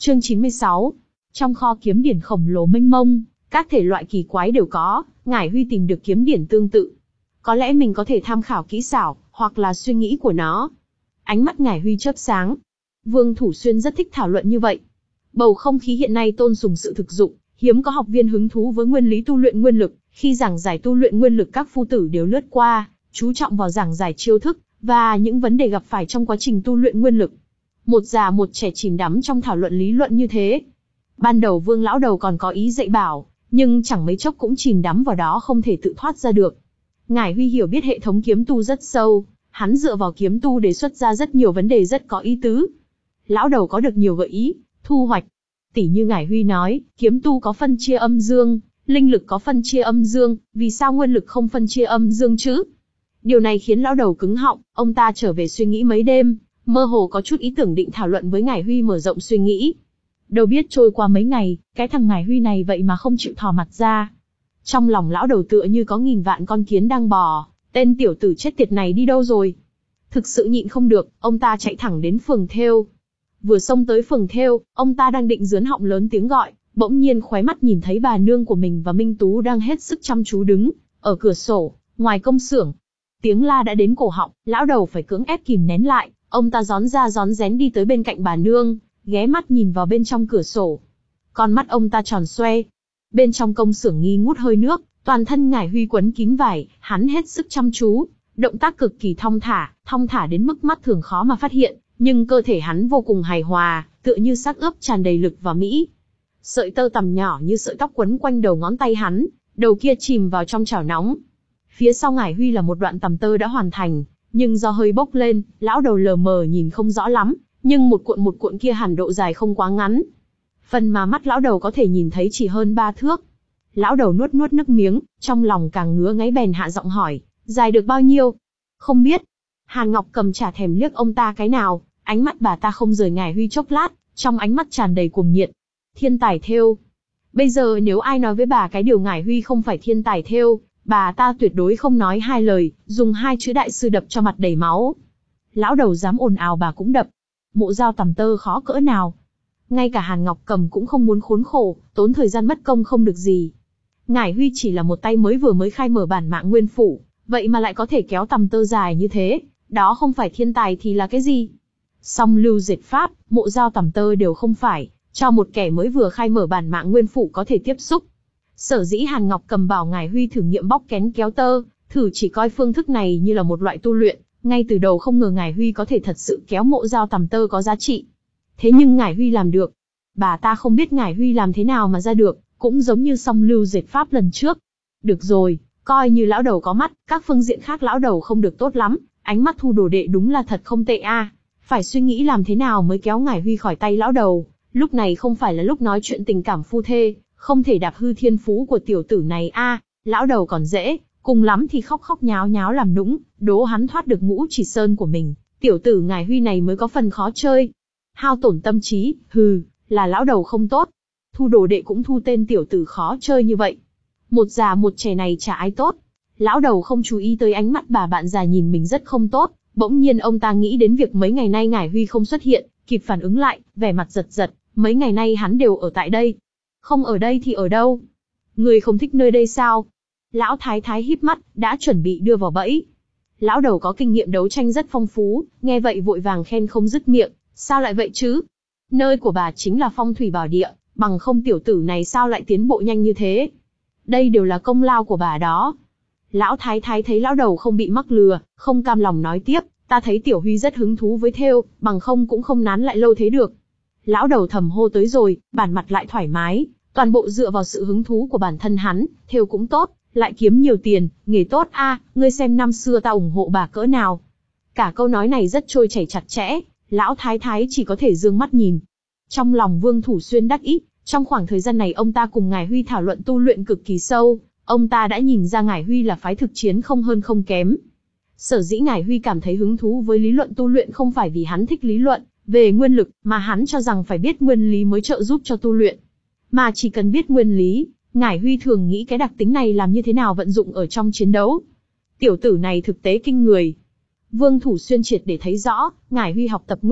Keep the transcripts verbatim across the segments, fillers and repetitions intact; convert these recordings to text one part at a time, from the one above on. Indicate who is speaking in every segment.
Speaker 1: Chương chín mươi sáu. Trong kho kiếm điển khổng lồ mênh mông, các thể loại kỳ quái đều có, Ngải Huy tìm được kiếm điển tương tự. Có lẽ mình có thể tham khảo kỹ xảo, hoặc là suy nghĩ của nó. Ánh mắt Ngải Huy chớp sáng. Vương Thủ Xuyên rất thích thảo luận như vậy. Bầu không khí hiện nay tôn sùng sự thực dụng, hiếm có học viên hứng thú với nguyên lý tu luyện nguyên lực, khi giảng giải tu luyện nguyên lực các phu tử đều lướt qua, chú trọng vào giảng giải chiêu thức, và những vấn đề gặp phải trong quá trình tu luyện nguyên lực. Một già một trẻ chìm đắm trong thảo luận lý luận như thế. Ban đầu Vương lão đầu còn có ý dạy bảo, nhưng chẳng mấy chốc cũng chìm đắm vào đó không thể tự thoát ra được. Ngải Huy hiểu biết hệ thống kiếm tu rất sâu, hắn dựa vào kiếm tu đề xuất ra rất nhiều vấn đề rất có ý tứ. Lão đầu có được nhiều gợi ý, thu hoạch. Tỉ như Ngải Huy nói, kiếm tu có phân chia âm dương, linh lực có phân chia âm dương, vì sao nguyên lực không phân chia âm dương chứ? Điều này khiến lão đầu cứng họng, ông ta trở về suy nghĩ mấy đêm, mơ hồ có chút ý tưởng định thảo luận với Ngải Huy mở rộng suy nghĩ. Đâu biết trôi qua mấy ngày, cái thằng Ngải Huy này vậy mà không chịu thò mặt ra. Trong lòng lão đầu tựa như có nghìn vạn con kiến đang bò, tên tiểu tử chết tiệt này đi đâu rồi? Thực sự nhịn không được, ông ta chạy thẳng đến phường thêu. Vừa xông tới phường thêu, ông ta đang định giớn họng lớn tiếng gọi, bỗng nhiên khóe mắt nhìn thấy bà nương của mình và Minh Tú đang hết sức chăm chú đứng ở cửa sổ, ngoài công xưởng. Tiếng la đã đến cổ họng, lão đầu phải cưỡng ép kìm nén lại, ông ta rón ra rón rén đi tới bên cạnh bà nương, ghé mắt nhìn vào bên trong cửa sổ. Con mắt ông ta tròn xoe. Bên trong công xưởng nghi ngút hơi nước, toàn thân Ngải Huy quấn kín vải, hắn hết sức chăm chú, động tác cực kỳ thong thả, thong thả đến mức mắt thường khó mà phát hiện, nhưng cơ thể hắn vô cùng hài hòa, tựa như xác ướp tràn đầy lực và mỹ. Sợi tơ tằm nhỏ như sợi tóc quấn quanh đầu ngón tay hắn, đầu kia chìm vào trong chảo nóng. Phía sau Ngải Huy là một đoạn tằm tơ đã hoàn thành, nhưng do hơi bốc lên, lão đầu lờ mờ nhìn không rõ lắm, nhưng một cuộn một cuộn kia hẳn độ dài không quá ngắn. Phần mà mắt lão đầu có thể nhìn thấy chỉ hơn ba thước. Lão đầu nuốt nuốt nước miếng, trong lòng càng ngứa ngáy bèn hạ giọng hỏi, dài được bao nhiêu? Không biết. Hàn Ngọc Cầm chả thèm liếc ông ta cái nào, ánh mắt bà ta không rời Ngải Huy chốc lát, trong ánh mắt tràn đầy cuồng nhiệt. Thiên tài thêu. Bây giờ nếu ai nói với bà cái điều Ngải Huy không phải thiên tài thêu, bà ta tuyệt đối không nói hai lời, dùng hai chữ đại sư đập cho mặt đầy máu. Lão đầu dám ồn ào bà cũng đập. Mộ dao tằm tơ khó cỡ nào. Ngay cả Hàn Ngọc Cầm cũng không muốn khốn khổ, tốn thời gian mất công không được gì. Ngải Huy chỉ là một tay mới vừa mới khai mở bản mạng nguyên phủ, vậy mà lại có thể kéo tằm tơ dài như thế, đó không phải thiên tài thì là cái gì? Song lưu dệt pháp, mộ dao tằm tơ đều không phải, cho một kẻ mới vừa khai mở bản mạng nguyên phủ có thể tiếp xúc. Sở dĩ Hàn Ngọc Cầm bảo Ngải Huy thử nghiệm bóc kén kéo tơ, thử chỉ coi phương thức này như là một loại tu luyện, ngay từ đầu không ngờ Ngải Huy có thể thật sự kéo mộ dao tằm tơ có giá trị. Thế nhưng Ngải Huy làm được. Bà ta không biết Ngải Huy làm thế nào mà ra được, cũng giống như song lưu dệt pháp lần trước. Được rồi, coi như lão đầu có mắt, các phương diện khác lão đầu không được tốt lắm, ánh mắt thu đồ đệ đúng là thật không tệ a. Phải suy nghĩ làm thế nào mới kéo Ngải Huy khỏi tay lão đầu, lúc này không phải là lúc nói chuyện tình cảm phu thê, không thể đạp hư thiên phú của tiểu tử này a. Lão đầu còn dễ, cùng lắm thì khóc khóc nháo nháo làm nũng, đố hắn thoát được ngũ chỉ sơn của mình, tiểu tử Ngải Huy này mới có phần khó chơi. Hao tổn tâm trí, hừ, là lão đầu không tốt. Thu đồ đệ cũng thu tên tiểu tử khó chơi như vậy. Một già một trẻ này chả ai tốt. Lão đầu không chú ý tới ánh mắt bà bạn già nhìn mình rất không tốt, bỗng nhiên ông ta nghĩ đến việc mấy ngày nay Ngải Huy không xuất hiện, kịp phản ứng lại, vẻ mặt giật giật, mấy ngày nay hắn đều ở tại đây. Không ở đây thì ở đâu? Người không thích nơi đây sao? Lão thái thái híp mắt, đã chuẩn bị đưa vào bẫy. Lão đầu có kinh nghiệm đấu tranh rất phong phú, nghe vậy vội vàng khen không dứt miệng, sao lại vậy chứ? Nơi của bà chính là phong thủy bảo địa, bằng không tiểu tử này sao lại tiến bộ nhanh như thế? Đây đều là công lao của bà đó. Lão thái thái thấy lão đầu không bị mắc lừa, không cam lòng nói tiếp, ta thấy tiểu Huy rất hứng thú với thêu, bằng không cũng không nán lại lâu thế được. Lão đầu thầm hô tới rồi, bản mặt lại thoải mái, toàn bộ dựa vào sự hứng thú của bản thân hắn, thêu cũng tốt, lại kiếm nhiều tiền, nghề tốt a, à, ngươi xem năm xưa ta ủng hộ bà cỡ nào. Cả câu nói này rất trôi chảy chặt chẽ, lão thái thái chỉ có thể dương mắt nhìn. Trong lòng Vương Thủ Xuyên đắc ý, trong khoảng thời gian này ông ta cùng Ngải Huy thảo luận tu luyện cực kỳ sâu, ông ta đã nhìn ra Ngải Huy là phái thực chiến không hơn không kém. Sở dĩ Ngải Huy cảm thấy hứng thú với lý luận tu luyện không phải vì hắn thích lý luận về nguyên lực, mà hắn cho rằng phải biết nguyên lý mới trợ giúp cho tu luyện. Mà chỉ cần biết nguyên lý, Ngải Huy thường nghĩ cái đặc tính này làm như thế nào vận dụng ở trong chiến đấu. Tiểu tử này thực tế kinh người. Vương Thủ Xuyên triệt để thấy rõ, Ngải Huy học tập nguyên lực,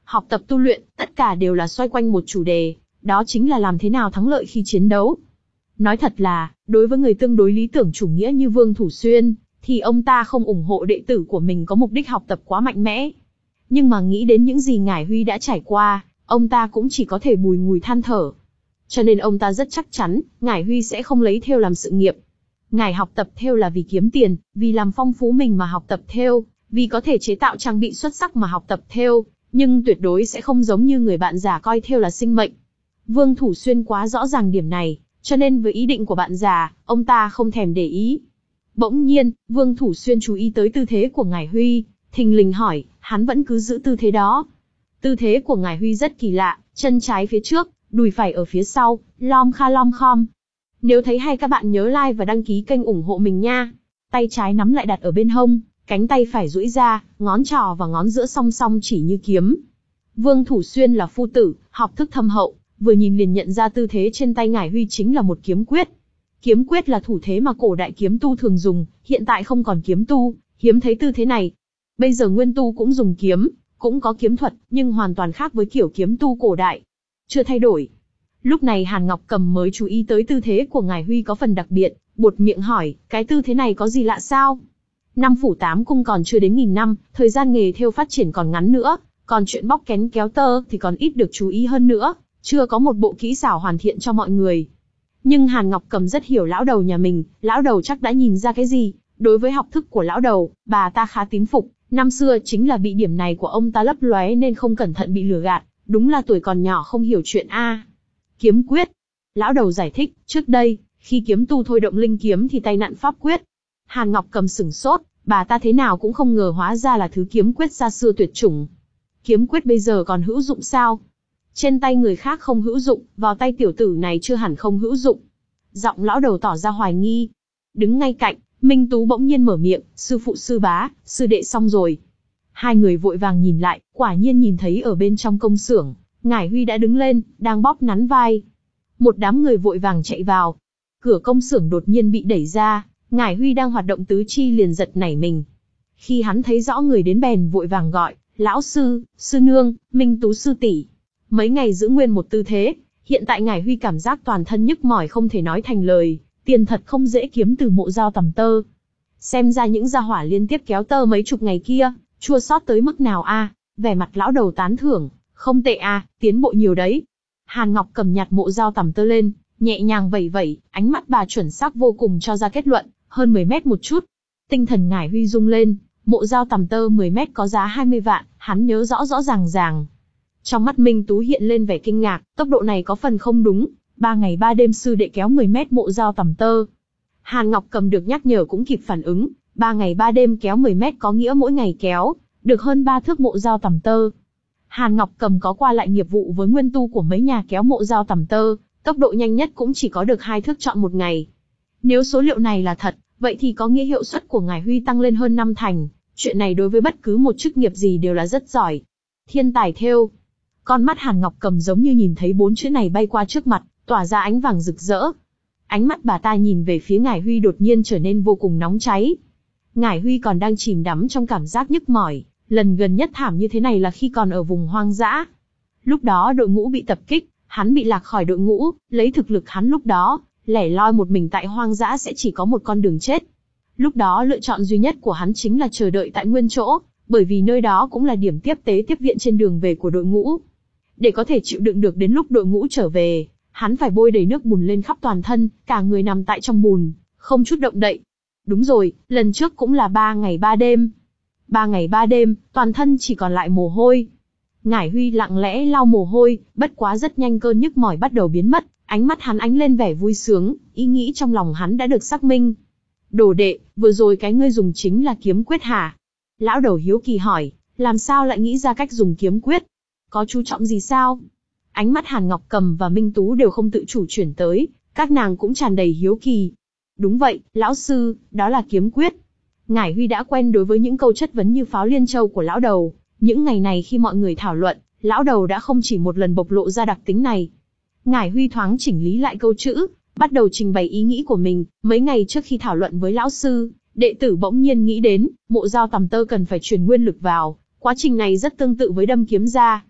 Speaker 1: học tập tu luyện, tất cả đều là xoay quanh một chủ đề, đó chính là làm thế nào thắng lợi khi chiến đấu. Nói thật là, đối với người tương đối lý tưởng chủ nghĩa như Vương Thủ Xuyên, thì ông ta không ủng hộ đệ tử của mình có mục đích học tập quá mạnh mẽ. Nhưng mà nghĩ đến những gì Ngải Huy đã trải qua, ông ta cũng chỉ có thể bùi ngùi than thở. Cho nên ông ta rất chắc chắn, Ngải Huy sẽ không lấy thêu làm sự nghiệp. Ngài học tập thêu là vì kiếm tiền, vì làm phong phú mình mà học tập thêu, vì có thể chế tạo trang bị xuất sắc mà học tập thêu, nhưng tuyệt đối sẽ không giống như người bạn già coi thêu là sinh mệnh. Vương Thủ Xuyên quá rõ ràng điểm này, cho nên với ý định của bạn già, ông ta không thèm để ý. Bỗng nhiên, Vương Thủ Xuyên chú ý tới tư thế của Ngải Huy, thình lình hỏi, hắn vẫn cứ giữ tư thế đó. Tư thế của Ngải Huy rất kỳ lạ, chân trái phía trước, đùi phải ở phía sau, lom kha lom khom. Nếu thấy hay các bạn nhớ like và đăng ký kênh ủng hộ mình nha. Tay trái nắm lại đặt ở bên hông, cánh tay phải duỗi ra, ngón trỏ và ngón giữa song song chỉ như kiếm. Vương Thủ Xuyên là phu tử, học thức thâm hậu, vừa nhìn liền nhận ra tư thế trên tay Ngải Huy chính là một kiếm quyết. Kiếm quyết là thủ thế mà cổ đại kiếm tu thường dùng, hiện tại không còn kiếm tu, hiếm thấy tư thế này. Bây giờ nguyên tu cũng dùng kiếm, cũng có kiếm thuật, nhưng hoàn toàn khác với kiểu kiếm tu cổ đại. Chưa thay đổi. Lúc này Hàn Ngọc Cầm mới chú ý tới tư thế của Ngải Huy có phần đặc biệt, buột miệng hỏi, cái tư thế này có gì lạ sao? Năm phủ tám cung còn chưa đến nghìn năm, thời gian nghề thêu phát triển còn ngắn nữa, còn chuyện bóc kén kéo tơ thì còn ít được chú ý hơn nữa, chưa có một bộ kỹ xảo hoàn thiện cho mọi người. Nhưng Hàn Ngọc Cầm rất hiểu lão đầu nhà mình, lão đầu chắc đã nhìn ra cái gì. Đối với học thức của lão đầu, bà ta khá tín phục, năm xưa chính là bị điểm này của ông ta lấp lóe nên không cẩn thận bị lừa gạt, đúng là tuổi còn nhỏ không hiểu chuyện a. Kiếm quyết. Lão đầu giải thích, trước đây, khi kiếm tu thôi động linh kiếm thì tay nặn pháp quyết. Hàn Ngọc Cầm sửng sốt, bà ta thế nào cũng không ngờ hóa ra là thứ kiếm quyết xa xưa tuyệt chủng. Kiếm quyết bây giờ còn hữu dụng sao? Trên tay người khác không hữu dụng, vào tay tiểu tử này chưa hẳn không hữu dụng. Giọng lão đầu tỏ ra hoài nghi. Đứng ngay cạnh, Minh Tú bỗng nhiên mở miệng, sư phụ sư bá, sư đệ xong rồi. Hai người vội vàng nhìn lại, quả nhiên nhìn thấy ở bên trong công xưởng, Ngải Huy đã đứng lên, đang bóp nắn vai. Một đám người vội vàng chạy vào. Cửa công xưởng đột nhiên bị đẩy ra, Ngải Huy đang hoạt động tứ chi liền giật nảy mình. Khi hắn thấy rõ người đến bèn vội vàng gọi, lão sư, sư nương, Minh Tú sư tỷ. Mấy ngày giữ nguyên một tư thế, hiện tại Ngải Huy cảm giác toàn thân nhức mỏi không thể nói thành lời, tiền thật không dễ kiếm từ mộ dao tằm tơ. Xem ra những gia hỏa liên tiếp kéo tơ mấy chục ngày kia, chua xót tới mức nào a? Vẻ mặt lão đầu tán thưởng, không tệ a, tiến bộ nhiều đấy. Hàn Ngọc Cầm nhặt mộ dao tằm tơ lên, nhẹ nhàng vẩy vẩy, ánh mắt bà chuẩn xác vô cùng cho ra kết luận, hơn mười mét một chút. Tinh thần Ngải Huy rung lên, mộ dao tằm tơ mười mét có giá hai mươi vạn, hắn nhớ rõ rõ ràng ràng. Trong mắt Minh Tú hiện lên vẻ kinh ngạc, tốc độ này có phần không đúng, ba ngày ba đêm sư đệ kéo mười mét mộ dao tằm tơ. Hàn Ngọc Cầm được nhắc nhở cũng kịp phản ứng, ba ngày ba đêm kéo mười mét có nghĩa mỗi ngày kéo được hơn ba thước mộ dao tằm tơ. Hàn Ngọc Cầm có qua lại nghiệp vụ với nguyên tu của mấy nhà kéo mộ dao tằm tơ, tốc độ nhanh nhất cũng chỉ có được hai thước chọn một ngày. Nếu số liệu này là thật, vậy thì có nghĩa hiệu suất của Ngải Huy tăng lên hơn năm thành, chuyện này đối với bất cứ một chức nghiệp gì đều là rất giỏi. Thiên tài thêu. Con mắt Hàn Ngọc Cầm giống như nhìn thấy bốn chữ này bay qua trước mặt, tỏa ra ánh vàng rực rỡ. Ánh mắt bà ta nhìn về phía Ngải Huy đột nhiên trở nên vô cùng nóng cháy. Ngải Huy còn đang chìm đắm trong cảm giác nhức mỏi, lần gần nhất thảm như thế này là khi còn ở vùng hoang dã. Lúc đó đội ngũ bị tập kích, hắn bị lạc khỏi đội ngũ, lấy thực lực hắn lúc đó, lẻ loi một mình tại hoang dã sẽ chỉ có một con đường chết. Lúc đó lựa chọn duy nhất của hắn chính là chờ đợi tại nguyên chỗ, bởi vì nơi đó cũng là điểm tiếp tế tiếp viện trên đường về của đội ngũ. Để có thể chịu đựng được đến lúc đội ngũ trở về, hắn phải bôi đầy nước bùn lên khắp toàn thân, cả người nằm tại trong bùn, không chút động đậy. Đúng rồi, lần trước cũng là ba ngày ba đêm. Ba ngày ba đêm, toàn thân chỉ còn lại mồ hôi. Ngải Huy lặng lẽ lau mồ hôi, bất quá rất nhanh cơn nhức mỏi bắt đầu biến mất, ánh mắt hắn ánh lên vẻ vui sướng, ý nghĩ trong lòng hắn đã được xác minh. Đồ đệ, vừa rồi cái ngươi dùng chính là kiếm quyết hả? Lão đầu hiếu kỳ hỏi, làm sao lại nghĩ ra cách dùng kiếm quyết? Có chú trọng gì sao? Ánh mắt Hàn Ngọc Cầm và Minh Tú đều không tự chủ chuyển tới, các nàng cũng tràn đầy hiếu kỳ. Đúng vậy, lão sư, đó là kiếm quyết. Ngải Huy đã quen đối với những câu chất vấn như pháo liên châu của lão đầu. Những ngày này khi mọi người thảo luận, lão đầu đã không chỉ một lần bộc lộ ra đặc tính này. Ngải Huy thoáng chỉnh lý lại câu chữ, bắt đầu trình bày ý nghĩ của mình. Mấy ngày trước khi thảo luận với lão sư, đệ tử bỗng nhiên nghĩ đến, mộ dao tằm tơ cần phải truyền nguyên lực vào. Quá trình này rất tương tự với đâm kiếm ra.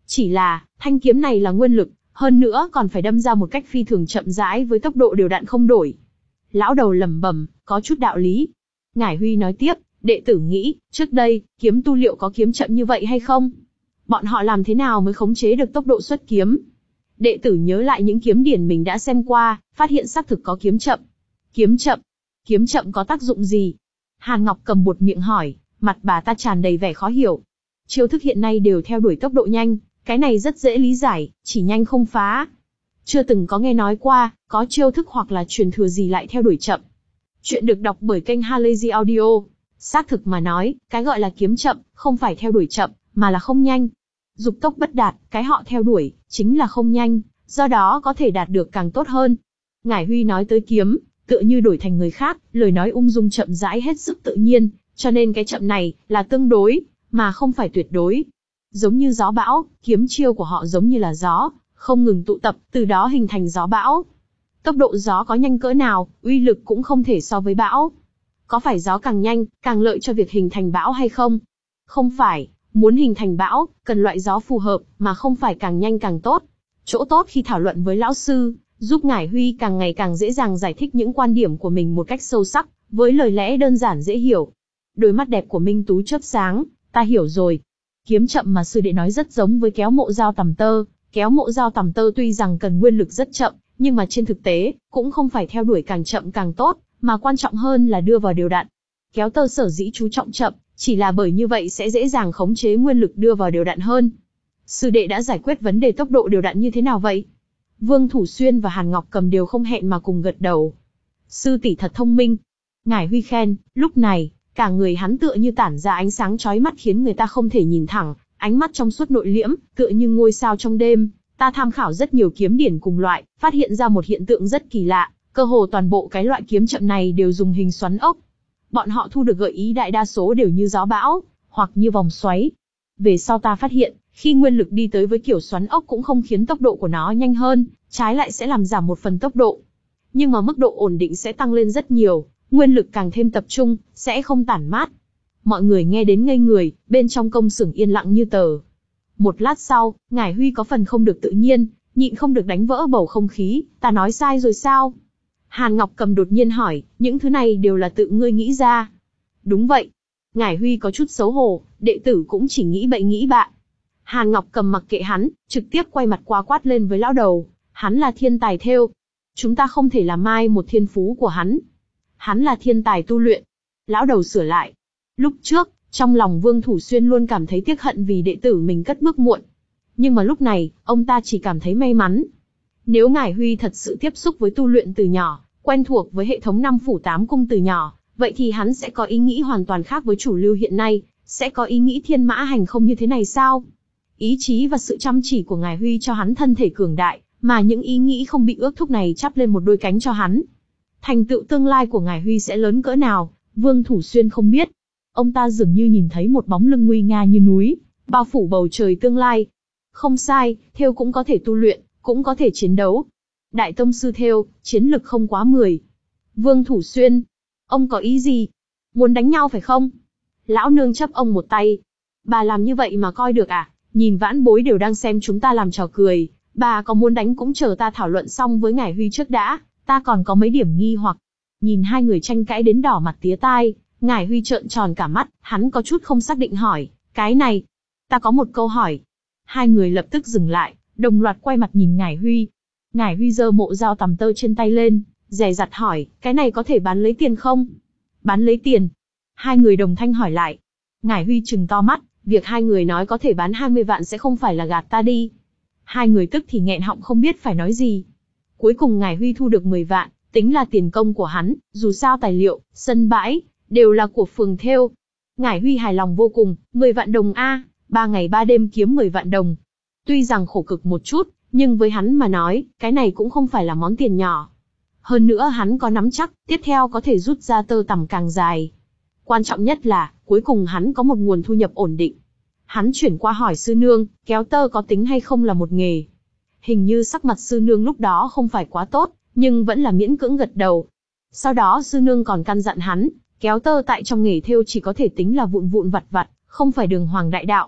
Speaker 1: Chỉ là, thanh kiếm này là nguyên lực, hơn nữa còn phải đâm ra một cách phi thường chậm rãi với tốc độ đều đặn không đổi. Lão đầu lẩm bẩm, có chút đạo lý. Ngải Huy nói tiếp, đệ tử nghĩ, trước đây, kiếm tu liệu có kiếm chậm như vậy hay không? Bọn họ làm thế nào mới khống chế được tốc độ xuất kiếm? Đệ tử nhớ lại những kiếm điển mình đã xem qua, phát hiện xác thực có kiếm chậm. Kiếm chậm? Kiếm chậm có tác dụng gì? Hàn Ngọc Cầm buột miệng hỏi, mặt bà ta tràn đầy vẻ khó hiểu. Chiêu thức hiện nay đều theo đuổi tốc độ nhanh, cái này rất dễ lý giải, chỉ nhanh không phá. Chưa từng có nghe nói qua, có chiêu thức hoặc là truyền thừa gì lại theo đuổi chậm. Chuyện được đọc bởi kênh Halazy Audio. Xác thực mà nói, cái gọi là kiếm chậm, không phải theo đuổi chậm, mà là không nhanh. Dục tốc bất đạt, cái họ theo đuổi, chính là không nhanh, do đó có thể đạt được càng tốt hơn. Ngải Huy nói tới kiếm, tựa như đổi thành người khác, lời nói ung dung chậm rãi hết sức tự nhiên, cho nên cái chậm này, là tương đối, mà không phải tuyệt đối. Giống như gió bão, kiếm chiêu của họ giống như là gió, không ngừng tụ tập, từ đó hình thành gió bão. Tốc độ gió có nhanh cỡ nào, uy lực cũng không thể so với bão. Có phải gió càng nhanh, càng lợi cho việc hình thành bão hay không? Không phải, muốn hình thành bão, cần loại gió phù hợp, mà không phải càng nhanh càng tốt. Chỗ tốt khi thảo luận với lão sư, giúp Ngải Huy càng ngày càng dễ dàng giải thích những quan điểm của mình một cách sâu sắc, với lời lẽ đơn giản dễ hiểu. Đôi mắt đẹp của Minh Tú chớp sáng, ta hiểu rồi. Kiếm chậm mà sư đệ nói rất giống với kéo mộ dao tằm tơ. Kéo mộ dao tằm tơ tuy rằng cần nguyên lực rất chậm, nhưng mà trên thực tế, cũng không phải theo đuổi càng chậm càng tốt, mà quan trọng hơn là đưa vào đều đặn. Kéo tơ sở dĩ chú trọng chậm, chỉ là bởi như vậy sẽ dễ dàng khống chế nguyên lực đưa vào đều đặn hơn. Sư đệ đã giải quyết vấn đề tốc độ đều đặn như thế nào vậy? Vương Thủ Xuyên và Hàn Ngọc Cầm đều không hẹn mà cùng gật đầu. Sư tỷ thật thông minh. Ngải Huy khen, lúc này, cả người hắn tựa như tản ra ánh sáng chói mắt khiến người ta không thể nhìn thẳng, ánh mắt trong suốt nội liễm, tựa như ngôi sao trong đêm. Ta tham khảo rất nhiều kiếm điển cùng loại, phát hiện ra một hiện tượng rất kỳ lạ, cơ hồ toàn bộ cái loại kiếm chậm này đều dùng hình xoắn ốc. Bọn họ thu được gợi ý đại đa số đều như gió bão, hoặc như vòng xoáy. Về sau ta phát hiện, khi nguyên lực đi tới với kiểu xoắn ốc cũng không khiến tốc độ của nó nhanh hơn, trái lại sẽ làm giảm một phần tốc độ. Nhưng mà mức độ ổn định sẽ tăng lên rất nhiều, nguyên lực càng thêm tập trung, sẽ không tản mát. Mọi người nghe đến ngây người, bên trong công xưởng yên lặng như tờ. Một lát sau, Ngải Huy có phần không được tự nhiên, nhịn không được đánh vỡ bầu không khí, ta nói sai rồi sao? Hàn Ngọc Cầm đột nhiên hỏi, những thứ này đều là tự ngươi nghĩ ra. Đúng vậy. Ngải Huy có chút xấu hổ, đệ tử cũng chỉ nghĩ bậy nghĩ bạ. Hàn Ngọc Cầm mặc kệ hắn, trực tiếp quay mặt qua quát lên với lão đầu, hắn là thiên tài thêu. Chúng ta không thể làm mai một thiên phú của hắn. Hắn là thiên tài tu luyện. Lão đầu sửa lại. Lúc trước, trong lòng Vương Thủ Xuyên luôn cảm thấy tiếc hận vì đệ tử mình cất bước muộn. Nhưng mà lúc này, ông ta chỉ cảm thấy may mắn. Nếu Ngải Huy thật sự tiếp xúc với tu luyện từ nhỏ, quen thuộc với hệ thống năm phủ tám cung từ nhỏ, vậy thì hắn sẽ có ý nghĩ hoàn toàn khác với chủ lưu hiện nay, sẽ có ý nghĩ thiên mã hành không như thế này sao? Ý chí và sự chăm chỉ của Ngải Huy cho hắn thân thể cường đại, mà những ý nghĩ không bị ước thúc này chắp lên một đôi cánh cho hắn. Thành tựu tương lai của Ngải Huy sẽ lớn cỡ nào, Vương Thủ Xuyên không biết. Ông ta dường như nhìn thấy một bóng lưng nguy nga như núi, bao phủ bầu trời tương lai. Không sai, thêu cũng có thể tu luyện, cũng có thể chiến đấu. Đại tông sư thêu, chiến lực không quá mười. Vương Thủ Xuyên, ông có ý gì? Muốn đánh nhau phải không? Lão nương chấp ông một tay. Bà làm như vậy mà coi được à? Nhìn vãn bối đều đang xem chúng ta làm trò cười. Bà có muốn đánh cũng chờ ta thảo luận xong với Ngải Huy trước đã, ta còn có mấy điểm nghi hoặc. Nhìn hai người tranh cãi đến đỏ mặt tía tai, Ngải Huy trợn tròn cả mắt, hắn có chút không xác định hỏi, cái này, ta có một câu hỏi. Hai người lập tức dừng lại, đồng loạt quay mặt nhìn Ngải Huy. Ngải Huy giơ mộ dao tằm tơ trên tay lên, dè dặt hỏi, cái này có thể bán lấy tiền không? Bán lấy tiền? Hai người đồng thanh hỏi lại. Ngải Huy trừng to mắt, việc hai người nói có thể bán hai mươi vạn sẽ không phải là gạt ta đi. Hai người tức thì nghẹn họng không biết phải nói gì. Cuối cùng Ngải Huy thu được mười vạn, tính là tiền công của hắn, dù sao tài liệu, sân bãi, đều là của phường thêu. Ngải Huy hài lòng vô cùng, mười vạn đồng a, ba ngày ba đêm kiếm mười vạn đồng. Tuy rằng khổ cực một chút, nhưng với hắn mà nói, cái này cũng không phải là món tiền nhỏ. Hơn nữa hắn có nắm chắc, tiếp theo có thể rút ra tơ tằm càng dài. Quan trọng nhất là, cuối cùng hắn có một nguồn thu nhập ổn định. Hắn chuyển qua hỏi sư nương, kéo tơ có tính hay không là một nghề. Hình như sắc mặt sư nương lúc đó không phải quá tốt, nhưng vẫn là miễn cưỡng gật đầu. Sau đó sư nương còn căn dặn hắn, kéo tơ tại trong nghề thêu chỉ có thể tính là vụn vụn vặt vặt, không phải đường hoàng đại đạo.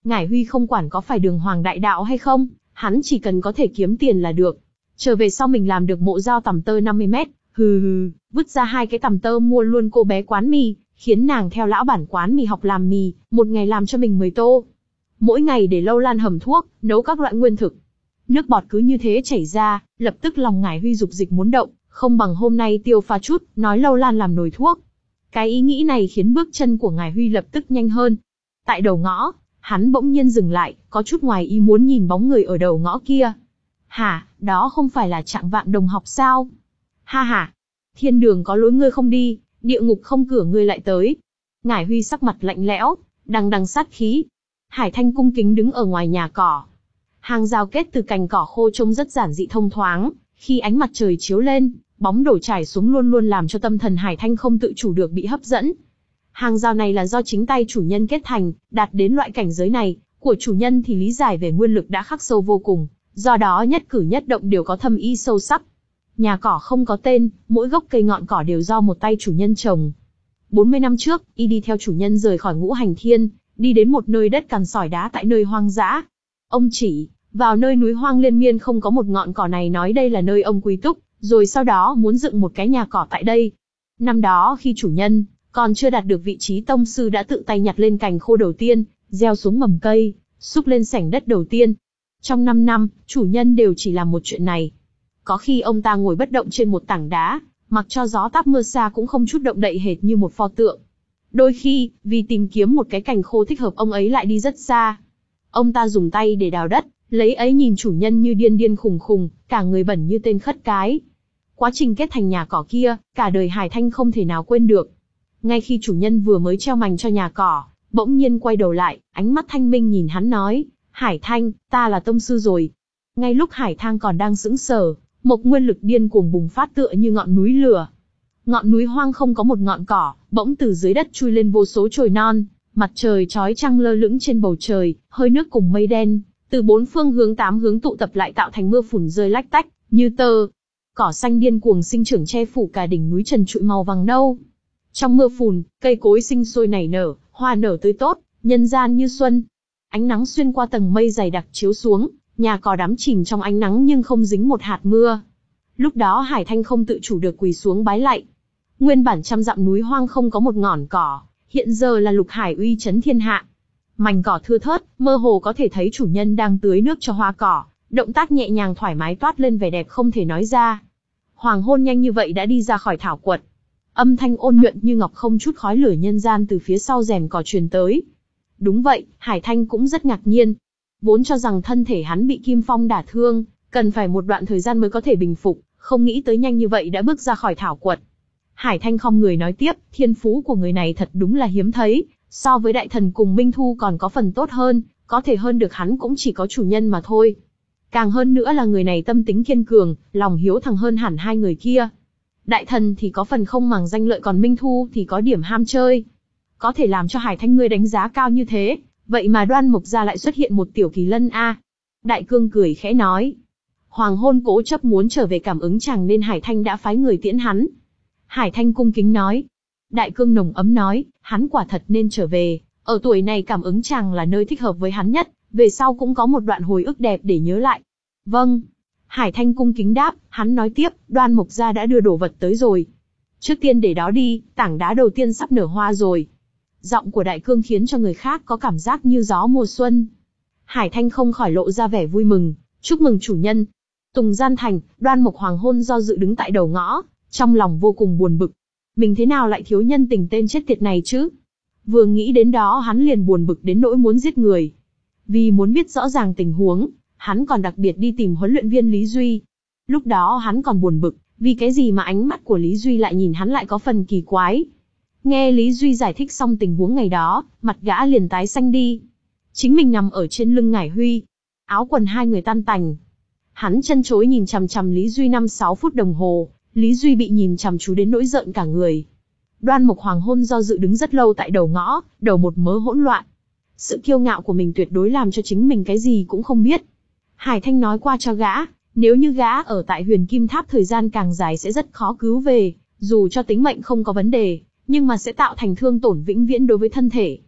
Speaker 1: Ngải Huy không quản có phải đường hoàng đại đạo hay không, hắn chỉ cần có thể kiếm tiền là được. Trở về sau mình làm được mộ dao tằm tơ năm mươi mét, hừ hừ, vứt ra hai cái tằm tơ mua luôn cô bé quán mì, khiến nàng theo lão bản quán mì học làm mì, một ngày làm cho mình mười tô. Mỗi ngày để Lâu Lan hầm thuốc, nấu các loại nguyên thực. Nước bọt cứ như thế chảy ra, lập tức lòng Ngải Huy dục dịch muốn động, không bằng hôm nay tiêu pha chút, nói Lâu Lan làm nồi thuốc. Cái ý nghĩ này khiến bước chân của Ngải Huy lập tức nhanh hơn. Tại đầu ngõ, hắn bỗng nhiên dừng lại, có chút ngoài ý muốn nhìn bóng người ở đầu ngõ kia. Hả, đó không phải là Trạng Vạn đồng học sao? Ha ha, thiên đường có lối ngươi không đi, địa ngục không cửa ngươi lại tới. Ngải Huy sắc mặt lạnh lẽo, đằng đằng sát khí. Hải Thanh cung kính đứng ở ngoài nhà cỏ. Hàng rào kết từ cành cỏ khô trông rất giản dị thông thoáng, khi ánh mặt trời chiếu lên, bóng đổ trải xuống luôn luôn làm cho tâm thần Hải Thanh không tự chủ được bị hấp dẫn. Hàng rào này là do chính tay chủ nhân kết thành, đạt đến loại cảnh giới này, của chủ nhân thì lý giải về nguyên lực đã khắc sâu vô cùng, do đó nhất cử nhất động đều có thâm ý sâu sắc. Nhà cỏ không có tên, mỗi gốc cây ngọn cỏ đều do một tay chủ nhân trồng. bốn mươi năm trước, y đi theo chủ nhân rời khỏi Ngũ Hành Thiên, đi đến một nơi đất cằn sỏi đá tại nơi hoang dã. Ông chỉ vào nơi núi hoang liên miên không có một ngọn cỏ này, nói đây là nơi ông quy túc, rồi sau đó muốn dựng một cái nhà cỏ tại đây. Năm đó khi chủ nhân còn chưa đạt được vị trí tông sư đã tự tay nhặt lên cành khô đầu tiên, gieo xuống mầm cây, xúc lên sảnh đất đầu tiên. Trong năm năm, chủ nhân đều chỉ làm một chuyện này. Có khi ông ta ngồi bất động trên một tảng đá, mặc cho gió táp mưa xa cũng không chút động đậy hệt như một pho tượng. Đôi khi, vì tìm kiếm một cái cành khô thích hợp ông ấy lại đi rất xa. Ông ta dùng tay để đào đất, lấy ấy nhìn chủ nhân như điên điên khùng khùng, cả người bẩn như tên khất cái. Quá trình kết thành nhà cỏ kia, cả đời Hải Thanh không thể nào quên được. Ngay khi chủ nhân vừa mới treo mành cho nhà cỏ, bỗng nhiên quay đầu lại, ánh mắt thanh minh nhìn hắn nói, Hải Thanh, ta là tông sư rồi. Ngay lúc Hải Thanh còn đang sững sờ, một nguyên lực điên cuồng bùng phát tựa như ngọn núi lửa. Ngọn núi hoang không có một ngọn cỏ, bỗng từ dưới đất chui lên vô số chồi non, mặt trời chói chang lơ lửng trên bầu trời, hơi nước cùng mây đen, từ bốn phương hướng tám hướng tụ tập lại tạo thành mưa phùn rơi lách tách, như tơ. Cỏ xanh điên cuồng sinh trưởng che phủ cả đỉnh núi trần trụi màu vàng nâu. Trong mưa phùn, cây cối sinh sôi nảy nở, hoa nở tươi tốt, nhân gian như xuân. Ánh nắng xuyên qua tầng mây dày đặc chiếu xuống, nhà cỏ đắm chìm trong ánh nắng nhưng không dính một hạt mưa. Lúc đó Hải Thanh không tự chủ được quỳ xuống bái lạy. Nguyên bản trăm dặm núi hoang không có một ngọn cỏ, hiện giờ là lục hải uy chấn thiên hạ. Mảnh cỏ thưa thớt, mơ hồ có thể thấy chủ nhân đang tưới nước cho hoa cỏ, động tác nhẹ nhàng thoải mái toát lên vẻ đẹp không thể nói ra. Hoàng hôn nhanh như vậy đã đi ra khỏi thảo quật. Âm thanh ôn nhuận như ngọc không chút khói lửa nhân gian từ phía sau rèm cỏ truyền tới. Đúng vậy, Hải Thanh cũng rất ngạc nhiên. Vốn cho rằng thân thể hắn bị kim phong đả thương, cần phải một đoạn thời gian mới có thể bình phục, không nghĩ tới nhanh như vậy đã bước ra khỏi thảo quật. Hải Thanh không người nói tiếp, thiên phú của người này thật đúng là hiếm thấy, so với đại thần cùng Minh Thu còn có phần tốt hơn, có thể hơn được hắn cũng chỉ có chủ nhân mà thôi. Càng hơn nữa là người này tâm tính kiên cường, lòng hiếu thắng hơn hẳn hai người kia. Đại thần thì có phần không màng danh lợi, còn Minh Thu thì có điểm ham chơi. Có thể làm cho Hải Thanh ngươi đánh giá cao như thế, vậy mà Đoan Mục gia lại xuất hiện một tiểu kỳ lân a. Đại cương cười khẽ nói. Hoàng hôn cố chấp muốn trở về cảm ứng chàng nên Hải Thanh đã phái người tiễn hắn. Hải Thanh cung kính nói. Đại cương nồng ấm nói, hắn quả thật nên trở về, ở tuổi này cảm ứng chàng là nơi thích hợp với hắn nhất, về sau cũng có một đoạn hồi ức đẹp để nhớ lại. Vâng. Hải Thanh cung kính đáp, hắn nói tiếp, Đoan Mục gia đã đưa đồ vật tới rồi. Trước tiên để đó đi, tảng đá đầu tiên sắp nở hoa rồi. Giọng của đại cương khiến cho người khác có cảm giác như gió mùa xuân. Hải Thanh không khỏi lộ ra vẻ vui mừng, chúc mừng chủ nhân. Tùng Gian Thành, Đoan Mục hoàng hôn do dự đứng tại đầu ngõ, trong lòng vô cùng buồn bực. Mình thế nào lại thiếu nhân tình tên chết tiệt này chứ? Vừa nghĩ đến đó hắn liền buồn bực đến nỗi muốn giết người. Vì muốn biết rõ ràng tình huống, hắn còn đặc biệt đi tìm huấn luyện viên Lý Duy. Lúc đó hắn còn buồn bực, vì cái gì mà ánh mắt của Lý Duy lại nhìn hắn lại có phần kỳ quái. Nghe Lý Duy giải thích xong tình huống ngày đó, mặt gã liền tái xanh đi. Chính mình nằm ở trên lưng Ngải Huy, áo quần hai người tan tành. Hắn chân chối nhìn chằm chằm Lý Duy năm sáu phút đồng hồ, Lý Duy bị nhìn chằm chú đến nỗi rợn cả người. Đoan Mục hoàng hôn do dự đứng rất lâu tại đầu ngõ, đầu một mớ hỗn loạn. Sự kiêu ngạo của mình tuyệt đối làm cho chính mình cái gì cũng không biết. Hải Thanh nói qua cho gã, nếu như gã ở tại Huyền Kim Tháp thời gian càng dài sẽ rất khó cứu về, dù cho tính mệnh không có vấn đề, nhưng mà sẽ tạo thành thương tổn vĩnh viễn đối với thân thể.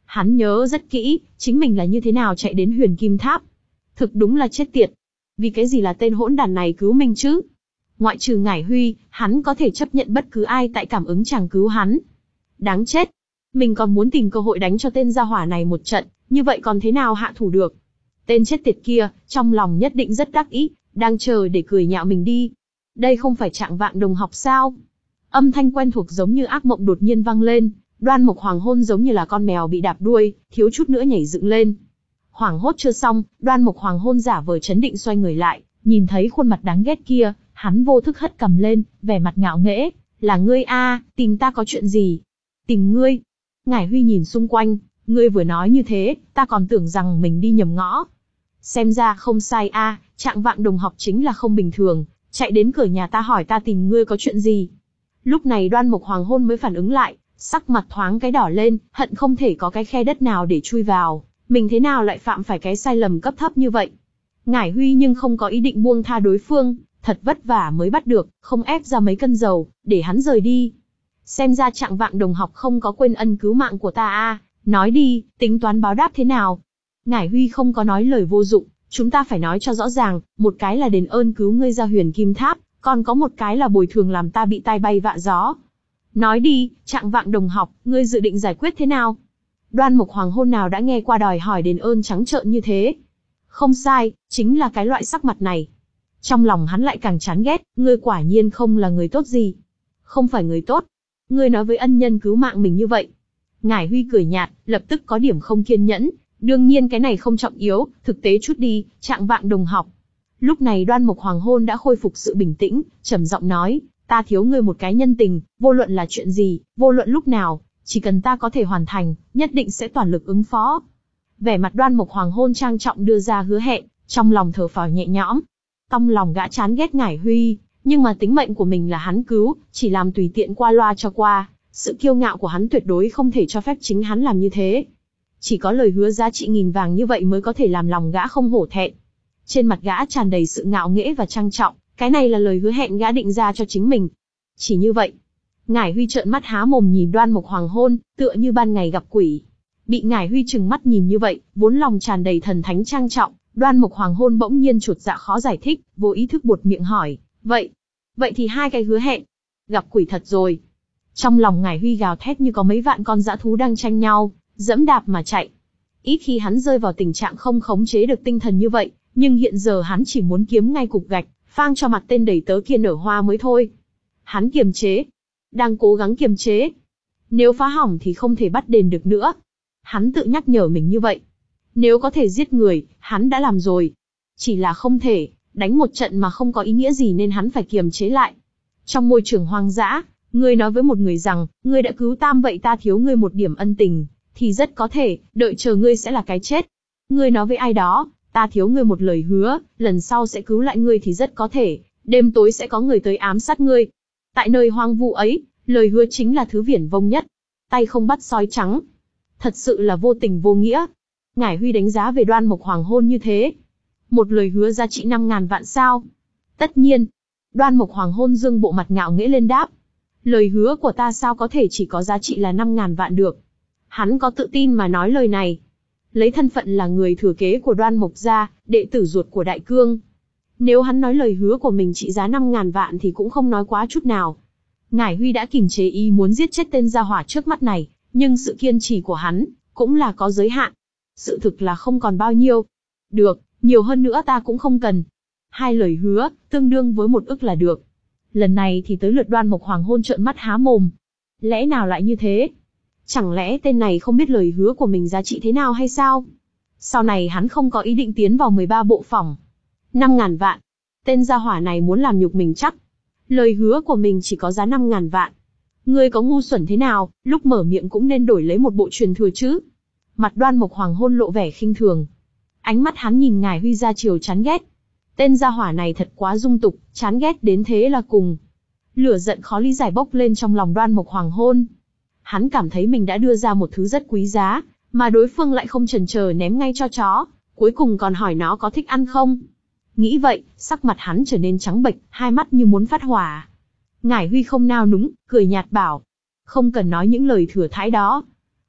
Speaker 1: Hắn nhớ rất kỹ, chính mình là như thế nào chạy đến Huyền Kim Tháp. Thực đúng là chết tiệt. Vì cái gì là tên hỗn đàn này cứu mình chứ? Ngoại trừ Ngải Huy, hắn có thể chấp nhận bất cứ ai tại cảm ứng chàng cứu hắn. Đáng chết. Mình còn muốn tìm cơ hội đánh cho tên gia hỏa này một trận, như vậy còn thế nào hạ thủ được? Tên chết tiệt kia, trong lòng nhất định rất đắc ý, đang chờ để cười nhạo mình đi. Đây không phải Trạng Vạng Đồng học sao? Âm thanh quen thuộc giống như ác mộng đột nhiên vang lên, Đoan Mục Hoàng Hôn giống như là con mèo bị đạp đuôi, thiếu chút nữa nhảy dựng lên. Hoảng hốt chưa xong, Đoan Mục Hoàng Hôn giả vờ chấn định xoay người lại, nhìn thấy khuôn mặt đáng ghét kia, hắn vô thức hất cầm lên, vẻ mặt ngạo nghễ, "Là ngươi a, tìm ta có chuyện gì?" "Tìm ngươi?" Ngải Huy nhìn xung quanh, "Ngươi vừa nói như thế, ta còn tưởng rằng mình đi nhầm ngõ." Xem ra không sai a, Trạng Vạng Đồng học chính là không bình thường, chạy đến cửa nhà ta hỏi ta tìm ngươi có chuyện gì. Lúc này Đoan Mục Hoàng Hôn mới phản ứng lại, sắc mặt thoáng cái đỏ lên, hận không thể có cái khe đất nào để chui vào, mình thế nào lại phạm phải cái sai lầm cấp thấp như vậy. Ngải Huy nhưng không có ý định buông tha đối phương, thật vất vả mới bắt được, không ép ra mấy cân dầu, để hắn rời đi. Xem ra Trạng Vạng Đồng học không có quên ân cứu mạng của ta a, nói đi, tính toán báo đáp thế nào? Ngải Huy không có nói lời vô dụng, chúng ta phải nói cho rõ ràng, một cái là đền ơn cứu ngươi ra Huyền Kim Tháp, còn có một cái là bồi thường làm ta bị tai bay vạ gió. Nói đi, Trạng Vạng Đồng học, ngươi dự định giải quyết thế nào? Đoan Mục Hoàng Hôn nào đã nghe qua đòi hỏi đền ơn trắng trợn như thế? Không sai, chính là cái loại sắc mặt này. Trong lòng hắn lại càng chán ghét, ngươi quả nhiên không là người tốt gì. Không phải người tốt. Ngươi nói với ân nhân cứu mạng mình như vậy. Ngải Huy cười nhạt, lập tức có điểm không kiên nhẫn. Đương nhiên cái này không trọng yếu, thực tế chút đi, Trạng Vạng Đồng học. Lúc này Đoan Mục Hoàng Hôn đã khôi phục sự bình tĩnh, trầm giọng nói, ta thiếu ngươi một cái nhân tình, vô luận là chuyện gì, vô luận lúc nào, chỉ cần ta có thể hoàn thành, nhất định sẽ toàn lực ứng phó. Vẻ mặt Đoan Mục Hoàng Hôn trang trọng đưa ra hứa hẹn, trong lòng thở phào nhẹ nhõm. Trong lòng gã chán ghét Ngải Huy, nhưng mà tính mệnh của mình là hắn cứu, chỉ làm tùy tiện qua loa cho qua, sự kiêu ngạo của hắn tuyệt đối không thể cho phép chính hắn làm như thế. Chỉ có lời hứa giá trị nghìn vàng như vậy mới có thể làm lòng gã không hổ thẹn. Trên mặt gã tràn đầy sự ngạo nghễ và trang trọng, cái này là lời hứa hẹn gã định ra cho chính mình. Chỉ như vậy. Ngải Huy trợn mắt há mồm nhìn Đoan Mục Hoàng Hôn, tựa như ban ngày gặp quỷ. Bị Ngải Huy trừng mắt nhìn như vậy, vốn lòng tràn đầy thần thánh trang trọng, Đoan Mục Hoàng Hôn bỗng nhiên chột dạ khó giải thích, vô ý thức buột miệng hỏi, vậy, vậy thì hai cái hứa hẹn, gặp quỷ thật rồi. Trong lòng Ngải Huy gào thét như có mấy vạn con dã thú đang tranh nhau, dẫm đạp mà chạy. Ít khi hắn rơi vào tình trạng không khống chế được tinh thần như vậy, nhưng hiện giờ hắn chỉ muốn kiếm ngay cục gạch, phang cho mặt tên đầy tớ kia nở hoa mới thôi. Hắn kiềm chế, đang cố gắng kiềm chế. Nếu phá hỏng thì không thể bắt đền được nữa. Hắn tự nhắc nhở mình như vậy. Nếu có thể giết người, hắn đã làm rồi. Chỉ là không thể, đánh một trận mà không có ý nghĩa gì nên hắn phải kiềm chế lại. Trong môi trường hoang dã, ngươi nói với một người rằng, ngươi đã cứu tam vậy ta thiếu ngươi một điểm ân tình, thì rất có thể, đợi chờ ngươi sẽ là cái chết. Ngươi nói với ai đó, ta thiếu ngươi một lời hứa, lần sau sẽ cứu lại ngươi thì rất có thể, đêm tối sẽ có người tới ám sát ngươi. Tại nơi hoang vu ấy, lời hứa chính là thứ viển vông nhất. Tay không bắt sói trắng. Thật sự là vô tình vô nghĩa. Ngải Huy đánh giá về Đoan Mục Hoàng Hôn như thế. Một lời hứa giá trị năm ngàn vạn sao? Tất nhiên. Đoan Mục Hoàng Hôn dương bộ mặt ngạo nghễ lên đáp. Lời hứa của ta sao có thể chỉ có giá trị là năm ngàn vạn được. Hắn có tự tin mà nói lời này. Lấy thân phận là người thừa kế của Đoan Mục gia, đệ tử ruột của Đại Cương. Nếu hắn nói lời hứa của mình trị giá năm ngàn vạn thì cũng không nói quá chút nào. Ngải Huy đã kìm chế ý muốn giết chết tên gia hỏa trước mắt này, nhưng sự kiên trì của hắn cũng là có giới hạn. Sự thực là không còn bao nhiêu. Được, nhiều hơn nữa ta cũng không cần. Hai lời hứa, tương đương với một ức là được. Lần này thì tới lượt Đoan Mục Hoàng Hôn trợn mắt há mồm. Lẽ nào lại như thế? Chẳng lẽ tên này không biết lời hứa của mình giá trị thế nào hay sao? Sau này hắn không có ý định tiến vào mười ba bộ phỏng. Năm ngàn vạn. Tên gia hỏa này muốn làm nhục mình chắc. Lời hứa của mình chỉ có giá năm ngàn vạn. Ngươi có ngu xuẩn thế nào, lúc mở miệng cũng nên đổi lấy một bộ truyền thừa chứ. Mặt Đoan Mục Hoàng Hôn lộ vẻ khinh thường. Ánh mắt hắn nhìn Ngải Huy ra chiều chán ghét. Tên gia hỏa này thật quá dung tục, chán ghét đến thế là cùng. Lửa giận khó lý giải bốc lên trong lòng Đoan Mục Hoàng Hôn. Hắn cảm thấy mình đã đưa ra một thứ rất quý giá, mà đối phương lại không chần chờ ném ngay cho chó, cuối cùng còn hỏi nó có thích ăn không. Nghĩ vậy, sắc mặt hắn trở nên trắng bệch, hai mắt như muốn phát hỏa. Ngải Huy không nao núng, cười nhạt bảo. Không cần nói những lời thừa thãi đó.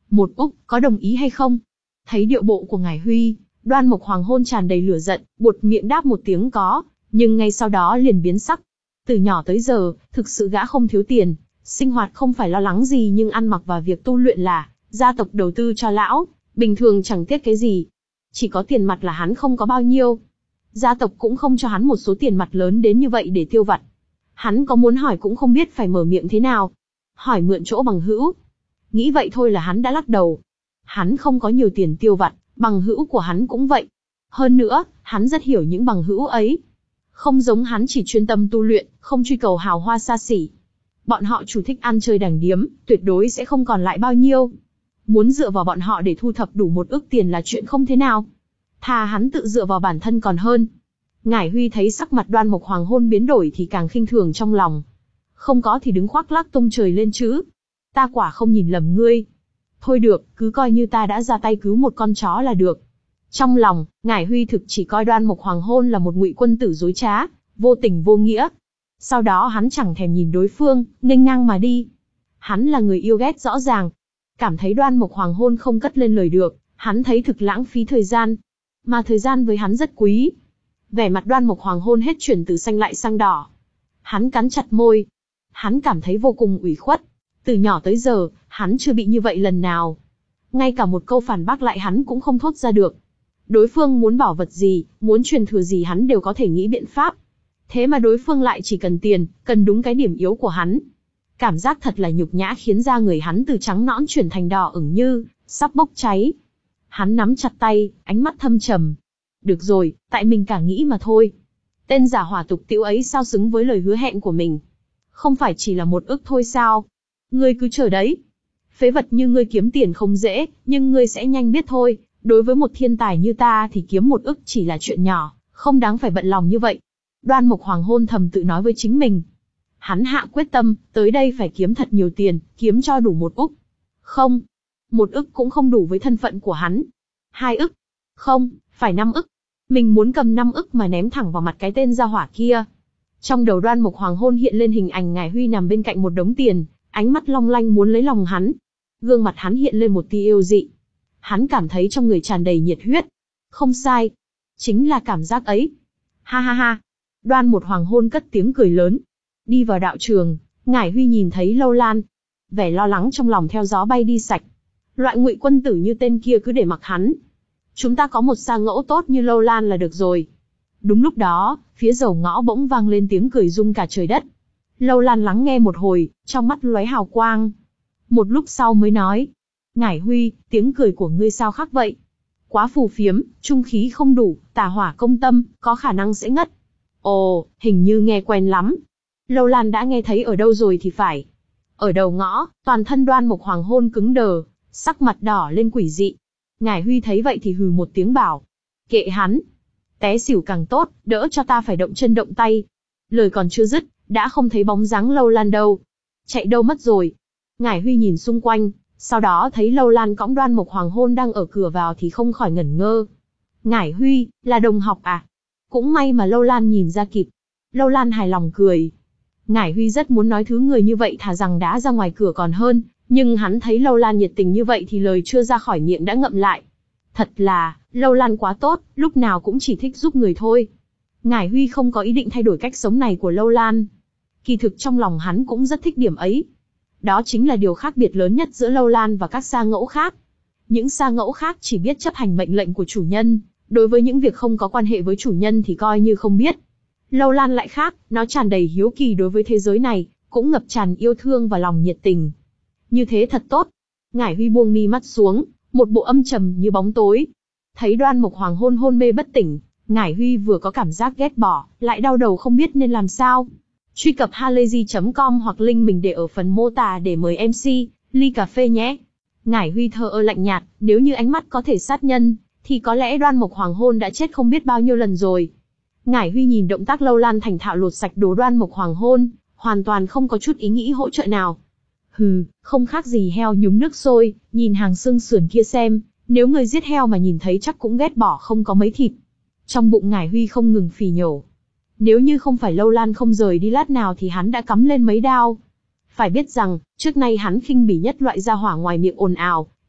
Speaker 1: Một ức, có đồng ý hay không? Thấy điệu bộ của Ngải Huy, Đoan Mộc Hoàng Hôn tràn đầy lửa giận, buột miệng đáp một tiếng có, nhưng ngay sau đó liền biến sắc. Từ nhỏ tới giờ, thực sự gã không thiếu tiền, sinh hoạt không phải lo lắng gì, nhưng ăn mặc và việc tu luyện là gia tộc đầu tư cho lão, bình thường chẳng tiếc cái gì. Chỉ có tiền mặt là hắn không có bao nhiêu. Gia tộc cũng không cho hắn một số tiền mặt lớn đến như vậy để tiêu vặt. Hắn có muốn hỏi cũng không biết phải mở miệng thế nào. Hỏi mượn chỗ bằng hữu. Nghĩ vậy thôi là hắn đã lắc đầu. Hắn không có nhiều tiền tiêu vặt, bằng hữu của hắn cũng vậy. Hơn nữa, hắn rất hiểu những bằng hữu ấy. Không giống hắn chỉ chuyên tâm tu luyện, không truy cầu hào hoa xa xỉ. Bọn họ chủ thích ăn chơi đàng điếm, tuyệt đối sẽ không còn lại bao nhiêu. Muốn dựa vào bọn họ để thu thập đủ một ức tiền là chuyện không thế nào. Thà hắn tự dựa vào bản thân còn hơn. Ngải Huy thấy sắc mặt Đoan Mộc Hoàng Hôn biến đổi thì càng khinh thường trong lòng. Không có thì đứng khoác lác tung trời lên chứ. Ta quả không nhìn lầm ngươi. Thôi được, cứ coi như ta đã ra tay cứu một con chó là được. Trong lòng, Ngải Huy thực chỉ coi Đoan Mộc Hoàng Hôn là một ngụy quân tử dối trá, vô tình vô nghĩa. Sau đó hắn chẳng thèm nhìn đối phương, nghênh ngang mà đi. Hắn là người yêu ghét rõ ràng. Cảm thấy Đoan Mộc Hoàng Hôn không cất lên lời được, hắn thấy thực lãng phí thời gian. Mà thời gian với hắn rất quý. Vẻ mặt Đoan Mộc Hoàng Hôn hết chuyển từ xanh lại sang đỏ. Hắn cắn chặt môi. Hắn cảm thấy vô cùng ủy khuất. Từ nhỏ tới giờ, hắn chưa bị như vậy lần nào. Ngay cả một câu phản bác lại hắn cũng không thốt ra được. Đối phương muốn bảo vật gì, muốn truyền thừa gì hắn đều có thể nghĩ biện pháp. Thế mà đối phương lại chỉ cần tiền, cần đúng cái điểm yếu của hắn. Cảm giác thật là nhục nhã, khiến da người hắn từ trắng nõn chuyển thành đỏ ửng như sắp bốc cháy. Hắn nắm chặt tay, ánh mắt thâm trầm. Được rồi, tại mình cả nghĩ mà thôi. Tên giả hỏa tục tĩu ấy sao xứng với lời hứa hẹn của mình? Không phải chỉ là một ức thôi sao? Ngươi cứ chờ đấy. Phế vật như ngươi kiếm tiền không dễ, nhưng ngươi sẽ nhanh biết thôi. Đối với một thiên tài như ta thì kiếm một ức chỉ là chuyện nhỏ, không đáng phải bận lòng như vậy. Đoan Mộc Hoàng Hôn thầm tự nói với chính mình. Hắn hạ quyết tâm, tới đây phải kiếm thật nhiều tiền, kiếm cho đủ một ức. Không, một ức cũng không đủ với thân phận của hắn. Hai ức. Không, phải năm ức. Mình muốn cầm năm ức mà ném thẳng vào mặt cái tên gia hỏa kia. Trong đầu Đoan Mộc Hoàng Hôn hiện lên hình ảnh Ngải Huy nằm bên cạnh một đống tiền, ánh mắt long lanh muốn lấy lòng hắn. Gương mặt hắn hiện lên một tia yêu dị. Hắn cảm thấy trong người tràn đầy nhiệt huyết. Không sai. Chính là cảm giác ấy. Ha ha ha. Đoan Mộc Hoàng Hôn cất tiếng cười lớn. Đi vào đạo trường, Ngải Huy nhìn thấy Lâu Lan. Vẻ lo lắng trong lòng theo gió bay đi sạch. Loại ngụy quân tử như tên kia cứ để mặc hắn. Chúng ta có một sa ngẫu tốt như Lâu Lan là được rồi. Đúng lúc đó, phía đầu ngõ bỗng vang lên tiếng cười rung cả trời đất. Lâu Lan lắng nghe một hồi, trong mắt lóe hào quang. Một lúc sau mới nói. Ngải Huy, tiếng cười của ngươi sao khác vậy? Quá phù phiếm, trung khí không đủ, tà hỏa công tâm, có khả năng sẽ ngất. Ồ, hình như nghe quen lắm. Lâu Lan đã nghe thấy ở đâu rồi thì phải. Ở đầu ngõ, toàn thân Đoan Mộc Hoàng Hôn cứng đờ, sắc mặt đỏ lên quỷ dị. Ngải Huy thấy vậy thì hừ một tiếng bảo. Kệ hắn. Té xỉu càng tốt, đỡ cho ta phải động chân động tay. Lời còn chưa dứt, đã không thấy bóng dáng Lâu Lan đâu. Chạy đâu mất rồi? Ngải Huy nhìn xung quanh, sau đó thấy Lâu Lan cõng Đoan Mộc Hoàng Hôn đang ở cửa vào thì không khỏi ngẩn ngơ. Ngải Huy, là đồng học à? Cũng may mà Lâu Lan nhìn ra kịp. Lâu Lan hài lòng cười. Ngải Huy rất muốn nói thứ người như vậy thà rằng đã ra ngoài cửa còn hơn, nhưng hắn thấy Lâu Lan nhiệt tình như vậy thì lời chưa ra khỏi miệng đã ngậm lại. Thật là, Lâu Lan quá tốt, lúc nào cũng chỉ thích giúp người thôi. Ngải Huy không có ý định thay đổi cách sống này của Lâu Lan. Kỳ thực trong lòng hắn cũng rất thích điểm ấy. Đó chính là điều khác biệt lớn nhất giữa Lâu Lan và các sa ngẫu khác. Những sa ngẫu khác chỉ biết chấp hành mệnh lệnh của chủ nhân, đối với những việc không có quan hệ với chủ nhân thì coi như không biết. Lâu Lan lại khác, nó tràn đầy hiếu kỳ đối với thế giới này, cũng ngập tràn yêu thương và lòng nhiệt tình. Như thế thật tốt. Ngải Huy buông mi mắt xuống, một bộ âm trầm như bóng tối. Thấy Đoan Mộc Hoàng Hôn hôn mê bất tỉnh, Ngải Huy vừa có cảm giác ghét bỏ, lại đau đầu không biết nên làm sao. Truy cập halayzi chấm com hoặc link mình để ở phần mô tả để mời em xê, ly cà phê nhé. Ngải Huy thờ ơ lạnh nhạt, nếu như ánh mắt có thể sát nhân, thì có lẽ Đoan Mộc Hoàng Hôn đã chết không biết bao nhiêu lần rồi. Ngải Huy nhìn động tác Lâu Lan thành thạo lột sạch đồ Đoan Mộc Hoàng Hôn, hoàn toàn không có chút ý nghĩ hỗ trợ nào. Hừ, không khác gì heo nhúng nước sôi, nhìn hàng xương sườn kia xem, nếu người giết heo mà nhìn thấy chắc cũng ghét bỏ không có mấy thịt. Trong bụng Ngải Huy không ngừng phì nhổ. Nếu như không phải Lâu Lan không rời đi lát nào thì hắn đã cắm lên mấy đao. Phải biết rằng, trước nay hắn khinh bỉ nhất loại gia hỏa ngoài miệng ồn ào,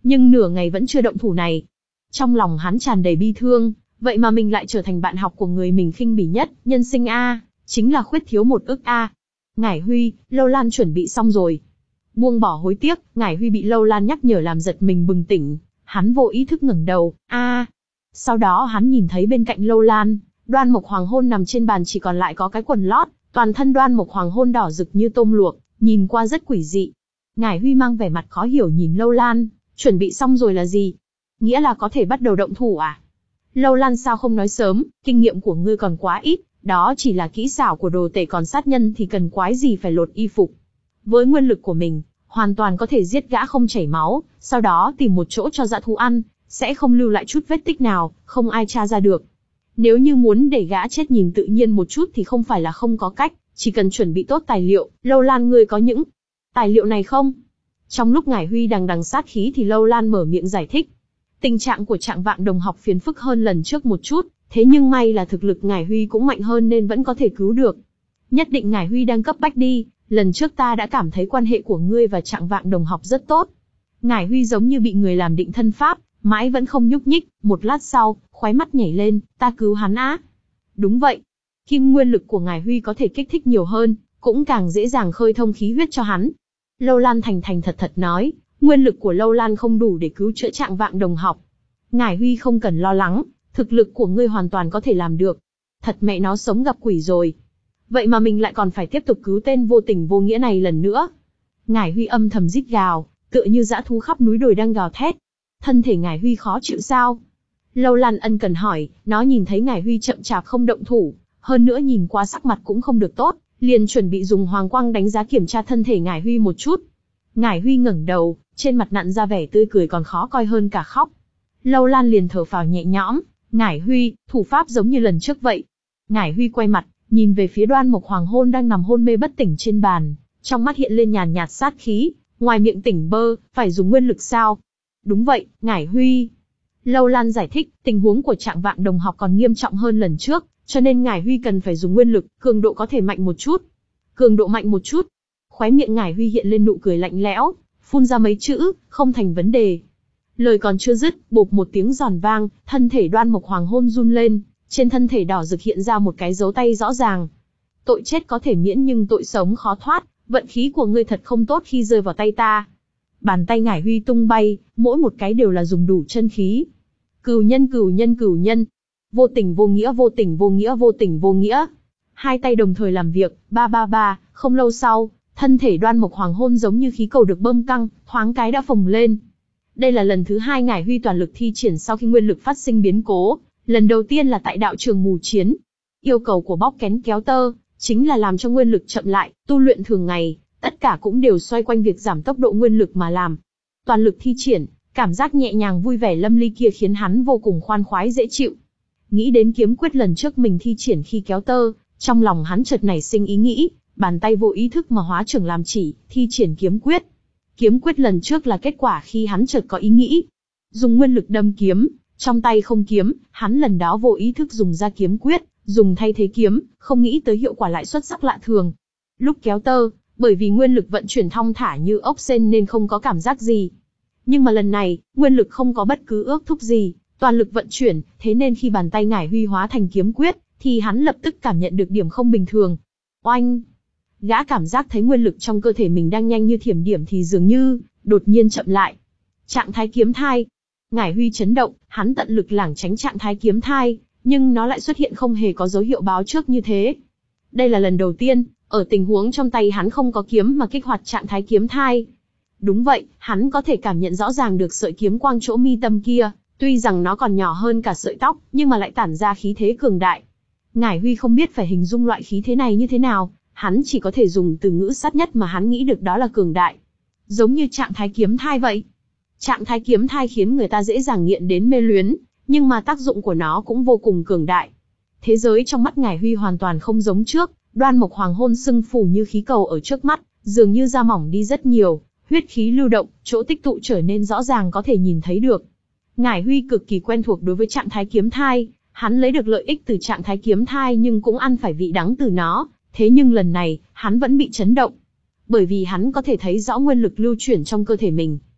Speaker 1: nhưng nửa ngày vẫn chưa động thủ này. Trong lòng hắn tràn đầy bi thương, vậy mà mình lại trở thành bạn học của người mình khinh bỉ nhất, nhân sinh a, chính là khuyết thiếu một ức a. Ngải Huy, Lâu Lan chuẩn bị xong rồi. Buông bỏ hối tiếc, Ngải Huy bị Lâu Lan nhắc nhở làm giật mình bừng tỉnh, hắn vô ý thức ngẩng đầu, a. Sau đó hắn nhìn thấy bên cạnh Lâu Lan, Đoan Mộc Hoàng Hôn nằm trên bàn chỉ còn lại có cái quần lót, toàn thân Đoan Mộc Hoàng Hôn đỏ rực như tôm luộc, nhìn qua rất quỷ dị. Ngải Huy mang vẻ mặt khó hiểu nhìn Lâu Lan, chuẩn bị xong rồi là gì? Nghĩa là có thể bắt đầu động thủ à? Lâu Lan sao không nói sớm, kinh nghiệm của ngươi còn quá ít, đó chỉ là kỹ xảo của đồ tể, còn sát nhân thì cần quái gì phải lột y phục. Với nguyên lực của mình, hoàn toàn có thể giết gã không chảy máu, sau đó tìm một chỗ cho dã thú ăn, sẽ không lưu lại chút vết tích nào, không ai tra ra được. Nếu như muốn để gã chết nhìn tự nhiên một chút thì không phải là không có cách, chỉ cần chuẩn bị tốt tài liệu. Lâu Lan, ngươi có những tài liệu này không? Trong lúc Ngải Huy đằng đằng sát khí thì Lâu Lan mở miệng giải thích. Tình trạng của Trạng Vạng đồng học phiền phức hơn lần trước một chút, thế nhưng may là thực lực Ngải Huy cũng mạnh hơn nên vẫn có thể cứu được. Nhất định Ngải Huy đang cấp bách đi, lần trước ta đã cảm thấy quan hệ của ngươi và Trạng Vạng đồng học rất tốt. Ngải Huy giống như bị người làm định thân pháp, mãi vẫn không nhúc nhích, một lát sau, khóe mắt nhảy lên, ta cứu hắn á. Đúng vậy. Kim nguyên lực của Ngải Huy có thể kích thích nhiều hơn, cũng càng dễ dàng khơi thông khí huyết cho hắn. Lâu Lan thành thành thật thật nói, nguyên lực của Lâu Lan không đủ để cứu chữa Trạng Vạng đồng học. Ngải Huy không cần lo lắng, thực lực của ngươi hoàn toàn có thể làm được. Thật mẹ nó sống gặp quỷ rồi. Vậy mà mình lại còn phải tiếp tục cứu tên vô tình vô nghĩa này lần nữa. Ngải Huy âm thầm rít gào, tựa như dã thú khắp núi đồi đang gào thét. Thân thể Ngải Huy khó chịu sao? Lâu Lan ân cần hỏi, nó nhìn thấy Ngải Huy chậm chạp không động thủ, hơn nữa nhìn qua sắc mặt cũng không được tốt, liền chuẩn bị dùng hoàng quang đánh giá kiểm tra thân thể Ngải Huy một chút. Ngải Huy ngẩng đầu, trên mặt nặn ra vẻ tươi cười còn khó coi hơn cả khóc. Lâu Lan liền thở phào nhẹ nhõm, Ngải Huy, thủ pháp giống như lần trước vậy. Ngải Huy quay mặt, nhìn về phía Đoan Mộc Hoàng Hôn đang nằm hôn mê bất tỉnh trên bàn, trong mắt hiện lên nhàn nhạt sát khí, ngoài miệng tỉnh bơ, phải dùng nguyên lực sao? Đúng vậy, Ngải Huy. Lâu Lan giải thích, tình huống của Trạng Vạng đồng học còn nghiêm trọng hơn lần trước, cho nên Ngải Huy cần phải dùng nguyên lực, cường độ có thể mạnh một chút. Cường độ mạnh một chút. Khóe miệng Ngải Huy hiện lên nụ cười lạnh lẽo, phun ra mấy chữ, không thành vấn đề. Lời còn chưa dứt, bộp một tiếng giòn vang, thân thể Đoan Mộc Hoàng Hôn run lên, trên thân thể đỏ rực hiện ra một cái dấu tay rõ ràng. Tội chết có thể miễn nhưng tội sống khó thoát, vận khí của ngươi thật không tốt khi rơi vào tay ta. Bàn tay Ngải Huy tung bay, mỗi một cái đều là dùng đủ chân khí. Cửu nhân cửu nhân cửu nhân, vô tình vô nghĩa vô tình vô nghĩa vô tình vô nghĩa. Hai tay đồng thời làm việc, ba ba ba, không lâu sau, thân thể Đoan Mộc Hoàng Hôn giống như khí cầu được bơm căng, thoáng cái đã phồng lên. Đây là lần thứ hai Ngải Huy toàn lực thi triển sau khi nguyên lực phát sinh biến cố, lần đầu tiên là tại đạo trường mù chiến. Yêu cầu của bóc kén kéo tơ, chính là làm cho nguyên lực chậm lại, tu luyện thường ngày, tất cả cũng đều xoay quanh việc giảm tốc độ nguyên lực mà làm. Toàn lực thi triển, cảm giác nhẹ nhàng vui vẻ lâm ly kia khiến hắn vô cùng khoan khoái dễ chịu. Nghĩ đến kiếm quyết lần trước mình thi triển khi kéo tơ, trong lòng hắn chợt nảy sinh ý nghĩ, bàn tay vô ý thức mà hóa trưởng làm chỉ, thi triển kiếm quyết. Kiếm quyết lần trước là kết quả khi hắn chợt có ý nghĩ, dùng nguyên lực đâm kiếm, trong tay không kiếm, hắn lần đó vô ý thức dùng ra kiếm quyết, dùng thay thế kiếm, không nghĩ tới hiệu quả lại xuất sắc lạ thường. Lúc kéo tơ, bởi vì nguyên lực vận chuyển thong thả như ốc sên nên không có cảm giác gì. Nhưng mà lần này, nguyên lực không có bất cứ ước thúc gì, toàn lực vận chuyển, thế nên khi bàn tay Ngải Huy hóa thành kiếm quyết, thì hắn lập tức cảm nhận được điểm không bình thường. Oanh! Gã cảm giác thấy nguyên lực trong cơ thể mình đang nhanh như thiểm điểm thì dường như, đột nhiên chậm lại. Trạng thái kiếm thai. Ngải Huy chấn động, hắn tận lực lảng tránh trạng thái kiếm thai, nhưng nó lại xuất hiện không hề có dấu hiệu báo trước như thế. Đây là lần đầu tiên, ở tình huống trong tay hắn không có kiếm mà kích hoạt trạng thái kiếm thai. Đúng vậy, hắn có thể cảm nhận rõ ràng được sợi kiếm quang chỗ mi tâm kia, tuy rằng nó còn nhỏ hơn cả sợi tóc, nhưng mà lại tản ra khí thế cường đại. Ngải Huy không biết phải hình dung loại khí thế này như thế nào, hắn chỉ có thể dùng từ ngữ sát nhất mà hắn nghĩ được đó là cường đại. Giống như trạng thái kiếm thai vậy. Trạng thái kiếm thai khiến người ta dễ dàng nghiện đến mê luyến, nhưng mà tác dụng của nó cũng vô cùng cường đại. Thế giới trong mắt Ngải Huy hoàn toàn không giống trước, Đoan Mộc Hoàng Hôn sưng phù như khí cầu ở trước mắt, dường như da mỏng đi rất nhiều, huyết khí lưu động, chỗ tích tụ trở nên rõ ràng có thể nhìn thấy được. Ngải Huy cực kỳ quen thuộc đối với trạng thái kiếm thai, hắn lấy được lợi ích từ trạng thái kiếm thai nhưng cũng ăn phải vị đắng từ nó, thế nhưng lần này, hắn vẫn bị chấn động. Bởi vì hắn có thể thấy rõ nguyên lực lưu chuyển trong cơ thể mình.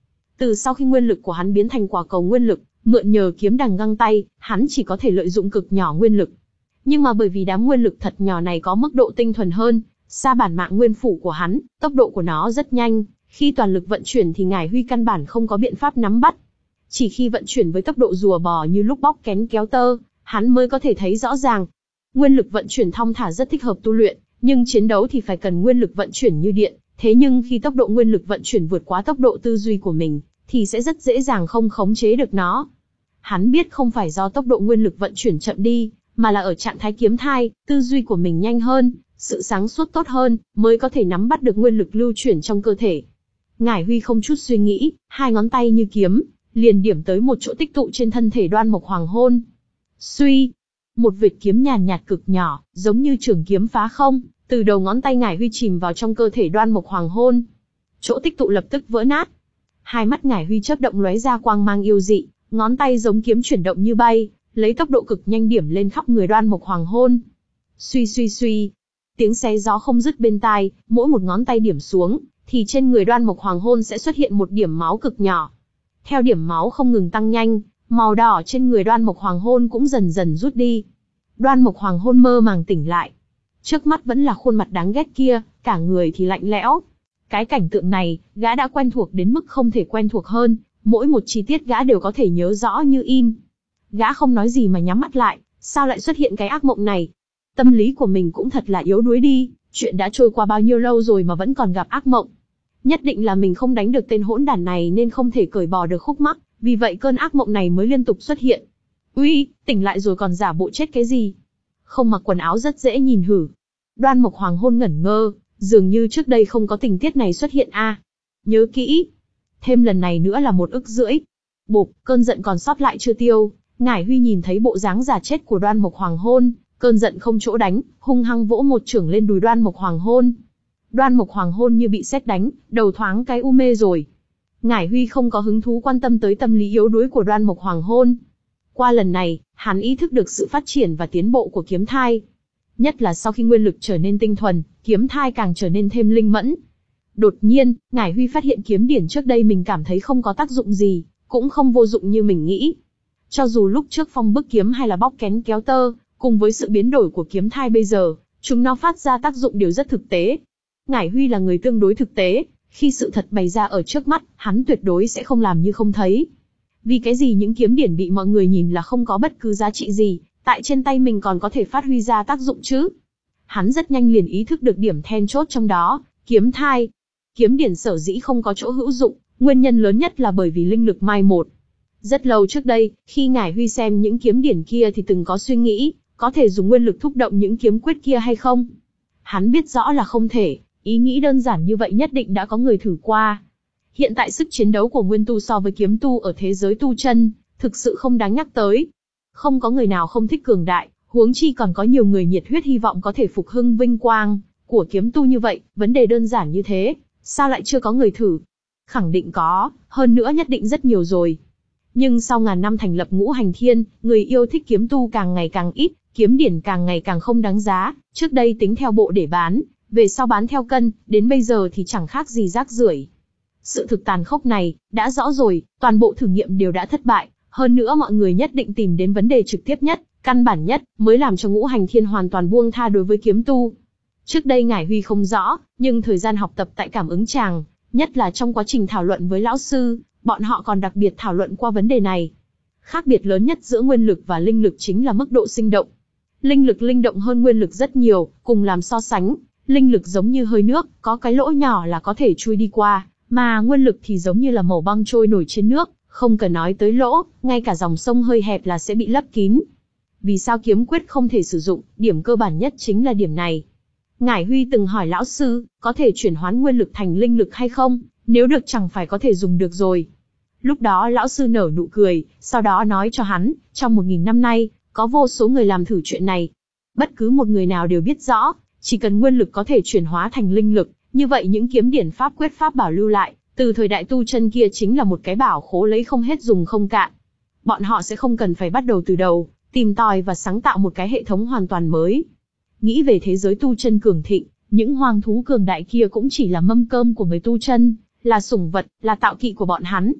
Speaker 1: Từ sau khi nguyên lực của hắn biến thành quả cầu nguyên lực, mượn nhờ kiếm đằng găng tay, hắn chỉ có thể lợi dụng cực nhỏ nguyên lực. Nhưng mà bởi vì đám nguyên lực thật nhỏ này có mức độ tinh thuần hơn, xa bản mạng nguyên phủ của hắn, tốc độ của nó rất nhanh, khi toàn lực vận chuyển thì Ngải Huy căn bản không có biện pháp nắm bắt. Chỉ khi vận chuyển với tốc độ rùa bò như lúc bóc kén kéo tơ, hắn mới có thể thấy rõ ràng. Nguyên lực vận chuyển thong thả rất thích hợp tu luyện, nhưng chiến đấu thì phải cần nguyên lực vận chuyển như điện, thế nhưng khi tốc độ nguyên lực vận chuyển vượt quá tốc độ tư duy của mình, thì sẽ rất dễ dàng không khống chế được nó. Hắn biết không phải do tốc độ nguyên lực vận chuyển chậm đi, mà là ở trạng thái kiếm thai, tư duy của mình nhanh hơn, sự sáng suốt tốt hơn, mới có thể nắm bắt được nguyên lực lưu chuyển trong cơ thể. Ngải Huy không chút suy nghĩ, hai ngón tay như kiếm, liền điểm tới một chỗ tích tụ trên thân thể Đoan Mộc Hoàng Hôn. Suy, một vệt kiếm nhàn nhạt cực nhỏ, giống như trường kiếm phá không, từ đầu ngón tay Ngải Huy chìm vào trong cơ thể Đoan Mộc Hoàng Hôn. Chỗ tích tụ lập tức vỡ nát. Hai mắt Ngải Huy chớp động lóe ra quang mang yêu dị, ngón tay giống kiếm chuyển động như bay, lấy tốc độ cực nhanh điểm lên khắp người Đoan Mộc Hoàng Hôn. Suy suy suy, tiếng xé gió không dứt bên tai, mỗi một ngón tay điểm xuống, thì trên người Đoan Mộc Hoàng Hôn sẽ xuất hiện một điểm máu cực nhỏ. Theo điểm máu không ngừng tăng nhanh, màu đỏ trên người Đoan Mộc Hoàng Hôn cũng dần dần rút đi. Đoan Mộc Hoàng Hôn mơ màng tỉnh lại. Trước mắt vẫn là khuôn mặt đáng ghét kia, cả người thì lạnh lẽo. Cái cảnh tượng này, gã đã quen thuộc đến mức không thể quen thuộc hơn, mỗi một chi tiết gã đều có thể nhớ rõ như in. Gã không nói gì mà nhắm mắt lại, sao lại xuất hiện cái ác mộng này? Tâm lý của mình cũng thật là yếu đuối đi, chuyện đã trôi qua bao nhiêu lâu rồi mà vẫn còn gặp ác mộng. Nhất định là mình không đánh được tên hỗn đản này nên không thể cởi bỏ được khúc mắc, vì vậy cơn ác mộng này mới liên tục xuất hiện. Uy, tỉnh lại rồi còn giả bộ chết cái gì? Không mặc quần áo rất dễ nhìn hử. Đoan Mộc Hoàng Hôn ngẩn ngơ, dường như trước đây không có tình tiết này xuất hiện a. À, nhớ kỹ. Thêm lần này nữa là một ức rưỡi. Bộp, cơn giận còn sót lại chưa tiêu, Ngải Huy nhìn thấy bộ dáng giả chết của Đoan Mộc Hoàng Hôn, cơn giận không chỗ đánh, hung hăng vỗ một chưởng lên đùi Đoan Mộc Hoàng Hôn. Đoan Mộc Hoàng Hôn như bị sét đánh, đầu thoáng cái u mê rồi. Ngải Huy không có hứng thú quan tâm tới tâm lý yếu đuối của Đoan Mộc Hoàng Hôn. Qua lần này, hắn ý thức được sự phát triển và tiến bộ của kiếm thai. Nhất là sau khi nguyên lực trở nên tinh thuần, kiếm thai càng trở nên thêm linh mẫn. Đột nhiên, Ngải Huy phát hiện kiếm điển trước đây mình cảm thấy không có tác dụng gì, cũng không vô dụng như mình nghĩ. Cho dù lúc trước phong bức kiếm hay là bóc kén kéo tơ, cùng với sự biến đổi của kiếm thai bây giờ, chúng nó phát ra tác dụng đều rất thực tế. Ngải Huy là người tương đối thực tế, khi sự thật bày ra ở trước mắt, hắn tuyệt đối sẽ không làm như không thấy. Vì cái gì những kiếm điển bị mọi người nhìn là không có bất cứ giá trị gì, tại trên tay mình còn có thể phát huy ra tác dụng chứ? Hắn rất nhanh liền ý thức được điểm then chốt trong đó, kiếm thai. Kiếm điển sở dĩ không có chỗ hữu dụng, nguyên nhân lớn nhất là bởi vì linh lực mai một. Rất lâu trước đây, khi Ngải Huy xem những kiếm điển kia thì từng có suy nghĩ, có thể dùng nguyên lực thúc động những kiếm quyết kia hay không? Hắn biết rõ là không thể, ý nghĩ đơn giản như vậy nhất định đã có người thử qua. Hiện tại sức chiến đấu của nguyên tu so với kiếm tu ở thế giới tu chân, thực sự không đáng nhắc tới. Không có người nào không thích cường đại, huống chi còn có nhiều người nhiệt huyết hy vọng có thể phục hưng vinh quang của kiếm tu như vậy, vấn đề đơn giản như thế, sao lại chưa có người thử? Khẳng định có, hơn nữa nhất định rất nhiều rồi. Nhưng sau ngàn năm thành lập Ngũ Hành Thiên, người yêu thích kiếm tu càng ngày càng ít, kiếm điển càng ngày càng không đáng giá, trước đây tính theo bộ để bán, về sau bán theo cân, đến bây giờ thì chẳng khác gì rác rưởi. Sự thực tàn khốc này, đã rõ rồi, toàn bộ thử nghiệm đều đã thất bại, hơn nữa mọi người nhất định tìm đến vấn đề trực tiếp nhất, căn bản nhất, mới làm cho Ngũ Hành Thiên hoàn toàn buông tha đối với kiếm tu. Trước đây Ngải Huy không rõ, nhưng thời gian học tập tại cảm ứng tràng, nhất là trong quá trình thảo luận với lão sư, bọn họ còn đặc biệt thảo luận qua vấn đề này. Khác biệt lớn nhất giữa nguyên lực và linh lực chính là mức độ sinh động. Linh lực linh động hơn nguyên lực rất nhiều, cùng làm so sánh, linh lực giống như hơi nước, có cái lỗ nhỏ là có thể chui đi qua, mà nguyên lực thì giống như là mẩu băng trôi nổi trên nước, không cần nói tới lỗ, ngay cả dòng sông hơi hẹp là sẽ bị lấp kín. Vì sao kiếm quyết không thể sử dụng, điểm cơ bản nhất chính là điểm này. Ngải Huy từng hỏi lão sư, có thể chuyển hoán nguyên lực thành linh lực hay không, nếu được chẳng phải có thể dùng được rồi. Lúc đó lão sư nở nụ cười, sau đó nói cho hắn, trong một nghìn năm nay, có vô số người làm thử chuyện này. Bất cứ một người nào đều biết rõ, chỉ cần nguyên lực có thể chuyển hóa thành linh lực, như vậy những kiếm điển pháp quyết pháp bảo lưu lại, từ thời đại tu chân kia chính là một cái bảo khố lấy không hết dùng không cạn. Bọn họ sẽ không cần phải bắt đầu từ đầu, tìm tòi và sáng tạo một cái hệ thống hoàn toàn mới. Nghĩ về thế giới tu chân cường thịnh, những hoang thú cường đại kia cũng chỉ là mâm cơm của người tu chân, là sủng vật, là tạo kỵ của bọn hắn.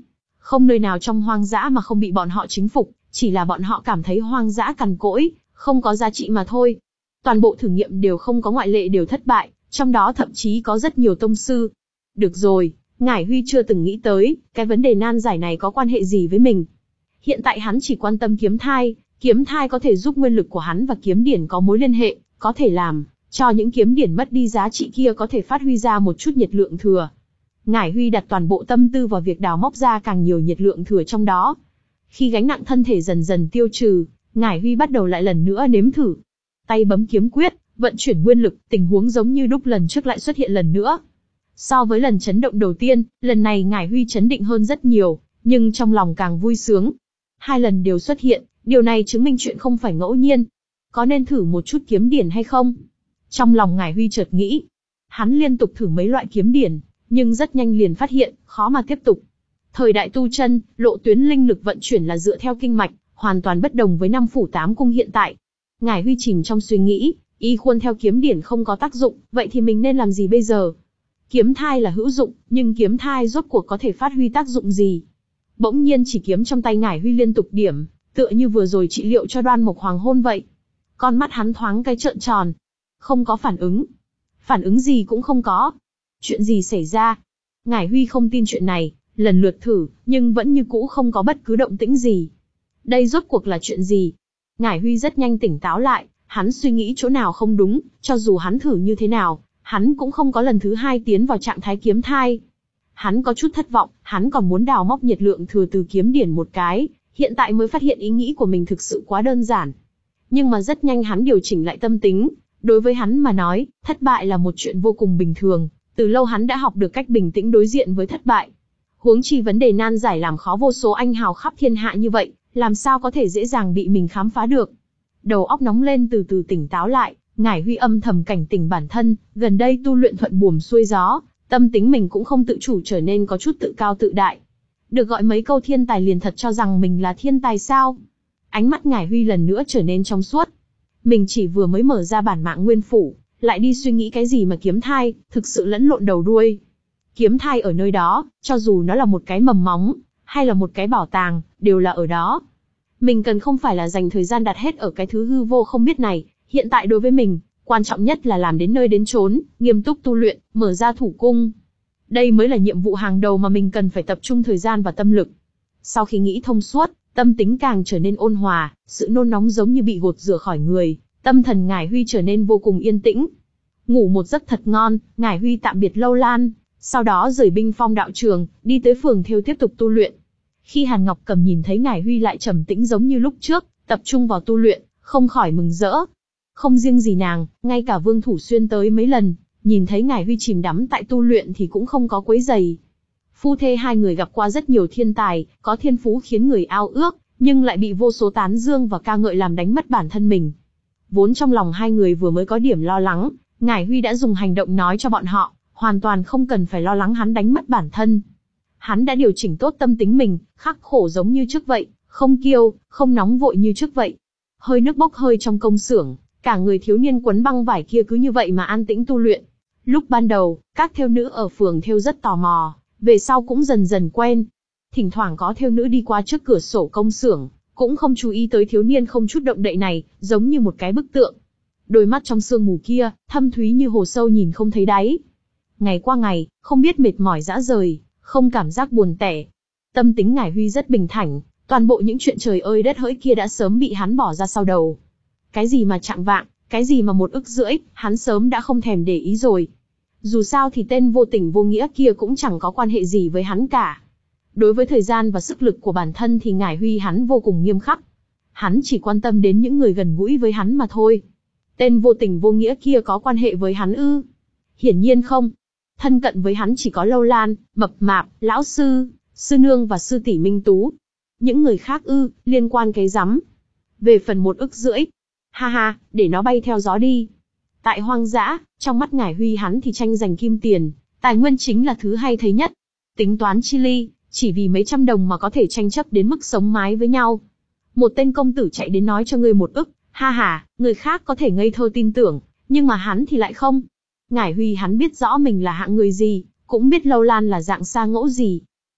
Speaker 1: Không nơi nào trong hoang dã mà không bị bọn họ chính phục, chỉ là bọn họ cảm thấy hoang dã cằn cỗi, không có giá trị mà thôi. Toàn bộ thử nghiệm đều không có ngoại lệ đều thất bại, trong đó thậm chí có rất nhiều tông sư. Được rồi, Ngải Huy chưa từng nghĩ tới, cái vấn đề nan giải này có quan hệ gì với mình. Hiện tại hắn chỉ quan tâm kiếm thai, kiếm thai có thể giúp nguyên lực của hắn và kiếm điển có mối liên hệ, có thể làm cho những kiếm điển mất đi giá trị kia có thể phát huy ra một chút nhiệt lượng thừa. Ngải Huy đặt toàn bộ tâm tư vào việc đào móc ra càng nhiều nhiệt lượng thừa trong đó. Khi gánh nặng thân thể dần dần tiêu trừ, Ngải Huy bắt đầu lại lần nữa nếm thử. Tay bấm kiếm quyết, vận chuyển nguyên lực, tình huống giống như đúc lần trước lại xuất hiện lần nữa. So với lần chấn động đầu tiên, lần này Ngải Huy chấn định hơn rất nhiều, nhưng trong lòng càng vui sướng. Hai lần đều xuất hiện, điều này chứng minh chuyện không phải ngẫu nhiên. Có nên thử một chút kiếm điển hay không? Trong lòng Ngải Huy chợt nghĩ. Hắn liên tục thử mấy loại kiếm điển, nhưng rất nhanh liền phát hiện, khó mà tiếp tục. Thời đại tu chân, lộ tuyến linh lực vận chuyển là dựa theo kinh mạch, hoàn toàn bất đồng với năm phủ tám cung hiện tại. Ngải Huy chìm trong suy nghĩ, y khuôn theo kiếm điển không có tác dụng, vậy thì mình nên làm gì bây giờ? Kiếm thai là hữu dụng, nhưng kiếm thai rốt cuộc có thể phát huy tác dụng gì? Bỗng nhiên chỉ kiếm trong tay Ngải Huy liên tục điểm, tựa như vừa rồi trị liệu cho Đoan Mộc Hoàng hôn vậy. Con mắt hắn thoáng cái trợn tròn. Không có phản ứng. Phản ứng gì cũng không có. Chuyện gì xảy ra? Ngải Huy không tin chuyện này, lần lượt thử, nhưng vẫn như cũ không có bất cứ động tĩnh gì. Đây rốt cuộc là chuyện gì? Ngải Huy rất nhanh tỉnh táo lại, hắn suy nghĩ chỗ nào không đúng, cho dù hắn thử như thế nào, hắn cũng không có lần thứ hai tiến vào trạng thái kiếm thai. Hắn có chút thất vọng, hắn còn muốn đào móc nhiệt lượng thừa từ kiếm điển một cái, hiện tại mới phát hiện ý nghĩ của mình thực sự quá đơn giản. Nhưng mà rất nhanh hắn điều chỉnh lại tâm tính, đối với hắn mà nói, thất bại là một chuyện vô cùng bình thường, từ lâu hắn đã học được cách bình tĩnh đối diện với thất bại. Huống chi vấn đề nan giải làm khó vô số anh hào khắp thiên hạ như vậy, làm sao có thể dễ dàng bị mình khám phá được. Đầu óc nóng lên từ từ tỉnh táo lại, Ngải Huy âm thầm cảnh tỉnh bản thân, gần đây tu luyện thuận buồm xuôi gió, tâm tính mình cũng không tự chủ trở nên có chút tự cao tự đại. Được gọi mấy câu thiên tài liền thật cho rằng mình là thiên tài sao? Ánh mắt Ngải Huy lần nữa trở nên trong suốt. Mình chỉ vừa mới mở ra bản mạng nguyên phủ, lại đi suy nghĩ cái gì mà kiếm thai, thực sự lẫn lộn đầu đuôi. Kiếm thai ở nơi đó, cho dù nó là một cái mầm móng, hay là một cái bảo tàng, đều là ở đó. Mình cần không phải là dành thời gian đặt hết ở cái thứ hư vô không biết này, hiện tại đối với mình, quan trọng nhất là làm đến nơi đến chốn, nghiêm túc tu luyện, mở ra thủ cung. Đây mới là nhiệm vụ hàng đầu mà mình cần phải tập trung thời gian và tâm lực. Sau khi nghĩ thông suốt, tâm tính càng trở nên ôn hòa, sự nôn nóng giống như bị gột rửa khỏi người, tâm thần Ngải Huy trở nên vô cùng yên tĩnh. Ngủ một giấc thật ngon, Ngải Huy tạm biệt Lâu Lan, sau đó rời Binh Phong đạo trường, đi tới phường thêu tiếp tục tu luyện. Khi Hàn Ngọc Cầm nhìn thấy Ngải Huy lại trầm tĩnh giống như lúc trước, tập trung vào tu luyện, không khỏi mừng rỡ. Không riêng gì nàng, ngay cả Vương Thủ Xuyên tới mấy lần, nhìn thấy Ngải Huy chìm đắm tại tu luyện thì cũng không có quấy rầy. Phu thê hai người gặp qua rất nhiều thiên tài, có thiên phú khiến người ao ước, nhưng lại bị vô số tán dương và ca ngợi làm đánh mất bản thân mình. Vốn trong lòng hai người vừa mới có điểm lo lắng, Ngải Huy đã dùng hành động nói cho bọn họ, hoàn toàn không cần phải lo lắng hắn đánh mất bản thân. Hắn đã điều chỉnh tốt tâm tính mình, khắc khổ giống như trước vậy, không kiêu, không nóng vội như trước vậy. Hơi nước bốc hơi trong công xưởng, cả người thiếu niên quấn băng vải kia cứ như vậy mà an tĩnh tu luyện. Lúc ban đầu, các thêu nữ ở phường thêu rất tò mò, về sau cũng dần dần quen. Thỉnh thoảng có thêu nữ đi qua trước cửa sổ công xưởng, cũng không chú ý tới thiếu niên không chút động đậy này, giống như một cái bức tượng. Đôi mắt trong sương mù kia, thâm thúy như hồ sâu nhìn không thấy đáy. Ngày qua ngày, không biết mệt mỏi dã rời, không cảm giác buồn tẻ. Tâm tính Ngải Huy rất bình thản, toàn bộ những chuyện trời ơi đất hỡi kia đã sớm bị hắn bỏ ra sau đầu. Cái gì mà chạng vạng, cái gì mà một ức rưỡi, hắn sớm đã không thèm để ý rồi. Dù sao thì tên vô tình vô nghĩa kia cũng chẳng có quan hệ gì với hắn cả. Đối với thời gian và sức lực của bản thân thì Ngải Huy hắn vô cùng nghiêm khắc. Hắn chỉ quan tâm đến những người gần gũi với hắn mà thôi. Tên vô tình vô nghĩa kia có quan hệ với hắn ư? Hiển nhiên không. Thân cận với hắn chỉ có Lâu Lan, Mập Mạp, Lão Sư, Sư Nương và Sư Tỷ Minh Tú. Những người khác ư, liên quan cái rắm. Về phần một ức rưỡi, ha ha, để nó bay theo gió đi. Tại hoang dã, trong mắt Ngải Huy hắn thì tranh giành kim tiền, tài nguyên chính là thứ hay thấy nhất. Tính toán chi ly, chỉ vì mấy trăm đồng mà có thể tranh chấp đến mức sống mái với nhau. Một tên công tử chạy đến nói cho ngươi một ức, ha ha, người khác có thể ngây thơ tin tưởng, nhưng mà hắn thì lại không. Ngải Huy hắn biết rõ mình là hạng người gì, cũng biết Lâu Lan là dạng sa ngẫu gì.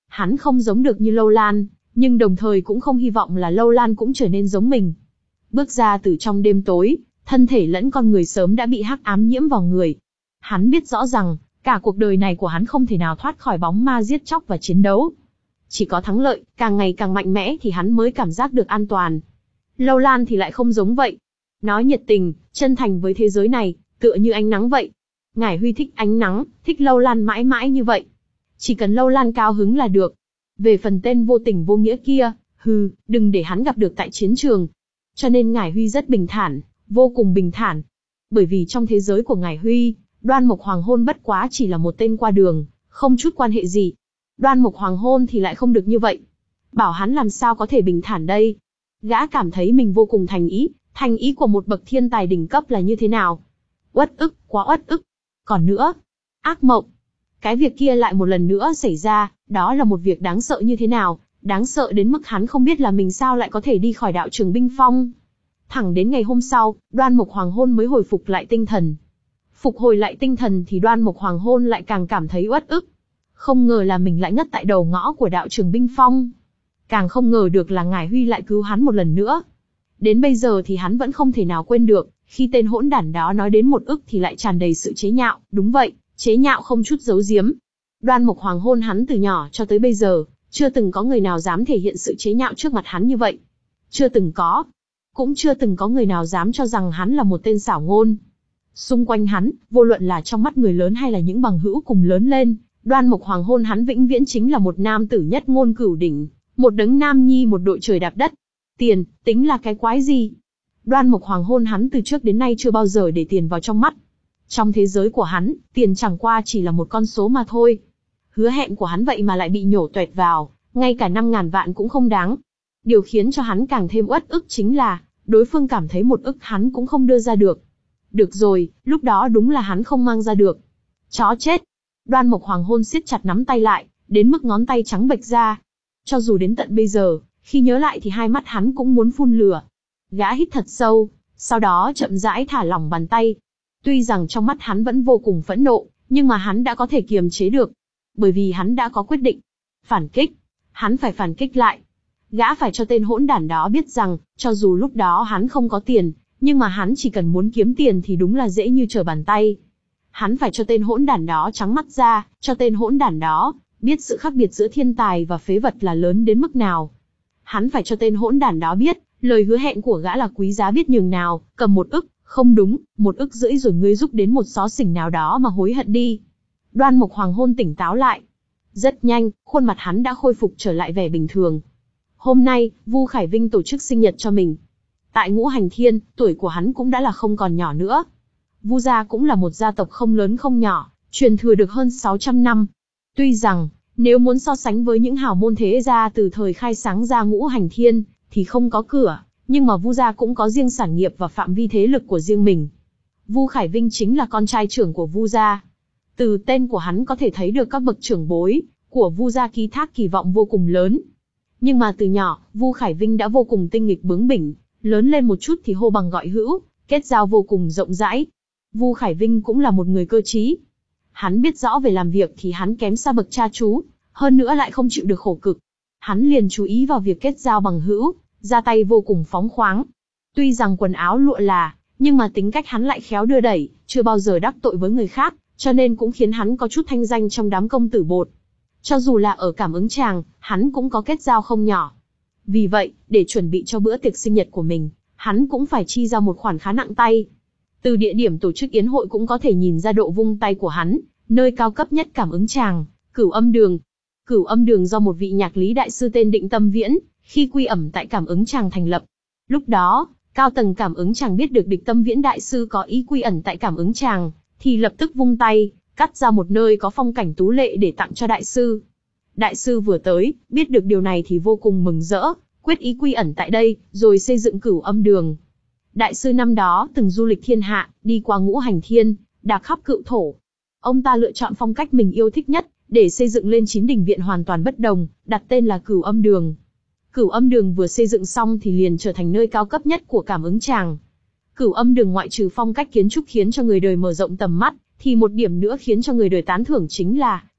Speaker 1: Hắn không giống được như Lâu Lan, nhưng đồng thời cũng không hy vọng là Lâu Lan cũng trở nên giống mình. Bước ra từ trong đêm tối, thân thể lẫn con người sớm đã bị hắc ám nhiễm vào người. Hắn biết rõ rằng, cả cuộc đời này của hắn không thể nào thoát khỏi bóng ma giết chóc và chiến đấu. Chỉ có thắng lợi, càng ngày càng mạnh mẽ thì hắn mới cảm giác được an toàn. Lâu Lan thì lại không giống vậy. Nói nhiệt tình, chân thành với thế giới này, tựa như ánh nắng vậy. Ngải Huy thích ánh nắng, thích Lâu Lan mãi mãi như vậy. Chỉ cần Lâu Lan cao hứng là được. Về phần tên vô tình vô nghĩa kia, hừ, đừng để hắn gặp được tại chiến trường. Cho nên Ngải Huy rất bình thản, vô cùng bình thản. Bởi vì trong thế giới của Ngải Huy, Đoan Mộc Hoàng Hôn bất quá chỉ là một tên qua đường, không chút quan hệ gì. Đoan Mộc Hoàng Hôn thì lại không được như vậy. Bảo hắn làm sao có thể bình thản đây? Gã cảm thấy mình vô cùng thành ý, thành ý của một bậc thiên tài đỉnh cấp là như thế nào? Uất ức, quá uất ức. Còn nữa, ác mộng. Cái việc kia lại một lần nữa xảy ra, đó là một việc đáng sợ như thế nào, đáng sợ đến mức hắn không biết là mình sao lại có thể đi khỏi đạo trường binh phong. Thẳng đến ngày hôm sau, Đoan Mộc Hoàng Hôn mới hồi phục lại tinh thần. Phục hồi lại tinh thần thì Đoan Mộc Hoàng Hôn lại càng cảm thấy uất ức. Không ngờ là mình lại ngất tại đầu ngõ của đạo trường binh phong. Càng không ngờ được là Ngải Huy lại cứu hắn một lần nữa. Đến bây giờ thì hắn vẫn không thể nào quên được, khi tên hỗn đản đó nói đến một ức thì lại tràn đầy sự chế nhạo, đúng vậy, chế nhạo không chút giấu giếm. Đoan Mộc Hoàng Hôn hắn từ nhỏ cho tới bây giờ, chưa từng có người nào dám thể hiện sự chế nhạo trước mặt hắn như vậy. Chưa từng có. Cũng chưa từng có người nào dám cho rằng hắn là một tên xảo ngôn. Xung quanh hắn, vô luận là trong mắt người lớn hay là những bằng hữu cùng lớn lên, Đoan Mộc Hoàng Hôn hắn vĩnh viễn chính là một nam tử nhất ngôn cửu đỉnh, một đấng nam nhi một đội trời đạp đất. Tiền, tính là cái quái gì? Đoan Mộc Hoàng Hôn hắn từ trước đến nay chưa bao giờ để tiền vào trong mắt. Trong thế giới của hắn, tiền chẳng qua chỉ là một con số mà thôi. Hứa hẹn của hắn vậy mà lại bị nhổ tuẹt vào, ngay cả năm ngàn vạn cũng không đáng. Điều khiến cho hắn càng thêm uất ức chính là, đối phương cảm thấy một ức hắn cũng không đưa ra được. Được rồi, lúc đó đúng là hắn không mang ra được. Chó chết! Đoan Mộc Hoàng Hôn siết chặt nắm tay lại, đến mức ngón tay trắng bệch ra. Cho dù đến tận bây giờ, khi nhớ lại thì hai mắt hắn cũng muốn phun lửa. Gã hít thật sâu, sau đó chậm rãi thả lỏng bàn tay. Tuy rằng trong mắt hắn vẫn vô cùng phẫn nộ, nhưng mà hắn đã có thể kiềm chế được. Bởi vì hắn đã có quyết định. Phản kích. Hắn phải phản kích lại. Gã phải cho tên hỗn đản đó biết rằng, cho dù lúc đó hắn không có tiền, nhưng mà hắn chỉ cần muốn kiếm tiền thì đúng là dễ như trở bàn tay. Hắn phải cho tên hỗn đản đó trắng mắt ra, cho tên hỗn đản đó biết sự khác biệt giữa thiên tài và phế vật là lớn đến mức nào. Hắn phải cho tên hỗn đản đó biết, lời hứa hẹn của gã là quý giá biết nhường nào, cầm một ức, không đúng, một ức rưỡi rồi ngươi giúp đến một xó xỉnh nào đó mà hối hận đi. Đoan Mộc Hoàng Hôn tỉnh táo lại. Rất nhanh, khuôn mặt hắn đã khôi phục trở lại vẻ bình thường. Hôm nay, Vu Khải Vinh tổ chức sinh nhật cho mình. Tại Ngũ Hành Thiên, tuổi của hắn cũng đã là không còn nhỏ nữa. Vu gia cũng là một gia tộc không lớn không nhỏ, truyền thừa được hơn sáu trăm năm. Tuy rằng, nếu muốn so sánh với những hào môn thế gia từ thời khai sáng ra Ngũ Hành Thiên, thì không có cửa, nhưng mà Vu gia cũng có riêng sản nghiệp và phạm vi thế lực của riêng mình. Vu Khải Vinh chính là con trai trưởng của Vu gia. Từ tên của hắn có thể thấy được các bậc trưởng bối của Vu gia ký thác kỳ vọng vô cùng lớn. Nhưng mà từ nhỏ, Vu Khải Vinh đã vô cùng tinh nghịch bướng bỉnh, lớn lên một chút thì hô bằng gọi hữu, kết giao vô cùng rộng rãi. Vu Khải Vinh cũng là một người cơ trí. Hắn biết rõ về làm việc thì hắn kém xa bậc cha chú, hơn nữa lại không chịu được khổ cực. Hắn liền chú ý vào việc kết giao bằng hữu, ra tay vô cùng phóng khoáng. Tuy rằng quần áo lụa là, nhưng mà tính cách hắn lại khéo đưa đẩy, chưa bao giờ đắc tội với người khác, cho nên cũng khiến hắn có chút thanh danh trong đám công tử bột. Cho dù là ở Cảm Ứng Tràng, hắn cũng có kết giao không nhỏ. Vì vậy, để chuẩn bị cho bữa tiệc sinh nhật của mình, hắn cũng phải chi ra một khoản khá nặng tay. Từ địa điểm tổ chức yến hội cũng có thể nhìn ra độ vung tay của hắn, nơi cao cấp nhất Cảm Ứng Tràng, Cửu Âm Đường. Cửu Âm Đường do một vị nhạc lý đại sư tên Định Tâm Viễn, khi quy ẩn tại Cảm Ứng Tràng thành lập. Lúc đó, cao tầng Cảm Ứng Tràng biết được Định Tâm Viễn đại sư có ý quy ẩn tại Cảm Ứng Tràng, thì lập tức vung tay, cắt ra một nơi có phong cảnh tú lệ để tặng cho đại sư. Đại sư vừa tới, biết được điều này thì vô cùng mừng rỡ, quyết ý quy ẩn tại đây, rồi xây dựng Cửu Âm Đường. Đại sư năm đó từng du lịch thiên hạ, đi qua Ngũ Hành Thiên, đạp khắp cựu thổ. Ông ta lựa chọn phong cách mình yêu thích nhất, để xây dựng lên chín đình viện hoàn toàn bất đồng, đặt tên là Cửu Âm Đường. Cửu Âm Đường vừa xây dựng xong thì liền trở thành nơi cao cấp nhất của Cảm Ứng Tràng. Cửu Âm Đường ngoại trừ phong cách kiến trúc khiến cho người đời mở rộng tầm mắt, thì một điểm nữa khiến cho người đời tán thưởng chính là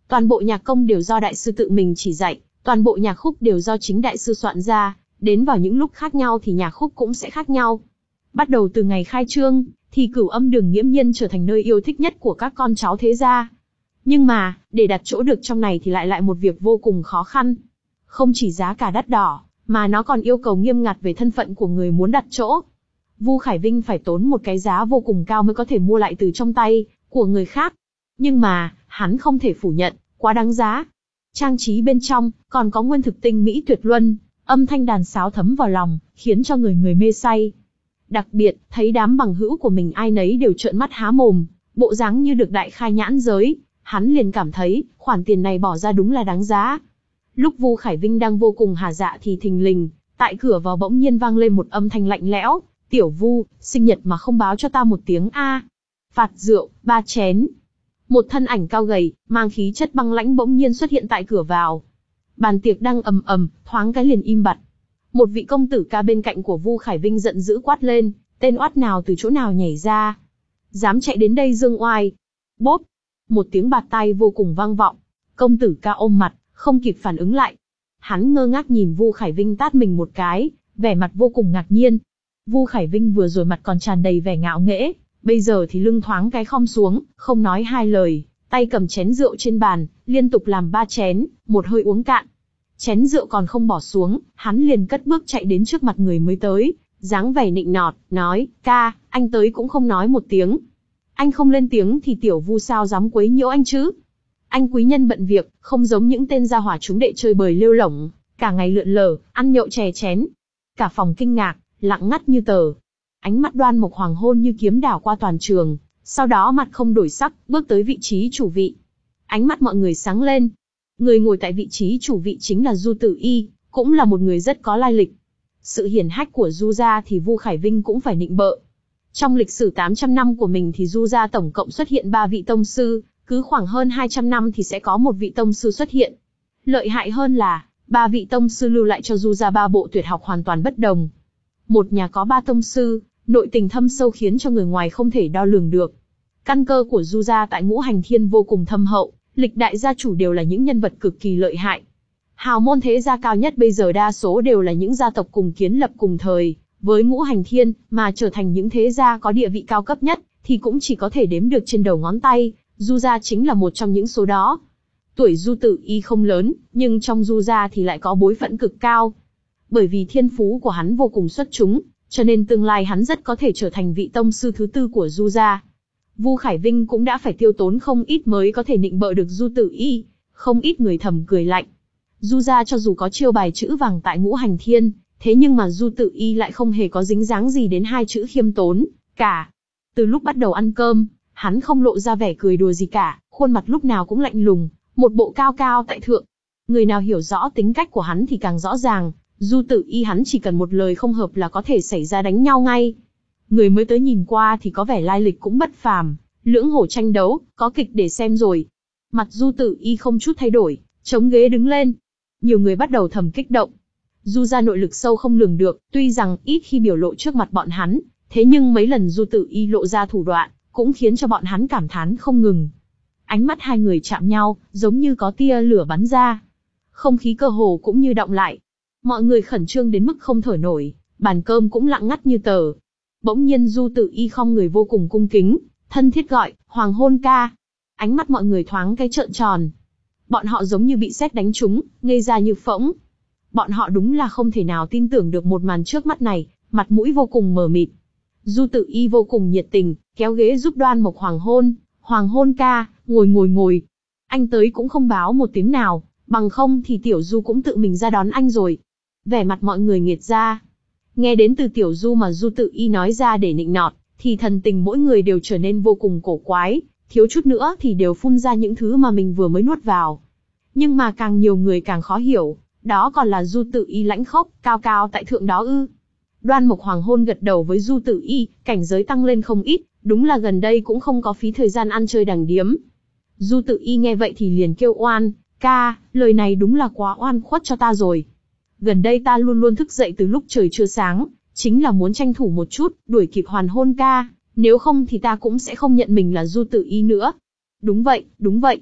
Speaker 1: Toàn bộ nhạc công đều do đại sư tự mình chỉ dạy, toàn bộ nhạc khúc đều do chính đại sư soạn ra, đến vào những lúc khác nhau thì nhạc khúc cũng sẽ khác nhau. Bắt đầu từ ngày khai trương, thì Cửu Âm Đường nghiễm nhiên trở thành nơi yêu thích nhất của các con cháu thế gia. Nhưng mà, để đặt chỗ được trong này thì lại lại một việc vô cùng khó khăn. Không chỉ giá cả đắt đỏ, mà nó còn yêu cầu nghiêm ngặt về thân phận của người muốn đặt chỗ. Vu Khải Vinh phải tốn một cái giá vô cùng cao mới có thể mua lại từ trong tay của người khác. Nhưng mà, hắn không thể phủ nhận, quá đáng giá. Trang trí bên trong, còn có nguyên thực tinh mỹ tuyệt luân, âm thanh đàn sáo thấm vào lòng, khiến cho người người mê say. Đặc biệt, thấy đám bằng hữu của mình ai nấy đều trợn mắt há mồm, bộ dáng như được đại khai nhãn giới, hắn liền cảm thấy, khoản tiền này bỏ ra đúng là đáng giá. Lúc Vu Khải Vinh đang vô cùng hả dạ thì thình lình, tại cửa vào bỗng nhiên vang lên một âm thanh lạnh lẽo, "Tiểu Vu, sinh nhật mà không báo cho ta một tiếng a." Phạt rượu, ba chén. Một thân ảnh cao gầy, mang khí chất băng lãnh bỗng nhiên xuất hiện tại cửa vào. Bàn tiệc đang ầm ầm, thoáng cái liền im bặt. Một vị công tử ca bên cạnh của Vu Khải Vinh giận dữ quát lên, tên oát nào từ chỗ nào nhảy ra, dám chạy đến đây dương oai. Bốp, một tiếng bạt tai vô cùng vang vọng. Công tử ca ôm mặt, không kịp phản ứng lại. Hắn ngơ ngác nhìn Vu Khải Vinh tát mình một cái, vẻ mặt vô cùng ngạc nhiên. Vu Khải Vinh vừa rồi mặt còn tràn đầy vẻ ngạo nghễ, bây giờ thì lưng thoáng cái khom xuống, không nói hai lời, tay cầm chén rượu trên bàn, liên tục làm ba chén, một hơi uống cạn. Chén rượu còn không bỏ xuống, hắn liền cất bước chạy đến trước mặt người mới tới, dáng vẻ nịnh nọt, nói, ca, anh tới cũng không nói một tiếng. Anh không lên tiếng thì tiểu Vu sao dám quấy nhiễu anh chứ? Anh quý nhân bận việc, không giống những tên gia hỏa chúng đệ chơi bời lêu lổng, cả ngày lượn lờ, ăn nhậu chè chén. Cả phòng kinh ngạc, lặng ngắt như tờ. Ánh mắt Đoan Mộc Hoàng Hôn như kiếm đảo qua toàn trường, sau đó mặt không đổi sắc, bước tới vị trí chủ vị. Ánh mắt mọi người sáng lên. Người ngồi tại vị trí chủ vị chính là Du Tử Y, cũng là một người rất có lai lịch. Sự hiển hách của Du gia thì Vu Khải Vinh cũng phải nịnh bợ. Trong lịch sử tám trăm năm của mình thì Du gia tổng cộng xuất hiện ba vị tông sư, cứ khoảng hơn hai trăm năm thì sẽ có một vị tông sư xuất hiện. Lợi hại hơn là, ba vị tông sư lưu lại cho Du gia ba bộ tuyệt học hoàn toàn bất đồng. Một nhà có ba tông sư, nội tình thâm sâu khiến cho người ngoài không thể đo lường được. Căn cơ của Du gia tại Ngũ Hành Thiên vô cùng thâm hậu, lịch đại gia chủ đều là những nhân vật cực kỳ lợi hại. Hào môn thế gia cao nhất bây giờ đa số đều là những gia tộc cùng kiến lập cùng thời với Ngũ Hành Thiên, mà trở thành những thế gia có địa vị cao cấp nhất thì cũng chỉ có thể đếm được trên đầu ngón tay. Du gia chính là một trong những số đó. Tuổi Du Tử Y không lớn, nhưng trong Du gia thì lại có bối phận cực cao. Bởi vì thiên phú của hắn vô cùng xuất chúng, cho nên tương lai hắn rất có thể trở thành vị tông sư thứ tư của Du gia. Vu Khải Vinh cũng đã phải tiêu tốn không ít mới có thể nịnh bợ được Du Tử Y, không ít người thầm cười lạnh. Du gia cho dù có chiêu bài chữ vàng tại Ngũ Hành Thiên, thế nhưng mà Du Tử Y lại không hề có dính dáng gì đến hai chữ khiêm tốn cả. Từ lúc bắt đầu ăn cơm, hắn không lộ ra vẻ cười đùa gì cả, khuôn mặt lúc nào cũng lạnh lùng, một bộ cao cao tại thượng. Người nào hiểu rõ tính cách của hắn thì càng rõ ràng, Du Tử Y hắn chỉ cần một lời không hợp là có thể xảy ra đánh nhau ngay. Người mới tới nhìn qua thì có vẻ lai lịch cũng bất phàm, lưỡng hổ tranh đấu, có kịch để xem rồi. Mặt Du Tử Y không chút thay đổi, chống ghế đứng lên. Nhiều người bắt đầu thầm kích động. Du gia nội lực sâu không lường được, tuy rằng ít khi biểu lộ trước mặt bọn hắn, thế nhưng mấy lần Du Tử Y lộ ra thủ đoạn, cũng khiến cho bọn hắn cảm thán không ngừng. Ánh mắt hai người chạm nhau, giống như có tia lửa bắn ra. Không khí cơ hồ cũng như đọng lại. Mọi người khẩn trương đến mức không thở nổi, bàn cơm cũng lặng ngắt như tờ. Bỗng nhiên Du Tử Y khom người vô cùng cung kính, thân thiết gọi, Hoàng Hôn ca. Ánh mắt mọi người thoáng cái trợn tròn. Bọn họ giống như bị sét đánh trúng, ngây ra như phỗng. Bọn họ đúng là không thể nào tin tưởng được một màn trước mắt này, mặt mũi vô cùng mờ mịt. Du Tử Y vô cùng nhiệt tình, kéo ghế giúp Đoan Mộc Hoàng Hôn. Hoàng Hôn ca, ngồi ngồi ngồi. Anh tới cũng không báo một tiếng nào, bằng không thì Tiểu Du cũng tự mình ra đón anh rồi. Vẻ mặt mọi người nghiệt ra. Nghe đến từ Tiểu Du mà Du Tử Y nói ra để nịnh nọt, thì thần tình mỗi người đều trở nên vô cùng cổ quái, thiếu chút nữa thì đều phun ra những thứ mà mình vừa mới nuốt vào. Nhưng mà càng nhiều người càng khó hiểu, đó còn là Du Tử Y lãnh khốc, cao cao tại thượng đó ư. Đoan Mộc Hoàng Hôn gật đầu với Du Tử Y, cảnh giới tăng lên không ít, đúng là gần đây cũng không có phí thời gian ăn chơi đằng điếm. Du Tử Y nghe vậy thì liền kêu oan, ca, lời này đúng là quá oan khuất cho ta rồi. Gần đây ta luôn luôn thức dậy từ lúc trời chưa sáng, chính là muốn tranh thủ một chút, đuổi kịp Hoàn Hôn ca, nếu không thì ta cũng sẽ không nhận mình là Du Tử Y nữa. Đúng vậy, đúng vậy.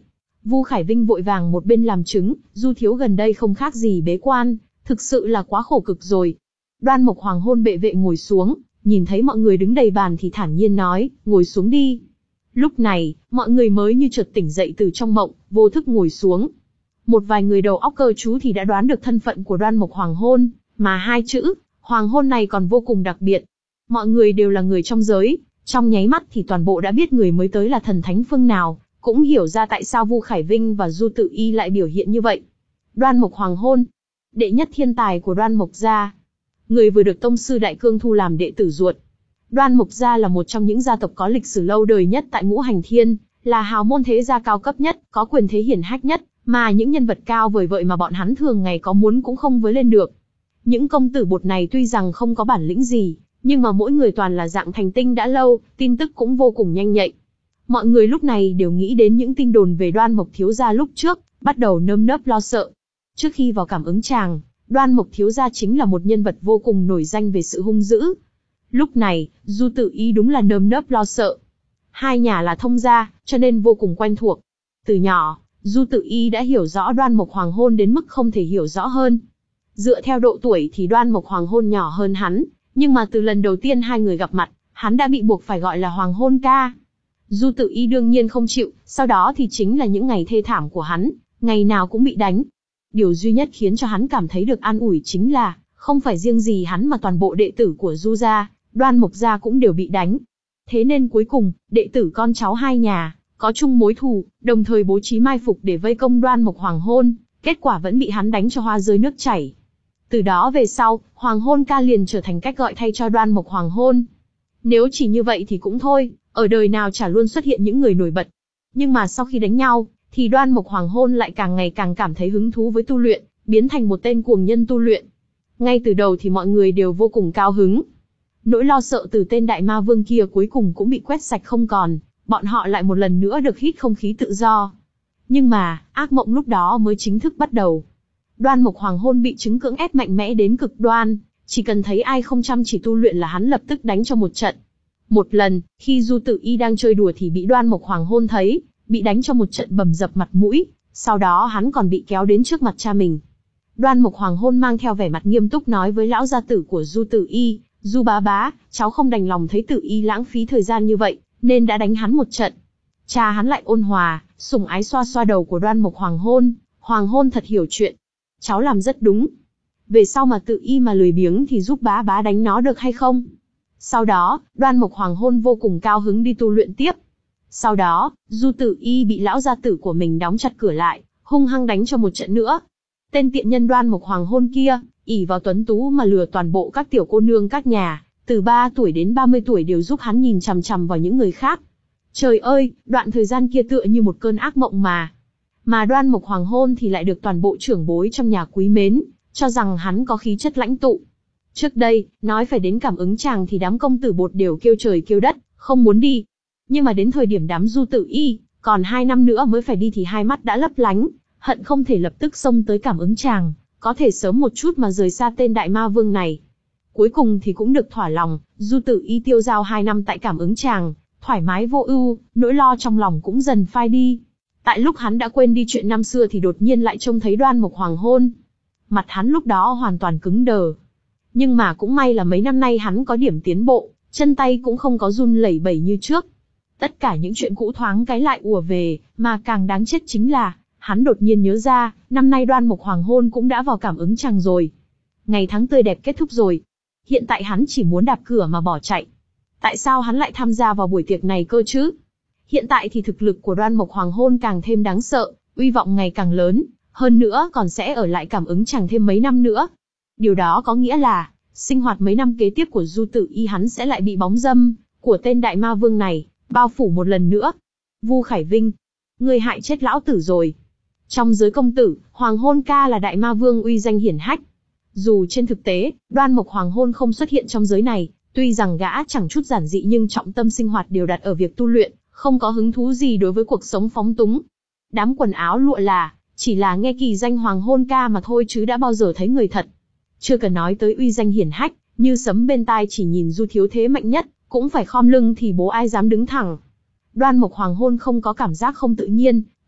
Speaker 1: Vu Khải Vinh vội vàng một bên làm chứng, Du thiếu gần đây không khác gì bế quan, thực sự là quá khổ cực rồi. Đoan Mộc Hoàng hôn bệ vệ ngồi xuống, nhìn thấy mọi người đứng đầy bàn thì thản nhiên nói, ngồi xuống đi. Lúc này, mọi người mới như chợt tỉnh dậy từ trong mộng, vô thức ngồi xuống. Một vài người đầu óc cơ chú thì đã đoán được thân phận của Đoan Mộc Hoàng hôn, mà hai chữ, Hoàng hôn này còn vô cùng đặc biệt. Mọi người đều là người trong giới, trong nháy mắt thì toàn bộ đã biết người mới tới là thần thánh phương nào, cũng hiểu ra tại sao Vu Khải Vinh và Du Tự Y lại biểu hiện như vậy. Đoan Mộc Hoàng hôn, đệ nhất thiên tài của Đoan Mộc gia, người vừa được tông sư Đại Cương thu làm đệ tử ruột. Đoan Mộc gia là một trong những gia tộc có lịch sử lâu đời nhất tại Ngũ Hành Thiên, là hào môn thế gia cao cấp nhất, có quyền thế hiển hách nhất, mà những nhân vật cao vời vợi mà bọn hắn thường ngày có muốn cũng không với lên được. Những công tử bột này tuy rằng không có bản lĩnh gì, nhưng mà mỗi người toàn là dạng thành tinh đã lâu, tin tức cũng vô cùng nhanh nhạy. Mọi người lúc này đều nghĩ đến những tin đồn về Đoan Mộc thiếu gia lúc trước, bắt đầu nơm nớp lo sợ. Trước khi vào cảm ứng tràng, Đoan Mộc thiếu gia chính là một nhân vật vô cùng nổi danh về sự hung dữ. Lúc này, Du Tự Y đúng là nơm nớp lo sợ. Hai nhà là thông gia, cho nên vô cùng quen thuộc. Từ nhỏ, Du Tự Y đã hiểu rõ Đoan Mộc Hoàng hôn đến mức không thể hiểu rõ hơn. Dựa theo độ tuổi thì Đoan Mộc Hoàng hôn nhỏ hơn hắn, nhưng mà từ lần đầu tiên hai người gặp mặt, hắn đã bị buộc phải gọi là Hoàng hôn ca. Du Tự Y đương nhiên không chịu, sau đó thì chính là những ngày thê thảm của hắn, ngày nào cũng bị đánh. Điều duy nhất khiến cho hắn cảm thấy được an ủi chính là, không phải riêng gì hắn mà toàn bộ đệ tử của Du gia, Đoan Mộc gia cũng đều bị đánh. Thế nên cuối cùng, đệ tử con cháu hai nhà, có chung mối thù, đồng thời bố trí mai phục để vây công Đoan Mộc Hoàng hôn, kết quả vẫn bị hắn đánh cho hoa rơi nước chảy. Từ đó về sau, Hoàng hôn ca liền trở thành cách gọi thay cho Đoan Mộc Hoàng hôn. Nếu chỉ như vậy thì cũng thôi, ở đời nào chả luôn xuất hiện những người nổi bật. Nhưng mà sau khi đánh nhau, thì Đoan Mộc Hoàng hôn lại càng ngày càng cảm thấy hứng thú với tu luyện, biến thành một tên cuồng nhân tu luyện. Ngay từ đầu thì mọi người đều vô cùng cao hứng. Nỗi lo sợ từ tên đại ma vương kia cuối cùng cũng bị quét sạch không còn, bọn họ lại một lần nữa được hít không khí tự do. Nhưng mà, ác mộng lúc đó mới chính thức bắt đầu. Đoan Mộc Hoàng hôn bị chứng cưỡng ép mạnh mẽ đến cực đoan, chỉ cần thấy ai không chăm chỉ tu luyện là hắn lập tức đánh cho một trận. Một lần, khi Du Tự Y đang chơi đùa thì bị Đoan Mộc Hoàng hôn thấy, bị đánh cho một trận bầm dập mặt mũi, sau đó hắn còn bị kéo đến trước mặt cha mình. Đoan Mộc Hoàng hôn mang theo vẻ mặt nghiêm túc nói với lão gia tử của Du Tự Y, Du bá bá, cháu không đành lòng thấy Tự Y lãng phí thời gian như vậy, nên đã đánh hắn một trận. Cha hắn lại ôn hòa, sủng ái xoa xoa đầu của Đoan Mộc Hoàng hôn, Hoàng hôn thật hiểu chuyện. Cháu làm rất đúng. Về sau mà Tự Y mà lười biếng thì giúp bá bá đánh nó được hay không? Sau đó, Đoan Mộc Hoàng hôn vô cùng cao hứng đi tu luyện tiếp. Sau đó, Du Tự Y bị lão gia tử của mình đóng chặt cửa lại, hung hăng đánh cho một trận nữa. Tên tiện nhân Đoan Mộc Hoàng hôn kia, ỷ vào tuấn tú mà lừa toàn bộ các tiểu cô nương các nhà, từ ba tuổi đến ba mươi tuổi đều giúp hắn nhìn chằm chằm vào những người khác. Trời ơi, đoạn thời gian kia tựa như một cơn ác mộng mà. Mà Đoan Mộc Hoàng hôn thì lại được toàn bộ trưởng bối trong nhà quý mến, cho rằng hắn có khí chất lãnh tụ. Trước đây, nói phải đến cảm ứng tràng thì đám công tử bột đều kêu trời kêu đất, không muốn đi. Nhưng mà đến thời điểm đám Du Tự Y, còn hai năm nữa mới phải đi thì hai mắt đã lấp lánh, hận không thể lập tức xông tới cảm ứng tràng, có thể sớm một chút mà rời xa tên đại ma vương này. Cuối cùng thì cũng được thỏa lòng, Du Tự Y tiêu giao hai năm tại cảm ứng tràng, thoải mái vô ưu, nỗi lo trong lòng cũng dần phai đi. Tại lúc hắn đã quên đi chuyện năm xưa thì đột nhiên lại trông thấy Đoan Mộc Hoàng hôn. Mặt hắn lúc đó hoàn toàn cứng đờ. Nhưng mà cũng may là mấy năm nay hắn có điểm tiến bộ, chân tay cũng không có run lẩy bẩy như trước. Tất cả những chuyện cũ thoáng cái lại ùa về, mà càng đáng chết chính là, hắn đột nhiên nhớ ra, năm nay Đoan Mộc Hoàng hôn cũng đã vào cảm ứng tràng rồi. Ngày tháng tươi đẹp kết thúc rồi. Hiện tại hắn chỉ muốn đạp cửa mà bỏ chạy. Tại sao hắn lại tham gia vào buổi tiệc này cơ chứ? Hiện tại thì thực lực của Đoan Mộc Hoàng hôn càng thêm đáng sợ, uy vọng ngày càng lớn, hơn nữa còn sẽ ở lại cảm ứng tràng thêm mấy năm nữa. Điều đó có nghĩa là, sinh hoạt mấy năm kế tiếp của Du Tự Y hắn sẽ lại bị bóng dâm của tên đại ma vương này bao phủ một lần nữa. Vu Khải Vinh, ngươi hại chết lão tử rồi. Trong giới công tử, Hoàng hôn ca là đại ma vương uy danh hiển hách. Dù trên thực tế, Đoan Mộc Hoàng hôn không xuất hiện trong giới này, tuy rằng gã chẳng chút giản dị nhưng trọng tâm sinh hoạt đều đặt ở việc tu luyện, không có hứng thú gì đối với cuộc sống phóng túng. Đám quần áo lụa là, chỉ là nghe kỳ danh Hoàng hôn ca mà thôi chứ đã bao giờ thấy người thật. Chưa cần nói tới uy danh hiển hách, như sấm bên tai chỉ nhìn Du thiếu thế mạnh nhất, cũng phải khom lưng thì bố ai dám đứng thẳng. Đoan Mộc Hoàng hôn không có cảm giác không tự nhiên,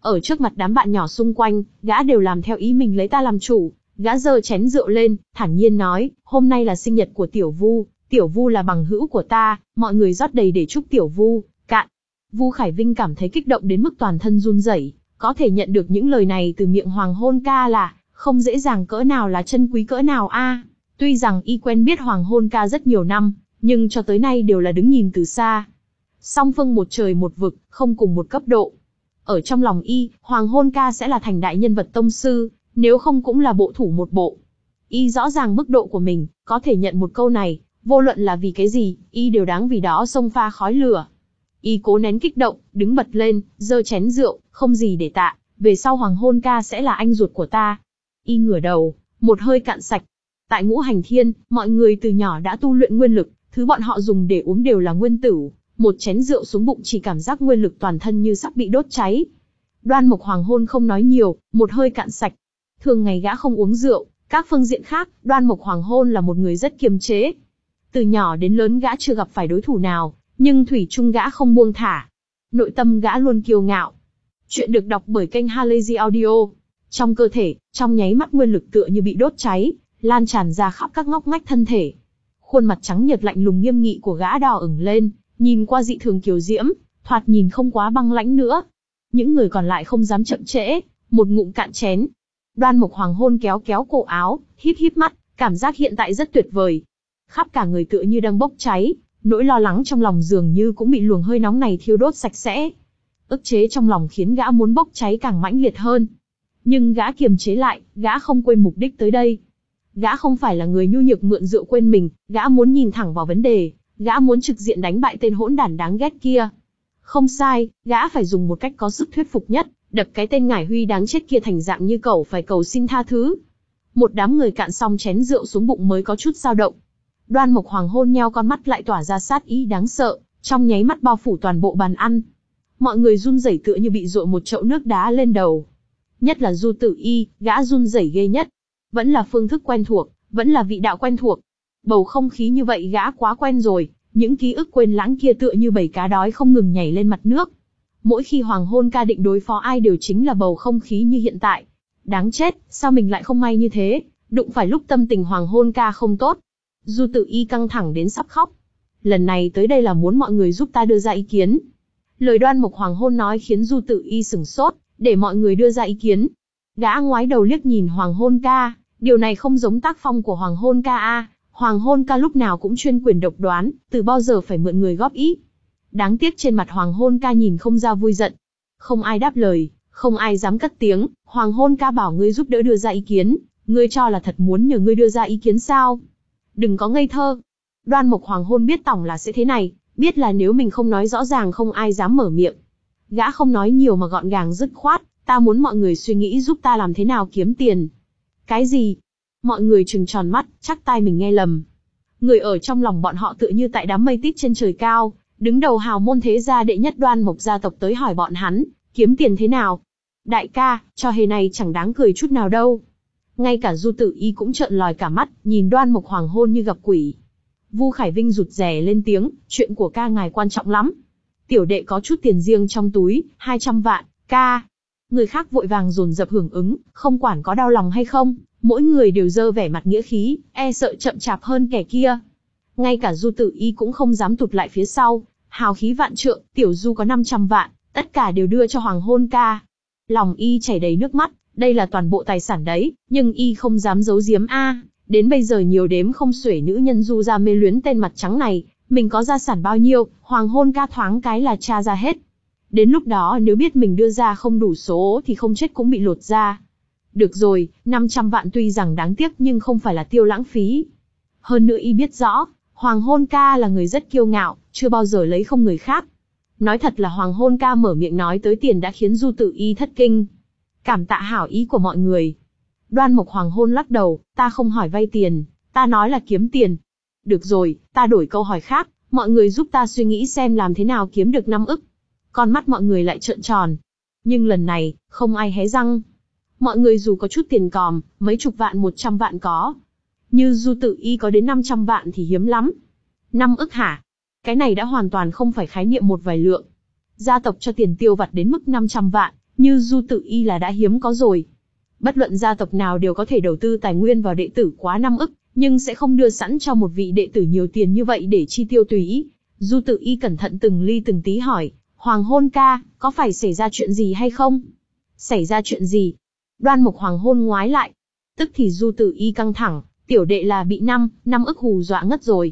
Speaker 1: Ở trước mặt đám bạn nhỏ xung quanh, gã đều làm theo ý mình lấy ta làm chủ. Gã giơ chén rượu lên, thản nhiên nói, hôm nay là sinh nhật của Tiểu Vu, Tiểu Vu là bằng hữu của ta, mọi người rót đầy để chúc Tiểu Vu. Cạn. Vu Khải Vinh cảm thấy kích động đến mức toàn thân run rẩy, có thể nhận được những lời này từ miệng Hoàng Hôn Ca là không dễ dàng cỡ nào, là chân quý cỡ nào a. À. Tuy rằng y quen biết Hoàng Hôn Ca rất nhiều năm, nhưng cho tới nay đều là đứng nhìn từ xa. Song phương một trời một vực, không cùng một cấp độ. Ở trong lòng y, Hoàng Hôn Ca sẽ là thành đại nhân vật tông sư, nếu không cũng là bộ thủ một bộ. Y rõ ràng mức độ của mình, có thể nhận một câu này, vô luận là vì cái gì, y đều đáng vì đó xông pha khói lửa. Y cố nén kích động, đứng bật lên, giơ chén rượu, không gì để tạ, về sau Hoàng Hôn Ca sẽ là anh ruột của ta. Y ngửa đầu, một hơi cạn sạch. Tại Ngũ Hành Thiên, mọi người từ nhỏ đã tu luyện nguyên lực, thứ bọn họ dùng để uống đều là nguyên tử. Một chén rượu xuống bụng chỉ cảm giác nguyên lực toàn thân như sắp bị đốt cháy. Đoan Mộc Hoàng Hôn không nói nhiều, một hơi cạn sạch. Thường ngày gã không uống rượu, các phương diện khác, Đoan Mộc Hoàng Hôn là một người rất kiềm chế. Từ nhỏ đến lớn gã chưa gặp phải đối thủ nào, nhưng thủy chung gã không buông thả. Nội tâm gã luôn kiêu ngạo. Chuyện được đọc bởi kênh Halazy Audio. Trong cơ thể, trong nháy mắt nguyên lực tựa như bị đốt cháy, lan tràn ra khắp các ngóc ngách thân thể. Khuôn mặt trắng nhợt lạnh lùng nghiêm nghị của gã đỏ ửng lên, nhìn qua dị thường kiều diễm, thoạt nhìn không quá băng lãnh nữa. Những người còn lại không dám chậm trễ, một ngụm cạn chén. Đoan Mộc Hoàng Hôn kéo kéo cổ áo, híp híp mắt, cảm giác hiện tại rất tuyệt vời. Khắp cả người tựa như đang bốc cháy, nỗi lo lắng trong lòng dường như cũng bị luồng hơi nóng này thiêu đốt sạch sẽ. Ức chế trong lòng khiến gã muốn bốc cháy càng mãnh liệt hơn. Nhưng gã kiềm chế lại, gã không quên mục đích tới đây. Gã không phải là người nhu nhược mượn rượu quên mình, gã muốn nhìn thẳng vào vấn đề, gã muốn trực diện đánh bại tên hỗn đản đáng ghét kia. Không sai, gã phải dùng một cách có sức thuyết phục nhất, đập cái tên Ngải Huy đáng chết kia thành dạng như cẩu phải cầu xin tha thứ. Một đám người cạn xong chén rượu xuống bụng mới có chút dao động. Đoan Mộc Hoàng Hôn nheo con mắt lại tỏa ra sát ý đáng sợ, trong nháy mắt bao phủ toàn bộ bàn ăn. Mọi người run rẩy tựa như bị dội một chậu nước đá lên đầu. Nhất là Du Tử Y, gã run rẩy ghê nhất. Vẫn là phương thức quen thuộc, vẫn là vị đạo quen thuộc. Bầu không khí như vậy gã quá quen rồi, những ký ức quên lãng kia tựa như bầy cá đói không ngừng nhảy lên mặt nước. Mỗi khi Hoàng Hôn Ca định đối phó ai đều chính là bầu không khí như hiện tại. Đáng chết, sao mình lại không may như thế, đụng phải lúc tâm tình Hoàng Hôn Ca không tốt. Du Tử Y căng thẳng đến sắp khóc. Lần này tới đây là muốn mọi người giúp ta đưa ra ý kiến. Lời Đoan Mộc Hoàng Hôn nói khiến Du Tử Y sửng sốt, để mọi người đưa ra ý kiến. Gã ngoái đầu liếc nhìn Hoàng Hôn Ca, điều này không giống tác phong của Hoàng Hôn Ca a. Hoàng Hôn Ca lúc nào cũng chuyên quyền độc đoán, từ bao giờ phải mượn người góp ý. Đáng tiếc trên mặt Hoàng Hôn Ca nhìn không ra vui giận. Không ai đáp lời, không ai dám cất tiếng. Hoàng Hôn Ca bảo ngươi giúp đỡ đưa ra ý kiến, ngươi cho là thật muốn nhờ ngươi đưa ra ý kiến sao? Đừng có ngây thơ. Đoan Mộc Hoàng Hôn biết tổng là sẽ thế này, biết là nếu mình không nói rõ ràng không ai dám mở miệng. Gã không nói nhiều mà gọn gàng dứt khoát, ta muốn mọi người suy nghĩ giúp ta làm thế nào kiếm tiền. Cái gì? Mọi người trừng tròn mắt, chắc tai mình nghe lầm. Người ở trong lòng bọn họ tựa như tại đám mây tít trên trời cao, đứng đầu hào môn thế gia đệ nhất Đoan Mộc gia tộc tới hỏi bọn hắn, kiếm tiền thế nào? Đại ca, trò hề này chẳng đáng cười chút nào đâu. Ngay cả Du Tử Y cũng trợn lòi cả mắt, nhìn Đoan Mộc Hoàng Hôn như gặp quỷ. Vu Khải Vinh rụt rè lên tiếng, chuyện của ca ngài quan trọng lắm. Tiểu đệ có chút tiền riêng trong túi, hai trăm vạn, ca. Người khác vội vàng dồn dập hưởng ứng, không quản có đau lòng hay không, mỗi người đều dơ vẻ mặt nghĩa khí, e sợ chậm chạp hơn kẻ kia. Ngay cả Du Tử Y cũng không dám tụt lại phía sau, hào khí vạn trượng, tiểu Du có năm trăm vạn, tất cả đều đưa cho Hoàng Hôn Ca. Lòng y chảy đầy nước mắt, đây là toàn bộ tài sản đấy, nhưng y không dám giấu giếm a. Đến bây giờ nhiều đếm không xuể nữ nhân Du ra mê luyến tên mặt trắng này, mình có gia sản bao nhiêu, Hoàng Hôn Ca thoáng cái là tra ra hết. Đến lúc đó nếu biết mình đưa ra không đủ số thì không chết cũng bị lột ra. Được rồi, năm trăm vạn tuy rằng đáng tiếc nhưng không phải là tiêu lãng phí. Hơn nữa y biết rõ, Hoàng Hôn Ca là người rất kiêu ngạo, chưa bao giờ lấy không người khác. Nói thật là Hoàng Hôn Ca mở miệng nói tới tiền đã khiến Du Tử Y thất kinh. Cảm tạ hảo ý của mọi người. Đoan Mộc Hoàng Hôn lắc đầu, ta không hỏi vay tiền, ta nói là kiếm tiền. Được rồi, ta đổi câu hỏi khác, mọi người giúp ta suy nghĩ xem làm thế nào kiếm được năm ức. Con mắt mọi người lại trợn tròn. Nhưng lần này, không ai hé răng. Mọi người dù có chút tiền còm, mấy chục vạn một trăm vạn có. Như Du Tử Y có đến năm trăm vạn thì hiếm lắm. Năm ức hả? Cái này đã hoàn toàn không phải khái niệm một vài lượng. Gia tộc cho tiền tiêu vặt đến mức năm trăm vạn, Như Du Tự Y là đã hiếm có rồi. Bất luận gia tộc nào đều có thể đầu tư tài nguyên vào đệ tử quá năm ức, nhưng sẽ không đưa sẵn cho một vị đệ tử nhiều tiền như vậy để chi tiêu tùy ý. Du Tự Y cẩn thận từng ly từng tí hỏi, Hoàng Hôn ca, có phải xảy ra chuyện gì hay không? Xảy ra chuyện gì? Đoan Mục Hoàng Hôn ngoái lại. Tức thì Du Tự Y căng thẳng, tiểu đệ là bị năm, năm ức hù dọa ngất rồi.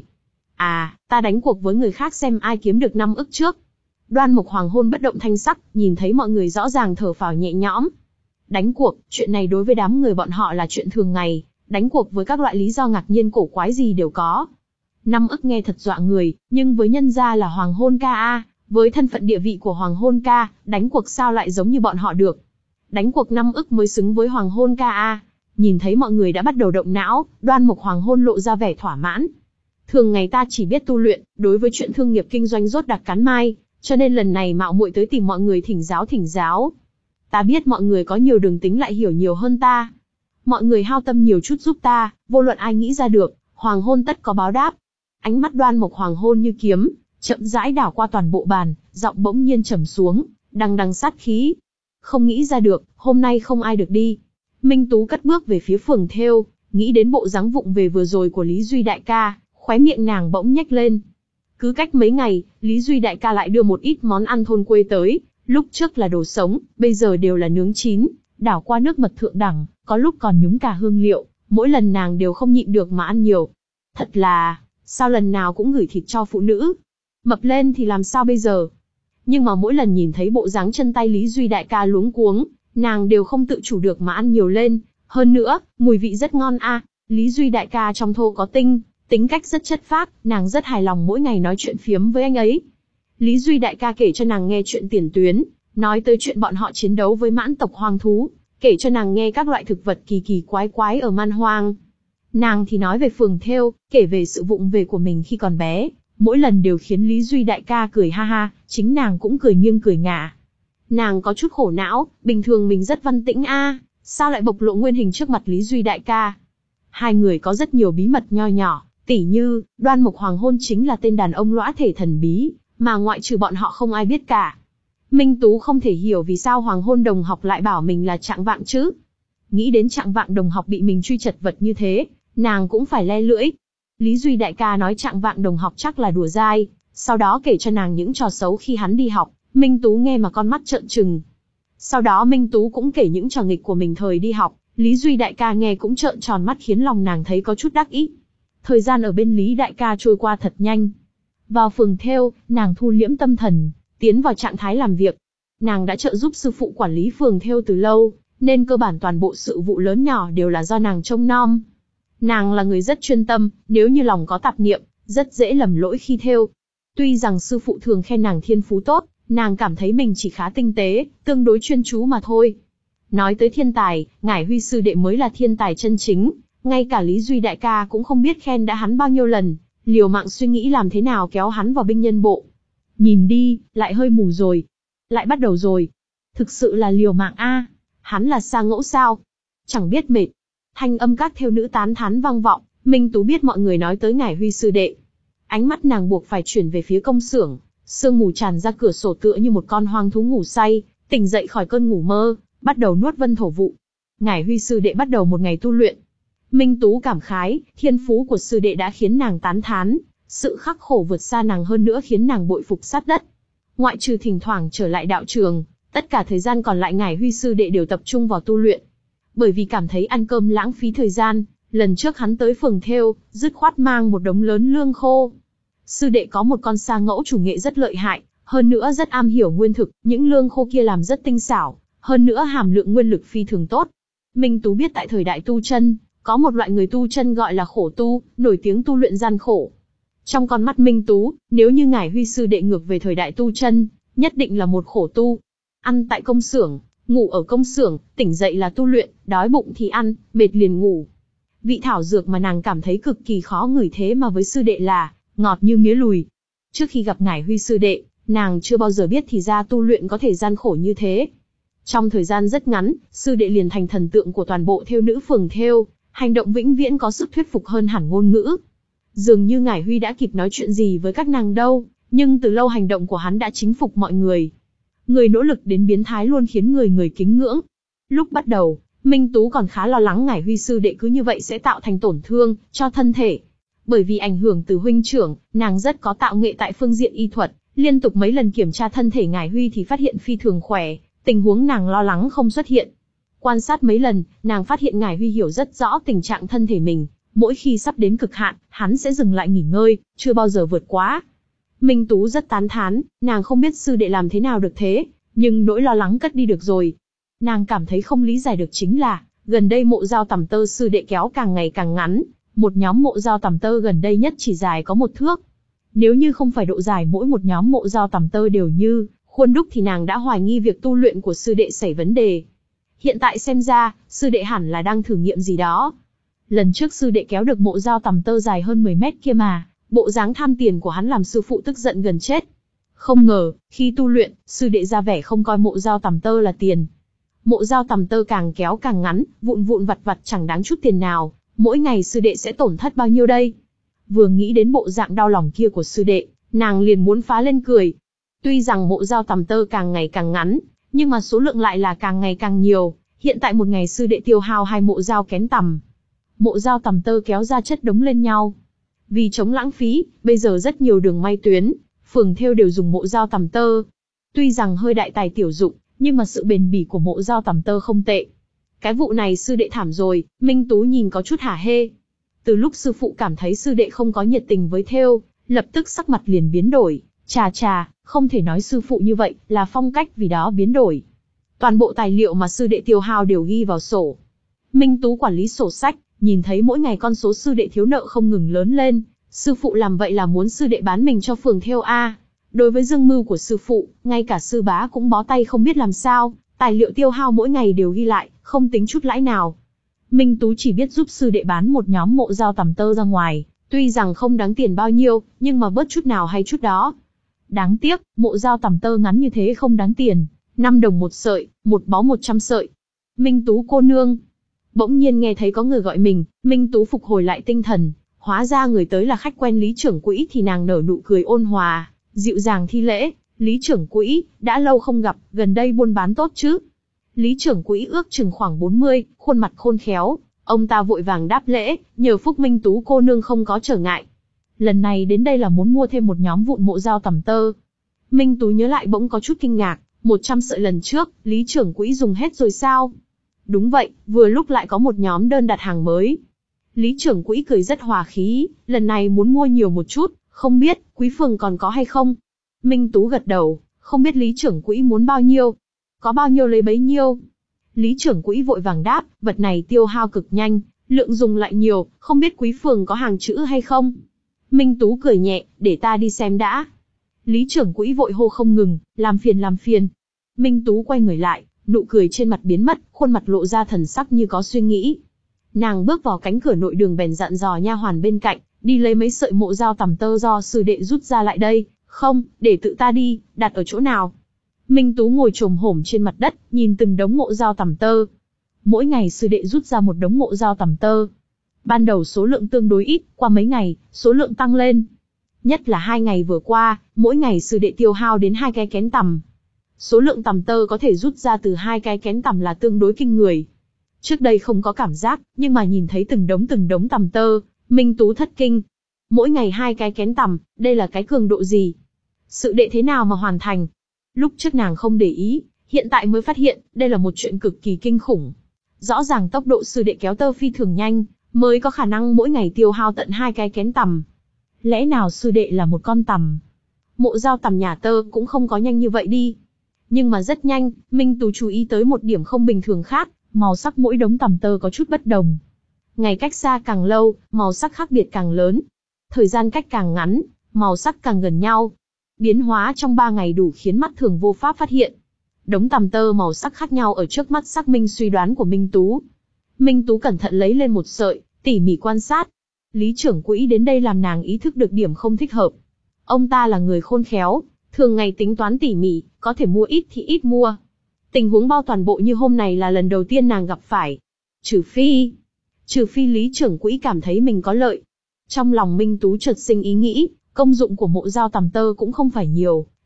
Speaker 1: À, ta đánh cuộc với người khác xem ai kiếm được năm ức trước. Đoan Mục Hoàng Hôn bất động thanh sắc, nhìn thấy mọi người rõ ràng thở phào nhẹ nhõm. Đánh cuộc, chuyện này đối với đám người bọn họ là chuyện thường ngày, đánh cuộc với các loại lý do ngạc nhiên cổ quái gì đều có. Năm ức nghe thật dọa người, nhưng với nhân gia là Hoàng Hôn ca a, với thân phận địa vị của Hoàng Hôn ca, đánh cuộc sao lại giống như bọn họ được. Đánh cuộc năm ức mới xứng với Hoàng Hôn ca a. Nhìn thấy mọi người đã bắt đầu động não, Đoan Mục Hoàng Hôn lộ ra vẻ thỏa mãn. Thường ngày ta chỉ biết tu luyện, đối với chuyện thương nghiệp kinh doanh rốt đặc cắn mai, cho nên lần này mạo muội tới tìm mọi người thỉnh giáo thỉnh giáo. Ta biết mọi người có nhiều đường tính lại hiểu nhiều hơn ta. Mọi người hao tâm nhiều chút giúp ta, vô luận ai nghĩ ra được, Hoàng Hôn tất có báo đáp. Ánh mắt Đoan Mục Hoàng Hôn như kiếm, chậm rãi đảo qua toàn bộ bàn, giọng bỗng nhiên trầm xuống, đằng đằng sát khí. Không nghĩ ra được, hôm nay không ai được đi. Minh Tú cất bước về phía phường thêu, nghĩ đến bộ dáng vụng về vừa rồi của Lý Duy đại ca, khóe miệng nàng bỗng nhếch lên. Cứ cách mấy ngày, Lý Duy đại ca lại đưa một ít món ăn thôn quê tới, lúc trước là đồ sống, bây giờ đều là nướng chín, đảo qua nước mật thượng đẳng, có lúc còn nhúng cả hương liệu, mỗi lần nàng đều không nhịn được mà ăn nhiều. Thật là, sao lần nào cũng gửi thịt cho phụ nữ? Mập lên thì làm sao bây giờ? Nhưng mà mỗi lần nhìn thấy bộ dáng chân tay Lý Duy đại ca luống cuống, nàng đều không tự chủ được mà ăn nhiều lên. Hơn nữa, mùi vị rất ngon a. Lý Duy đại ca trong thô có tinh, tính cách rất chất phác, nàng rất hài lòng mỗi ngày nói chuyện phiếm với anh ấy. Lý Duy đại ca kể cho nàng nghe chuyện tiền tuyến, nói tới chuyện bọn họ chiến đấu với mãn tộc hoang thú, kể cho nàng nghe các loại thực vật kỳ kỳ quái quái ở man hoang. Nàng thì nói về phường thêu, kể về sự vụng về của mình khi còn bé, mỗi lần đều khiến Lý Duy đại ca cười ha ha, chính nàng cũng cười nghiêng cười ngả. Nàng có chút khổ não, bình thường mình rất văn tĩnh a, sao lại bộc lộ nguyên hình trước mặt Lý Duy đại ca. Hai người có rất nhiều bí mật nho nhỏ, tỉ như, Đoan Mục Hoàng Hôn chính là tên đàn ông lõa thể thần bí, mà ngoại trừ bọn họ không ai biết cả. Minh Tú không thể hiểu vì sao Hoàng Hôn đồng học lại bảo mình là Trạng Vạng chứ. Nghĩ đến Trạng Vạng đồng học bị mình truy chật vật như thế, nàng cũng phải le lưỡi. Lý Duy đại ca nói Trạng Vạng đồng học chắc là đùa dai, sau đó kể cho nàng những trò xấu khi hắn đi học, Minh Tú nghe mà con mắt trợn trừng. Sau đó Minh Tú cũng kể những trò nghịch của mình thời đi học, Lý Duy đại ca nghe cũng trợn tròn mắt khiến lòng nàng thấy có chút đắc ý. Thời gian ở bên Lý đại ca trôi qua thật nhanh. Vào phường thêu, nàng thu liễm tâm thần, tiến vào trạng thái làm việc. Nàng đã trợ giúp sư phụ quản lý phường thêu từ lâu, nên cơ bản toàn bộ sự vụ lớn nhỏ đều là do nàng trông nom. Nàng là người rất chuyên tâm, nếu như lòng có tạp niệm, rất dễ lầm lỗi khi thêu. Tuy rằng sư phụ thường khen nàng thiên phú tốt, nàng cảm thấy mình chỉ khá tinh tế, tương đối chuyên chú mà thôi. Nói tới thiên tài, Ngải Huy sư đệ mới là thiên tài chân chính, ngay cả Lý Duy đại ca cũng không biết khen đã hắn bao nhiêu lần, liều mạng suy nghĩ làm thế nào kéo hắn vào binh nhân bộ. Nhìn đi, lại hơi mù rồi. Lại bắt đầu rồi. Thực sự là liều mạng a. Hắn là sa ngẫu sao? Chẳng biết mệt. Thanh âm các thêu nữ tán thán vang vọng, Minh Tú biết mọi người nói tới Ngải Huy sư đệ. Ánh mắt nàng buộc phải chuyển về phía công xưởng, sương mù tràn ra cửa sổ tựa như một con hoang thú ngủ say, tỉnh dậy khỏi cơn ngủ mơ, bắt đầu nuốt vân thổ vụ. Ngải Huy sư đệ bắt đầu một ngày tu luyện. Minh Tú cảm khái, thiên phú của sư đệ đã khiến nàng tán thán, sự khắc khổ vượt xa nàng hơn nữa khiến nàng bội phục sát đất. Ngoại trừ thỉnh thoảng trở lại đạo trường, tất cả thời gian còn lại Ngải Huy sư đệ đều tập trung vào tu luyện. Bởi vì cảm thấy ăn cơm lãng phí thời gian, lần trước hắn tới phường thêu, dứt khoát mang một đống lớn lương khô. Sư đệ có một con sa ngẫu chủ nghệ rất lợi hại, hơn nữa rất am hiểu nguyên thực, những lương khô kia làm rất tinh xảo, hơn nữa hàm lượng nguyên lực phi thường tốt. Minh Tú biết tại thời đại tu chân, có một loại người tu chân gọi là khổ tu, nổi tiếng tu luyện gian khổ. Trong con mắt Minh Tú, nếu như Ngải Huy sư đệ ngược về thời đại tu chân, nhất định là một khổ tu. Ăn tại công xưởng, ngủ ở công xưởng, tỉnh dậy là tu luyện, đói bụng thì ăn, mệt liền ngủ. Vị thảo dược mà nàng cảm thấy cực kỳ khó ngửi thế mà với sư đệ là ngọt như mía lùi. Trước khi gặp Ngải Huy sư đệ, nàng chưa bao giờ biết thì ra tu luyện có thể gian khổ như thế. Trong thời gian rất ngắn, sư đệ liền thành thần tượng của toàn bộ thêu nữ phường thêu, hành động vĩnh viễn có sức thuyết phục hơn hẳn ngôn ngữ. Dường như Ngải Huy đã kịp nói chuyện gì với các nàng đâu, nhưng từ lâu hành động của hắn đã chính phục mọi người. Người nỗ lực đến biến thái luôn khiến người người kính ngưỡng. Lúc bắt đầu, Minh Tú còn khá lo lắng Ngải Huy sư đệ cứ như vậy sẽ tạo thành tổn thương cho thân thể. Bởi vì ảnh hưởng từ huynh trưởng, nàng rất có tạo nghệ tại phương diện y thuật, liên tục mấy lần kiểm tra thân thể Ngải Huy thì phát hiện phi thường khỏe, tình huống nàng lo lắng không xuất hiện. Quan sát mấy lần, nàng phát hiện Ngải Huy hiểu rất rõ tình trạng thân thể mình, mỗi khi sắp đến cực hạn, hắn sẽ dừng lại nghỉ ngơi, chưa bao giờ vượt quá. Minh Tú rất tán thán, nàng không biết sư đệ làm thế nào được thế, nhưng nỗi lo lắng cất đi được rồi. Nàng cảm thấy không lý giải được chính là, gần đây mộ dao tằm tơ sư đệ kéo càng ngày càng ngắn, một nhóm mộ dao tằm tơ gần đây nhất chỉ dài có một thước. Nếu như không phải độ dài mỗi một nhóm mộ dao tằm tơ đều như khuôn đúc thì nàng đã hoài nghi việc tu luyện của sư đệ xảy vấn đề. Hiện tại xem ra, sư đệ hẳn là đang thử nghiệm gì đó. Lần trước sư đệ kéo được mộ dao tằm tơ dài hơn mười mét kia mà, bộ dáng tham tiền của hắn làm sư phụ tức giận gần chết. Không ngờ, khi tu luyện, sư đệ ra vẻ không coi mộ dao tằm tơ là tiền. Mộ dao tằm tơ càng kéo càng ngắn, vụn vụn vặt vặt chẳng đáng chút tiền nào, mỗi ngày sư đệ sẽ tổn thất bao nhiêu đây? Vừa nghĩ đến bộ dạng đau lòng kia của sư đệ, nàng liền muốn phá lên cười. Tuy rằng mộ dao tằm tơ càng ngày càng ngắn, nhưng mà số lượng lại là càng ngày càng nhiều, hiện tại một ngày sư đệ tiêu hao hai mộ dao kén tằm. Mộ dao tằm tơ kéo ra chất đống lên nhau. Vì chống lãng phí, bây giờ rất nhiều đường may tuyến, phường thêu đều dùng mộ dao tằm tơ. Tuy rằng hơi đại tài tiểu dụng, nhưng mà sự bền bỉ của mộ dao tằm tơ không tệ. Cái vụ này sư đệ thảm rồi, Minh Tú nhìn có chút hả hê. Từ lúc sư phụ cảm thấy sư đệ không có nhiệt tình với thêu, lập tức sắc mặt liền biến đổi. Chà chà, không thể nói sư phụ như vậy, là phong cách vì đó biến đổi. Toàn bộ tài liệu mà sư đệ tiêu hao đều ghi vào sổ. Minh Tú quản lý sổ sách, nhìn thấy mỗi ngày con số sư đệ thiếu nợ không ngừng lớn lên. Sư phụ làm vậy là muốn sư đệ bán mình cho phường thêu A. Đối với dương mưu của sư phụ, ngay cả sư bá cũng bó tay không biết làm sao, tài liệu tiêu hao mỗi ngày đều ghi lại, không tính chút lãi nào. Minh Tú chỉ biết giúp sư đệ bán một nhóm mộ dao tằm tơ ra ngoài, tuy rằng không đáng tiền bao nhiêu, nhưng mà bớt chút nào hay chút đó. Đáng tiếc, mộ dao tằm tơ ngắn như thế không đáng tiền, năm đồng một sợi, một bó một trăm sợi. Minh Tú cô nương. Bỗng nhiên nghe thấy có người gọi mình, Minh Tú phục hồi lại tinh thần, hóa ra người tới là khách quen Lý trưởng quỹ thì nàng nở nụ cười ôn hòa, dịu dàng thi lễ. Lý trưởng quỹ, đã lâu không gặp, gần đây buôn bán tốt chứ? Lý trưởng quỹ ước chừng khoảng bốn mươi, khuôn mặt khôn khéo, ông ta vội vàng đáp lễ, nhờ phúc Minh Tú cô nương không có trở ngại. Lần này đến đây là muốn mua thêm một nhóm vụn mộ dao tằm tơ. Minh Tú nhớ lại bỗng có chút kinh ngạc, một trăm sợi lần trước, Lý trưởng quỹ dùng hết rồi sao? Đúng vậy, vừa lúc lại có một nhóm đơn đặt hàng mới. Lý trưởng quỹ cười rất hòa khí, lần này muốn mua nhiều một chút, không biết, quý phường còn có hay không? Minh Tú gật đầu, không biết Lý trưởng quỹ muốn bao nhiêu? Có bao nhiêu lấy bấy nhiêu? Lý trưởng quỹ vội vàng đáp, vật này tiêu hao cực nhanh, lượng dùng lại nhiều, không biết quý phường có hàng chữ hay không? Minh Tú cười nhẹ, để ta đi xem đã. Lý trưởng quỹ vội hô không ngừng, làm phiền làm phiền. Minh Tú quay người lại, nụ cười trên mặt biến mất, khuôn mặt lộ ra thần sắc như có suy nghĩ. Nàng bước vào cánh cửa nội đường bèn dặn dò nha hoàn bên cạnh, đi lấy mấy sợi mộ dao tằm tơ do sư đệ rút ra lại đây. Không, để tự ta đi, đặt ở chỗ nào? Minh Tú ngồi chồm hổm trên mặt đất, nhìn từng đống mộ dao tằm tơ. Mỗi ngày sư đệ rút ra một đống mộ dao tằm tơ. Ban đầu số lượng tương đối ít, qua mấy ngày, số lượng tăng lên. Nhất là hai ngày vừa qua, mỗi ngày sư đệ tiêu hao đến hai cái kén tằm. Số lượng tằm tơ có thể rút ra từ hai cái kén tằm là tương đối kinh người. Trước đây không có cảm giác, nhưng mà nhìn thấy từng đống từng đống tằm tơ, Minh Tú thất kinh. Mỗi ngày hai cái kén tằm, đây là cái cường độ gì? Sự đệ thế nào mà hoàn thành? Lúc trước nàng không để ý, hiện tại mới phát hiện, đây là một chuyện cực kỳ kinh khủng. Rõ ràng tốc độ sư đệ kéo tơ phi thường nhanh, mới có khả năng mỗi ngày tiêu hao tận hai cái kén tằm. Lẽ nào sư đệ là một con tằm? Mộ dao tằm nhà tơ cũng không có nhanh như vậy đi. Nhưng mà rất nhanh, Minh Tú chú ý tới một điểm không bình thường khác, màu sắc mỗi đống tằm tơ có chút bất đồng. Ngày cách xa càng lâu, màu sắc khác biệt càng lớn. Thời gian cách càng ngắn, màu sắc càng gần nhau. Biến hóa trong ba ngày đủ khiến mắt thường vô pháp phát hiện. Đống tằm tơ màu sắc khác nhau ở trước mắt xác minh suy đoán của Minh Tú. Minh Tú cẩn thận lấy lên một sợi, tỉ mỉ quan sát. Lý trưởng quỹ đến đây làm nàng ý thức được điểm không thích hợp. Ông ta là người khôn khéo, thường ngày tính toán tỉ mỉ, có thể mua ít thì ít mua. Tình huống bao toàn bộ như hôm này là lần đầu tiên nàng gặp phải. Trừ phi, trừ phi Lý trưởng quỹ cảm thấy mình có lợi. Trong lòng Minh Tú chợt sinh ý nghĩ, công dụng của mộ dao tằm tơ cũng không phải nhiều,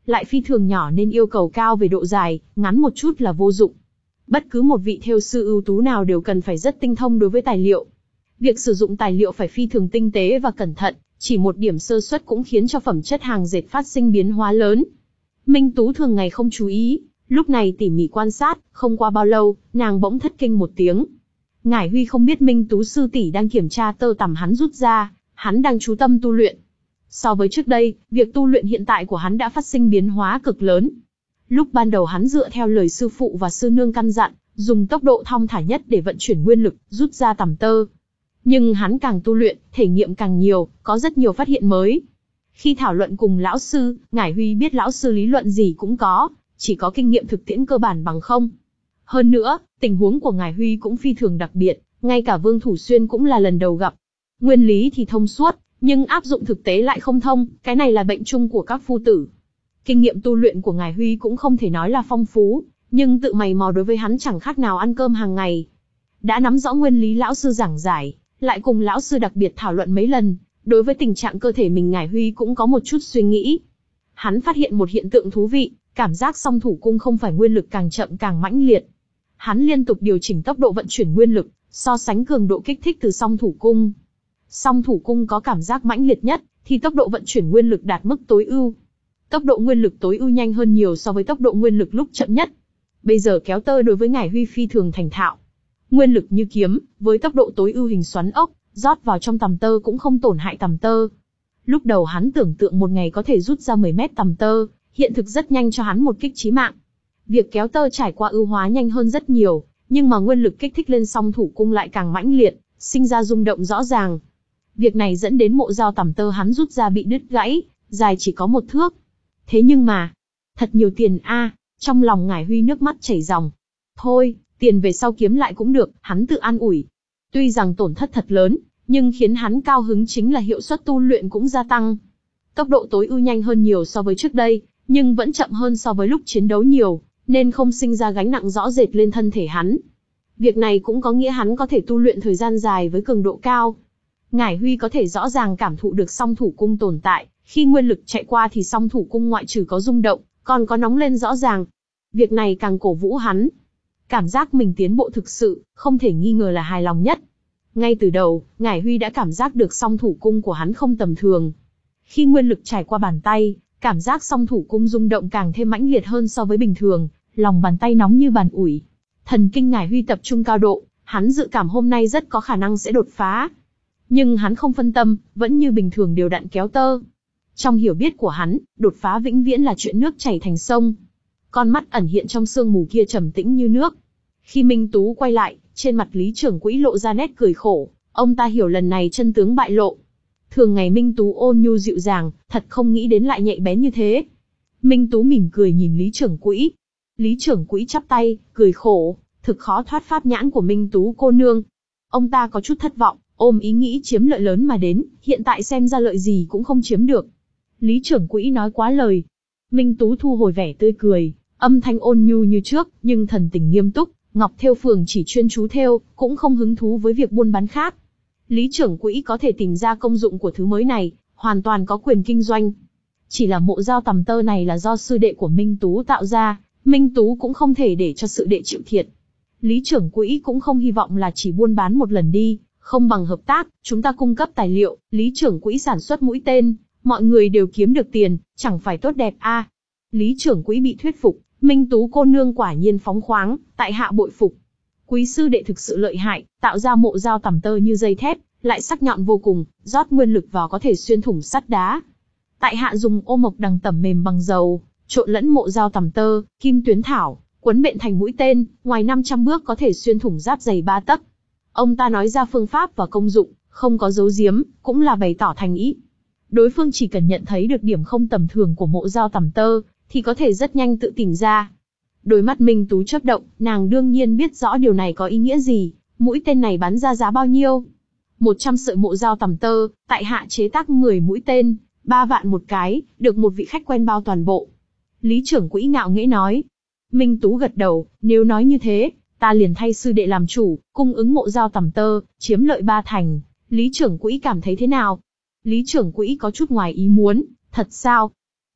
Speaker 1: lại phi thường nhỏ nên yêu cầu cao về độ dài, ngắn một chút là vô dụng. Bất cứ một vị thêu sư ưu tú nào đều cần phải rất tinh thông đối với tài liệu. Việc sử dụng tài liệu phải phi thường tinh tế và cẩn thận, chỉ một điểm sơ suất cũng khiến cho phẩm chất hàng dệt phát sinh biến hóa lớn. Minh Tú thường ngày không chú ý, lúc này tỉ mỉ quan sát, không qua bao lâu, nàng bỗng thất kinh một tiếng. Ngải Huy không biết Minh Tú sư tỷ đang kiểm tra tơ tằm hắn rút ra, hắn đang chú tâm tu luyện. So với trước đây, việc tu luyện hiện tại của hắn đã phát sinh biến hóa cực lớn. Lúc ban đầu hắn dựa theo lời sư phụ và sư nương căn dặn, dùng tốc độ thong thả nhất để vận chuyển nguyên lực, rút ra tằm tơ. Nhưng hắn càng tu luyện, thể nghiệm càng nhiều, có rất nhiều phát hiện mới. Khi thảo luận cùng lão sư, Ngải Huy biết lão sư lý luận gì cũng có, chỉ có kinh nghiệm thực tiễn cơ bản bằng không. Hơn nữa, tình huống của Ngải Huy cũng phi thường đặc biệt, ngay cả Vương Thủ Xuyên cũng là lần đầu gặp. Nguyên lý thì thông suốt, nhưng áp dụng thực tế lại không thông, cái này là bệnh chung của các phu tử. Kinh nghiệm tu luyện của Ngải Huy cũng không thể nói là phong phú, nhưng tự mày mò đối với hắn chẳng khác nào ăn cơm hàng ngày. Đã nắm rõ nguyên lý lão sư giảng giải, lại cùng lão sư đặc biệt thảo luận mấy lần, đối với tình trạng cơ thể mình Ngải Huy cũng có một chút suy nghĩ. Hắn phát hiện một hiện tượng thú vị, cảm giác song thủ cung không phải nguyên lực càng chậm càng mãnh liệt. Hắn liên tục điều chỉnh tốc độ vận chuyển nguyên lực, so sánh cường độ kích thích từ song thủ cung. Song thủ cung có cảm giác mãnh liệt nhất, thì tốc độ vận chuyển nguyên lực đạt mức tối ưu. Tốc độ nguyên lực tối ưu nhanh hơn nhiều so với tốc độ nguyên lực lúc chậm nhất. Bây giờ kéo tơ đối với Ngải Huy phi thường thành thạo. Nguyên lực như kiếm, với tốc độ tối ưu hình xoắn ốc, rót vào trong tằm tơ cũng không tổn hại tằm tơ. Lúc đầu hắn tưởng tượng một ngày có thể rút ra mười mét tằm tơ, hiện thực rất nhanh cho hắn một kích chí mạng. Việc kéo tơ trải qua ưu hóa nhanh hơn rất nhiều, nhưng mà nguyên lực kích thích lên song thủ cung lại càng mãnh liệt, sinh ra rung động rõ ràng. Việc này dẫn đến mộ dao tằm tơ hắn rút ra bị đứt gãy, dài chỉ có một thước. Thế nhưng mà, thật nhiều tiền a, trong lòng Ngải Huy nước mắt chảy ròng. Thôi, tiền về sau kiếm lại cũng được, hắn tự an ủi. Tuy rằng tổn thất thật lớn, nhưng khiến hắn cao hứng chính là hiệu suất tu luyện cũng gia tăng. Tốc độ tối ưu nhanh hơn nhiều so với trước đây, nhưng vẫn chậm hơn so với lúc chiến đấu nhiều, nên không sinh ra gánh nặng rõ rệt lên thân thể hắn. Việc này cũng có nghĩa hắn có thể tu luyện thời gian dài với cường độ cao. Ngải Huy có thể rõ ràng cảm thụ được song thủ cung tồn tại, khi nguyên lực chạy qua thì song thủ cung ngoại trừ có rung động, còn có nóng lên rõ ràng. Việc này càng cổ vũ hắn. Cảm giác mình tiến bộ thực sự, không thể nghi ngờ là hài lòng nhất. Ngay từ đầu, Ngải Huy đã cảm giác được song thủ cung của hắn không tầm thường. Khi nguyên lực trải qua bàn tay, cảm giác song thủ cung rung động càng thêm mãnh liệt hơn so với bình thường, lòng bàn tay nóng như bàn ủi. Thần kinh Ngải Huy tập trung cao độ, hắn dự cảm hôm nay rất có khả năng sẽ đột phá. Nhưng hắn không phân tâm, vẫn như bình thường đều đặn kéo tơ. Trong hiểu biết của hắn, đột phá vĩnh viễn là chuyện nước chảy thành sông. Con mắt ẩn hiện trong sương mù kia trầm tĩnh như nước. Khi Minh Tú quay lại, trên mặt Lý Trưởng Quỹ lộ ra nét cười khổ, ông ta hiểu lần này chân tướng bại lộ. Thường ngày Minh Tú ôn nhu dịu dàng, thật không nghĩ đến lại nhạy bén như thế. Minh Tú mỉm cười nhìn Lý Trưởng Quỹ. Lý Trưởng Quỹ chắp tay, cười khổ, thực khó thoát pháp nhãn của Minh Tú cô nương. Ông ta có chút thất vọng, ôm ý nghĩ chiếm lợi lớn mà đến, hiện tại xem ra lợi gì cũng không chiếm được. Lý Trưởng Quỹ nói quá lời. Minh Tú thu hồi vẻ tươi cười, âm thanh ôn nhu như trước, nhưng thần tình nghiêm túc. Ngọc Thêu Phường chỉ chuyên chú thêu, cũng không hứng thú với việc buôn bán khác. Lý Trưởng Quỹ có thể tìm ra công dụng của thứ mới này, hoàn toàn có quyền kinh doanh. Chỉ là mộ dao tằm tơ này là do sư đệ của Minh Tú tạo ra, Minh Tú cũng không thể để cho sư đệ chịu thiệt. Lý Trưởng Quỹ cũng không hy vọng là chỉ buôn bán một lần đi, không bằng hợp tác, chúng ta cung cấp tài liệu, Lý Trưởng Quỹ sản xuất mũi tên, mọi người đều kiếm được tiền, chẳng phải tốt đẹp a? À, Lý Trưởng Quỹ bị thuyết phục. Minh Tú cô nương quả nhiên phóng khoáng, tại hạ bội phục. Quý sư đệ thực sự lợi hại, tạo ra mộ dao tằm tơ như dây thép, lại sắc nhọn vô cùng, rót nguyên lực vào có thể xuyên thủng sắt đá. Tại hạ dùng ô mộc đằng tẩm mềm bằng dầu, trộn lẫn mộ dao tằm tơ, kim tuyến thảo, quấn bện thành mũi tên, ngoài năm trăm bước có thể xuyên thủng giáp dày ba tấc. Ông ta nói ra phương pháp và công dụng, không có giấu giếm, cũng là bày tỏ thành ý. Đối phương chỉ cần nhận thấy được điểm không tầm thường của mộ dao tằm tơ, thì có thể rất nhanh tự tìm ra. Đôi mắt Minh Tú chớp động, nàng đương nhiên biết rõ điều này có ý nghĩa gì, mũi tên này bán ra giá bao nhiêu. một trăm sợi mộ dao tằm tơ, tại hạ chế tác mười mũi tên, ba vạn một cái, được một vị khách quen bao toàn bộ. Lý Trưởng Quỹ ngạo nghễ nói. Minh Tú gật đầu, nếu nói như thế, ta liền thay sư đệ làm chủ, cung ứng mộ dao tằm tơ, chiếm lợi ba thành. Lý Trưởng Quỹ cảm thấy thế nào? Lý Trưởng Quỹ có chút ngoài ý muốn, thật sao?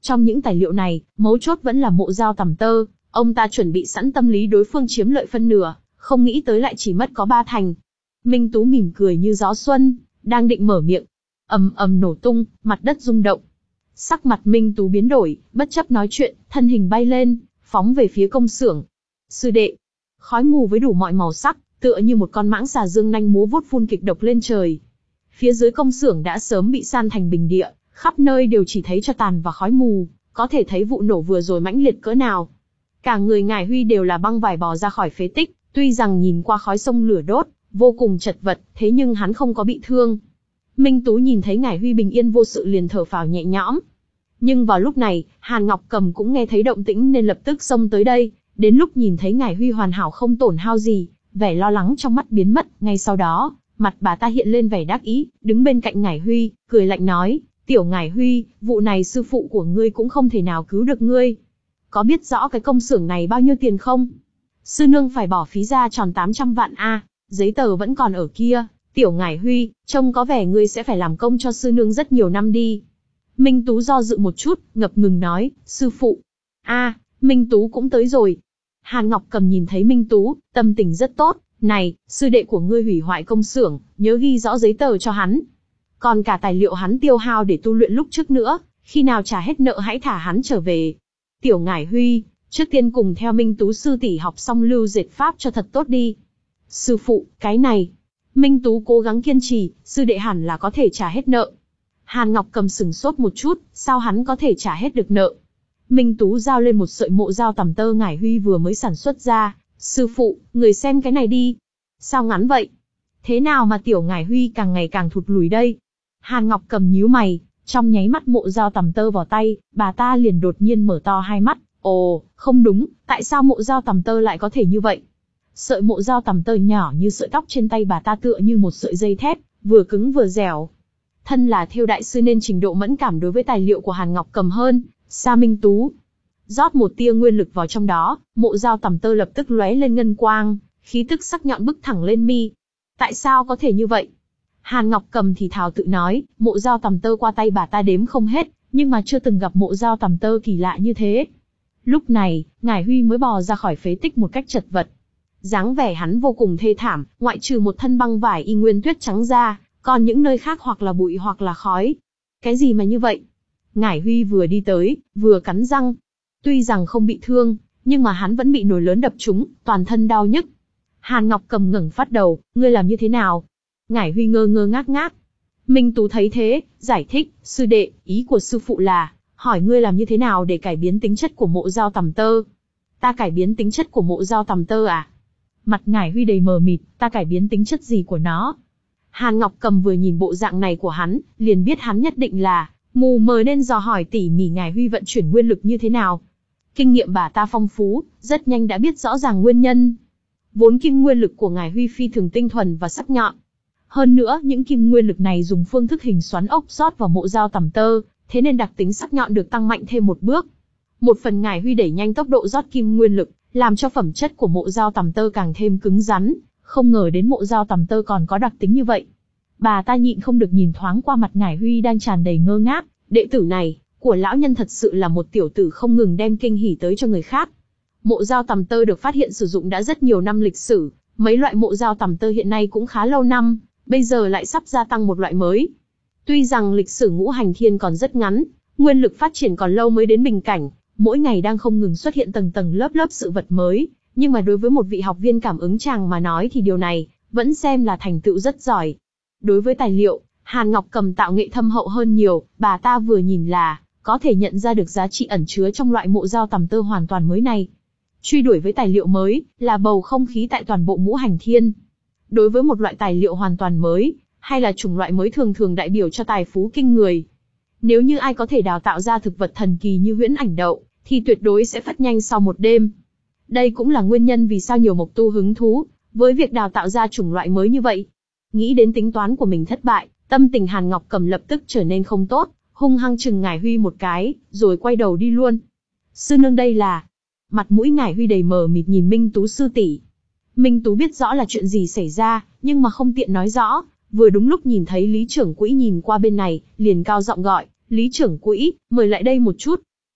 Speaker 1: Trong những tài liệu này, mấu chốt vẫn là mộ dao tằm tơ, ông ta chuẩn bị sẵn tâm lý đối phương chiếm lợi phân nửa, không nghĩ tới lại chỉ mất có ba thành. Minh Tú mỉm cười như gió xuân, đang định mở miệng. Ầm ầm nổ tung, mặt đất rung động. Sắc mặt Minh Tú biến đổi, bất chấp nói chuyện, thân hình bay lên, phóng về phía công xưởng. Sư đệ, khói mù với đủ mọi màu sắc, tựa như một con mãng xà dương nanh múa vuốt phun kịch độc lên trời. Phía dưới công xưởng đã sớm bị san thành bình địa, khắp nơi đều chỉ thấy cho tàn và khói mù, có thể thấy vụ nổ vừa rồi mãnh liệt cỡ nào. Cả người Ngải Huy đều là băng vải bò ra khỏi phế tích, tuy rằng nhìn qua khói sông lửa đốt, vô cùng chật vật, thế nhưng hắn không có bị thương. Minh Tú nhìn thấy Ngải Huy bình yên vô sự liền thở phào nhẹ nhõm. Nhưng vào lúc này, Hàn Ngọc Cầm cũng nghe thấy động tĩnh nên lập tức xông tới đây, đến lúc nhìn thấy Ngải Huy hoàn hảo không tổn hao gì, vẻ lo lắng trong mắt biến mất, ngay sau đó, mặt bà ta hiện lên vẻ đắc ý, đứng bên cạnh Ngải Huy, cười lạnh nói, tiểu Ngải Huy, vụ này sư phụ của ngươi cũng không thể nào cứu được ngươi. Có biết rõ cái công xưởng này bao nhiêu tiền không? Sư nương phải bỏ phí ra tròn tám trăm vạn a, giấy tờ vẫn còn ở kia, tiểu Ngải Huy, trông có vẻ ngươi sẽ phải làm công cho sư nương rất nhiều năm đi. Minh Tú do dự một chút, ngập ngừng nói, sư phụ. A, Minh Tú cũng tới rồi. Hàn Ngọc Cầm nhìn thấy Minh Tú, tâm tình rất tốt, này, sư đệ của ngươi hủy hoại công xưởng, nhớ ghi rõ giấy tờ cho hắn. Còn cả tài liệu hắn tiêu hao để tu luyện lúc trước nữa, khi nào trả hết nợ hãy thả hắn trở về. Tiểu Ngải Huy, trước tiên cùng theo Minh Tú sư tỷ học xong lưu dệt pháp cho thật tốt đi. Sư phụ, cái này. Minh Tú cố gắng kiên trì, sư đệ hẳn là có thể trả hết nợ. Hàn Ngọc Cầm sừng sốt một chút, sao hắn có thể trả hết được nợ? Minh Tú giao lên một sợi mộ dao tằm tơ Ngải Huy vừa mới sản xuất ra. Sư phụ, người xem cái này đi. Sao ngắn vậy? Thế nào mà tiểu Ngải Huy càng ngày càng thụt lùi đây? Hàn Ngọc Cầm nhíu mày, trong nháy mắt mộ dao tằm tơ vào tay, bà ta liền đột nhiên mở to hai mắt. Ồ, không đúng, tại sao mộ dao tằm tơ lại có thể như vậy? Sợi mộ dao tằm tơ nhỏ như sợi tóc trên tay bà ta tựa như một sợi dây thép, vừa cứng vừa dẻo. Thân là thêu đại sư nên trình độ mẫn cảm đối với tài liệu của Hàn Ngọc Cầm hơn Sa Minh Tú. Rót một tia nguyên lực vào trong đó, mộ dao tằm tơ lập tức lóe lên ngân quang, khí tức sắc nhọn bức thẳng lên mi. Tại sao có thể như vậy? Hàn Ngọc Cầm thì thào tự nói, mộ dao tằm tơ qua tay bà ta đếm không hết, nhưng mà chưa từng gặp mộ dao tằm tơ kỳ lạ như thế. Lúc này, Ngải Huy mới bò ra khỏi phế tích một cách chật vật. Dáng vẻ hắn vô cùng thê thảm, ngoại trừ một thân băng vải y nguyên tuyết trắng ra, còn những nơi khác hoặc là bụi hoặc là khói. Cái gì mà như vậy? Ngải Huy vừa đi tới, vừa cắn răng. Tuy rằng không bị thương, nhưng mà hắn vẫn bị nồi lớn đập trúng, toàn thân đau nhức. Hàn Ngọc Cầm ngẩng phát đầu, ngươi làm như thế nào? Ngải Huy ngơ ngơ ngác ngác. Minh Tú thấy thế, giải thích, sư đệ, ý của sư phụ là, hỏi ngươi làm như thế nào để cải biến tính chất của mộ dao tằm tơ. Ta cải biến tính chất của mộ dao tằm tơ à? Mặt Ngải Huy đầy mờ mịt, ta cải biến tính chất gì của nó? Hàn Ngọc Cầm vừa nhìn bộ dạng này của hắn, liền biết hắn nhất định là mù mờ nên dò hỏi tỉ mỉ Ngải Huy vận chuyển nguyên lực như thế nào. Kinh nghiệm bà ta phong phú, rất nhanh đã biết rõ ràng nguyên nhân. Vốn kim nguyên lực của Ngải Huy phi thường tinh thuần và sắc nhọn. Hơn nữa, những kim nguyên lực này dùng phương thức hình xoắn ốc rót vào mộ dao tằm tơ, thế nên đặc tính sắc nhọn được tăng mạnh thêm một bước. Một phần Ngải Huy đẩy nhanh tốc độ rót kim nguyên lực, làm cho phẩm chất của mộ dao tằm tơ càng thêm cứng rắn, không ngờ đến mộ dao tằm tơ còn có đặc tính như vậy. Bà ta nhịn không được nhìn thoáng qua mặt Ngải Huy đang tràn đầy ngơ ngác, đệ tử này, của lão nhân thật sự là một tiểu tử không ngừng đem kinh hỉ tới cho người khác. Mộ dao tằm tơ được phát hiện sử dụng đã rất nhiều năm lịch sử, mấy loại mộ dao tằm tơ hiện nay cũng khá lâu năm, bây giờ lại sắp gia tăng một loại mới. Tuy rằng lịch sử ngũ hành thiên còn rất ngắn, nguyên lực phát triển còn lâu mới đến bình cảnh, mỗi ngày đang không ngừng xuất hiện tầng tầng lớp lớp sự vật mới, nhưng mà đối với một vị học viên cảm ứng chàng mà nói thì điều này vẫn xem là thành tựu rất giỏi. Đối với tài liệu, Hàn Ngọc Cầm tạo nghệ thâm hậu hơn nhiều, bà ta vừa nhìn là có thể nhận ra được giá trị ẩn chứa trong loại mộ dao tằm tơ hoàn toàn mới này. Truy đuổi với tài liệu mới là bầu không khí tại toàn bộ ngũ hành thiên. Đối với một loại tài liệu hoàn toàn mới, hay là chủng loại mới thường thường đại biểu cho tài phú kinh người. Nếu như ai có thể đào tạo ra thực vật thần kỳ như huyễn ảnh đậu, thì tuyệt đối sẽ phát nhanh sau một đêm. Đây cũng là nguyên nhân vì sao nhiều mộc tu hứng thú với việc đào tạo ra chủng loại mới như vậy. Nghĩ đến tính toán của mình thất bại, tâm tình Hàn Ngọc Cầm lập tức trở nên không tốt, hung hăng chừng Ngải Huy một cái, rồi quay đầu đi luôn. Sư nương đây là... Mặt mũi Ngải Huy đầy mờ mịt nhìn Minh Tú sư tỷ. Minh Tú biết rõ là chuyện gì xảy ra, nhưng mà không tiện nói rõ, vừa đúng lúc nhìn thấy Lý trưởng quỹ nhìn qua bên này, liền cao giọng gọi, Lý trưởng quỹ, mời lại đây một chút.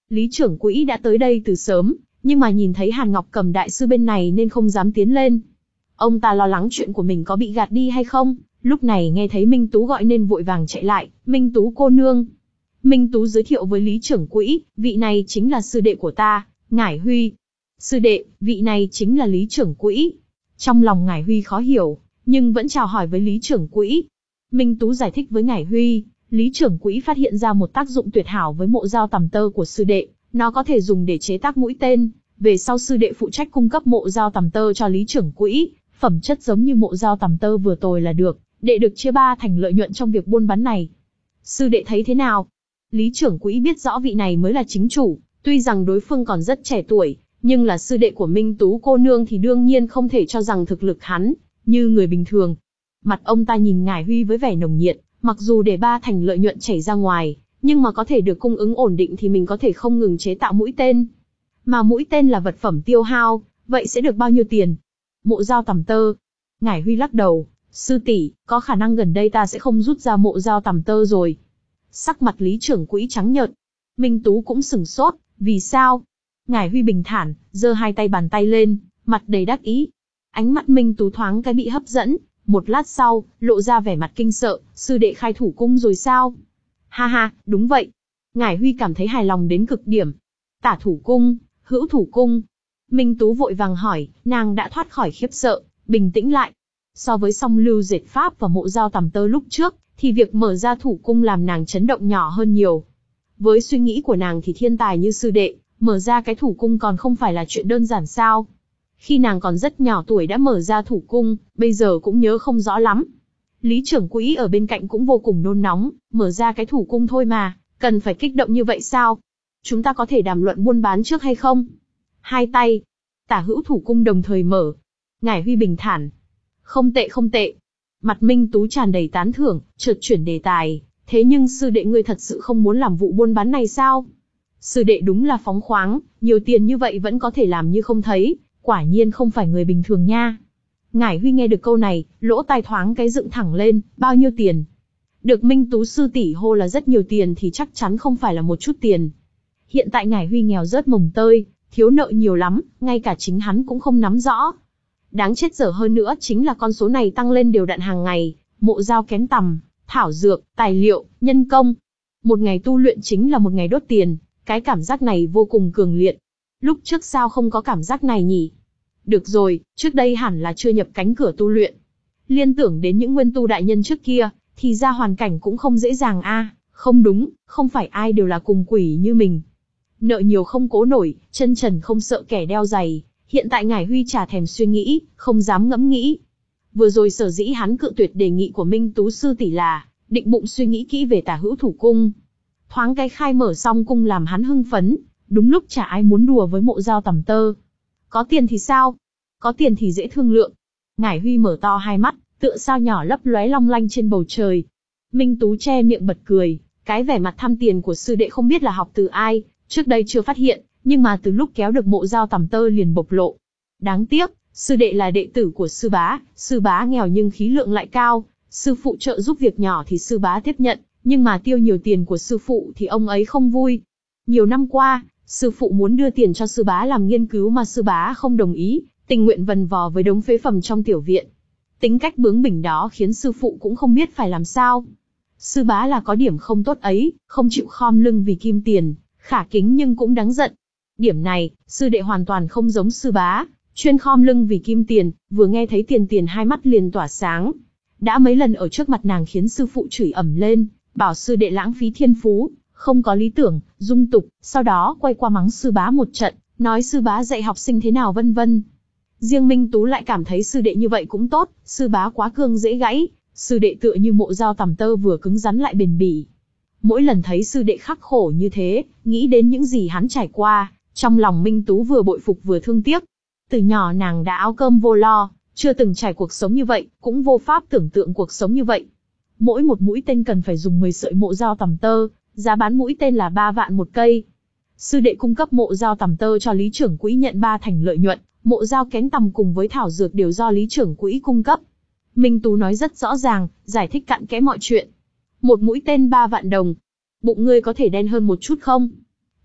Speaker 1: Lý trưởng quỹ đã tới đây từ sớm, nhưng mà nhìn thấy Hàn Ngọc Cầm đại sư bên này nên không dám tiến lên. Ông ta lo lắng chuyện của mình có bị gạt đi hay không, lúc này nghe thấy Minh Tú gọi nên vội vàng chạy lại. Minh Tú cô nương. Minh Tú giới thiệu với Lý trưởng quỹ, vị này chính là sư đệ của ta, Ngải Huy. Sư đệ, vị này chính là Lý trưởng quỹ. Trong lòng Ngải Huy khó hiểu, nhưng vẫn chào hỏi với Lý trưởng quỹ. Minh Tú giải thích với Ngải Huy, Lý trưởng quỹ phát hiện ra một tác dụng tuyệt hảo với mộ dao tằm tơ của sư đệ, nó có thể dùng để chế tác mũi tên. Về sau sư đệ phụ trách cung cấp mộ dao tằm tơ cho Lý trưởng quỹ, phẩm chất giống như mộ dao tằm tơ vừa tồi là được, đệ được chia ba thành lợi nhuận trong việc buôn bán này. Sư đệ thấy thế nào? Lý trưởng quỹ biết rõ vị này mới là chính chủ, tuy rằng đối phương còn rất trẻ tuổi, nhưng là sư đệ của Minh Tú cô nương thì đương nhiên không thể cho rằng thực lực hắn như người bình thường. Mặt ông ta nhìn Ngải Huy với vẻ nồng nhiệt, mặc dù để ba thành lợi nhuận chảy ra ngoài, nhưng mà có thể được cung ứng ổn định thì mình có thể không ngừng chế tạo mũi tên. Mà mũi tên là vật phẩm tiêu hao, vậy sẽ được bao nhiêu tiền? Mộ dao tằm tơ. Ngải Huy lắc đầu, sư tỷ, có khả năng gần đây ta sẽ không rút ra mộ dao tằm tơ rồi. Sắc mặt Lý trưởng quỹ trắng nhợt. Minh Tú cũng sừng sốt, vì sao? Ngải Huy bình thản, giơ hai tay bàn tay lên, mặt đầy đắc ý. Ánh mắt Minh Tú thoáng cái bị hấp dẫn, một lát sau, lộ ra vẻ mặt kinh sợ, sư đệ khai thủ cung rồi sao? Ha ha, đúng vậy. Ngải Huy cảm thấy hài lòng đến cực điểm. Tả thủ cung, hữu thủ cung. Minh Tú vội vàng hỏi, nàng đã thoát khỏi khiếp sợ, bình tĩnh lại. So với song lưu dệt pháp và mộ dao tằm tơ lúc trước, thì việc mở ra thủ cung làm nàng chấn động nhỏ hơn nhiều. Với suy nghĩ của nàng thì thiên tài như sư đệ, mở ra cái thủ cung còn không phải là chuyện đơn giản sao? Khi nàng còn rất nhỏ tuổi đã mở ra thủ cung, bây giờ cũng nhớ không rõ lắm. Lý trưởng quỹ ở bên cạnh cũng vô cùng nôn nóng, mở ra cái thủ cung thôi mà, cần phải kích động như vậy sao? Chúng ta có thể đàm luận buôn bán trước hay không? Hai tay, tả hữu thủ cung đồng thời mở. Ngải Huy bình thản. Không tệ không tệ. Mặt Minh Tú tràn đầy tán thưởng, chợt chuyển đề tài. Thế nhưng sư đệ ngươi thật sự không muốn làm vụ buôn bán này sao? Sư đệ đúng là phóng khoáng, nhiều tiền như vậy vẫn có thể làm như không thấy, quả nhiên không phải người bình thường nha. Ngải Huy nghe được câu này, lỗ tai thoáng cái dựng thẳng lên, bao nhiêu tiền? Được Minh Tú sư tỷ hô là rất nhiều tiền thì chắc chắn không phải là một chút tiền. Hiện tại Ngải Huy nghèo rớt mồng tơi, thiếu nợ nhiều lắm, ngay cả chính hắn cũng không nắm rõ. Đáng chết dở hơn nữa chính là con số này tăng lên đều đặn hàng ngày, mộ dao kén tằm, thảo dược, tài liệu, nhân công. Một ngày tu luyện chính là một ngày đốt tiền, cái cảm giác này vô cùng cường liệt. Lúc trước sao không có cảm giác này nhỉ? Được rồi, trước đây hẳn là chưa nhập cánh cửa tu luyện. Liên tưởng đến những nguyên tu đại nhân trước kia, thì ra hoàn cảnh cũng không dễ dàng a. À, không đúng, không phải ai đều là cùng quỷ như mình. Nợ nhiều không cố nổi, chân trần không sợ kẻ đeo giày. Hiện tại Ngải Huy chả thèm suy nghĩ, không dám ngẫm nghĩ. Vừa rồi sở dĩ hắn cự tuyệt đề nghị của Minh Tú sư tỷ là định bụng suy nghĩ kỹ về tả hữu thủ cung. Thoáng cái khai mở xong cung làm hắn hưng phấn, đúng lúc chả ai muốn đùa với mộ dao tằm tơ. Có tiền thì sao? Có tiền thì dễ thương lượng. Ngải Huy mở to hai mắt, tựa sao nhỏ lấp lóe long lanh trên bầu trời. Minh Tú che miệng bật cười, cái vẻ mặt tham tiền của sư đệ không biết là học từ ai, trước đây chưa phát hiện, nhưng mà từ lúc kéo được mộ dao tằm tơ liền bộc lộ. Đáng tiếc, sư đệ là đệ tử của sư bá, sư bá nghèo nhưng khí lượng lại cao, sư phụ trợ giúp việc nhỏ thì sư bá tiếp nhận, nhưng mà tiêu nhiều tiền của sư phụ thì ông ấy không vui. Nhiều năm qua, sư phụ muốn đưa tiền cho sư bá làm nghiên cứu mà sư bá không đồng ý, tình nguyện vần vò với đống phế phẩm trong tiểu viện. Tính cách bướng bỉnh đó khiến sư phụ cũng không biết phải làm sao. Sư bá là có điểm không tốt ấy, không chịu khom lưng vì kim tiền, khả kính nhưng cũng đáng giận. Điểm này, sư đệ hoàn toàn không giống sư bá, chuyên khom lưng vì kim tiền, vừa nghe thấy tiền tiền hai mắt liền tỏa sáng. Đã mấy lần ở trước mặt nàng khiến sư phụ chửi ầm lên, bảo sư đệ lãng phí thiên phú, không có lý tưởng, dung tục, sau đó quay qua mắng sư bá một trận, nói sư bá dạy học sinh thế nào vân vân. Riêng Minh Tú lại cảm thấy sư đệ như vậy cũng tốt, sư bá quá cương dễ gãy, sư đệ tựa như mộ dao tằm tơ vừa cứng rắn lại bền bỉ. Mỗi lần thấy sư đệ khắc khổ như thế, nghĩ đến những gì hắn trải qua, trong lòng Minh Tú vừa bội phục vừa thương tiếc. Từ nhỏ nàng đã áo cơm vô lo, chưa từng trải cuộc sống như vậy, cũng vô pháp tưởng tượng cuộc sống như vậy. Mỗi một mũi tên cần phải dùng mười sợi mộ dao tằm tơ, giá bán mũi tên là ba vạn một cây. Sư đệ cung cấp mộ dao tằm tơ cho Lý trưởng quỹ nhận ba thành lợi nhuận, mộ dao kén tằm cùng với thảo dược đều do Lý trưởng quỹ cung cấp. Minh Tú nói rất rõ ràng, giải thích cặn kẽ mọi chuyện. Một mũi tên ba vạn đồng. Bụng ngươi có thể đen hơn một chút không?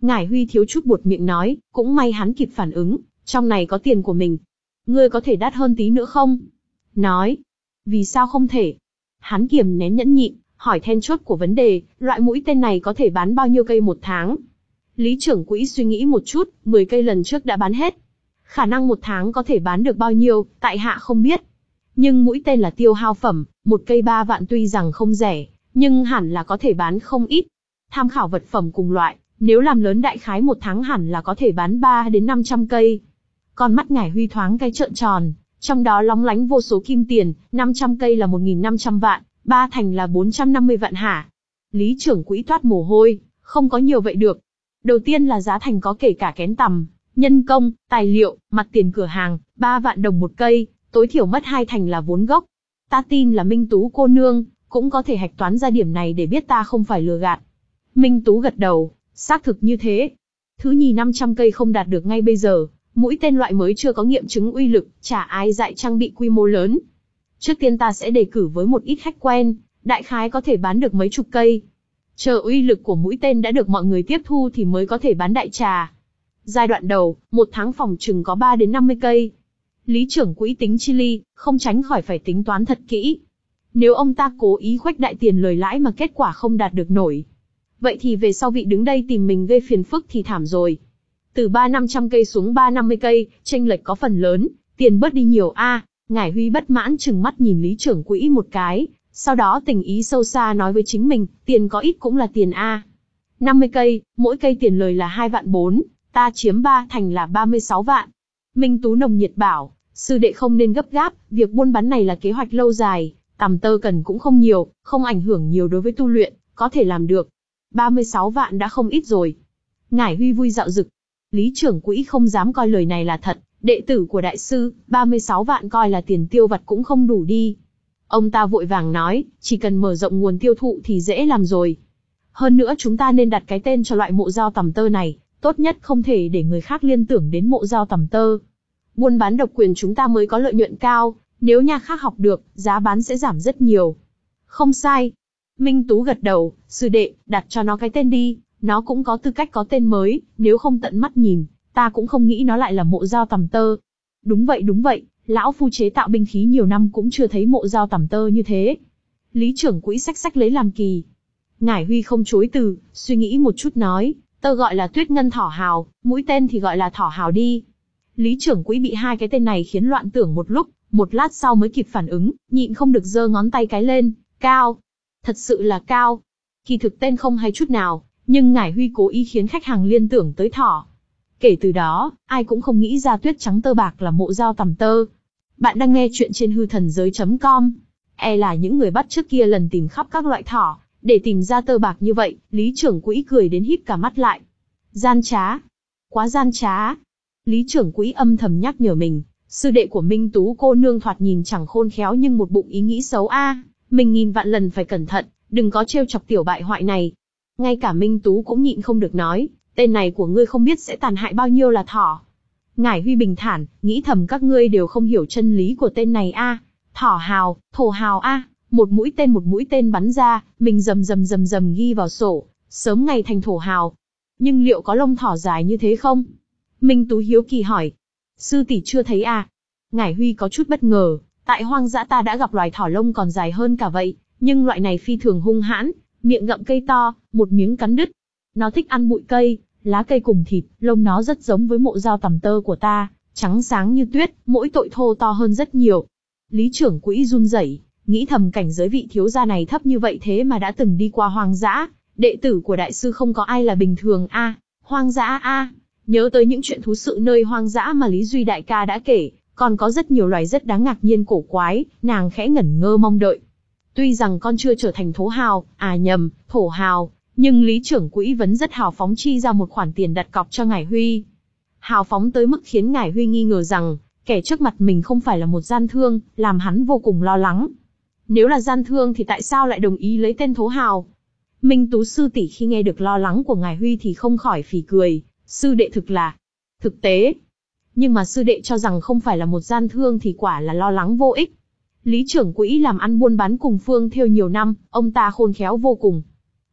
Speaker 1: Ngải Huy thiếu chút buột miệng nói, cũng may hắn kịp phản ứng, trong này có tiền của mình. Ngươi có thể đắt hơn tí nữa không? Nói. Vì sao không thể? Hắn kiềm nén nhẫn nhịn, hỏi then chốt của vấn đề, loại mũi tên này có thể bán bao nhiêu cây một tháng? Lý trưởng quỹ suy nghĩ một chút, mười cây lần trước đã bán hết. Khả năng một tháng có thể bán được bao nhiêu, tại hạ không biết. Nhưng mũi tên là tiêu hao phẩm, một cây ba vạn tuy rằng không rẻ, nhưng hẳn là có thể bán không ít. Tham khảo vật phẩm cùng loại, nếu làm lớn đại khái một tháng hẳn là có thể bán ba đến năm trăm cây. Con mắt Ngải Huy thoáng cái trợn tròn, trong đó lóng lánh vô số kim tiền, năm trăm cây là một nghìn năm trăm vạn, ba thành là bốn trăm năm mươi vạn hả? Lý trưởng quỹ toát mồ hôi, không có nhiều vậy được. Đầu tiên là giá thành có kể cả kén tằm, nhân công, tài liệu, mặt tiền cửa hàng, ba vạn đồng một cây, tối thiểu mất hai thành là vốn gốc. Ta tin là Minh Tú cô nương, cũng có thể hạch toán ra điểm này để biết ta không phải lừa gạt. Minh Tú gật đầu, xác thực như thế. Thứ nhì năm trăm cây không đạt được ngay bây giờ, mũi tên loại mới chưa có nghiệm chứng uy lực, chả ai dạy trang bị quy mô lớn. Trước tiên ta sẽ đề cử với một ít khách quen, đại khái có thể bán được mấy chục cây. Chờ uy lực của mũi tên đã được mọi người tiếp thu thì mới có thể bán đại trà. Giai đoạn đầu, một tháng phòng chừng có ba đến năm mươi cây. Lý trưởng quỹ tính chi ly, không tránh khỏi phải tính toán thật kỹ. Nếu ông ta cố ý khuếch đại tiền lời lãi mà kết quả không đạt được nổi, vậy thì về sau vị đứng đây tìm mình gây phiền phức thì thảm rồi. Từ ba năm trăm cây xuống ba năm mươi cây, chênh lệch có phần lớn, tiền bớt đi nhiều a. À, Ngải Huy bất mãn chừng mắt nhìn Lý trưởng quỹ một cái, sau đó tình ý sâu xa nói với chính mình, tiền có ít cũng là tiền a. À. năm mươi cây, mỗi cây tiền lời là hai vạn bốn, ta chiếm ba thành là ba mươi sáu vạn. Minh Tú nồng nhiệt bảo, sư đệ không nên gấp gáp, việc buôn bán này là kế hoạch lâu dài, tằm tơ cần cũng không nhiều, không ảnh hưởng nhiều đối với tu luyện, có thể làm được. ba mươi sáu vạn đã không ít rồi. Ngải Huy vui dạo dực. Lý trưởng quỹ không dám coi lời này là thật, đệ tử của đại sư, ba mươi sáu vạn coi là tiền tiêu vặt cũng không đủ đi. Ông ta vội vàng nói, chỉ cần mở rộng nguồn tiêu thụ thì dễ làm rồi. Hơn nữa chúng ta nên đặt cái tên cho loại mộ dao tằm tơ này, tốt nhất không thể để người khác liên tưởng đến mộ dao tằm tơ. Buôn bán độc quyền chúng ta mới có lợi nhuận cao, nếu nhà khác học được, giá bán sẽ giảm rất nhiều. Không sai. Minh Tú gật đầu, sư đệ, đặt cho nó cái tên đi, nó cũng có tư cách có tên mới, nếu không tận mắt nhìn, ta cũng không nghĩ nó lại là mộ dao tằm tơ. Đúng vậy đúng vậy, lão phu chế tạo binh khí nhiều năm cũng chưa thấy mộ dao tằm tơ như thế. Lý trưởng quỹ xách xách lấy làm kỳ. Ngải Huy không chối từ, suy nghĩ một chút nói, tơ gọi là tuyết ngân thỏ hào, mũi tên thì gọi là thỏ hào đi. Lý trưởng quỹ bị hai cái tên này khiến loạn tưởng một lúc, một lát sau mới kịp phản ứng, nhịn không được giơ ngón tay cái lên, cao. Thật sự là cao. Kỳ thực tên không hay chút nào, nhưng Ngải Huy cố ý khiến khách hàng liên tưởng tới thỏ. Kể từ đó, ai cũng không nghĩ ra tuyết trắng tơ bạc là mộ dao tằm tơ. Bạn đang nghe chuyện trên hư thần giới chấm com. E là những người bắt trước kia lần tìm khắp các loại thỏ, để tìm ra tơ bạc như vậy, Lý trưởng quỹ cười đến híp cả mắt lại. Gian trá. Quá gian trá. Lý trưởng quỹ âm thầm nhắc nhở mình, sư đệ của Minh Tú cô nương thoạt nhìn chẳng khôn khéo nhưng một bụng ý nghĩ xấu a, à, mình nghìn vạn lần phải cẩn thận, đừng có trêu chọc tiểu bại hoại này. Ngay cả Minh Tú cũng nhịn không được nói, tên này của ngươi không biết sẽ tàn hại bao nhiêu là thỏ. Ngải Huy bình thản, nghĩ thầm các ngươi đều không hiểu chân lý của tên này a. À. Thỏ hào, thổ hào a, à. Một mũi tên một mũi tên bắn ra, mình rầm rầm rầm rầm ghi vào sổ, sớm ngày thành thổ hào. Nhưng liệu có lông thỏ dài như thế không? Minh Tú hiếu kỳ hỏi. Sư tỷ chưa thấy à? Ngải Huy có chút bất ngờ, tại hoang dã ta đã gặp loài thỏ lông còn dài hơn cả vậy, nhưng loại này phi thường hung hãn, miệng ngậm cây to, một miếng cắn đứt. Nó thích ăn bụi cây, lá cây cùng thịt, lông nó rất giống với mộ dao tằm tơ của ta, trắng sáng như tuyết, mỗi tội thô to hơn rất nhiều. Lý trưởng quỹ run rẩy, nghĩ thầm cảnh giới vị thiếu gia này thấp như vậy thế mà đã từng đi qua hoang dã, đệ tử của đại sư không có ai là bình thường a, à, hoang dã a. À. Nhớ tới những chuyện thú sự nơi hoang dã mà Lý Duy đại ca đã kể, còn có rất nhiều loài rất đáng ngạc nhiên cổ quái, nàng khẽ ngẩn ngơ mong đợi. Tuy rằng con chưa trở thành thố hào, à nhầm, thổ hào, nhưng Lý trưởng quỹ vẫn rất hào phóng chi ra một khoản tiền đặt cọc cho Ngải Huy. Hào phóng tới mức khiến Ngải Huy nghi ngờ rằng, kẻ trước mặt mình không phải là một gian thương, làm hắn vô cùng lo lắng. Nếu là gian thương thì tại sao lại đồng ý lấy tên thố hào? Minh Tú sư tỷ khi nghe được lo lắng của Ngải Huy thì không khỏi phì cười, sư đệ thực là thực tế. Nhưng mà sư đệ cho rằng không phải là một gian thương thì quả là lo lắng vô ích. Lý trưởng quỹ làm ăn buôn bán cùng Phương Thêu nhiều năm, ông ta khôn khéo vô cùng.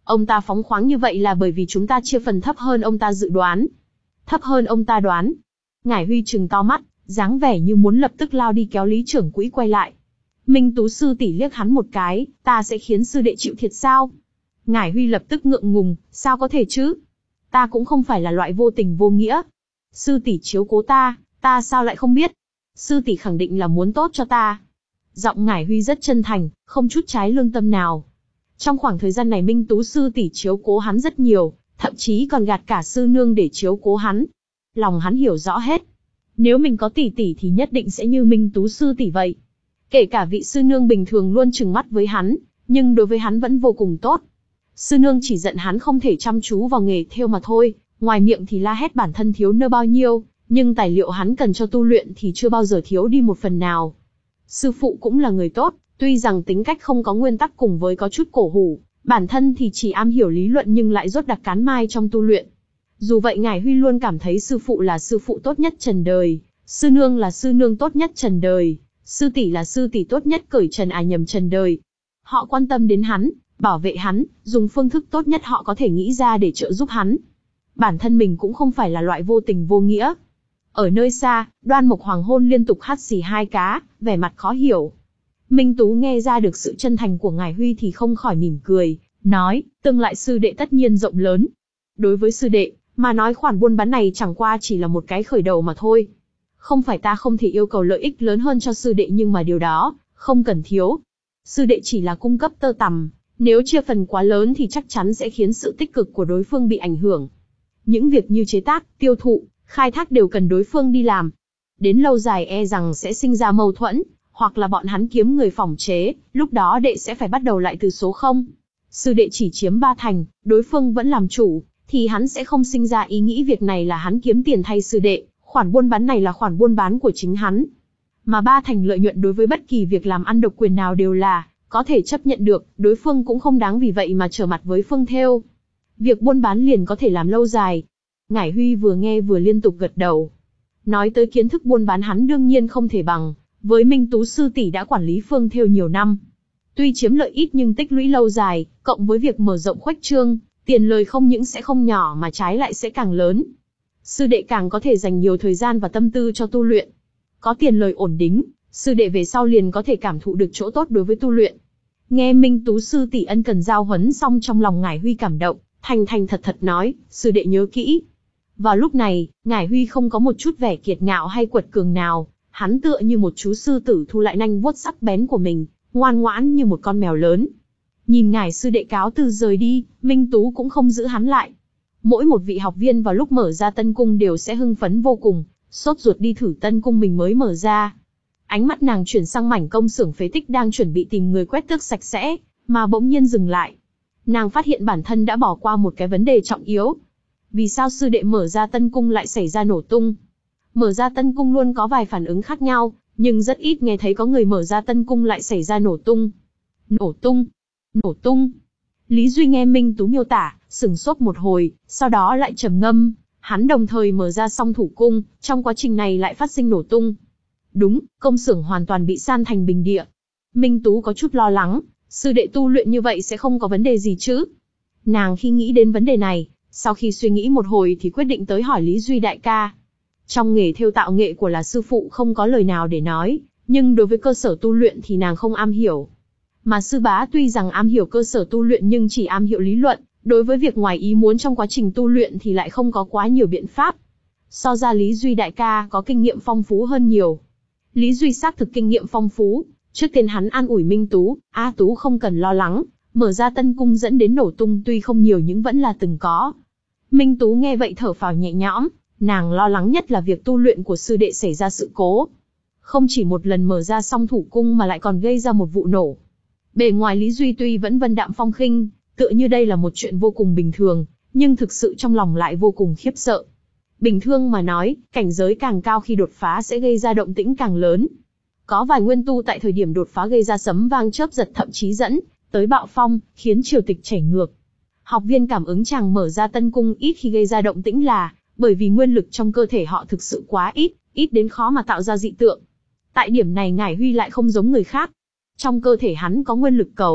Speaker 1: Ông ta phóng khoáng như vậy là bởi vì chúng ta chia phần thấp hơn ông ta dự đoán. Thấp hơn ông ta đoán. Ngải Huy trừng to mắt, dáng vẻ như muốn lập tức lao đi kéo Lý trưởng quỹ quay lại. Minh Tú sư tỷ liếc hắn một cái, ta sẽ khiến sư đệ chịu thiệt sao? Ngải Huy lập tức ngượng ngùng, sao có thể chứ? Ta cũng không phải là loại vô tình vô nghĩa. Sư tỷ chiếu cố ta, ta sao lại không biết? Sư tỷ khẳng định là muốn tốt cho ta. Giọng Ngải Huy rất chân thành, không chút trái lương tâm nào. Trong khoảng thời gian này Minh Tú sư tỷ chiếu cố hắn rất nhiều, thậm chí còn gạt cả sư nương để chiếu cố hắn. Lòng hắn hiểu rõ hết. Nếu mình có tỷ tỷ thì nhất định sẽ như Minh Tú sư tỷ vậy. Kể cả vị sư nương bình thường luôn trừng mắt với hắn, nhưng đối với hắn vẫn vô cùng tốt. Sư nương chỉ giận hắn không thể chăm chú vào nghề thêu mà thôi, ngoài miệng thì la hét bản thân thiếu nơ bao nhiêu, nhưng tài liệu hắn cần cho tu luyện thì chưa bao giờ thiếu đi một phần nào. Sư phụ cũng là người tốt, tuy rằng tính cách không có nguyên tắc cùng với có chút cổ hủ, bản thân thì chỉ am hiểu lý luận nhưng lại rốt đặc cán mai trong tu luyện. Dù vậy Ngải Huy luôn cảm thấy sư phụ là sư phụ tốt nhất trần đời, sư nương là sư nương tốt nhất trần đời, sư tỷ là sư tỷ tốt nhất cởi trần à nhầm trần đời. Họ quan tâm đến hắn, bảo vệ hắn, dùng phương thức tốt nhất họ có thể nghĩ ra để trợ giúp hắn. Bản thân mình cũng không phải là loại vô tình vô nghĩa. Ở nơi xa, Đoan Mộc Hoàng hôn liên tục hắt xì hai cá, vẻ mặt khó hiểu. Minh Tú nghe ra được sự chân thành của Ngải Huy thì không khỏi mỉm cười, nói, tương lại sư đệ tất nhiên rộng lớn. Đối với sư đệ, mà nói khoản buôn bán này chẳng qua chỉ là một cái khởi đầu mà thôi. Không phải ta không thể yêu cầu lợi ích lớn hơn cho sư đệ nhưng mà điều đó, không cần thiếu. Sư đệ chỉ là cung cấp tơ tằm, nếu chia phần quá lớn thì chắc chắn sẽ khiến sự tích cực của đối phương bị ảnh hưởng. Những việc như chế tác, tiêu thụ, khai thác đều cần đối phương đi làm. Đến lâu dài e rằng sẽ sinh ra mâu thuẫn, hoặc là bọn hắn kiếm người phỏng chế, lúc đó đệ sẽ phải bắt đầu lại từ số không. Sư đệ chỉ chiếm ba thành, đối phương vẫn làm chủ, thì hắn sẽ không sinh ra ý nghĩ việc này là hắn kiếm tiền thay sư đệ, khoản buôn bán này là khoản buôn bán của chính hắn. Mà ba thành lợi nhuận đối với bất kỳ việc làm ăn độc quyền nào đều là có thể chấp nhận được, đối phương cũng không đáng vì vậy mà trở mặt với Phương Thêu. Việc buôn bán liền có thể làm lâu dài. Ngải Huy vừa nghe vừa liên tục gật đầu. Nói tới kiến thức buôn bán hắn đương nhiên không thể bằng với Minh Tú sư tỷ đã quản lý Phương Thêu nhiều năm. Tuy chiếm lợi ít nhưng tích lũy lâu dài, cộng với việc mở rộng khuếch trương, tiền lời không những sẽ không nhỏ mà trái lại sẽ càng lớn. Sư đệ càng có thể dành nhiều thời gian và tâm tư cho tu luyện. Có tiền lời ổn định, sư đệ về sau liền có thể cảm thụ được chỗ tốt đối với tu luyện. Nghe Minh Tú sư tỷ ân cần giao huấn xong trong lòng Ngải Huy cảm động, thành thành thật thật nói, sư đệ nhớ kỹ. Vào lúc này, Ngải Huy không có một chút vẻ kiệt ngạo hay quật cường nào, hắn tựa như một chú sư tử thu lại nanh vuốt sắc bén của mình, ngoan ngoãn như một con mèo lớn. Nhìn Ngải sư đệ cáo từ rời đi, Minh Tú cũng không giữ hắn lại. Mỗi một vị học viên vào lúc mở ra tân cung đều sẽ hưng phấn vô cùng, sốt ruột đi thử tân cung mình mới mở ra. Ánh mắt nàng chuyển sang mảnh công xưởng phế tích đang chuẩn bị tìm người quét tước sạch sẽ, mà bỗng nhiên dừng lại. Nàng phát hiện bản thân đã bỏ qua một cái vấn đề trọng yếu. Vì sao sư đệ mở ra tân cung lại xảy ra nổ tung? Mở ra tân cung luôn có vài phản ứng khác nhau, nhưng rất ít nghe thấy có người mở ra tân cung lại xảy ra nổ tung. Nổ tung? Nổ tung? Lý Duy nghe Minh Tú miêu tả, sửng sốt một hồi, sau đó lại trầm ngâm. Hắn đồng thời mở ra song thủ cung, trong quá trình này lại phát sinh nổ tung. Đúng, công xưởng hoàn toàn bị san thành bình địa. Minh Tú có chút lo lắng, sư đệ tu luyện như vậy sẽ không có vấn đề gì chứ? Nàng khi nghĩ đến vấn đề này, sau khi suy nghĩ một hồi thì quyết định tới hỏi Lý Duy đại ca. Trong nghề thêu tạo nghệ của là sư phụ không có lời nào để nói, nhưng đối với cơ sở tu luyện thì nàng không am hiểu. Mà sư bá tuy rằng am hiểu cơ sở tu luyện nhưng chỉ am hiểu lý luận, đối với việc ngoài ý muốn trong quá trình tu luyện thì lại không có quá nhiều biện pháp. So ra Lý Duy đại ca có kinh nghiệm phong phú hơn nhiều. Lý Duy xác thực kinh nghiệm phong phú, trước tiên hắn an ủi Minh Tú, A Tú không cần lo lắng, mở ra tân cung dẫn đến nổ tung tuy không nhiều nhưng vẫn là từng có. Minh Tú nghe vậy thở phào nhẹ nhõm, nàng lo lắng nhất là việc tu luyện của sư đệ xảy ra sự cố. Không chỉ một lần mở ra song thủ cung mà lại còn gây ra một vụ nổ. Bề ngoài Lý Duy tuy vẫn vân đạm phong khinh, tựa như đây là một chuyện vô cùng bình thường, nhưng thực sự trong lòng lại vô cùng khiếp sợ. Bình thường mà nói, cảnh giới càng cao khi đột phá sẽ gây ra động tĩnh càng lớn. Có vài nguyên tu tại thời điểm đột phá gây ra sấm vang chớp giật thậm chí dẫn tới bạo phong, khiến triều tịch chảy ngược. Học viên cảm ứng chàng mở ra tân cung ít khi gây ra động tĩnh là bởi vì nguyên lực trong cơ thể họ thực sự quá ít, ít đến khó mà tạo ra dị tượng. Tại điểm này Ngải Huy lại không giống người khác. Trong cơ thể hắn có nguyên lực cầu,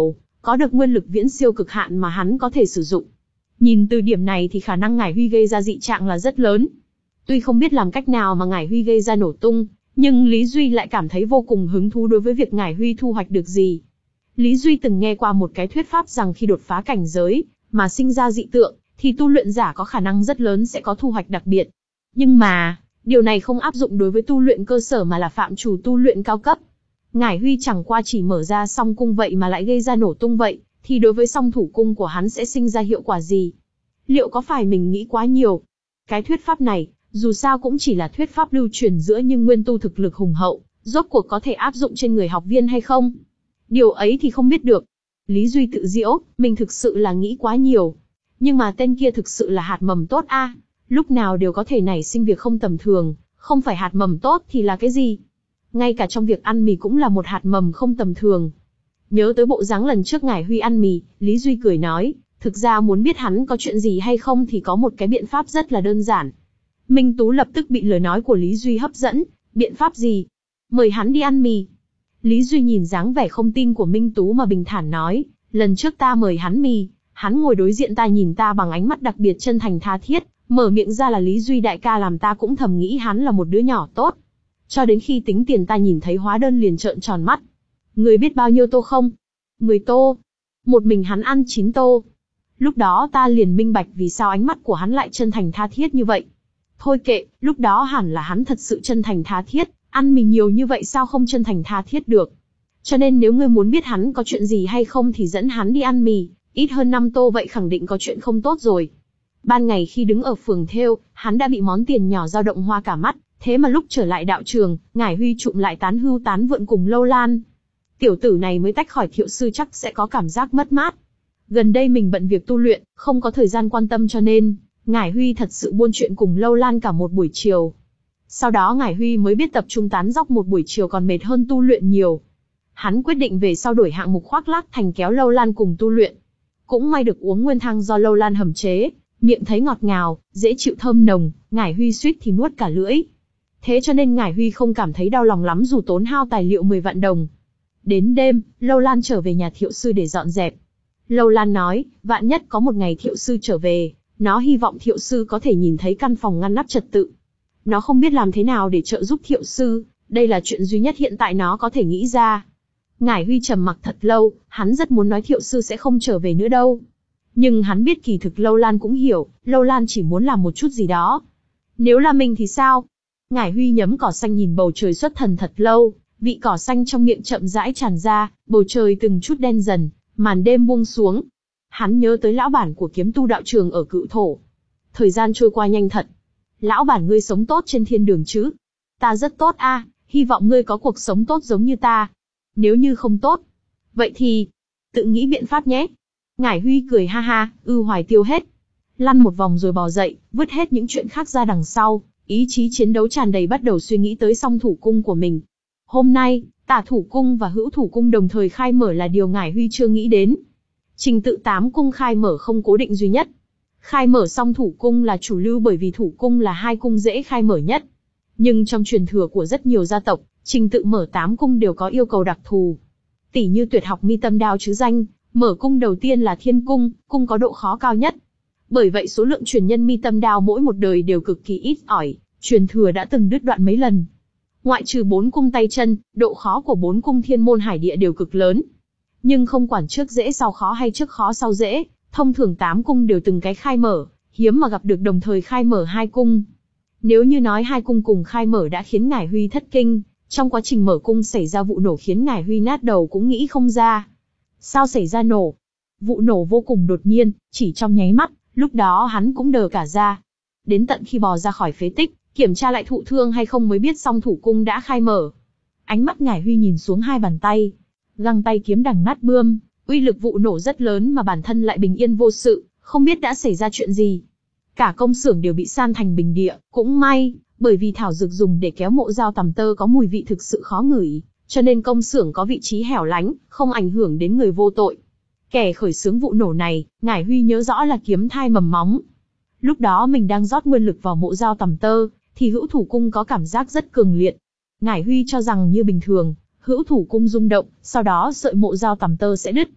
Speaker 1: có được nguyên lực viễn siêu cực hạn mà hắn có thể sử dụng. Nhìn từ điểm này thì khả năng Ngải Huy gây ra dị trạng là rất lớn. Tuy không biết làm cách nào mà Ngải Huy gây ra nổ tung, nhưng Lý Duy lại cảm thấy vô cùng hứng thú đối với việc Ngải Huy thu hoạch được gì. Lý Duy từng nghe qua một cái thuyết pháp rằng khi đột phá cảnh giới, mà sinh ra dị tượng, thì tu luyện giả có khả năng rất lớn sẽ có thu hoạch đặc biệt. Nhưng mà, điều này không áp dụng đối với tu luyện cơ sở mà là phạm trù tu luyện cao cấp. Ngải Huy chẳng qua chỉ mở ra song cung vậy mà lại gây ra nổ tung vậy, thì đối với song thủ cung của hắn sẽ sinh ra hiệu quả gì? Liệu có phải mình nghĩ quá nhiều? Cái thuyết pháp này, dù sao cũng chỉ là thuyết pháp lưu truyền giữa những nguyên tu thực lực hùng hậu, rốt cuộc có thể áp dụng trên người học viên hay không? Điều ấy thì không biết được. Lý Duy tự giễu, mình thực sự là nghĩ quá nhiều. Nhưng mà tên kia thực sự là hạt mầm tốt a, lúc nào đều có thể nảy sinh việc không tầm thường, không phải hạt mầm tốt thì là cái gì? Ngay cả trong việc ăn mì cũng là một hạt mầm không tầm thường. Nhớ tới bộ dáng lần trước Ngải Huy ăn mì, Lý Duy cười nói, thực ra muốn biết hắn có chuyện gì hay không thì có một cái biện pháp rất là đơn giản. Minh Tú lập tức bị lời nói của Lý Duy hấp dẫn, biện pháp gì? Mời hắn đi ăn mì. Lý Duy nhìn dáng vẻ không tin của Minh Tú mà bình thản nói, lần trước ta mời hắn mì, hắn ngồi đối diện ta nhìn ta bằng ánh mắt đặc biệt chân thành tha thiết, mở miệng ra là Lý Duy đại ca làm ta cũng thầm nghĩ hắn là một đứa nhỏ tốt. Cho đến khi tính tiền ta nhìn thấy hóa đơn liền trợn tròn mắt. Người biết bao nhiêu tô không? mười tô. Một mình hắn ăn chín tô. Lúc đó ta liền minh bạch vì sao ánh mắt của hắn lại chân thành tha thiết như vậy. Thôi kệ, lúc đó hẳn là hắn thật sự chân thành tha thiết, ăn mì nhiều như vậy sao không chân thành tha thiết được. Cho nên nếu ngươi muốn biết hắn có chuyện gì hay không thì dẫn hắn đi ăn mì, ít hơn năm tô vậy khẳng định có chuyện không tốt rồi. Ban ngày khi đứng ở phường thêu, hắn đã bị món tiền nhỏ dao động hoa cả mắt, thế mà lúc trở lại đạo trường, Ngải Huy trụm lại tán hưu tán vượn cùng Lâu Lan. Tiểu tử này mới tách khỏi Thiệu sư chắc sẽ có cảm giác mất mát. Gần đây mình bận việc tu luyện, không có thời gian quan tâm cho nên, Ngải Huy thật sự buôn chuyện cùng Lâu Lan cả một buổi chiều. Sau đó Ngải Huy mới biết tập trung tán dóc một buổi chiều còn mệt hơn tu luyện nhiều. Hắn quyết định về sau đổi hạng mục khoác lác thành kéo Lâu Lan cùng tu luyện. Cũng may được uống nguyên thang do Lâu Lan hầm chế, miệng thấy ngọt ngào, dễ chịu thơm nồng, Ngải Huy suýt thì nuốt cả lưỡi. Thế cho nên Ngải Huy không cảm thấy đau lòng lắm dù tốn hao tài liệu mười vạn đồng. Đến đêm, Lâu Lan trở về nhà Thiệu sư để dọn dẹp. Lâu Lan nói, vạn nhất có một ngày Thiệu sư trở về, nó hy vọng Thiệu sư có thể nhìn thấy căn phòng ngăn nắp trật tự. Nó không biết làm thế nào để trợ giúp Thiệu sư, đây là chuyện duy nhất hiện tại nó có thể nghĩ ra. Ngải Huy trầm mặc thật lâu, hắn rất muốn nói Thiệu sư sẽ không trở về nữa đâu. Nhưng hắn biết kỳ thực Lâu Lan cũng hiểu, Lâu Lan chỉ muốn làm một chút gì đó. Nếu là mình thì sao? Ngải Huy nhấm cỏ xanh nhìn bầu trời xuất thần thật lâu, vị cỏ xanh trong miệng chậm rãi tràn ra, bầu trời từng chút đen dần, màn đêm buông xuống. Hắn nhớ tới lão bản của kiếm tu đạo trường ở Cự Thổ. Thời gian trôi qua nhanh thật. Lão bản ngươi sống tốt trên thiên đường chứ? Ta rất tốt a, à, hy vọng ngươi có cuộc sống tốt giống như ta. Nếu như không tốt, vậy thì tự nghĩ biện pháp nhé. Ngải Huy cười ha ha, ư hoài tiêu hết. Lăn một vòng rồi bò dậy, vứt hết những chuyện khác ra đằng sau, ý chí chiến đấu tràn đầy bắt đầu suy nghĩ tới song thủ cung của mình. Hôm nay, tả thủ cung và hữu thủ cung đồng thời khai mở là điều Ngải Huy chưa nghĩ đến. Trình tự tám cung khai mở không cố định duy nhất. Khai mở song thủ cung là chủ lưu bởi vì thủ cung là hai cung dễ khai mở nhất. Nhưng trong truyền thừa của rất nhiều gia tộc, trình tự mở tám cung đều có yêu cầu đặc thù. Tỷ như tuyệt học mi tâm đao chứ danh, mở cung đầu tiên là thiên cung, cung có độ khó cao nhất. Bởi vậy số lượng truyền nhân mi tâm đao mỗi một đời đều cực kỳ ít ỏi, truyền thừa đã từng đứt đoạn mấy lần. Ngoại trừ bốn cung tay chân, độ khó của bốn cung thiên môn hải địa đều cực lớn. Nhưng không quản trước dễ sau khó hay trước khó sau dễ, thông thường tám cung đều từng cái khai mở, hiếm mà gặp được đồng thời khai mở hai cung. Nếu như nói hai cung cùng khai mở đã khiến Ngải Huy thất kinh, trong quá trình mở cung xảy ra vụ nổ khiến Ngải Huy nát đầu cũng nghĩ không ra. Sao xảy ra nổ? Vụ nổ vô cùng đột nhiên, chỉ trong nháy mắt, lúc đó hắn cũng đờ cả ra. Đến tận khi bò ra khỏi phế tích, kiểm tra lại thụ thương hay không mới biết song thủ cung đã khai mở. Ánh mắt Ngải Huy nhìn xuống hai bàn tay. Găng tay kiếm đằng nát bươm, uy lực vụ nổ rất lớn mà bản thân lại bình yên vô sự, không biết đã xảy ra chuyện gì. Cả công xưởng đều bị san thành bình địa, cũng may, bởi vì thảo dược dùng để kéo mộ dao tằm tơ có mùi vị thực sự khó ngửi, cho nên công xưởng có vị trí hẻo lánh, không ảnh hưởng đến người vô tội. Kẻ khởi xướng vụ nổ này, Ngải Huy nhớ rõ là kiếm thai mầm móng. Lúc đó mình đang rót nguyên lực vào mộ dao tằm tơ, thì hữu thủ cung có cảm giác rất cường liệt. Ngải Huy cho rằng như bình thường, hữu thủ cung rung động, sau đó sợi mộ dao tằm tơ sẽ đứt.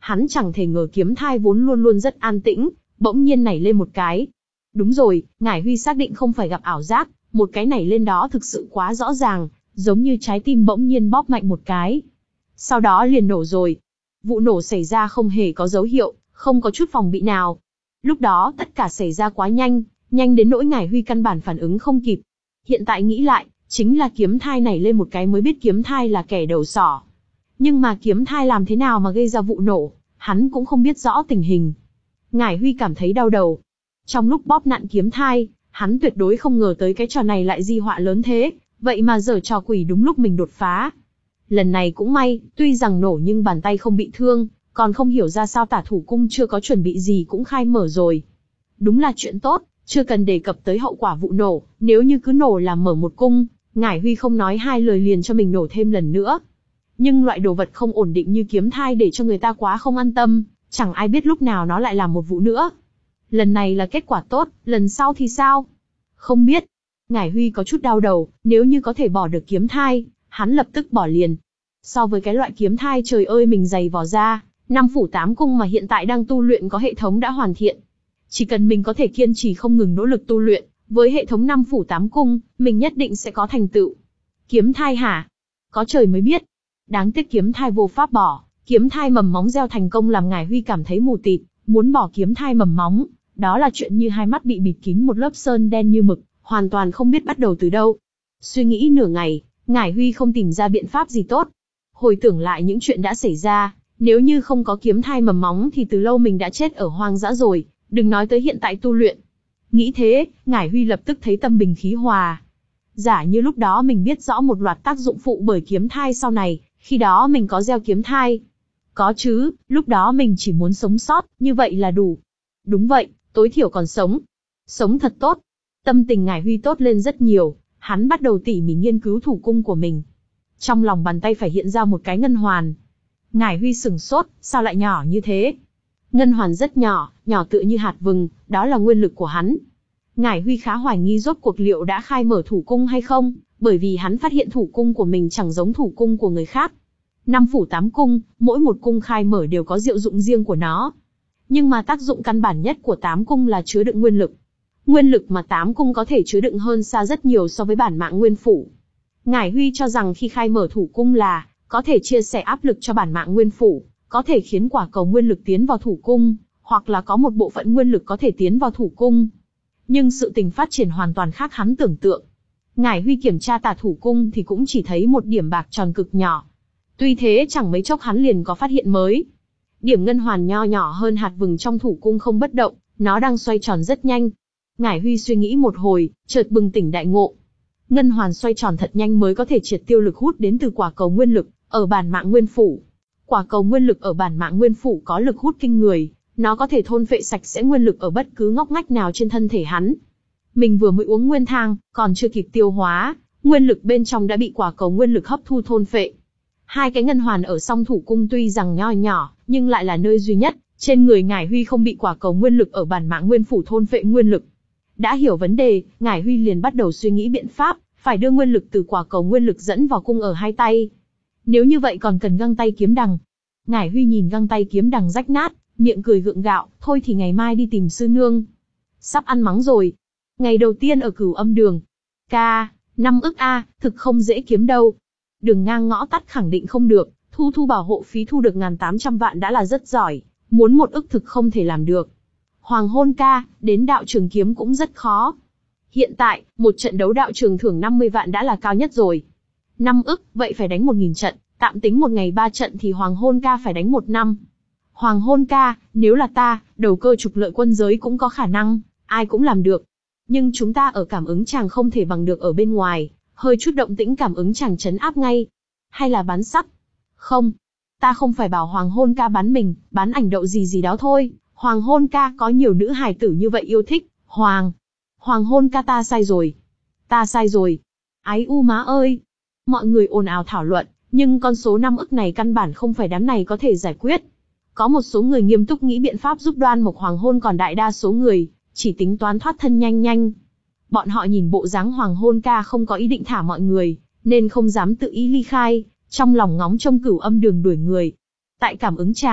Speaker 1: Hắn chẳng thể ngờ kiếm thai vốn luôn luôn rất an tĩnh, bỗng nhiên nảy lên một cái. Đúng rồi, Ngải Huy xác định không phải gặp ảo giác, một cái nảy lên đó thực sự quá rõ ràng, giống như trái tim bỗng nhiên bóp mạnh một cái. Sau đó liền nổ rồi. Vụ nổ xảy ra không hề có dấu hiệu, không có chút phòng bị nào. Lúc đó tất cả xảy ra quá nhanh, nhanh đến nỗi Ngải Huy căn bản phản ứng không kịp. Hiện tại nghĩ lại, chính là kiếm thai nảy lên một cái mới biết kiếm thai là kẻ đầu sỏ. Nhưng mà kiếm thai làm thế nào mà gây ra vụ nổ, hắn cũng không biết rõ tình hình. Ngải Huy cảm thấy đau đầu. Trong lúc bóp nặn kiếm thai, hắn tuyệt đối không ngờ tới cái trò này lại di họa lớn thế, vậy mà giở trò quỷ đúng lúc mình đột phá. Lần này cũng may, tuy rằng nổ nhưng bàn tay không bị thương, còn không hiểu ra sao tả thủ cung chưa có chuẩn bị gì cũng khai mở rồi. Đúng là chuyện tốt, chưa cần đề cập tới hậu quả vụ nổ, nếu như cứ nổ làm mở một cung, Ngải Huy không nói hai lời liền cho mình nổ thêm lần nữa. Nhưng loại đồ vật không ổn định như kiếm thai để cho người ta quá không an tâm, chẳng ai biết lúc nào nó lại làm một vụ nữa. Lần này là kết quả tốt, lần sau thì sao? Không biết. Ngải Huy có chút đau đầu, nếu như có thể bỏ được kiếm thai, hắn lập tức bỏ liền. So với cái loại kiếm thai trời ơi mình dày vò ra, năm phủ tám cung mà hiện tại đang tu luyện có hệ thống đã hoàn thiện. Chỉ cần mình có thể kiên trì không ngừng nỗ lực tu luyện, với hệ thống năm phủ tám cung, mình nhất định sẽ có thành tựu. Kiếm thai hả? Có trời mới biết. Đáng tiếc kiếm thai vô pháp bỏ, kiếm thai mầm móng gieo thành công làm Ngải Huy cảm thấy mù tịt, muốn bỏ kiếm thai mầm móng, đó là chuyện như hai mắt bị bịt kín một lớp sơn đen như mực, hoàn toàn không biết bắt đầu từ đâu. Suy nghĩ nửa ngày, Ngải Huy không tìm ra biện pháp gì tốt. Hồi tưởng lại những chuyện đã xảy ra, nếu như không có kiếm thai mầm móng thì từ lâu mình đã chết ở hoang dã rồi, đừng nói tới hiện tại tu luyện. Nghĩ thế, Ngải Huy lập tức thấy tâm bình khí hòa. Giả như lúc đó mình biết rõ một loạt tác dụng phụ bởi kiếm thai sau này, khi đó mình có gieo kiếm thai. Có chứ, lúc đó mình chỉ muốn sống sót, như vậy là đủ. Đúng vậy, tối thiểu còn sống. Sống thật tốt. Tâm tình Ngải Huy tốt lên rất nhiều, hắn bắt đầu tỉ mỉ nghiên cứu thủ cung của mình. Trong lòng bàn tay phải hiện ra một cái ngân hoàn. Ngải Huy sửng sốt, sao lại nhỏ như thế? Ngân hoàn rất nhỏ, nhỏ tựa như hạt vừng, đó là nguyên lực của hắn. Ngải Huy khá hoài nghi rốt cuộc liệu đã khai mở thủ cung hay không, bởi vì hắn phát hiện thủ cung của mình chẳng giống thủ cung của người khác. Năm phủ tám cung, mỗi một cung khai mở đều có diệu dụng riêng của nó. Nhưng mà tác dụng căn bản nhất của tám cung là chứa đựng nguyên lực. Nguyên lực mà tám cung có thể chứa đựng hơn xa rất nhiều so với bản mạng nguyên phủ. Ngải Huy cho rằng khi khai mở thủ cung là có thể chia sẻ áp lực cho bản mạng nguyên phủ, có thể khiến quả cầu nguyên lực tiến vào thủ cung, hoặc là có một bộ phận nguyên lực có thể tiến vào thủ cung. Nhưng sự tình phát triển hoàn toàn khác hắn tưởng tượng. Ngải Huy kiểm tra tả thủ cung thì cũng chỉ thấy một điểm bạc tròn cực nhỏ. Tuy thế chẳng mấy chốc hắn liền có phát hiện mới. Điểm ngân hoàn nho nhỏ hơn hạt vừng trong thủ cung không bất động, nó đang xoay tròn rất nhanh. Ngải Huy suy nghĩ một hồi, chợt bừng tỉnh đại ngộ. Ngân hoàn xoay tròn thật nhanh mới có thể triệt tiêu lực hút đến từ quả cầu nguyên lực ở bản mạng nguyên phủ. Quả cầu nguyên lực ở bản mạng nguyên phủ có lực hút kinh người, nó có thể thôn phệ sạch sẽ nguyên lực ở bất cứ ngóc ngách nào trên thân thể hắn. Mình vừa mới uống nguyên thang, còn chưa kịp tiêu hóa, nguyên lực bên trong đã bị quả cầu nguyên lực hấp thu thôn phệ. Hai cái ngân hoàn ở song thủ cung tuy rằng nho nhỏ, nhưng lại là nơi duy nhất trên người Ngải Huy không bị quả cầu nguyên lực ở bản mạng nguyên phủ thôn phệ nguyên lực. Đã hiểu vấn đề, Ngải Huy liền bắt đầu suy nghĩ biện pháp, phải đưa nguyên lực từ quả cầu nguyên lực dẫn vào cung ở hai tay. Nếu như vậy còn cần găng tay kiếm đằng. Ngải Huy nhìn găng tay kiếm đằng rách nát, miệng cười gượng gạo, thôi thì ngày mai đi tìm sư nương. Sắp ăn mắng rồi. Ngày đầu tiên ở Cửu Âm Đường. Ca, năm ức a, thực không dễ kiếm đâu. Đường ngang ngõ tắt khẳng định không được, thu thu bảo hộ phí thu được ngàn tám trăm vạn đã là rất giỏi, muốn một ức thực không thể làm được. Hoàng hôn ca, đến đạo trường kiếm cũng rất khó. Hiện tại, một trận đấu đạo trường thưởng năm mươi vạn đã là cao nhất rồi. năm ức, vậy phải đánh một nghìn trận, tạm tính một ngày ba trận thì hoàng hôn ca phải đánh một năm. Hoàng hôn ca, nếu là ta, đầu cơ trục lợi quân giới cũng có khả năng, ai cũng làm được. Nhưng chúng ta ở cảm ứng chàng không thể bằng được ở bên ngoài, hơi chút động tĩnh cảm ứng chàng chấn áp ngay. Hay là bán sắc? Không, ta không phải bảo hoàng hôn ca bán mình, bán ảnh đậu gì gì đó thôi. Hoàng hôn ca có nhiều nữ hài tử như vậy yêu thích, hoàng. Hoàng hôn ca ta sai rồi. Ta sai rồi. Ái u má ơi. Mọi người ồn ào thảo luận, nhưng con số năm ức này căn bản không phải đám này có thể giải quyết. Có một số người nghiêm túc nghĩ biện pháp giúp Đoan Mộc hoàng hôn, còn đại đa số người chỉ tính toán thoát thân nhanh nhanh. Bọn họ nhìn bộ dáng hoàng hôn ca không có ý định thả mọi người, nên không dám tự ý ly khai, trong lòng ngóng trông Cửu Âm Đường đuổi người. Tại cảm ứng chàng,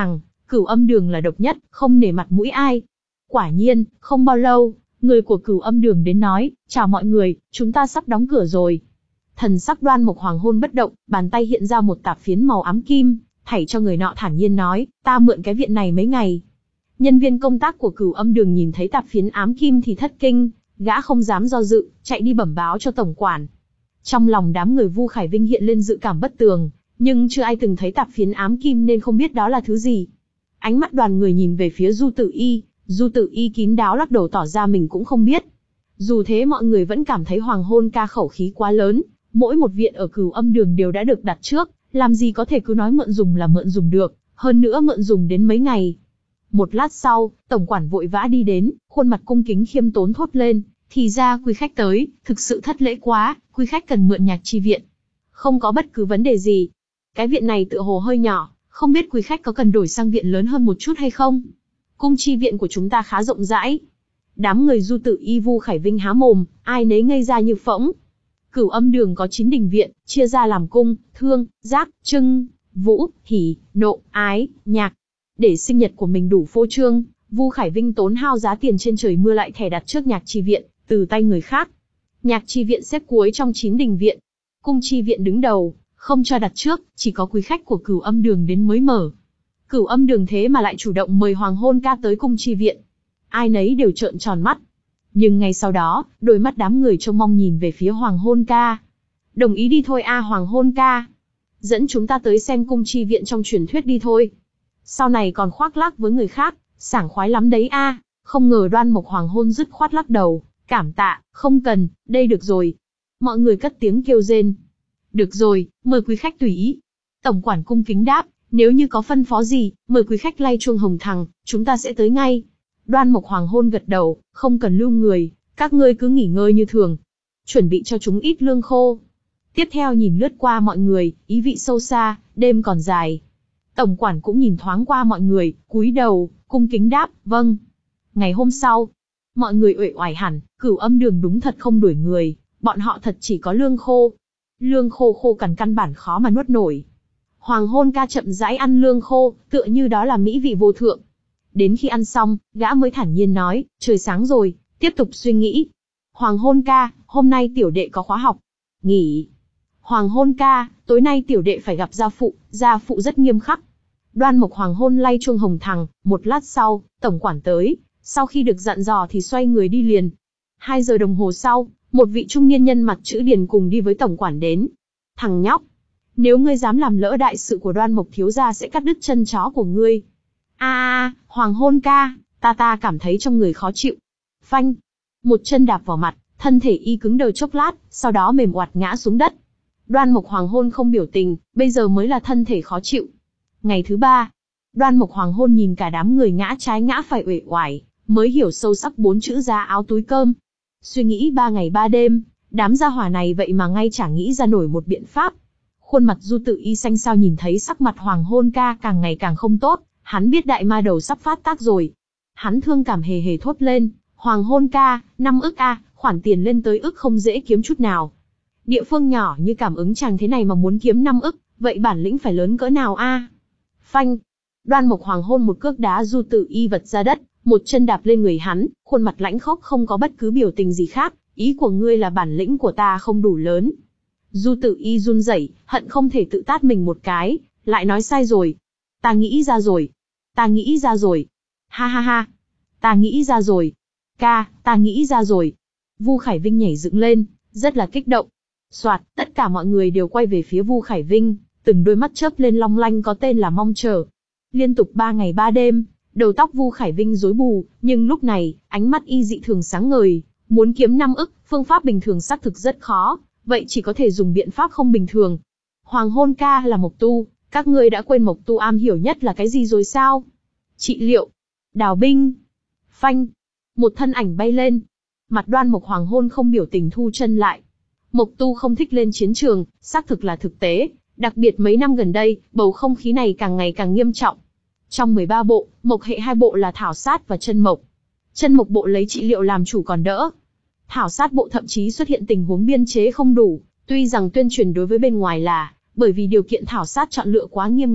Speaker 1: Cửu Âm Đường là độc nhất, không nể mặt mũi ai. Quả nhiên, không bao lâu, người của Cửu Âm Đường đến nói, chào mọi người, chúng ta sắp đóng cửa rồi. Thần sắc Đoan Mộc Hoàng Hôn bất động, bàn tay hiện ra một tạp phiến màu ám kim, thảy cho người nọ thản nhiên nói, ta mượn cái viện này mấy ngày. Nhân viên công tác của Cửu Âm Đường nhìn thấy tạp phiến ám kim thì thất kinh, gã không dám do dự, chạy đi bẩm báo cho tổng quản. Trong lòng đám người Vu Khải Vinh hiện lên dự cảm bất tường, nhưng chưa ai từng thấy tạp phiến ám kim nên không biết đó là thứ gì. Ánh mắt đoàn người nhìn về phía Du Tử Y, Du Tử Y kín đáo lắc đầu tỏ ra mình cũng không biết. Dù thế mọi người vẫn cảm thấy Hoàng Hôn Ca khẩu khí quá lớn, mỗi một viện ở Cửu Âm Đường đều đã được đặt trước, làm gì có thể cứ nói mượn dùng là mượn dùng được, hơn nữa mượn dùng đến mấy ngày. Một lát sau, tổng quản vội vã đi đến, khuôn mặt cung kính khiêm tốn thốt lên, thì ra quý khách tới, thực sự thất lễ quá, quý khách cần mượn nhạc chi viện. Không có bất cứ vấn đề gì. Cái viện này tựa hồ hơi nhỏ, không biết quý khách có cần đổi sang viện lớn hơn một chút hay không? Cung chi viện của chúng ta khá rộng rãi. Đám người Du Tử Y Vu Khải Vinh há mồm, ai nấy ngây ra như phỗng. Cửu Âm Đường có chín đình viện, chia ra làm cung, thương, giác, trưng, vũ, hỉ, nộ, ái, nhạc. Để sinh nhật của mình đủ phô trương, Vu Khải Vinh tốn hao giá tiền trên trời mưa lại thẻ đặt trước nhạc chi viện, từ tay người khác. Nhạc chi viện xếp cuối trong chín đình viện. Cung chi viện đứng đầu, không cho đặt trước, chỉ có quý khách của Cửu Âm Đường đến mới mở. Cửu Âm Đường thế mà lại chủ động mời Hoàng Hôn Ca tới cung chi viện. Ai nấy đều trợn tròn mắt. Nhưng ngay sau đó, đôi mắt đám người trông mong nhìn về phía Hoàng Hôn Ca. Đồng ý đi thôi a à, Hoàng Hôn Ca. Dẫn chúng ta tới xem cung chi viện trong truyền thuyết đi thôi. Sau này còn khoác lác với người khác, sảng khoái lắm đấy a. À. Không ngờ Đoan Mộc Hoàng Hôn dứt khoát lắc đầu, cảm tạ, không cần, đây được rồi. Mọi người cất tiếng kêu rên. Được rồi, mời quý khách tùy ý. Tổng quản cung kính đáp, nếu như có phân phó gì, mời quý khách lay chuông hồng thằng, chúng ta sẽ tới ngay. Đoan Mộc Hoàng Hôn gật đầu, không cần lưu người, các ngươi cứ nghỉ ngơi như thường. Chuẩn bị cho chúng ít lương khô. Tiếp theo nhìn lướt qua mọi người, ý vị sâu xa, đêm còn dài. Tổng quản cũng nhìn thoáng qua mọi người, cúi đầu, cung kính đáp, vâng. Ngày hôm sau, mọi người uể oải hẳn, Cửu Âm Đường đúng thật không đuổi người, bọn họ thật chỉ có lương khô. Lương khô khô cằn căn bản khó mà nuốt nổi. Hoàng Hôn Ca chậm rãi ăn lương khô, tựa như đó là mỹ vị vô thượng. Đến khi ăn xong, gã mới thản nhiên nói, trời sáng rồi, tiếp tục suy nghĩ. Hoàng Hôn Ca, hôm nay tiểu đệ có khóa học. Nghỉ. Hoàng Hôn Ca, tối nay tiểu đệ phải gặp gia phụ, gia phụ rất nghiêm khắc. Đoan Mộc Hoàng Hôn lay chuông hồng thằng, một lát sau, tổng quản tới, sau khi được dặn dò thì xoay người đi liền. Hai giờ đồng hồ sau, một vị trung niên nhân mặt chữ Điền cùng đi với tổng quản đến. Thằng nhóc, nếu ngươi dám làm lỡ đại sự của Đoan Mộc thiếu gia sẽ cắt đứt chân chó của ngươi. A a, Hoàng Hôn Ca, ta ta cảm thấy trong người khó chịu. Phanh, một chân đạp vào mặt, thân thể y cứng đờ chốc lát, sau đó mềm oặt ngã xuống đất. Đoan Mộc Hoàng Hôn không biểu tình, bây giờ mới là thân thể khó chịu. Ngày thứ ba, Đoan Mộc Hoàng Hôn nhìn cả đám người ngã trái ngã phải uể oải, mới hiểu sâu sắc bốn chữ giá áo túi cơm. Suy nghĩ ba ngày ba đêm, đám gia hỏa này vậy mà ngay chẳng nghĩ ra nổi một biện pháp. Khuôn mặt Du Tử Y xanh xao nhìn thấy sắc mặt Hoàng Hôn Ca càng ngày càng không tốt, hắn biết đại ma đầu sắp phát tác rồi. Hắn thương cảm hề hề thốt lên, Hoàng Hôn Ca, năm ức a, khoản tiền lên tới ức không dễ kiếm chút nào. Địa phương nhỏ như Cảm Ứng Tràng thế này mà muốn kiếm năm ức, vậy bản lĩnh phải lớn cỡ nào a? Phanh, Đoan Mộc Hoàng Hôn một cước đá Du Tử Y vật ra đất, một chân đạp lên người hắn, khuôn mặt lãnh khốc không có bất cứ biểu tình gì khác, ý của ngươi là bản lĩnh của ta không đủ lớn. Du Tử Y run rẩy, hận không thể tự tát mình một cái, lại nói sai rồi. Ta nghĩ ra rồi. Ta nghĩ ra rồi. Ha ha ha. Ta nghĩ ra rồi. Ca, ta nghĩ ra rồi. Vu Khải Vinh nhảy dựng lên, rất là kích động. Soạt, tất cả mọi người đều quay về phía Vu Khải Vinh, từng đôi mắt chớp lên long lanh có tên là mong chờ. Liên tục ba ngày ba đêm, đầu tóc Vu Khải Vinh rối bù, nhưng lúc này, ánh mắt y dị thường sáng ngời, muốn kiếm năm ức, phương pháp bình thường xác thực rất khó, vậy chỉ có thể dùng biện pháp không bình thường. Hoàng Hôn Ca là Mộc Tu, các ngươi đã quên Mộc Tu am hiểu nhất là cái gì rồi sao? Trị liệu, đào binh. Phanh, một thân ảnh bay lên. Mặt Đoan Mộc Hoàng Hôn không biểu tình thu chân lại. Mộc Tu không thích lên chiến trường, xác thực là thực tế, đặc biệt mấy năm gần đây, bầu không khí này càng ngày càng nghiêm trọng. Trong mười ba bộ, Mộc hệ hai bộ là Thảo Sát và Chân Mộc. Chân Mộc bộ lấy trị liệu làm chủ còn đỡ. Thảo Sát bộ thậm chí xuất hiện tình huống biên chế không đủ, tuy rằng tuyên truyền đối với bên ngoài là bởi vì điều kiện thảo sát chọn lựa quá nghiêm ngặt,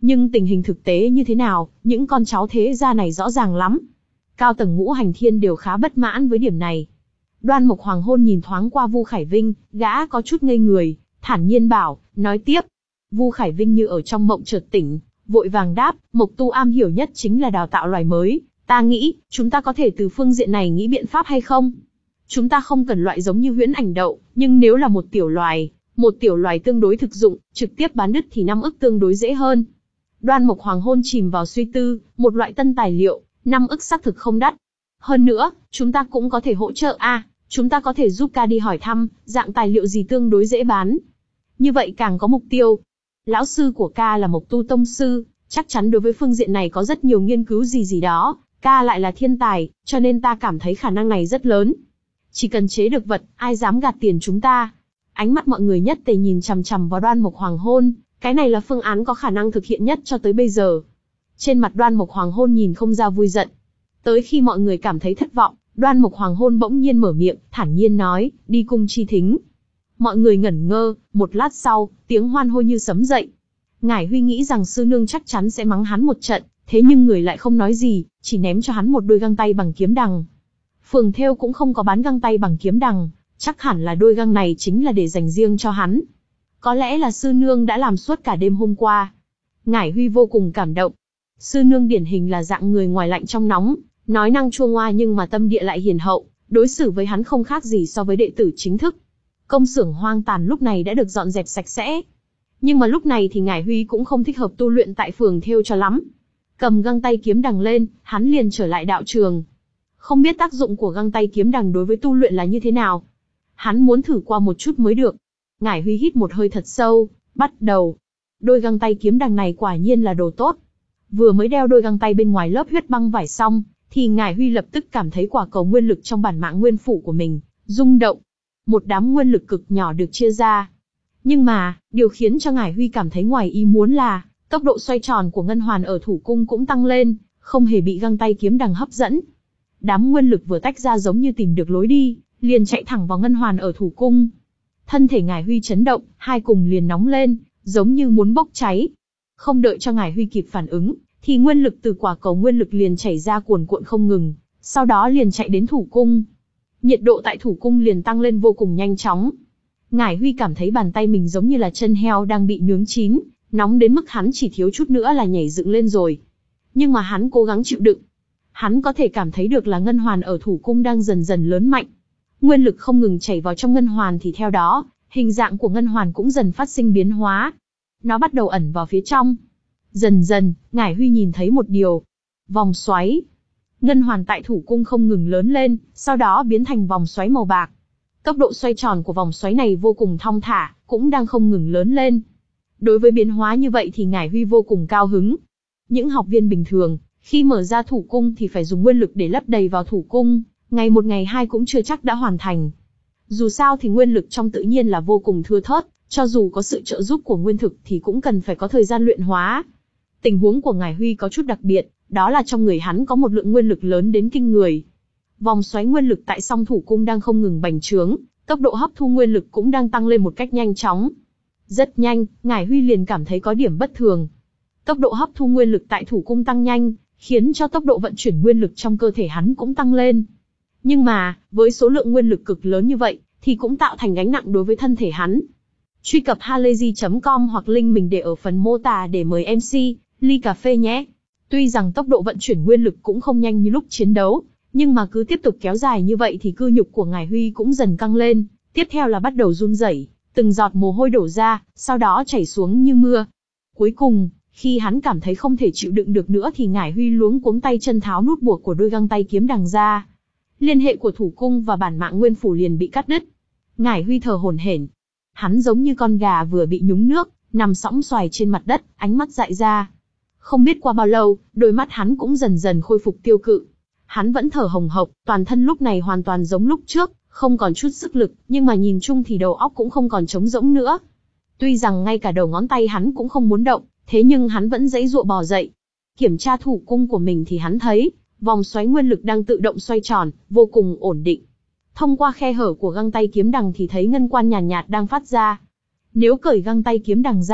Speaker 1: Nhưng tình hình thực tế như thế nào, những con cháu thế gia này rõ ràng lắm. Cao tầng ngũ hành thiên đều khá bất mãn với điểm này. Đoan Mộc Hoàng Hôn nhìn thoáng qua Vu Khải Vinh, gã có chút ngây người, thản nhiên bảo, nói tiếp. Vu Khải Vinh như ở trong mộng chợt tỉnh, vội vàng đáp, Mộc Tu am hiểu nhất chính là đào tạo loài mới, ta nghĩ, chúng ta có thể từ phương diện này nghĩ biện pháp hay không? Chúng ta không cần loại giống như huyễn ảnh đậu, nhưng nếu là một tiểu loài, một tiểu loài tương đối thực dụng, trực tiếp bán đứt thì năm ức tương đối dễ hơn. Đoan Mộc Hoàng Hôn chìm vào suy tư, một loại tân tài liệu, năm ức xác thực không đắt. Hơn nữa, chúng ta cũng có thể hỗ trợ a, à, chúng ta có thể giúp ca đi hỏi thăm, dạng tài liệu gì tương đối dễ bán. Như vậy càng có mục tiêu. Lão sư của ca là Mộc Tu tông sư, chắc chắn đối với phương diện này có rất nhiều nghiên cứu gì gì đó, ca lại là thiên tài, cho nên ta cảm thấy khả năng này rất lớn. Chỉ cần chế được vật, ai dám gạt tiền chúng ta. Ánh mắt mọi người nhất tề nhìn chằm chằm vào Đoan Mộc Hoàng Hôn, cái này là phương án có khả năng thực hiện nhất cho tới bây giờ. Trên mặt Đoan Mộc Hoàng Hôn nhìn không ra vui giận. Tới khi mọi người cảm thấy thất vọng, Đoan Mộc Hoàng Hôn bỗng nhiên mở miệng, thản nhiên nói, đi cung chi thính. Mọi người ngẩn ngơ, một lát sau, tiếng hoan hô như sấm dậy. Ngải Huy nghĩ rằng sư nương chắc chắn sẽ mắng hắn một trận, thế nhưng người lại không nói gì, chỉ ném cho hắn một đôi găng tay bằng kiếm đằng. Phường thêu cũng không có bán găng tay bằng kiếm đằng, chắc hẳn là đôi găng này chính là để dành riêng cho hắn. Có lẽ là sư nương đã làm suốt cả đêm hôm qua. Ngải Huy vô cùng cảm động. Sư nương điển hình là dạng người ngoài lạnh trong nóng, nói năng chua ngoa nhưng mà tâm địa lại hiền hậu, đối xử với hắn không khác gì so với đệ tử chính thức. Công xưởng hoang tàn lúc này đã được dọn dẹp sạch sẽ. Nhưng mà lúc này thì Ngải Huy cũng không thích hợp tu luyện tại phường thêu cho lắm. Cầm găng tay kiếm đằng lên, hắn liền trở lại đạo trường. Không biết tác dụng của găng tay kiếm đằng đối với tu luyện là như thế nào. Hắn muốn thử qua một chút mới được. Ngải Huy hít một hơi thật sâu, bắt đầu. Đôi găng tay kiếm đằng này quả nhiên là đồ tốt. Vừa mới đeo đôi găng tay bên ngoài lớp huyết băng vải xong, thì Ngải Huy lập tức cảm thấy quả cầu nguyên lực trong bản mạng nguyên phủ của mình rung động. Một đám nguyên lực cực nhỏ được chia ra. Nhưng mà, điều khiến cho Ngải Huy cảm thấy ngoài ý muốn là, tốc độ xoay tròn của ngân hoàn ở thủ cung cũng tăng lên, không hề bị găng tay kiếm đằng hấp dẫn. Đám nguyên lực vừa tách ra giống như tìm được lối đi, liền chạy thẳng vào ngân hoàn ở thủ cung. Thân thể Ngải Huy chấn động, hai cùng liền nóng lên, giống như muốn bốc cháy. Không đợi cho Ngải Huy kịp phản ứng, thì nguyên lực từ quả cầu nguyên lực liền chảy ra cuồn cuộn không ngừng, sau đó liền chạy đến thủ cung. Nhiệt độ tại thủ cung liền tăng lên vô cùng nhanh chóng. Ngải Huy cảm thấy bàn tay mình giống như là chân heo đang bị nướng chín, nóng đến mức hắn chỉ thiếu chút nữa là nhảy dựng lên rồi. Nhưng mà hắn cố gắng chịu đựng. Hắn có thể cảm thấy được là ngân hoàn ở thủ cung đang dần dần lớn mạnh. Nguyên lực không ngừng chảy vào trong ngân hoàn thì theo đó, hình dạng của ngân hoàn cũng dần phát sinh biến hóa. Nó bắt đầu ẩn vào phía trong. Dần dần, Ngải Huy nhìn thấy một điều. Vòng xoáy. Ngân hoàn tại thủ cung không ngừng lớn lên, sau đó biến thành vòng xoáy màu bạc. Tốc độ xoay tròn của vòng xoáy này vô cùng thong thả, cũng đang không ngừng lớn lên. Đối với biến hóa như vậy thì Ngải Huy vô cùng cao hứng. Những học viên bình thường, khi mở ra thủ cung thì phải dùng nguyên lực để lấp đầy vào thủ cung, ngày một ngày hai cũng chưa chắc đã hoàn thành. Dù sao thì nguyên lực trong tự nhiên là vô cùng thưa thớt, cho dù có sự trợ giúp của nguyên thực thì cũng cần phải có thời gian luyện hóa. Tình huống của Ngải Huy có chút đặc biệt, đó là trong người hắn có một lượng nguyên lực lớn đến kinh người. Vòng xoáy nguyên lực tại song thủ cung đang không ngừng bành trướng, tốc độ hấp thu nguyên lực cũng đang tăng lên một cách nhanh chóng. Rất nhanh, Ngải Huy liền cảm thấy có điểm bất thường. Tốc độ hấp thu nguyên lực tại thủ cung tăng nhanh, khiến cho tốc độ vận chuyển nguyên lực trong cơ thể hắn cũng tăng lên. Nhưng mà, với số lượng nguyên lực cực lớn như vậy, thì cũng tạo thành gánh nặng đối với thân thể hắn. Truy cập halayzi chấm com hoặc link mình để ở phần mô tả để mời em xê, ly cà phê nhé. Tuy rằng tốc độ vận chuyển nguyên lực cũng không nhanh như lúc chiến đấu, nhưng mà cứ tiếp tục kéo dài như vậy thì cơ nhục của Ngải Huy cũng dần căng lên, tiếp theo là bắt đầu run rẩy, từng giọt mồ hôi đổ ra, sau đó chảy xuống như mưa. Cuối cùng, khi hắn cảm thấy không thể chịu đựng được nữa thì Ngải Huy luống cuống tay chân tháo nút buộc của đôi găng tay kiếm đằng ra. Liên hệ của thủ cung và bản mạng nguyên phủ liền bị cắt đứt. Ngải Huy thở hổn hển. Hắn giống như con gà vừa bị nhúng nước, nằm sõng xoài trên mặt đất, ánh mắt dại ra. Không biết qua bao lâu, đôi mắt hắn cũng dần dần khôi phục tiêu cự. Hắn vẫn thở hồng hộc, toàn thân lúc này hoàn toàn giống lúc trước, không còn chút sức lực, nhưng mà nhìn chung thì đầu óc cũng không còn trống rỗng nữa. Tuy rằng ngay cả đầu ngón tay hắn cũng không muốn động, thế nhưng hắn vẫn giãy giụa bò dậy. Kiểm tra thủ cung của mình thì hắn thấy, vòng xoáy nguyên lực đang tự động xoay tròn, vô cùng ổn định. Thông qua khe hở của găng tay kiếm đằng thì thấy ngân quan nhàn nhạt, nhạt đang phát ra. Nếu cởi găng tay kiếm đằng ra,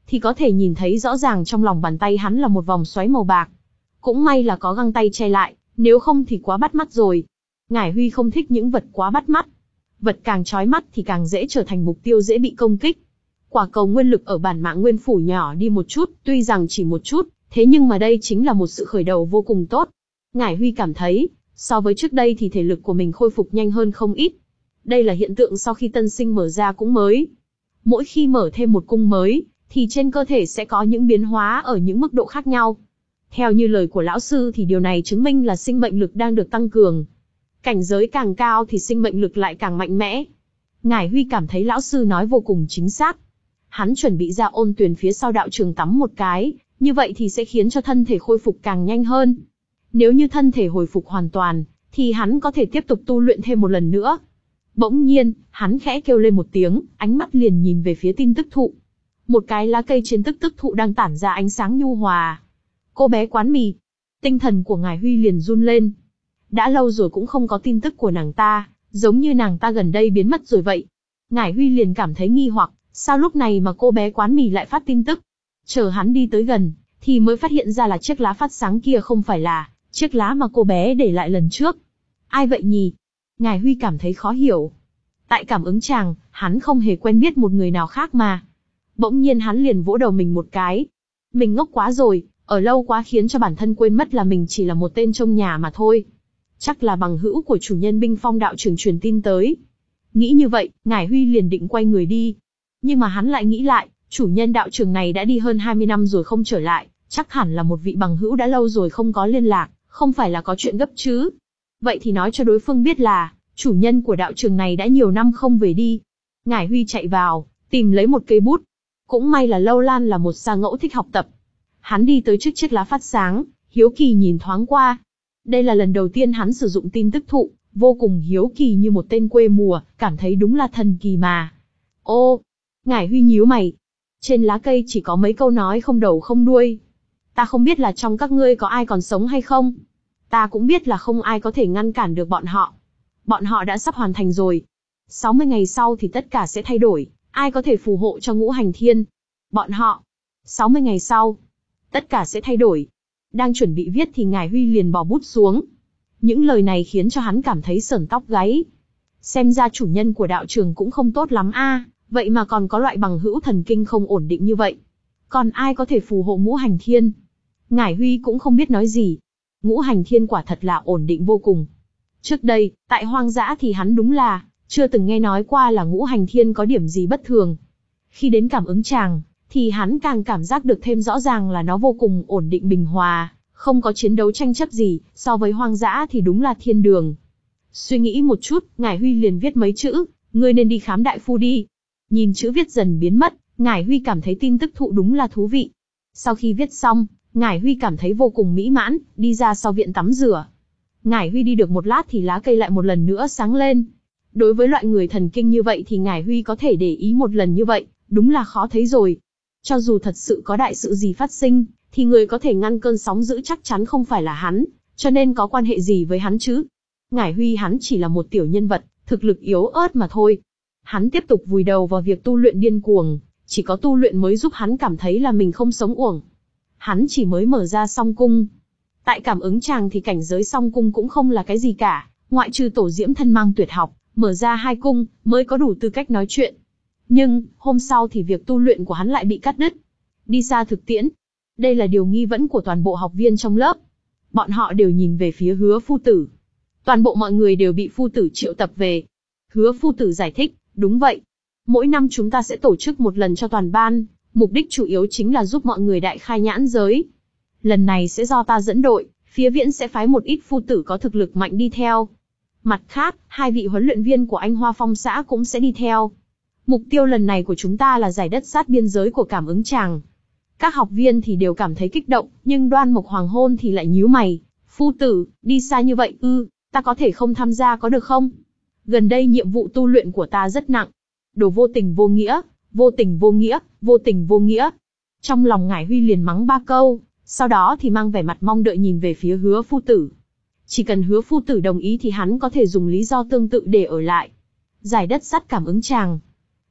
Speaker 1: thì có thể nhìn thấy rõ ràng trong lòng bàn tay hắn là một vòng xoáy màu bạc. Cũng may là có găng tay che lại, nếu không thì quá bắt mắt rồi. Ngải Huy không thích những vật quá bắt mắt. Vật càng chói mắt thì càng dễ trở thành mục tiêu dễ bị công kích. Quả cầu nguyên lực ở bản mạng nguyên phủ nhỏ đi một chút, tuy rằng chỉ một chút, thế nhưng mà đây chính là một sự khởi đầu vô cùng tốt. Ngải Huy cảm thấy, so với trước đây thì thể lực của mình khôi phục nhanh hơn không ít. Đây là hiện tượng sau khi tân sinh mở ra cung mới. Mỗi khi mở thêm một cung mới, thì trên cơ thể sẽ có những biến hóa ở những mức độ khác nhau. Theo như lời của lão sư thì điều này chứng minh là sinh mệnh lực đang được tăng cường. Cảnh giới càng cao thì sinh mệnh lực lại càng mạnh mẽ. Ngải Huy cảm thấy lão sư nói vô cùng chính xác. Hắn chuẩn bị ra ôn tuyền phía sau đạo trường tắm một cái, như vậy thì sẽ khiến cho thân thể khôi phục càng nhanh hơn. Nếu như thân thể hồi phục hoàn toàn, thì hắn có thể tiếp tục tu luyện thêm một lần nữa. Bỗng nhiên, hắn khẽ kêu lên một tiếng, ánh mắt liền nhìn về phía tin tức thụ. Một cái lá cây trên tức tức thụ đang tản ra ánh sáng nhu hòa. Cô bé quán mì. Tinh thần của Ngải Huy liền run lên. Đã lâu rồi cũng không có tin tức của nàng ta, giống như nàng ta gần đây biến mất rồi vậy. Ngải Huy liền cảm thấy nghi hoặc, sao lúc này mà cô bé quán mì lại phát tin tức. Chờ hắn đi tới gần, thì mới phát hiện ra là chiếc lá phát sáng kia không phải là chiếc lá mà cô bé để lại lần trước. Ai vậy nhỉ? Ngải Huy cảm thấy khó hiểu. Tại cảm ứng tràng, hắn không hề quen biết một người nào khác mà. Bỗng nhiên hắn liền vỗ đầu mình một cái. Mình ngốc quá rồi, ở lâu quá khiến cho bản thân quên mất là mình chỉ là một tên trông nhà mà thôi. Chắc là bằng hữu của chủ nhân Binh Phong đạo trường truyền tin tới. Nghĩ như vậy, Ngải Huy liền định quay người đi. Nhưng mà hắn lại nghĩ lại, chủ nhân đạo trường này đã đi hơn hai mươi năm rồi không trở lại, chắc hẳn là một vị bằng hữu đã lâu rồi không có liên lạc, không phải là có chuyện gấp chứ. Vậy thì nói cho đối phương biết là, chủ nhân của đạo trường này đã nhiều năm không về đi. Ngải Huy chạy vào, tìm lấy một cây bút. Cũng may là Lâu Lan là một sa ngẫu thích học tập. Hắn đi tới trước chiếc lá phát sáng, hiếu kỳ nhìn thoáng qua. Đây là lần đầu tiên hắn sử dụng tin tức thụ, vô cùng hiếu kỳ như một tên quê mùa, cảm thấy đúng là thần kỳ mà. Ô, Ngải Huy nhíu mày. Trên lá cây chỉ có mấy câu nói không đầu không đuôi. Ta không biết là trong các ngươi có ai còn sống hay không. Ta cũng biết là không ai có thể ngăn cản được bọn họ. Bọn họ đã sắp hoàn thành rồi. sáu mươi ngày sau thì tất cả sẽ thay đổi, ai có thể phù hộ cho Ngũ Hành Thiên? Bọn họ. sáu mươi ngày sau, tất cả sẽ thay đổi. Đang chuẩn bị viết thì Ngải Huy liền bỏ bút xuống. Những lời này khiến cho hắn cảm thấy sởn tóc gáy. Xem ra chủ nhân của đạo trường cũng không tốt lắm a, vậy mà còn có loại bằng hữu thần kinh không ổn định như vậy. Còn ai có thể phù hộ Ngũ Hành Thiên? Ngải Huy cũng không biết nói gì. Ngũ Hành Thiên quả thật là ổn định vô cùng. Trước đây, tại hoang dã thì hắn đúng là chưa từng nghe nói qua là Ngũ Hành Thiên có điểm gì bất thường. Khi đến cảm ứng tràng, thì hắn càng cảm giác được thêm rõ ràng là nó vô cùng ổn định bình hòa, không có chiến đấu tranh chấp gì, so với hoang dã thì đúng là thiên đường. Suy nghĩ một chút, Ngải Huy liền viết mấy chữ, ngươi nên đi khám đại phu đi. Nhìn chữ viết dần biến mất, Ngải Huy cảm thấy tin tức thụ đúng là thú vị. Sau khi viết xong, Ngải Huy cảm thấy vô cùng mỹ mãn, đi ra sau viện tắm rửa. Ngải Huy đi được một lát thì lá cây lại một lần nữa sáng lên. Đối với loại người thần kinh như vậy thì Ngải Huy có thể để ý một lần như vậy, đúng là khó thấy rồi. Cho dù thật sự có đại sự gì phát sinh, thì người có thể ngăn cơn sóng dữ chắc chắn không phải là hắn, cho nên có quan hệ gì với hắn chứ? Ngải Huy hắn chỉ là một tiểu nhân vật, thực lực yếu ớt mà thôi. Hắn tiếp tục vùi đầu vào việc tu luyện điên cuồng, chỉ có tu luyện mới giúp hắn cảm thấy là mình không sống uổng. Hắn chỉ mới mở ra song cung. Tại cảm ứng tràng thì cảnh giới song cung cũng không là cái gì cả, ngoại trừ tổ diễm thân mang tuyệt học, mở ra hai cung, mới có đủ tư cách nói chuyện. Nhưng, hôm sau thì việc tu luyện của hắn lại bị cắt đứt. Đi xa thực tiễn. Đây là điều nghi vấn của toàn bộ học viên trong lớp. Bọn họ đều nhìn về phía Hứa phu tử. Toàn bộ mọi người đều bị phu tử triệu tập về. Hứa phu tử giải thích, đúng vậy. Mỗi năm chúng ta sẽ tổ chức một lần cho toàn ban, mục đích chủ yếu chính là giúp mọi người đại khai nhãn giới. Lần này sẽ do ta dẫn đội, phía Viễn sẽ phái một ít phu tử có thực lực mạnh đi theo. Mặt khác, hai vị huấn luyện viên của Anh Hoa Phong xã cũng sẽ đi theo. Mục tiêu lần này của chúng ta là giải đất sát biên giới của cảm ứng tràng. Các học viên thì đều cảm thấy kích động, nhưng Đoan Mộc Hoàng Hôn thì lại nhíu mày. Phu tử, đi xa như vậy ư, ta có thể không tham gia có được không? Gần đây nhiệm vụ tu luyện của ta rất nặng. Đồ vô tình vô nghĩa, vô tình vô nghĩa, vô tình vô nghĩa. Trong lòng Ngải Huy liền mắng ba câu, sau đó thì mang vẻ mặt mong đợi nhìn về phía Hứa phu tử. Chỉ cần Hứa phu tử đồng ý thì hắn có thể dùng lý do tương tự để ở lại. Giải đất sắt cảm ứng tràng.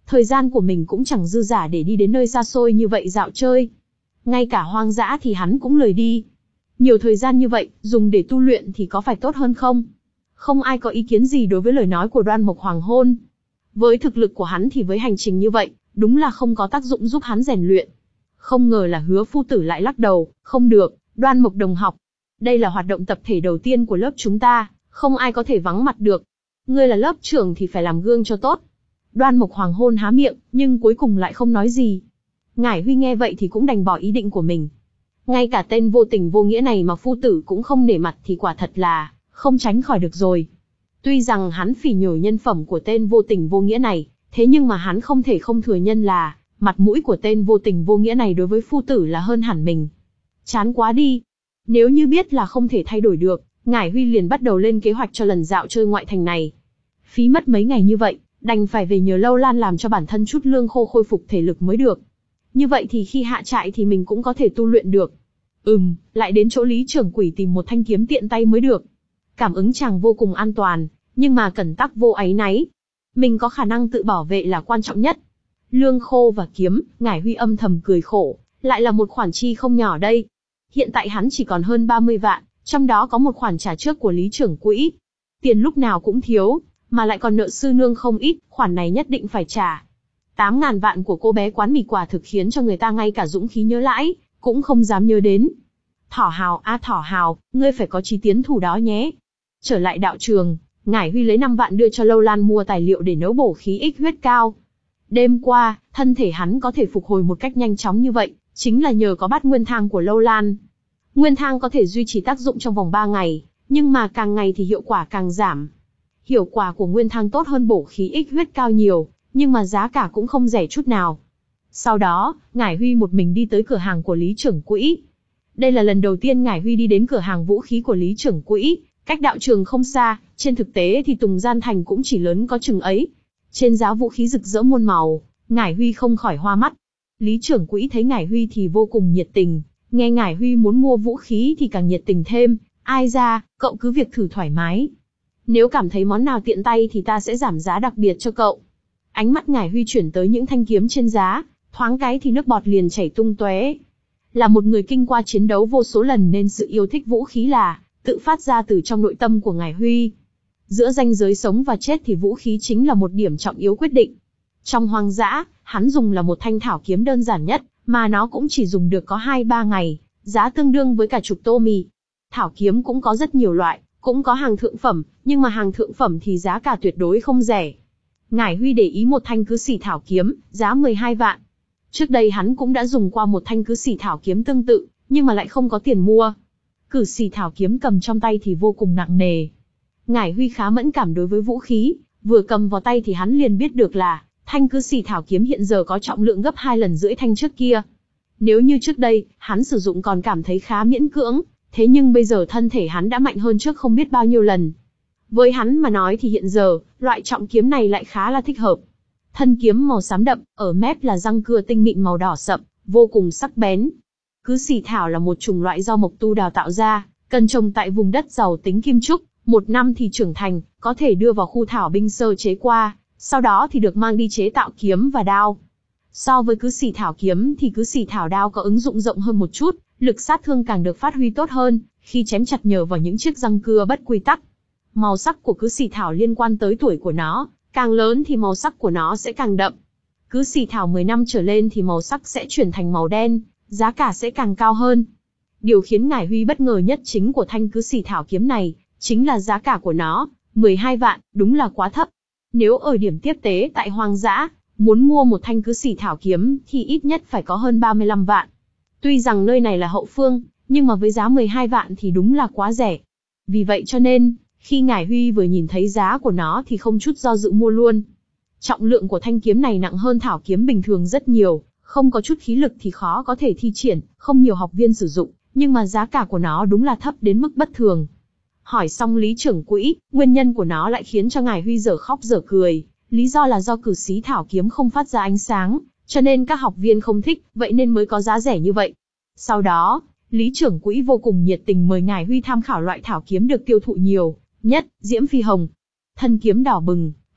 Speaker 1: thời gian của mình cũng chẳng dư dả để đi đến nơi xa xôi như vậy dạo chơi. Ngay cả hoang dã thì hắn cũng lười đi. Nhiều thời gian như vậy, dùng để tu luyện thì có phải tốt hơn không? Không ai có ý kiến gì đối với lời nói của Đoan Mộc Hoàng Hôn. Với thực lực của hắn thì với hành trình như vậy, đúng là không có tác dụng giúp hắn rèn luyện. Không ngờ là Hứa phu tử lại lắc đầu, không được, Đoan Mộc đồng học. Đây là hoạt động tập thể đầu tiên của lớp chúng ta, không ai có thể vắng mặt được. Ngươi là lớp trưởng thì phải làm gương cho tốt. Đoan Mộc Hoàng Hôn há miệng, nhưng cuối cùng lại không nói gì. Ngải Huy nghe vậy thì cũng đành bỏ ý định của mình. Ngay cả tên vô tình vô nghĩa này mà phu tử cũng không nể mặt thì quả thật là không tránh khỏi được rồi. Tuy rằng hắn phỉ nhổ nhân phẩm của tên vô tình vô nghĩa này, thế nhưng mà hắn không thể không thừa nhận là mặt mũi của tên vô tình vô nghĩa này đối với phu tử là hơn hẳn mình. Chán quá đi. Nếu như biết là không thể thay đổi được, Ngải Huy liền bắt đầu lên kế hoạch cho lần dạo chơi ngoại thành này. Phí mất mấy ngày như vậy, đành phải về nhờ Lâu Lan làm cho bản thân chút lương khô khôi phục thể lực mới được. Như vậy thì khi hạ trại thì mình cũng có thể tu luyện được. Ừm, lại đến chỗ Lý trưởng quỷ tìm một thanh kiếm tiện tay mới được. Cảm ứng chàng vô cùng an toàn, nhưng mà cẩn tắc vô áy náy. Mình có khả năng tự bảo vệ là quan trọng nhất. Lương khô và kiếm, Ngải Huy âm thầm cười khổ, lại là một khoản chi không nhỏ đây. Hiện tại hắn chỉ còn hơn ba mươi vạn, trong đó có một khoản trả trước của Lý trưởng quỹ. Tiền lúc nào cũng thiếu, mà lại còn nợ sư nương không ít, khoản này nhất định phải trả. Tám ngàn vạn của cô bé quán mì quả thực khiến cho người ta ngay cả dũng khí nhớ lãi, cũng không dám nhớ đến. Thỏ Hào a à, Thỏ Hào, ngươi phải có chí tiến thủ đó nhé. Trở lại đạo trường, Ngải Huy lấy năm vạn đưa cho Lâu Lan mua tài liệu để nấu bổ khí ích huyết cao. Đêm qua, thân thể hắn có thể phục hồi một cách nhanh chóng như vậy, chính là nhờ có bát nguyên thang của Lâu Lan. Nguyên thang có thể duy trì tác dụng trong vòng ba ngày, nhưng mà càng ngày thì hiệu quả càng giảm. Hiệu quả của nguyên thang tốt hơn bổ khí ích huyết cao nhiều, nhưng mà giá cả cũng không rẻ chút nào. Sau đó, Ngải Huy một mình đi tới cửa hàng của Lý trưởng quỹ. Đây là lần đầu tiên Ngải Huy đi đến cửa hàng vũ khí của Lý trưởng quỹ, cách đạo trường không xa, trên thực tế thì Tùng Gian Thành cũng chỉ lớn có chừng ấy. Trên giá vũ khí rực rỡ muôn màu, Ngải Huy không khỏi hoa mắt. Lý trưởng quỹ thấy Ngải Huy thì vô cùng nhiệt tình, nghe Ngải Huy muốn mua vũ khí thì càng nhiệt tình thêm, ai ra, cậu cứ việc thử thoải mái. Nếu cảm thấy món nào tiện tay thì ta sẽ giảm giá đặc biệt cho cậu. Ánh mắt Ngải Huy chuyển tới những thanh kiếm trên giá, thoáng cái thì nước bọt liền chảy tung tóe. Là một người kinh qua chiến đấu vô số lần nên sự yêu thích vũ khí là tự phát ra từ trong nội tâm của Ngải Huy. Giữa ranh giới sống và chết thì vũ khí chính là một điểm trọng yếu quyết định. Trong hoang dã, hắn dùng là một thanh thảo kiếm đơn giản nhất, mà nó cũng chỉ dùng được có hai ba ngày, giá tương đương với cả chục tô mì. Thảo kiếm cũng có rất nhiều loại, cũng có hàng thượng phẩm, nhưng mà hàng thượng phẩm thì giá cả tuyệt đối không rẻ. Ngải Huy để ý một thanh cứ xỉ thảo kiếm, giá mười hai vạn. Trước đây hắn cũng đã dùng qua một thanh cứ xỉ thảo kiếm tương tự, nhưng mà lại không có tiền mua. Cử xỉ thảo kiếm cầm trong tay thì vô cùng nặng nề. Ngải Huy khá mẫn cảm đối với vũ khí, vừa cầm vào tay thì hắn liền biết được là thanh cứ xỉ thảo kiếm hiện giờ có trọng lượng gấp hai lần rưỡi thanh trước kia. Nếu như trước đây, hắn sử dụng còn cảm thấy khá miễn cưỡng, thế nhưng bây giờ thân thể hắn đã mạnh hơn trước không biết bao nhiêu lần. Với hắn mà nói thì hiện giờ, loại trọng kiếm này lại khá là thích hợp. Thân kiếm màu xám đậm, ở mép là răng cưa tinh mịn màu đỏ sậm, vô cùng sắc bén. Cứ xỉ thảo là một chủng loại do mộc tu đào tạo ra, cần trồng tại vùng đất giàu tính kim trúc, một năm thì trưởng thành, có thể đưa vào khu thảo binh sơ chế qua, sau đó thì được mang đi chế tạo kiếm và đao. So với cứ xỉ thảo kiếm thì cứ xỉ thảo đao có ứng dụng rộng hơn một chút, lực sát thương càng được phát huy tốt hơn, khi chém chặt nhờ vào những chiếc răng cưa bất quy tắc. Màu sắc của cứ xỉ thảo liên quan tới tuổi của nó, càng lớn thì màu sắc của nó sẽ càng đậm. Cứ xỉ thảo mười năm trở lên thì màu sắc sẽ chuyển thành màu đen, giá cả sẽ càng cao hơn. Điều khiến Ngải Huy bất ngờ nhất chính của thanh cứ xỉ thảo kiếm này, chính là giá cả của nó, mười hai vạn, đúng là quá thấp. Nếu ở điểm tiếp tế tại hoang dã, muốn mua một thanh cứ xỉ thảo kiếm thì ít nhất phải có hơn ba mươi lăm vạn. Tuy rằng nơi này là hậu phương, nhưng mà với giá mười hai vạn thì đúng là quá rẻ. Vì vậy cho nên, khi Ngải Huy vừa nhìn thấy giá của nó thì không chút do dự mua luôn. Trọng lượng của thanh kiếm này nặng hơn thảo kiếm bình thường rất nhiều, không có chút khí lực thì khó có thể thi triển, không nhiều học viên sử dụng, nhưng mà giá cả của nó đúng là thấp đến mức bất thường. Hỏi xong Lý trưởng quỹ, nguyên nhân của nó lại khiến cho Ngải Huy dở khóc dở cười, lý do là do cử xí thảo kiếm không phát ra ánh sáng, cho nên các học viên không thích, vậy nên mới có giá rẻ như vậy. Sau đó, Lý trưởng quỹ vô cùng nhiệt tình mời Ngải Huy tham khảo loại thảo kiếm được tiêu thụ nhiều nhất, Diễm Phi Hồng. Thân kiếm đỏ bừng,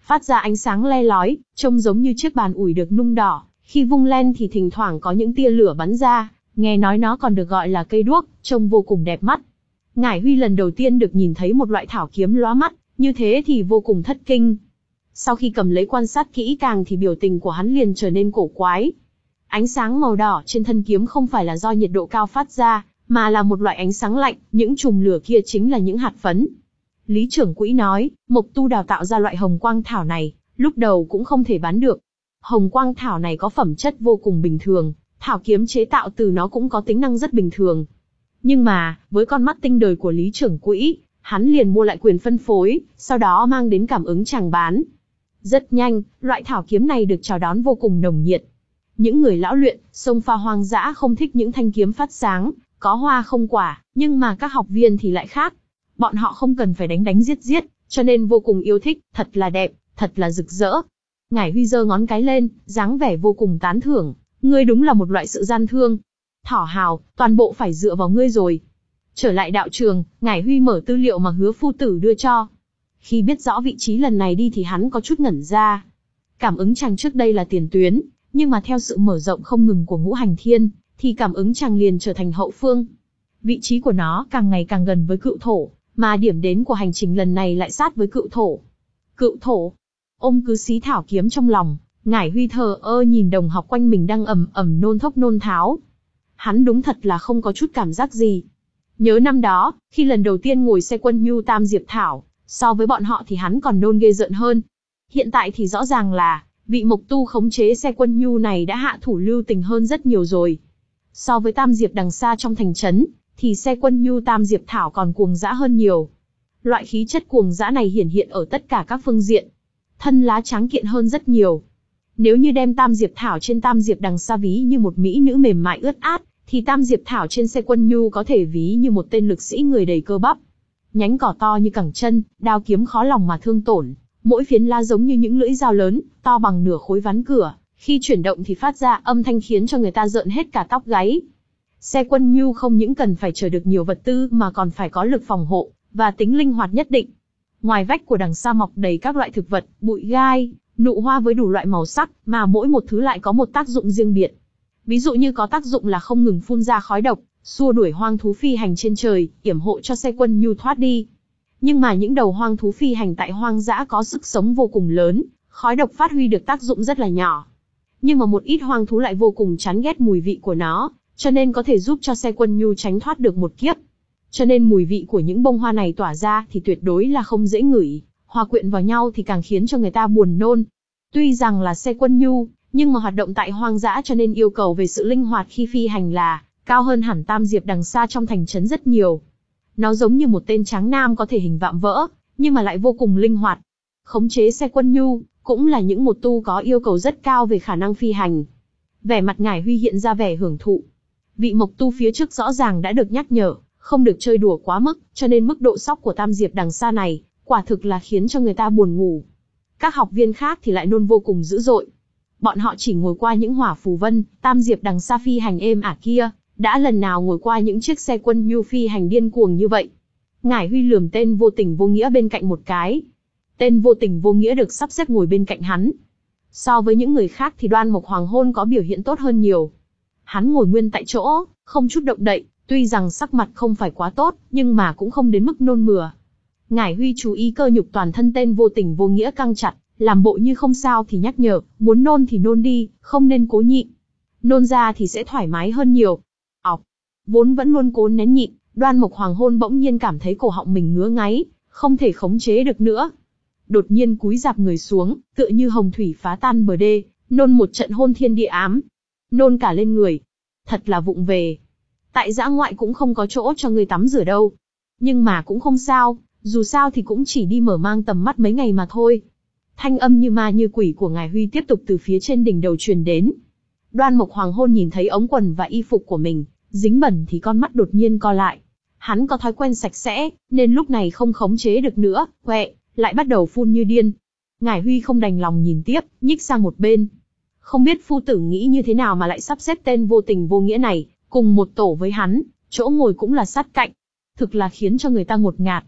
Speaker 1: phát ra ánh sáng le lói, trông giống như chiếc bàn ủi được nung đỏ, khi vung lên thì thỉnh thoảng có những tia lửa bắn ra, nghe nói nó còn được gọi là cây đuốc, trông vô cùng đẹp mắt. Ngải Huy lần đầu tiên được nhìn thấy một loại thảo kiếm lóa mắt, như thế thì vô cùng thất kinh. Sau khi cầm lấy quan sát kỹ càng thì biểu tình của hắn liền trở nên cổ quái. Ánh sáng màu đỏ trên thân kiếm không phải là do nhiệt độ cao phát ra, mà là một loại ánh sáng lạnh, những chùm lửa kia chính là những hạt phấn. Lý trưởng quỹ nói, Mộc Tu đào tạo ra loại hồng quang thảo này, lúc đầu cũng không thể bán được. Hồng quang thảo này có phẩm chất vô cùng bình thường, thảo kiếm chế tạo từ nó cũng có tính năng rất bình thường. Nhưng mà, với con mắt tinh đời của Lý trưởng quỹ, hắn liền mua lại quyền phân phối, sau đó mang đến cảm ứng chàng bán. Rất nhanh, loại thảo kiếm này được chào đón vô cùng nồng nhiệt. Những người lão luyện, sông pha hoang dã không thích những thanh kiếm phát sáng, có hoa không quả, nhưng mà các học viên thì lại khác. Bọn họ không cần phải đánh đánh giết giết, cho nên vô cùng yêu thích, thật là đẹp, thật là rực rỡ. Ngải Huy giơ ngón cái lên, dáng vẻ vô cùng tán thưởng, ngươi đúng là một loại sự gian thương. Thỏ Hào, toàn bộ phải dựa vào ngươi rồi. Trở lại đạo trường, Ngải Huy mở tư liệu mà Hứa phu tử đưa cho. Khi biết rõ vị trí lần này đi thì hắn có chút ngẩn ra. Cảm ứng chàng trước đây là tiền tuyến, nhưng mà theo sự mở rộng không ngừng của ngũ hành thiên, thì cảm ứng chàng liền trở thành hậu phương. Vị trí của nó càng ngày càng gần với cựu thổ, mà điểm đến của hành trình lần này lại sát với cựu thổ. Cựu thổ. Ôm cứ xí thảo kiếm trong lòng, Ngải Huy thờ ơ nhìn đồng học quanh mình đang ầm ầm nôn thốc nôn tháo. Hắn đúng thật là không có chút cảm giác gì. Nhớ năm đó, khi lần đầu tiên ngồi xe quân nhu tam diệp thảo, so với bọn họ thì hắn còn nôn ghê rợn hơn. Hiện tại thì rõ ràng là, vị Mộc Tu khống chế xe quân nhu này đã hạ thủ lưu tình hơn rất nhiều rồi. So với tam diệp đằng xa trong thành trấn, thì xe quân nhu tam diệp thảo còn cuồng dã hơn nhiều. Loại khí chất cuồng dã này hiển hiện ở tất cả các phương diện. Thân lá trắng kiện hơn rất nhiều. Nếu như đem tam diệp thảo trên tam diệp đằng xa ví như một mỹ nữ mềm mại ướt át, thì tam diệp thảo trên xe quân nhu có thể ví như một tên lực sĩ người đầy cơ bắp. Nhánh cỏ to như cẳng chân, đao kiếm khó lòng mà thương tổn, mỗi phiến lá giống như những lưỡi dao lớn, to bằng nửa khối ván cửa, khi chuyển động thì phát ra âm thanh khiến cho người ta rợn hết cả tóc gáy. Xe quân nhu không những cần phải chở được nhiều vật tư mà còn phải có lực phòng hộ, và tính linh hoạt nhất định. Ngoài vách của đằng xa mọc đầy các loại thực vật, bụi gai, nụ hoa với đủ loại màu sắc, mà mỗi một thứ lại có một tác dụng riêng biệt. Ví dụ như có tác dụng là không ngừng phun ra khói độc, xua đuổi hoang thú phi hành trên trời, yểm hộ cho xe quân nhu thoát đi. Nhưng mà những đầu hoang thú phi hành tại hoang dã có sức sống vô cùng lớn, khói độc phát huy được tác dụng rất là nhỏ. Nhưng mà một ít hoang thú lại vô cùng chán ghét mùi vị của nó, cho nên có thể giúp cho xe quân nhu tránh thoát được một kiếp. Cho nên mùi vị của những bông hoa này tỏa ra thì tuyệt đối là không dễ ngửi, hòa quyện vào nhau thì càng khiến cho người ta buồn nôn. Tuy rằng là xe quân nhu, nhưng mà hoạt động tại hoang dã cho nên yêu cầu về sự linh hoạt khi phi hành là cao hơn hẳn tam diệp đằng xa trong thành trấn rất nhiều. Nó giống như một tên tráng nam có thể hình vạm vỡ, nhưng mà lại vô cùng linh hoạt. Khống chế xe quân nhu cũng là những một tu có yêu cầu rất cao về khả năng phi hành. Vẻ mặt Ngải Huy hiện ra vẻ hưởng thụ. Vị Mộc Tu phía trước rõ ràng đã được nhắc nhở, không được chơi đùa quá mức, cho nên mức độ sóc của tam diệp đằng xa này, quả thực là khiến cho người ta buồn ngủ. Các học viên khác thì lại nôn vô cùng dữ dội. Bọn họ chỉ ngồi qua những hỏa phù vân, tam diệp đằng xa phi hành êm ả kia, đã lần nào ngồi qua những chiếc xe quân nhu phi hành điên cuồng như vậy. Ngải Huy lườm tên vô tình vô nghĩa bên cạnh một cái. Tên vô tình vô nghĩa được sắp xếp ngồi bên cạnh hắn. So với những người khác thì Đoan Mộc Hoàng Hôn có biểu hiện tốt hơn nhiều. Hắn ngồi nguyên tại chỗ, không chút động đậy, tuy rằng sắc mặt không phải quá tốt, nhưng mà cũng không đến mức nôn mửa. Ngải Huy chú ý cơ nhục toàn thân tên vô tình vô nghĩa căng chặt, làm bộ như không sao thì nhắc nhở, muốn nôn thì nôn đi, không nên cố nhịn. Nôn ra thì sẽ thoải mái hơn nhiều. Ọc, vốn vẫn luôn cố nén nhịn, Đoan Mộc Hoàng Hôn bỗng nhiên cảm thấy cổ họng mình ngứa ngáy, không thể khống chế được nữa. Đột nhiên cúi rạp người xuống, tựa như hồng thủy phá tan bờ đê, nôn một trận hôn thiên địa ám. Nôn cả lên người. Thật là vụng về. Tại dã ngoại cũng không có chỗ cho người tắm rửa đâu. Nhưng mà cũng không sao, dù sao thì cũng chỉ đi mở mang tầm mắt mấy ngày mà thôi. Thanh âm như ma như quỷ của Ngải Huy tiếp tục từ phía trên đỉnh đầu truyền đến. Đoan Mộc Hoàng Hôn nhìn thấy ống quần và y phục của mình dính bẩn thì con mắt đột nhiên co lại. Hắn có thói quen sạch sẽ, nên lúc này không khống chế được nữa, quẹ, lại bắt đầu phun như điên. Ngải Huy không đành lòng nhìn tiếp, nhích sang một bên. Không biết phu tử nghĩ như thế nào mà lại sắp xếp tên vô tình vô nghĩa này cùng một tổ với hắn, chỗ ngồi cũng là sát cạnh. Thực là khiến cho người ta ngột ngạt.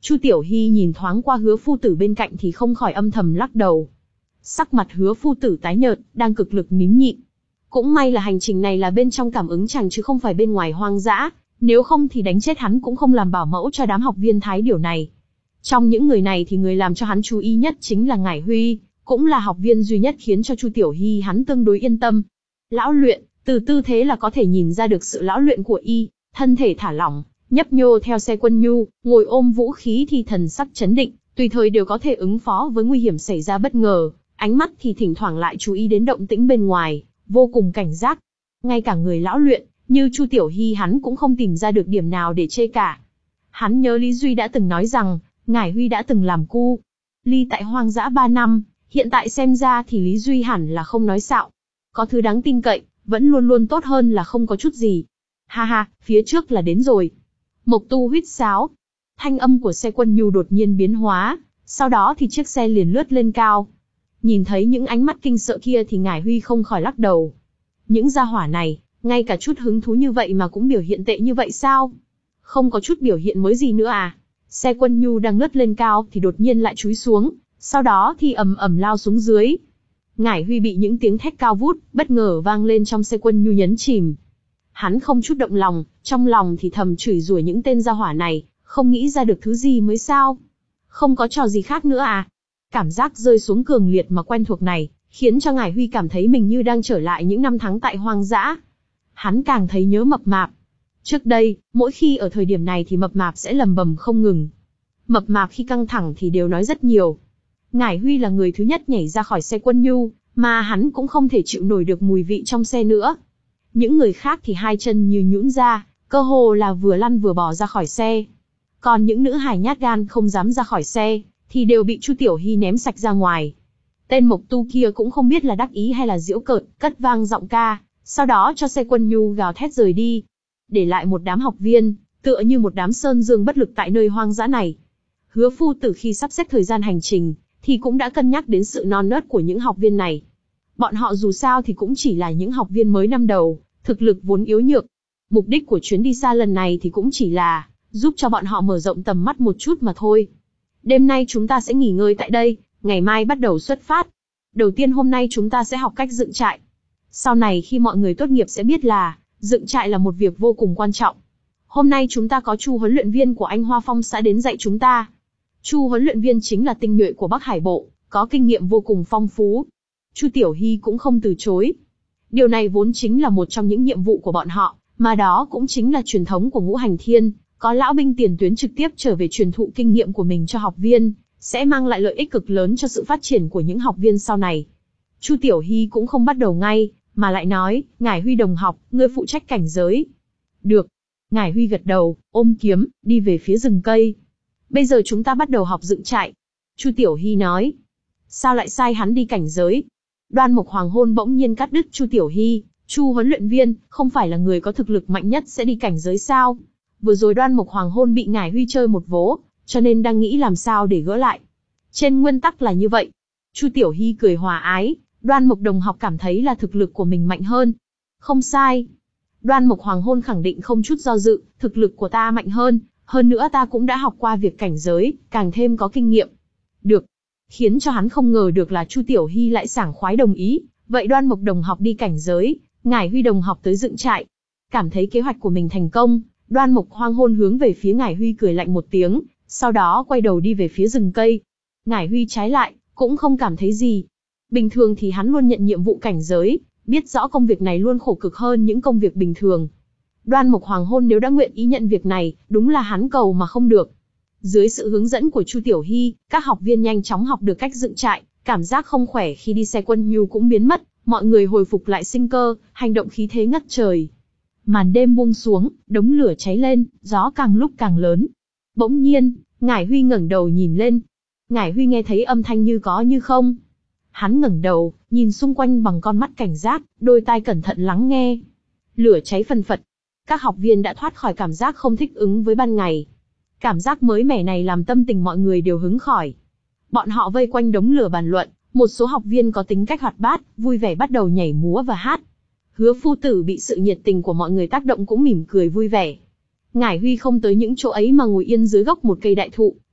Speaker 1: Chu Tiểu Hy nhìn thoáng qua Hứa phu tử bên cạnh thì không khỏi âm thầm lắc đầu. Sắc mặt Hứa phu tử tái nhợt, đang cực lực nín nhịn. Cũng may là hành trình này là bên trong cảm ứng chàng chứ không phải bên ngoài hoang dã, nếu không thì đánh chết hắn cũng không làm bảo mẫu cho đám học viên Thái Điểu này. Trong những người này thì người làm cho hắn chú ý nhất chính là Ngải Huy, cũng là học viên duy nhất khiến cho Chu Tiểu Hy hắn tương đối yên tâm. Lão luyện, từ tư thế là có thể nhìn ra được sự lão luyện của y, thân thể thả lỏng, nhấp nhô theo xe quân nhu, ngồi ôm vũ khí thì thần sắc chấn định, tùy thời đều có thể ứng phó với nguy hiểm xảy ra bất ngờ, ánh mắt thì thỉnh thoảng lại chú ý đến động tĩnh bên ngoài, vô cùng cảnh giác. Ngay cả người lão luyện, như Chu Tiểu Hy hắn cũng không tìm ra được điểm nào để chê cả. Hắn nhớ Lý Duy đã từng nói rằng, Ngải Huy đã từng làm cu ly tại hoang dã ba năm, hiện tại xem ra thì Lý Duy hẳn là không nói xạo. Có thứ đáng tin cậy, vẫn luôn luôn tốt hơn là không có chút gì. Ha ha, phía trước là đến rồi. Mộc Tu huýt sáo. Thanh âm của xe quân nhu đột nhiên biến hóa, sau đó thì chiếc xe liền lướt lên cao. Nhìn thấy những ánh mắt kinh sợ kia thì Ngải Huy không khỏi lắc đầu. Những gia hỏa này, ngay cả chút hứng thú như vậy mà cũng biểu hiện tệ như vậy sao? Không có chút biểu hiện mới gì nữa à? Xe quân nhu đang lướt lên cao thì đột nhiên lại chúi xuống, sau đó thì ầm ầm lao xuống dưới. Ngải Huy bị những tiếng thét cao vút, bất ngờ vang lên trong xe quân nhu nhấn chìm. Hắn không chút động lòng, trong lòng thì thầm chửi rủa những tên gia hỏa này, không nghĩ ra được thứ gì mới sao? Không có trò gì khác nữa à? Cảm giác rơi xuống cường liệt mà quen thuộc này, khiến cho Ngải Huy cảm thấy mình như đang trở lại những năm tháng tại hoang dã. Hắn càng thấy nhớ Mập Mạp. Trước đây, mỗi khi ở thời điểm này thì Mập Mạp sẽ lầm bầm không ngừng. Mập Mạp khi căng thẳng thì đều nói rất nhiều. Ngải Huy là người thứ nhất nhảy ra khỏi xe quân nhu, mà hắn cũng không thể chịu nổi được mùi vị trong xe nữa. Những người khác thì hai chân như nhũn ra, cơ hồ là vừa lăn vừa bò ra khỏi xe. Còn những nữ hài nhát gan không dám ra khỏi xe, thì đều bị Chu Tiểu Hy ném sạch ra ngoài. Tên Mộc Tu kia cũng không biết là đắc ý hay là giễu cợt, cất vang giọng ca, sau đó cho xe quân nhu gào thét rời đi. Để lại một đám học viên, tựa như một đám sơn dương bất lực tại nơi hoang dã này. Hứa phu tử khi sắp xếp thời gian hành trình, thì cũng đã cân nhắc đến sự non nớt của những học viên này. Bọn họ dù sao thì cũng chỉ là những học viên mới năm đầu, thực lực vốn yếu nhược. Mục đích của chuyến đi xa lần này thì cũng chỉ là giúp cho bọn họ mở rộng tầm mắt một chút mà thôi. Đêm nay chúng ta sẽ nghỉ ngơi tại đây, ngày mai bắt đầu xuất phát. Đầu tiên hôm nay chúng ta sẽ học cách dựng trại. Sau này khi mọi người tốt nghiệp sẽ biết là dựng trại là một việc vô cùng quan trọng. Hôm nay chúng ta có Chu huấn luyện viên của Anh Hoa Phong xã đến dạy chúng ta. Chu huấn luyện viên chính là tinh nhuệ của Bắc Hải Bộ, có kinh nghiệm vô cùng phong phú. Chu Tiểu Hy cũng không từ chối. Điều này vốn chính là một trong những nhiệm vụ của bọn họ, mà đó cũng chính là truyền thống của Ngũ Hành Thiên, có lão binh tiền tuyến trực tiếp trở về truyền thụ kinh nghiệm của mình cho học viên, sẽ mang lại lợi ích cực lớn cho sự phát triển của những học viên sau này. Chu Tiểu Hy cũng không bắt đầu ngay, mà lại nói, Ngải Huy đồng học, ngươi phụ trách cảnh giới. Được. Ngải Huy gật đầu, ôm kiếm, đi về phía rừng cây. Bây giờ chúng ta bắt đầu học dựng trại. Chu Tiểu Hy nói. Sao lại sai hắn đi cảnh giới? Đoan Mộc Hoàng Hôn bỗng nhiên cắt đứt Chu Tiểu Hy. Chu huấn luyện viên, không phải là người có thực lực mạnh nhất sẽ đi cảnh giới sao? Vừa rồi Đoan Mộc Hoàng Hôn bị Ngải Huy chơi một vố, cho nên đang nghĩ làm sao để gỡ lại. Trên nguyên tắc là như vậy. Chu Tiểu Hy cười hòa ái, Đoan Mộc đồng học cảm thấy là thực lực của mình mạnh hơn. Không sai. Đoan Mộc Hoàng Hôn khẳng định không chút do dự, thực lực của ta mạnh hơn, hơn nữa ta cũng đã học qua việc cảnh giới, càng thêm có kinh nghiệm. Được. Khiến cho hắn không ngờ được là Chu Tiểu Hy lại sảng khoái đồng ý, vậy Đoan Mộc đồng học đi cảnh giới, Ngải Huy đồng học tới dựng trại. Cảm thấy kế hoạch của mình thành công, Đoan Mộc Hoàng Hôn hướng về phía Ngải Huy cười lạnh một tiếng, sau đó quay đầu đi về phía rừng cây. Ngải Huy trái lại, cũng không cảm thấy gì. Bình thường thì hắn luôn nhận nhiệm vụ cảnh giới, biết rõ công việc này luôn khổ cực hơn những công việc bình thường. Đoan Mộc Hoàng Hôn nếu đã nguyện ý nhận việc này, đúng là hắn cầu mà không được. Dưới sự hướng dẫn của Chu Tiểu Hy, các học viên nhanh chóng học được cách dựng trại, cảm giác không khỏe khi đi xe quân nhu cũng biến mất, mọi người hồi phục lại sinh cơ, hành động khí thế ngất trời. Màn đêm buông xuống, đống lửa cháy lên, gió càng lúc càng lớn. Bỗng nhiên, Ngải Huy ngẩng đầu nhìn lên. Ngải Huy nghe thấy âm thanh như có như không. Hắn ngẩng đầu, nhìn xung quanh bằng con mắt cảnh giác, đôi tai cẩn thận lắng nghe. Lửa cháy phần phật. Các học viên đã thoát khỏi cảm giác không thích ứng với ban ngày. Cảm giác mới mẻ này làm tâm tình mọi người đều hứng khởi. Bọn họ vây quanh đống lửa bàn luận, một số học viên có tính cách hoạt bát, vui vẻ bắt đầu nhảy múa và hát. Hứa phu tử bị sự nhiệt tình của mọi người tác động cũng mỉm cười vui vẻ. Ngải Huy không tới những chỗ ấy mà ngồi yên dưới gốc một cây đại thụ,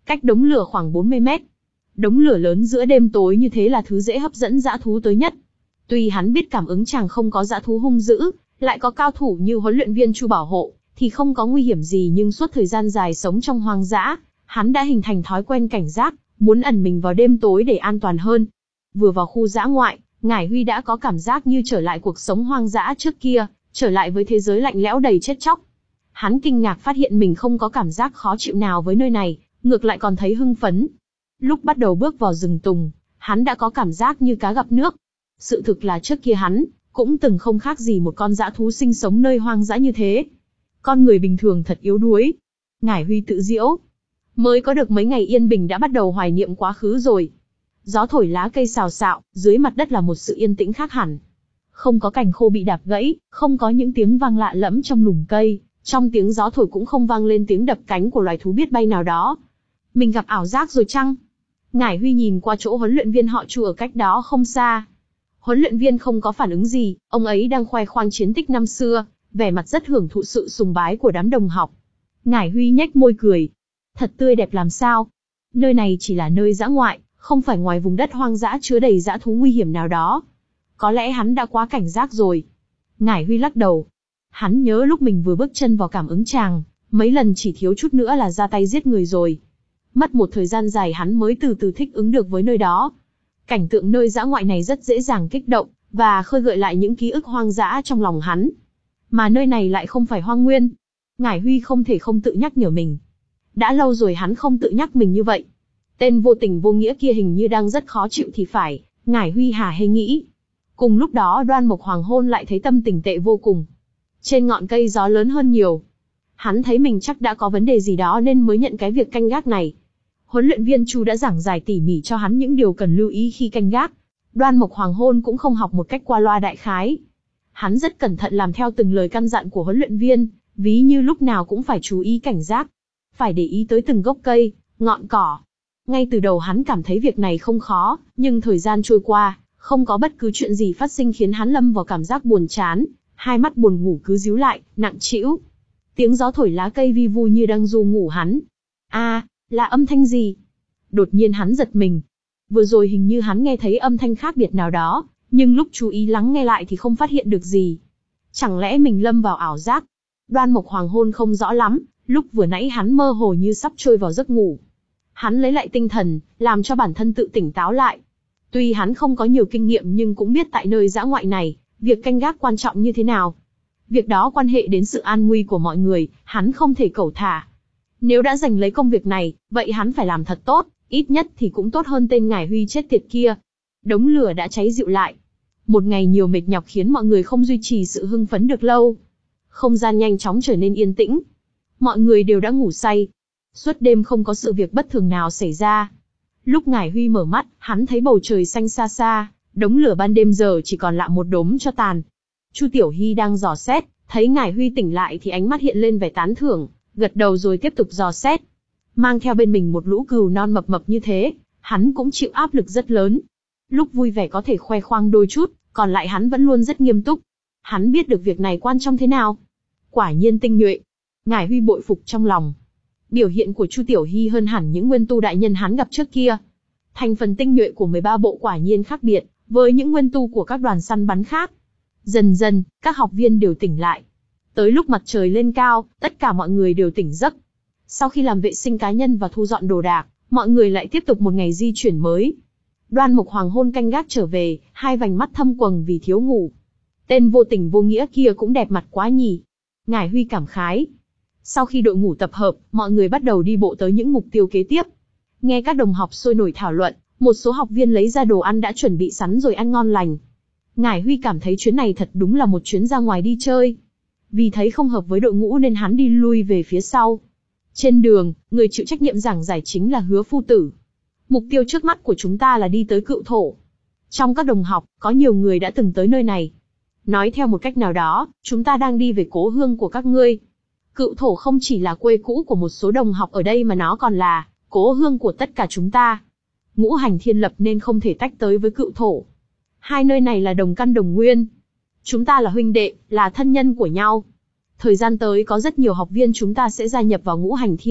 Speaker 1: cách đống lửa khoảng bốn mươi mét. Đống lửa lớn giữa đêm tối như thế là thứ dễ hấp dẫn dã thú tới nhất. Tuy hắn biết cảm ứng chàng không có dã thú hung dữ, lại có cao thủ như huấn luyện viên Chu bảo hộ, thì không có nguy hiểm gì, nhưng suốt thời gian dài sống trong hoang dã, hắn đã hình thành thói quen cảnh giác, muốn ẩn mình vào đêm tối để an toàn hơn. Vừa vào khu dã ngoại, Ngải Huy đã có cảm giác như trở lại cuộc sống hoang dã trước kia, trở lại với thế giới lạnh lẽo đầy chết chóc. Hắn kinh ngạc phát hiện mình không có cảm giác khó chịu nào với nơi này, ngược lại còn thấy hưng phấn. Lúc bắt đầu bước vào rừng tùng, hắn đã có cảm giác như cá gặp nước. Sự thực là trước kia hắn cũng từng không khác gì một con dã thú sinh sống nơi hoang dã như thế. Con người bình thường thật yếu đuối. Ngải Huy tự giễu. Mới có được mấy ngày yên bình đã bắt đầu hoài niệm quá khứ rồi. Gió thổi lá cây xào xạo, dưới mặt đất là một sự yên tĩnh khác hẳn. Không có cành khô bị đạp gãy, không có những tiếng vang lạ lẫm trong lùm cây, trong tiếng gió thổi cũng không vang lên tiếng đập cánh của loài thú biết bay nào đó. Mình gặp ảo giác rồi chăng? Ngải Huy nhìn qua chỗ huấn luyện viên họ Chu ở cách đó không xa. Huấn luyện viên không có phản ứng gì, ông ấy đang khoe khoang chiến tích năm xưa, vẻ mặt rất hưởng thụ sự sùng bái của đám đồng học. Ngải Huy nhếch môi cười. Thật tươi đẹp làm sao? Nơi này chỉ là nơi dã ngoại, không phải ngoài vùng đất hoang dã chứa đầy dã thú nguy hiểm nào đó. Có lẽ hắn đã quá cảnh giác rồi. Ngải Huy lắc đầu. Hắn nhớ lúc mình vừa bước chân vào cảm ứng tràng, mấy lần chỉ thiếu chút nữa là ra tay giết người rồi. Mất một thời gian dài hắn mới từ từ thích ứng được với nơi đó. Cảnh tượng nơi dã ngoại này rất dễ dàng kích động, và khơi gợi lại những ký ức hoang dã trong lòng hắn. Mà nơi này lại không phải hoang nguyên. Ngải Huy không thể không tự nhắc nhở mình. Đã lâu rồi hắn không tự nhắc mình như vậy. Tên vô tình vô nghĩa kia hình như đang rất khó chịu thì phải, Ngải Huy hả hê nghĩ. Cùng lúc đó Đoan Mộc Hoàng Hôn lại thấy tâm tình tệ vô cùng. Trên ngọn cây gió lớn hơn nhiều. Hắn thấy mình chắc đã có vấn đề gì đó nên mới nhận cái việc canh gác này. Huấn luyện viên Chu đã giảng giải tỉ mỉ cho hắn những điều cần lưu ý khi canh gác. Đoan Mộc Hoàng Hôn cũng không học một cách qua loa đại khái. Hắn rất cẩn thận làm theo từng lời căn dặn của huấn luyện viên, ví như lúc nào cũng phải chú ý cảnh giác. Phải để ý tới từng gốc cây, ngọn cỏ. Ngay từ đầu hắn cảm thấy việc này không khó, nhưng thời gian trôi qua, không có bất cứ chuyện gì phát sinh khiến hắn lâm vào cảm giác buồn chán, hai mắt buồn ngủ cứ díu lại, nặng trĩu. Tiếng gió thổi lá cây vi vu như đang ru ngủ hắn. A, à, là âm thanh gì? Đột nhiên hắn giật mình. Vừa rồi hình như hắn nghe thấy âm thanh khác biệt nào đó, nhưng lúc chú ý lắng nghe lại thì không phát hiện được gì. Chẳng lẽ mình lâm vào ảo giác? Đoan Mộc Hoàng Hôn không rõ lắm, lúc vừa nãy hắn mơ hồ như sắp trôi vào giấc ngủ. Hắn lấy lại tinh thần, làm cho bản thân tự tỉnh táo lại. Tuy hắn không có nhiều kinh nghiệm nhưng cũng biết tại nơi dã ngoại này, việc canh gác quan trọng như thế nào. Việc đó quan hệ đến sự an nguy của mọi người, hắn không thể cẩu thả. Nếu đã giành lấy công việc này, vậy hắn phải làm thật tốt, ít nhất thì cũng tốt hơn tên Ngải Huy chết tiệt kia. Đống lửa đã cháy dịu lại. Một ngày nhiều mệt nhọc khiến mọi người không duy trì sự hưng phấn được lâu. Không gian nhanh chóng trở nên yên tĩnh. Mọi người đều đã ngủ say. Suốt đêm không có sự việc bất thường nào xảy ra. Lúc Ngải Huy mở mắt, hắn thấy bầu trời xanh xa xa, đống lửa ban đêm giờ chỉ còn lại một đống cho tàn. Chu Tiểu Hy đang dò xét, thấy Ngải Huy tỉnh lại thì ánh mắt hiện lên vẻ tán thưởng, gật đầu rồi tiếp tục dò xét. Mang theo bên mình một lũ cừu non mập mập như thế, hắn cũng chịu áp lực rất lớn. Lúc vui vẻ có thể khoe khoang đôi chút, còn lại hắn vẫn luôn rất nghiêm túc. Hắn biết được việc này quan trọng thế nào. Quả nhiên tinh nhuệ. Ngải Huy bội phục trong lòng. Biểu hiện của Chu Tiểu Hy hơn hẳn những nguyên tu đại nhân hắn gặp trước kia. Thành phần tinh nhuệ của mười ba bộ quả nhiên khác biệt với những nguyên tu của các đoàn săn bắn khác. Dần dần, các học viên đều tỉnh lại. Tới lúc mặt trời lên cao, tất cả mọi người đều tỉnh giấc. Sau khi làm vệ sinh cá nhân và thu dọn đồ đạc, mọi người lại tiếp tục một ngày di chuyển mới. Đoan Mộc Hoàng Hôn canh gác trở về, hai vành mắt thâm quầng vì thiếu ngủ. Tên vô tình vô nghĩa kia cũng đẹp mặt quá nhỉ. Ngải Huy cảm khái. Sau khi đội ngũ tập hợp, mọi người bắt đầu đi bộ tới những mục tiêu kế tiếp. Nghe các đồng học sôi nổi thảo luận, một số học viên lấy ra đồ ăn đã chuẩn bị sẵn rồi ăn ngon lành. Ngải Huy cảm thấy chuyến này thật đúng là một chuyến ra ngoài đi chơi. Vì thấy không hợp với đội ngũ nên hắn đi lui về phía sau. Trên đường, người chịu trách nhiệm giảng giải chính là Hứa Phu Tử. Mục tiêu trước mắt của chúng ta là đi tới Cựu Thổ. Trong các đồng học, có nhiều người đã từng tới nơi này. Nói theo một cách nào đó, chúng ta đang đi về cố hương của các ngươi. Cựu Thổ không chỉ là quê cũ của một số đồng học ở đây mà nó còn là cố hương của tất cả chúng ta. Ngũ hành thiên lập nên không thể tách tới với Cựu Thổ. Hai nơi này là đồng căn đồng nguyên. Chúng ta là huynh đệ, là thân nhân của nhau. Thời gian tới có rất nhiều học viên chúng ta sẽ gia nhập vào ngũ hành thiên,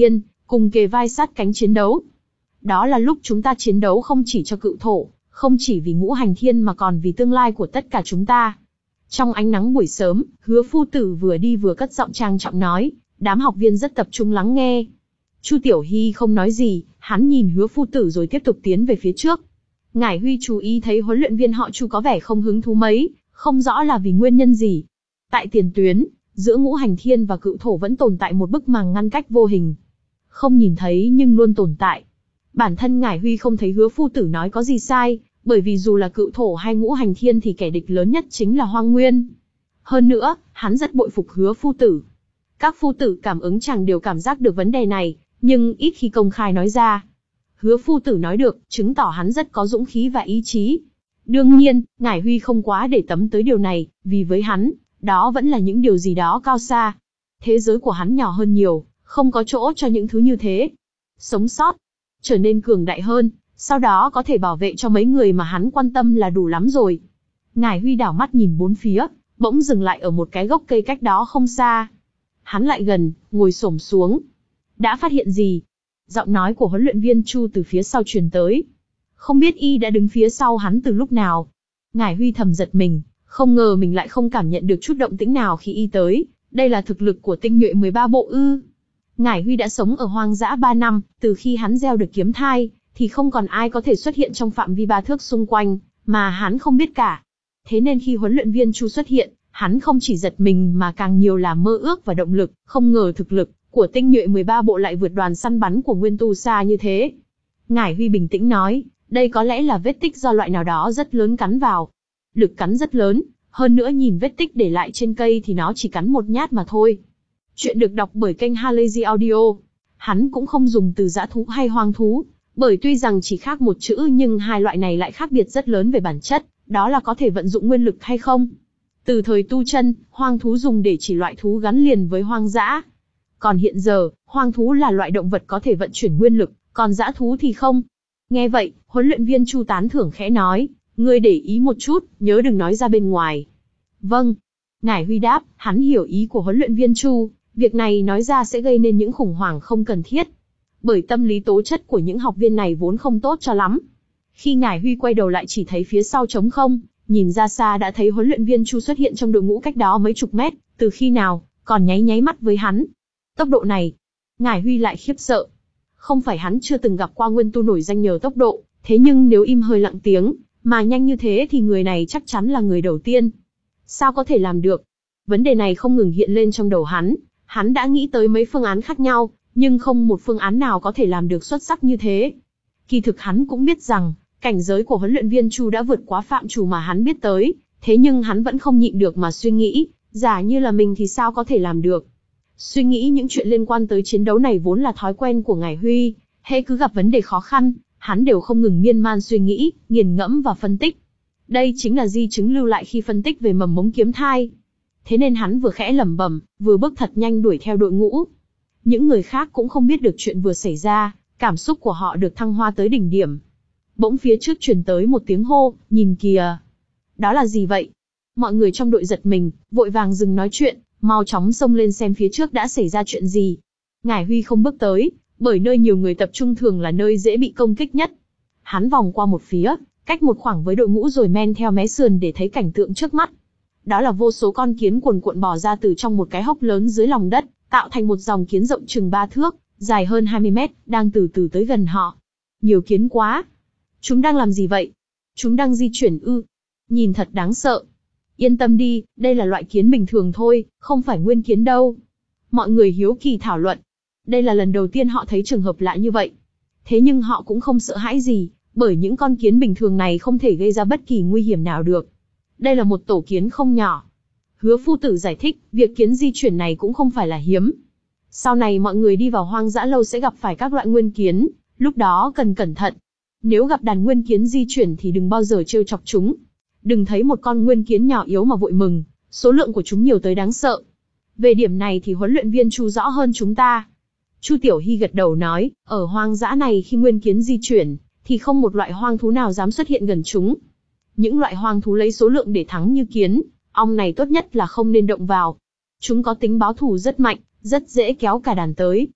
Speaker 1: cùng kề vai sát cánh chiến đấu. Đó là lúc chúng ta chiến đấu không chỉ cho cự thổ, không chỉ vì ngũ hành thiên mà còn vì tương lai của tất cả chúng ta. Trong ánh nắng buổi sớm, Hứa phu tử vừa đi vừa cất giọng trang trọng nói, đám học viên rất tập trung lắng nghe. Chu Tiểu Hy không nói gì, hắn nhìn Hứa phu tử rồi tiếp tục tiến về phía trước. Ngải Huy chú ý thấy huấn luyện viên họ Chu có vẻ không hứng thú mấy, không rõ là vì nguyên nhân gì. Tại tiền tuyến, giữa ngũ hành thiên và cự thổ vẫn tồn tại một bức màng ngăn cách vô hình. Không nhìn thấy nhưng luôn tồn tại. Bản thân Ngải Huy không thấy Hứa phu tử nói có gì sai, bởi vì dù là cự thổ hay ngũ hành thiên thì kẻ địch lớn nhất chính là Hoang Nguyên. Hơn nữa, hắn rất bội phục Hứa phu tử. Các phu tử cảm ứng chẳng đều cảm giác được vấn đề này, nhưng ít khi công khai nói ra. Hứa phu tử nói được, chứng tỏ hắn rất có dũng khí và ý chí. Đương nhiên, Ngải Huy không quá để tâm tới điều này, vì với hắn, đó vẫn là những điều gì đó cao xa. Thế giới của hắn nhỏ hơn nhiều, không có chỗ cho những thứ như thế. Sống sót, trở nên cường đại hơn, sau đó có thể bảo vệ cho mấy người mà hắn quan tâm là đủ lắm rồi. Ngải Huy đảo mắt nhìn bốn phía, bỗng dừng lại ở một cái gốc cây cách đó không xa. Hắn lại gần, ngồi xổm xuống. Đã phát hiện gì? Giọng nói của huấn luyện viên Chu từ phía sau truyền tới. Không biết y đã đứng phía sau hắn từ lúc nào. Ngải Huy thầm giật mình, không ngờ mình lại không cảm nhận được chút động tĩnh nào khi y tới. Đây là thực lực của tinh nhuệ mười ba bộ ư? Ngải Huy đã sống ở hoang dã ba năm, từ khi hắn gieo được kiếm thai, thì không còn ai có thể xuất hiện trong phạm vi ba thước xung quanh, mà hắn không biết cả. Thế nên khi huấn luyện viên Chu xuất hiện, hắn không chỉ giật mình mà càng nhiều là mơ ước và động lực, không ngờ thực lực của tinh nhuệ mười ba bộ lại vượt đoàn săn bắn của Nguyên Tu Sa như thế. Ngải Huy bình tĩnh nói, đây có lẽ là vết tích do loại nào đó rất lớn cắn vào. Lực cắn rất lớn, hơn nữa nhìn vết tích để lại trên cây thì nó chỉ cắn một nhát mà thôi. Chuyện được đọc bởi kênh Halazy Audio. Hắn cũng không dùng từ dã thú hay hoang thú, bởi tuy rằng chỉ khác một chữ nhưng hai loại này lại khác biệt rất lớn về bản chất, đó là có thể vận dụng nguyên lực hay không. Từ thời tu chân, hoang thú dùng để chỉ loại thú gắn liền với hoang dã. Còn hiện giờ, hoang thú là loại động vật có thể vận chuyển nguyên lực, còn dã thú thì không. Nghe vậy, huấn luyện viên Chu tán thưởng khẽ nói, ngươi để ý một chút, nhớ đừng nói ra bên ngoài. Vâng. Ngải Huy đáp, hắn hiểu ý của huấn luyện viên Chu, việc này nói ra sẽ gây nên những khủng hoảng không cần thiết. Bởi tâm lý tố chất của những học viên này vốn không tốt cho lắm. Khi Ngải Huy quay đầu lại chỉ thấy phía sau trống không, nhìn ra xa đã thấy huấn luyện viên Chu xuất hiện trong đội ngũ cách đó mấy chục mét, từ khi nào, còn nháy nháy mắt với hắn. Tốc độ này, Ngải Huy lại khiếp sợ. Không phải hắn chưa từng gặp qua nguyên tu nổi danh nhờ tốc độ, thế nhưng nếu im hơi lặng tiếng, mà nhanh như thế thì người này chắc chắn là người đầu tiên. Sao có thể làm được? Vấn đề này không ngừng hiện lên trong đầu hắn, hắn đã nghĩ tới mấy phương án khác nhau, nhưng không một phương án nào có thể làm được xuất sắc như thế. Kỳ thực hắn cũng biết rằng, cảnh giới của huấn luyện viên Chu đã vượt quá phạm trù mà hắn biết tới, thế nhưng hắn vẫn không nhịn được mà suy nghĩ, giả như là mình thì sao có thể làm được. Suy nghĩ những chuyện liên quan tới chiến đấu này vốn là thói quen của Ngải Huy, hễ cứ gặp vấn đề khó khăn, hắn đều không ngừng miên man suy nghĩ, nghiền ngẫm và phân tích. Đây chính là di chứng lưu lại khi phân tích về mầm mống kiếm thai. Thế nên hắn vừa khẽ lẩm bẩm, vừa bước thật nhanh đuổi theo đội ngũ. Những người khác cũng không biết được chuyện vừa xảy ra, cảm xúc của họ được thăng hoa tới đỉnh điểm. Bỗng phía trước truyền tới một tiếng hô, nhìn kìa. Đó là gì vậy? Mọi người trong đội giật mình, vội vàng dừng nói chuyện, mau chóng xông lên xem phía trước đã xảy ra chuyện gì. Ngải Huy không bước tới, bởi nơi nhiều người tập trung thường là nơi dễ bị công kích nhất. Hắn vòng qua một phía, cách một khoảng với đội ngũ rồi men theo mé sườn để thấy cảnh tượng trước mắt. Đó là vô số con kiến cuồn cuộn bò ra từ trong một cái hốc lớn dưới lòng đất, tạo thành một dòng kiến rộng chừng ba thước, dài hơn hai mươi mét, đang từ từ tới gần họ. Nhiều kiến quá. Chúng đang làm gì vậy? Chúng đang di chuyển ư? Nhìn thật đáng sợ. Yên tâm đi, đây là loại kiến bình thường thôi, không phải nguyên kiến đâu. Mọi người hiếu kỳ thảo luận. Đây là lần đầu tiên họ thấy trường hợp lạ như vậy. Thế nhưng họ cũng không sợ hãi gì, bởi những con kiến bình thường này không thể gây ra bất kỳ nguy hiểm nào được. Đây là một tổ kiến không nhỏ. Hứa phu tử giải thích, việc kiến di chuyển này cũng không phải là hiếm. Sau này mọi người đi vào hoang dã lâu sẽ gặp phải các loại nguyên kiến, lúc đó cần cẩn thận. Nếu gặp đàn nguyên kiến di chuyển thì đừng bao giờ trêu chọc chúng. Đừng thấy một con nguyên kiến nhỏ yếu mà vội mừng, số lượng của chúng nhiều tới đáng sợ. Về điểm này thì huấn luyện viên Chu rõ hơn chúng ta. Chu Tiểu Hy gật đầu nói, ở hoang dã này khi nguyên kiến di chuyển, thì không một loại hoang thú nào dám xuất hiện gần chúng. Những loại hoang thú lấy số lượng để thắng như kiến, ong này tốt nhất là không nên động vào. Chúng có tính báo thù rất mạnh, rất dễ kéo cả đàn tới.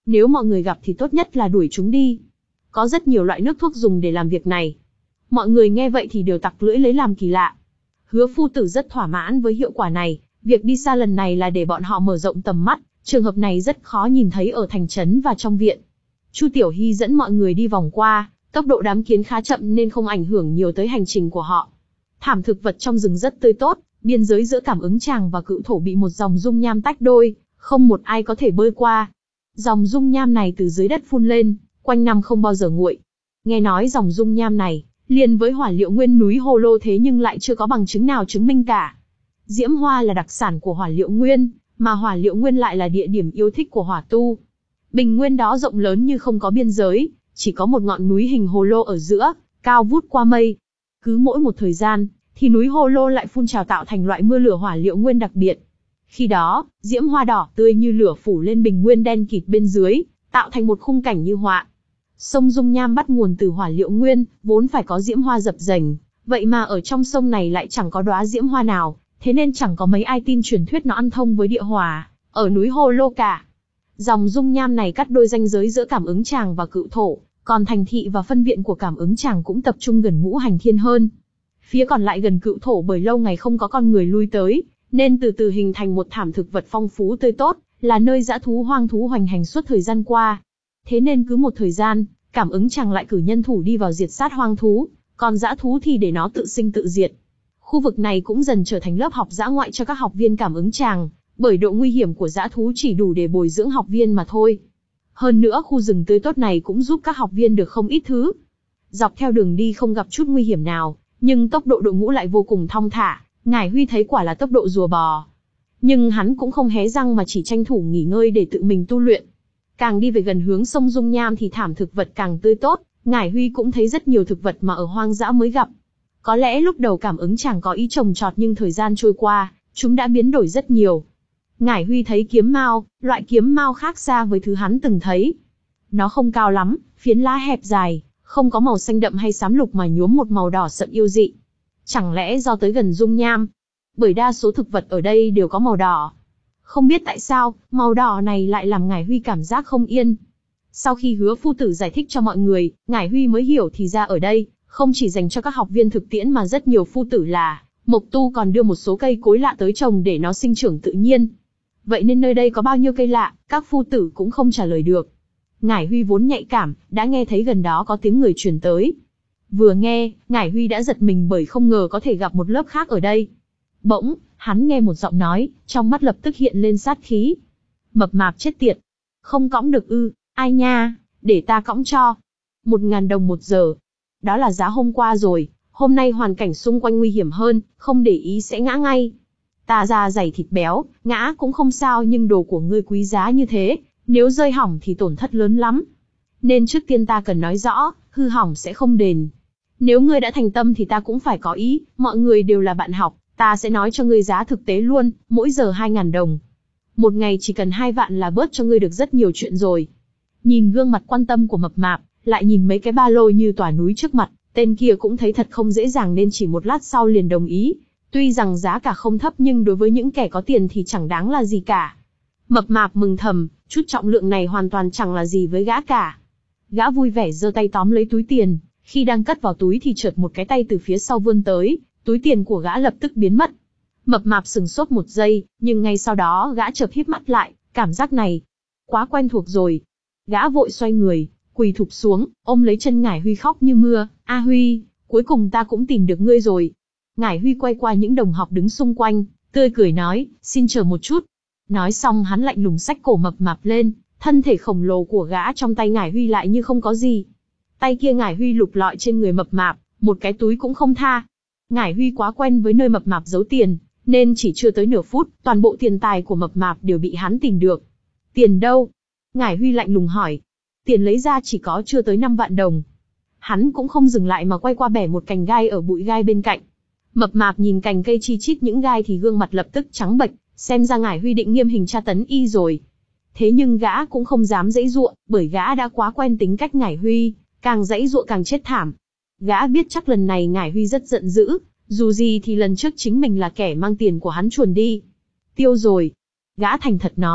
Speaker 1: Nếu mọi người gặp thì tốt nhất là đuổi chúng đi. Có rất nhiều loại nước thuốc dùng để làm việc này. Mọi người nghe vậy thì đều tặc lưỡi lấy làm kỳ lạ. Hứa phu tử rất thỏa mãn với hiệu quả này, việc đi xa lần này là để bọn họ mở rộng tầm mắt, trường hợp này rất khó nhìn thấy ở thành trấn và trong viện. Chu Tiểu Hy dẫn mọi người đi vòng qua, tốc độ đám kiến khá chậm nên không ảnh hưởng nhiều tới hành trình của họ. Thảm thực vật trong rừng rất tươi tốt, biên giới giữa cảm ứng tràng và cự thổ bị một dòng dung nham tách đôi, không một ai có thể bơi qua. Dòng dung nham này từ dưới đất phun lên, quanh năm không bao giờ nguội. Nghe nói dòng dung nham này liền với hỏa liệu nguyên núi Hồ Lô, thế nhưng lại chưa có bằng chứng nào chứng minh cả. Diễm hoa là đặc sản của hỏa liệu nguyên, mà hỏa liệu nguyên lại là địa điểm yêu thích của hỏa tu. Bình nguyên đó rộng lớn như không có biên giới, chỉ có một ngọn núi hình hồ lô ở giữa, cao vút qua mây. Cứ mỗi một thời gian, thì núi Hồ Lô lại phun trào tạo thành loại mưa lửa hỏa liệu nguyên đặc biệt. Khi đó, diễm hoa đỏ tươi như lửa phủ lên bình nguyên đen kịt bên dưới, tạo thành một khung cảnh như họa. Sông Dung Nham bắt nguồn từ hỏa liệu nguyên, vốn phải có diễm hoa dập dềnh, vậy mà ở trong sông này lại chẳng có đóa diễm hoa nào, thế nên chẳng có mấy ai tin truyền thuyết nó ăn thông với địa hỏa ở núi Hồ Lô cả. Dòng dung nham này cắt đôi ranh giới giữa cảm ứng tràng và cự thổ, còn thành thị và phân viện của cảm ứng tràng cũng tập trung gần ngũ hành thiên hơn. Phía còn lại gần cự thổ bởi lâu ngày không có con người lui tới, nên từ từ hình thành một thảm thực vật phong phú tươi tốt, là nơi dã thú hoang thú hoành hành suốt thời gian qua. Thế nên cứ một thời gian, cảm ứng tràng lại cử nhân thủ đi vào diệt sát hoang thú, còn dã thú thì để nó tự sinh tự diệt. Khu vực này cũng dần trở thành lớp học dã ngoại cho các học viên cảm ứng tràng, bởi độ nguy hiểm của dã thú chỉ đủ để bồi dưỡng học viên mà thôi. Hơn nữa khu rừng tươi tốt này cũng giúp các học viên được không ít thứ. Dọc theo đường đi không gặp chút nguy hiểm nào, nhưng tốc độ đội ngũ lại vô cùng thong thả, Ngải Huy thấy quả là tốc độ rùa bò. Nhưng hắn cũng không hé răng mà chỉ tranh thủ nghỉ ngơi để tự mình tu luyện. Càng đi về gần hướng sông Dung Nham thì thảm thực vật càng tươi tốt, Ngải Huy cũng thấy rất nhiều thực vật mà ở hoang dã mới gặp. Có lẽ lúc đầu cảm ứng chẳng có ý trồng trọt nhưng thời gian trôi qua, chúng đã biến đổi rất nhiều. Ngải Huy thấy kiếm mao, loại kiếm mao khác xa với thứ hắn từng thấy. Nó không cao lắm, phiến lá hẹp dài, không có màu xanh đậm hay xám lục mà nhuốm một màu đỏ sậm yêu dị. Chẳng lẽ do tới gần dung nham? Bởi đa số thực vật ở đây đều có màu đỏ. Không biết tại sao, màu đỏ này lại làm Ngải Huy cảm giác không yên. Sau khi Hứa phu tử giải thích cho mọi người, Ngải Huy mới hiểu thì ra ở đây, không chỉ dành cho các học viên thực tiễn mà rất nhiều phu tử là mộc tu còn đưa một số cây cối lạ tới trồng để nó sinh trưởng tự nhiên. Vậy nên nơi đây có bao nhiêu cây lạ, các phu tử cũng không trả lời được. Ngải Huy vốn nhạy cảm, đã nghe thấy gần đó có tiếng người truyền tới. Vừa nghe, Ngải Huy đã giật mình bởi không ngờ có thể gặp một lớp khác ở đây. Bỗng, hắn nghe một giọng nói, trong mắt lập tức hiện lên sát khí. Mập mạp chết tiệt. Không cõng được ư, ai nha, để ta cõng cho. Một ngàn đồng một giờ. Đó là giá hôm qua rồi, hôm nay hoàn cảnh xung quanh nguy hiểm hơn, không để ý sẽ ngã ngay. Ta da dày thịt béo, ngã cũng không sao nhưng đồ của ngươi quý giá như thế, nếu rơi hỏng thì tổn thất lớn lắm. Nên trước tiên ta cần nói rõ, hư hỏng sẽ không đền. Nếu ngươi đã thành tâm thì ta cũng phải có ý, mọi người đều là bạn học, ta sẽ nói cho ngươi giá thực tế luôn, mỗi giờ hai ngàn đồng. Một ngày chỉ cần hai vạn là bớt cho ngươi được rất nhiều chuyện rồi. Nhìn gương mặt quan tâm của mập mạp, lại nhìn mấy cái ba lô như tòa núi trước mặt, tên kia cũng thấy thật không dễ dàng nên chỉ một lát sau liền đồng ý. Tuy rằng giá cả không thấp nhưng đối với những kẻ có tiền thì chẳng đáng là gì cả. Mập mạp mừng thầm, chút trọng lượng này hoàn toàn chẳng là gì với gã cả. Gã vui vẻ giơ tay tóm lấy túi tiền, khi đang cất vào túi thì chợt một cái tay từ phía sau vươn tới, túi tiền của gã lập tức biến mất. Mập mạp sừng sốt một giây, nhưng ngay sau đó gã chợt híp mắt lại, cảm giác này quá quen thuộc rồi. Gã vội xoay người, quỳ thụp xuống, ôm lấy chân Ngải Huy khóc như mưa. A Huy, cuối cùng ta cũng tìm được ngươi rồi. Ngải Huy quay qua những đồng học đứng xung quanh, tươi cười nói, xin chờ một chút. Nói xong hắn lạnh lùng xách cổ mập mạp lên, thân thể khổng lồ của gã trong tay Ngải Huy lại như không có gì. Tay kia Ngải Huy lục lọi trên người mập mạp, một cái túi cũng không tha. Ngải Huy quá quen với nơi mập mạp giấu tiền, nên chỉ chưa tới nửa phút, toàn bộ tiền tài của mập mạp đều bị hắn tìm được. Tiền đâu? Ngải Huy lạnh lùng hỏi. Tiền lấy ra chỉ có chưa tới năm vạn đồng. Hắn cũng không dừng lại mà quay qua bẻ một cành gai ở bụi gai bên cạnh. Mập mạp nhìn cành cây chi chít những gai thì gương mặt lập tức trắng bệch, xem ra Ngải Huy định nghiêm hình tra tấn y rồi. Thế nhưng gã cũng không dám giãy giụa, bởi gã đã quá quen tính cách Ngải Huy, càng giãy giụa càng chết thảm. Gã biết chắc lần này Ngải Huy rất giận dữ, dù gì thì lần trước chính mình là kẻ mang tiền của hắn chuồn đi. Tiêu rồi. Gã thành thật nói,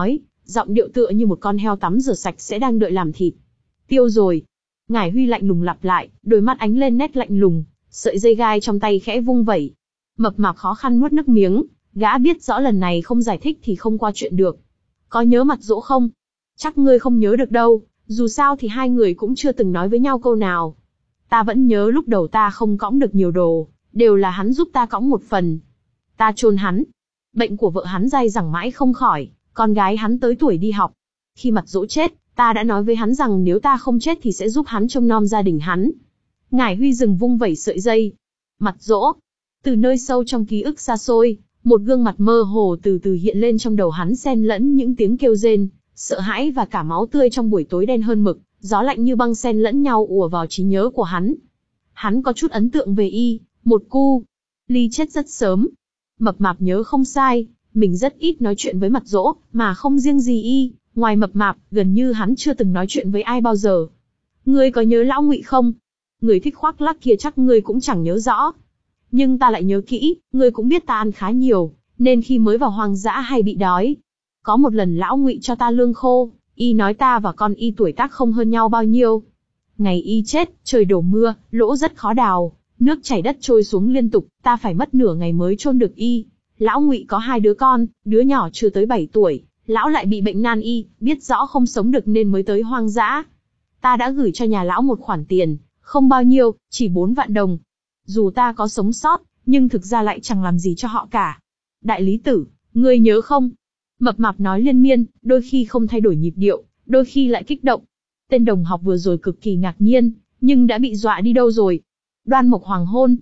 Speaker 1: giọng điệu tựa như một con heo tắm rửa sạch sẽ đang đợi làm thịt. Tiêu rồi. Ngải Huy lạnh lùng lặp lại, đôi mắt ánh lên nét lạnh lùng, sợi dây gai trong tay khẽ vung vẩy. Mập mạp khó khăn nuốt nước miếng, gã biết rõ lần này không giải thích thì không qua chuyện được. Có nhớ Mặt Dỗ không? Chắc ngươi không nhớ được đâu, dù sao thì hai người cũng chưa từng nói với nhau câu nào. Ta vẫn nhớ lúc đầu ta không cõng được nhiều đồ, đều là hắn giúp ta cõng một phần. Ta chôn hắn. Bệnh của vợ hắn dai dẳng mãi không khỏi, con gái hắn tới tuổi đi học. Khi Mặt Dỗ chết, ta đã nói với hắn rằng nếu ta không chết thì sẽ giúp hắn trông nom gia đình hắn. Ngải Huy dừng vung vẩy sợi dây. Mặt Dỗ. Từ nơi sâu trong ký ức xa xôi, một gương mặt mơ hồ từ từ hiện lên trong đầu hắn, xen lẫn những tiếng kêu rên, sợ hãi và cả máu tươi trong buổi tối đen hơn mực, gió lạnh như băng xen lẫn nhau ùa vào trí nhớ của hắn. Hắn có chút ấn tượng về y, một cu. Ly chết rất sớm. Mập mạp nhớ không sai, mình rất ít nói chuyện với Mặt Dỗ, mà không riêng gì y, ngoài mập mạp, gần như hắn chưa từng nói chuyện với ai bao giờ. Ngươi có nhớ lão Ngụy không? Người thích khoác lác kia chắc ngươi cũng chẳng nhớ rõ. Nhưng ta lại nhớ kỹ, ngươi cũng biết ta ăn khá nhiều, nên khi mới vào hoang dã hay bị đói. Có một lần lão Ngụy cho ta lương khô, y nói ta và con y tuổi tác không hơn nhau bao nhiêu. Ngày y chết, trời đổ mưa, lỗ rất khó đào, nước chảy đất trôi xuống liên tục, ta phải mất nửa ngày mới chôn được y. Lão Ngụy có hai đứa con, đứa nhỏ chưa tới bảy tuổi, lão lại bị bệnh nan y, biết rõ không sống được nên mới tới hoang dã. Ta đã gửi cho nhà lão một khoản tiền, không bao nhiêu, chỉ bốn vạn đồng. Dù ta có sống sót, nhưng thực ra lại chẳng làm gì cho họ cả. Đại lý tử, ngươi nhớ không? Mập mạp nói liên miên, đôi khi không thay đổi nhịp điệu, đôi khi lại kích động. Tên đồng học vừa rồi cực kỳ ngạc nhiên, nhưng đã bị dọa đi đâu rồi? Đoan Mộc hoàng hôn.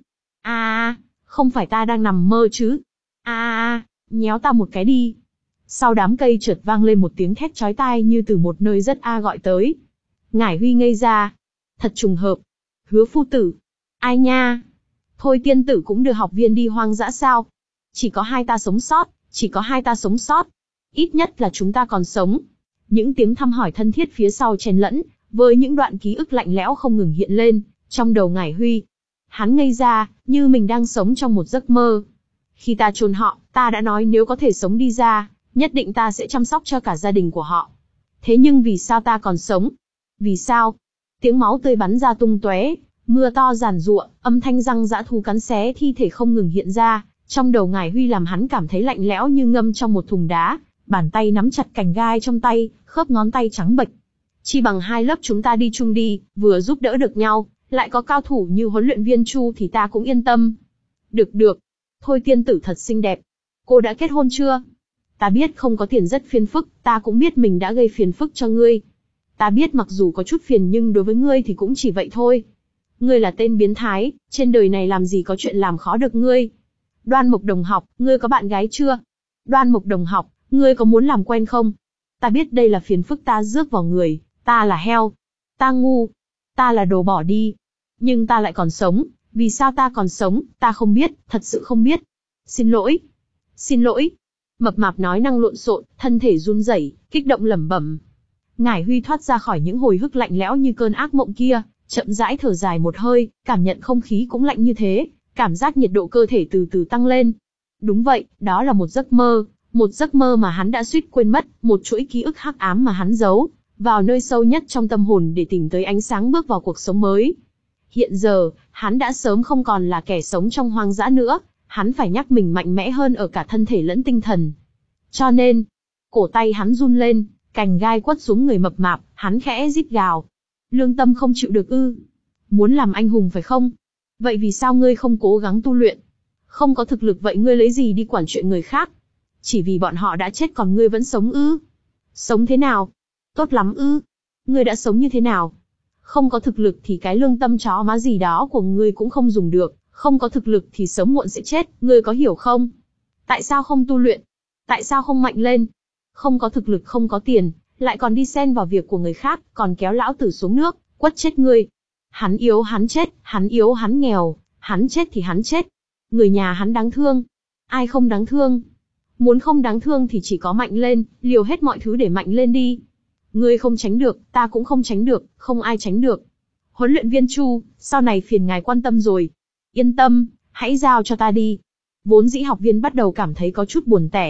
Speaker 1: À, không phải ta đang nằm mơ chứ? À, nhéo ta một cái đi. Sau đám cây chợt vang lên một tiếng thét chói tai như từ một nơi rất a gọi tới. Ngải Huy ngây ra. Thật trùng hợp. Hứa phu tử. Ai nha? Thôi tiên tử cũng đưa học viên đi hoang dã sao? Chỉ có hai ta sống sót, chỉ có hai ta sống sót. Ít nhất là chúng ta còn sống. Những tiếng thăm hỏi thân thiết phía sau chen lẫn, với những đoạn ký ức lạnh lẽo không ngừng hiện lên, trong đầu Ngải Huy. Hắn ngây ra, như mình đang sống trong một giấc mơ. Khi ta chôn họ, ta đã nói nếu có thể sống đi ra, nhất định ta sẽ chăm sóc cho cả gia đình của họ. Thế nhưng vì sao ta còn sống? Vì sao? Tiếng máu tươi bắn ra tung tóe, mưa to giàn giụa, âm thanh răng dã thú cắn xé thi thể không ngừng hiện ra, trong đầu Ngải Huy làm hắn cảm thấy lạnh lẽo như ngâm trong một thùng đá, bàn tay nắm chặt cành gai trong tay, khớp ngón tay trắng bệch. Chi bằng hai lớp chúng ta đi chung đi, vừa giúp đỡ được nhau, lại có cao thủ như huấn luyện viên Chu thì ta cũng yên tâm. Được được. Thôi tiên tử thật xinh đẹp. Cô đã kết hôn chưa? Ta biết không có tiền rất phiền phức, ta cũng biết mình đã gây phiền phức cho ngươi. Ta biết mặc dù có chút phiền nhưng đối với ngươi thì cũng chỉ vậy thôi. Ngươi là tên biến thái, trên đời này làm gì có chuyện làm khó được ngươi. Đoan Mộc đồng học, ngươi có bạn gái chưa? Đoan Mộc đồng học, ngươi có muốn làm quen không? Ta biết đây là phiền phức ta rước vào người, ta là heo. Ta ngu. Ta là đồ bỏ đi. Nhưng ta lại còn sống, vì sao ta còn sống, ta không biết, thật sự không biết. Xin lỗi. Xin lỗi. Mập mạp nói năng lộn xộn, thân thể run rẩy, kích động lẩm bẩm. Ngải Huy thoát ra khỏi những hồi ức lạnh lẽo như cơn ác mộng kia, chậm rãi thở dài một hơi, cảm nhận không khí cũng lạnh như thế, cảm giác nhiệt độ cơ thể từ từ tăng lên. Đúng vậy, đó là một giấc mơ, một giấc mơ mà hắn đã suýt quên mất, một chuỗi ký ức hắc ám mà hắn giấu vào nơi sâu nhất trong tâm hồn để tìm tới ánh sáng bước vào cuộc sống mới. Hiện giờ, hắn đã sớm không còn là kẻ sống trong hoang dã nữa, hắn phải nhắc mình mạnh mẽ hơn ở cả thân thể lẫn tinh thần. Cho nên, cổ tay hắn run lên, cành gai quất xuống người mập mạp, hắn khẽ rít gào. Lương tâm không chịu được ư? Muốn làm anh hùng phải không? Vậy vì sao ngươi không cố gắng tu luyện? Không có thực lực vậy ngươi lấy gì đi quản chuyện người khác? Chỉ vì bọn họ đã chết còn ngươi vẫn sống ư? Sống thế nào? Tốt lắm ư? Ngươi đã sống như thế nào? Không có thực lực thì cái lương tâm chó má gì đó của ngươi cũng không dùng được, không có thực lực thì sớm muộn sẽ chết, ngươi có hiểu không? Tại sao không tu luyện? Tại sao không mạnh lên? Không có thực lực không có tiền, lại còn đi xen vào việc của người khác, còn kéo lão tử xuống nước, quất chết ngươi. Hắn yếu hắn chết, hắn yếu hắn nghèo, hắn chết thì hắn chết. Người nhà hắn đáng thương. Ai không đáng thương? Muốn không đáng thương thì chỉ có mạnh lên, liều hết mọi thứ để mạnh lên đi. Ngươi không tránh được, ta cũng không tránh được, không ai tránh được. Huấn luyện viên Chu, sau này phiền ngài quan tâm rồi. Yên tâm, hãy giao cho ta đi. Vốn dĩ học viên bắt đầu cảm thấy có chút buồn tẻ,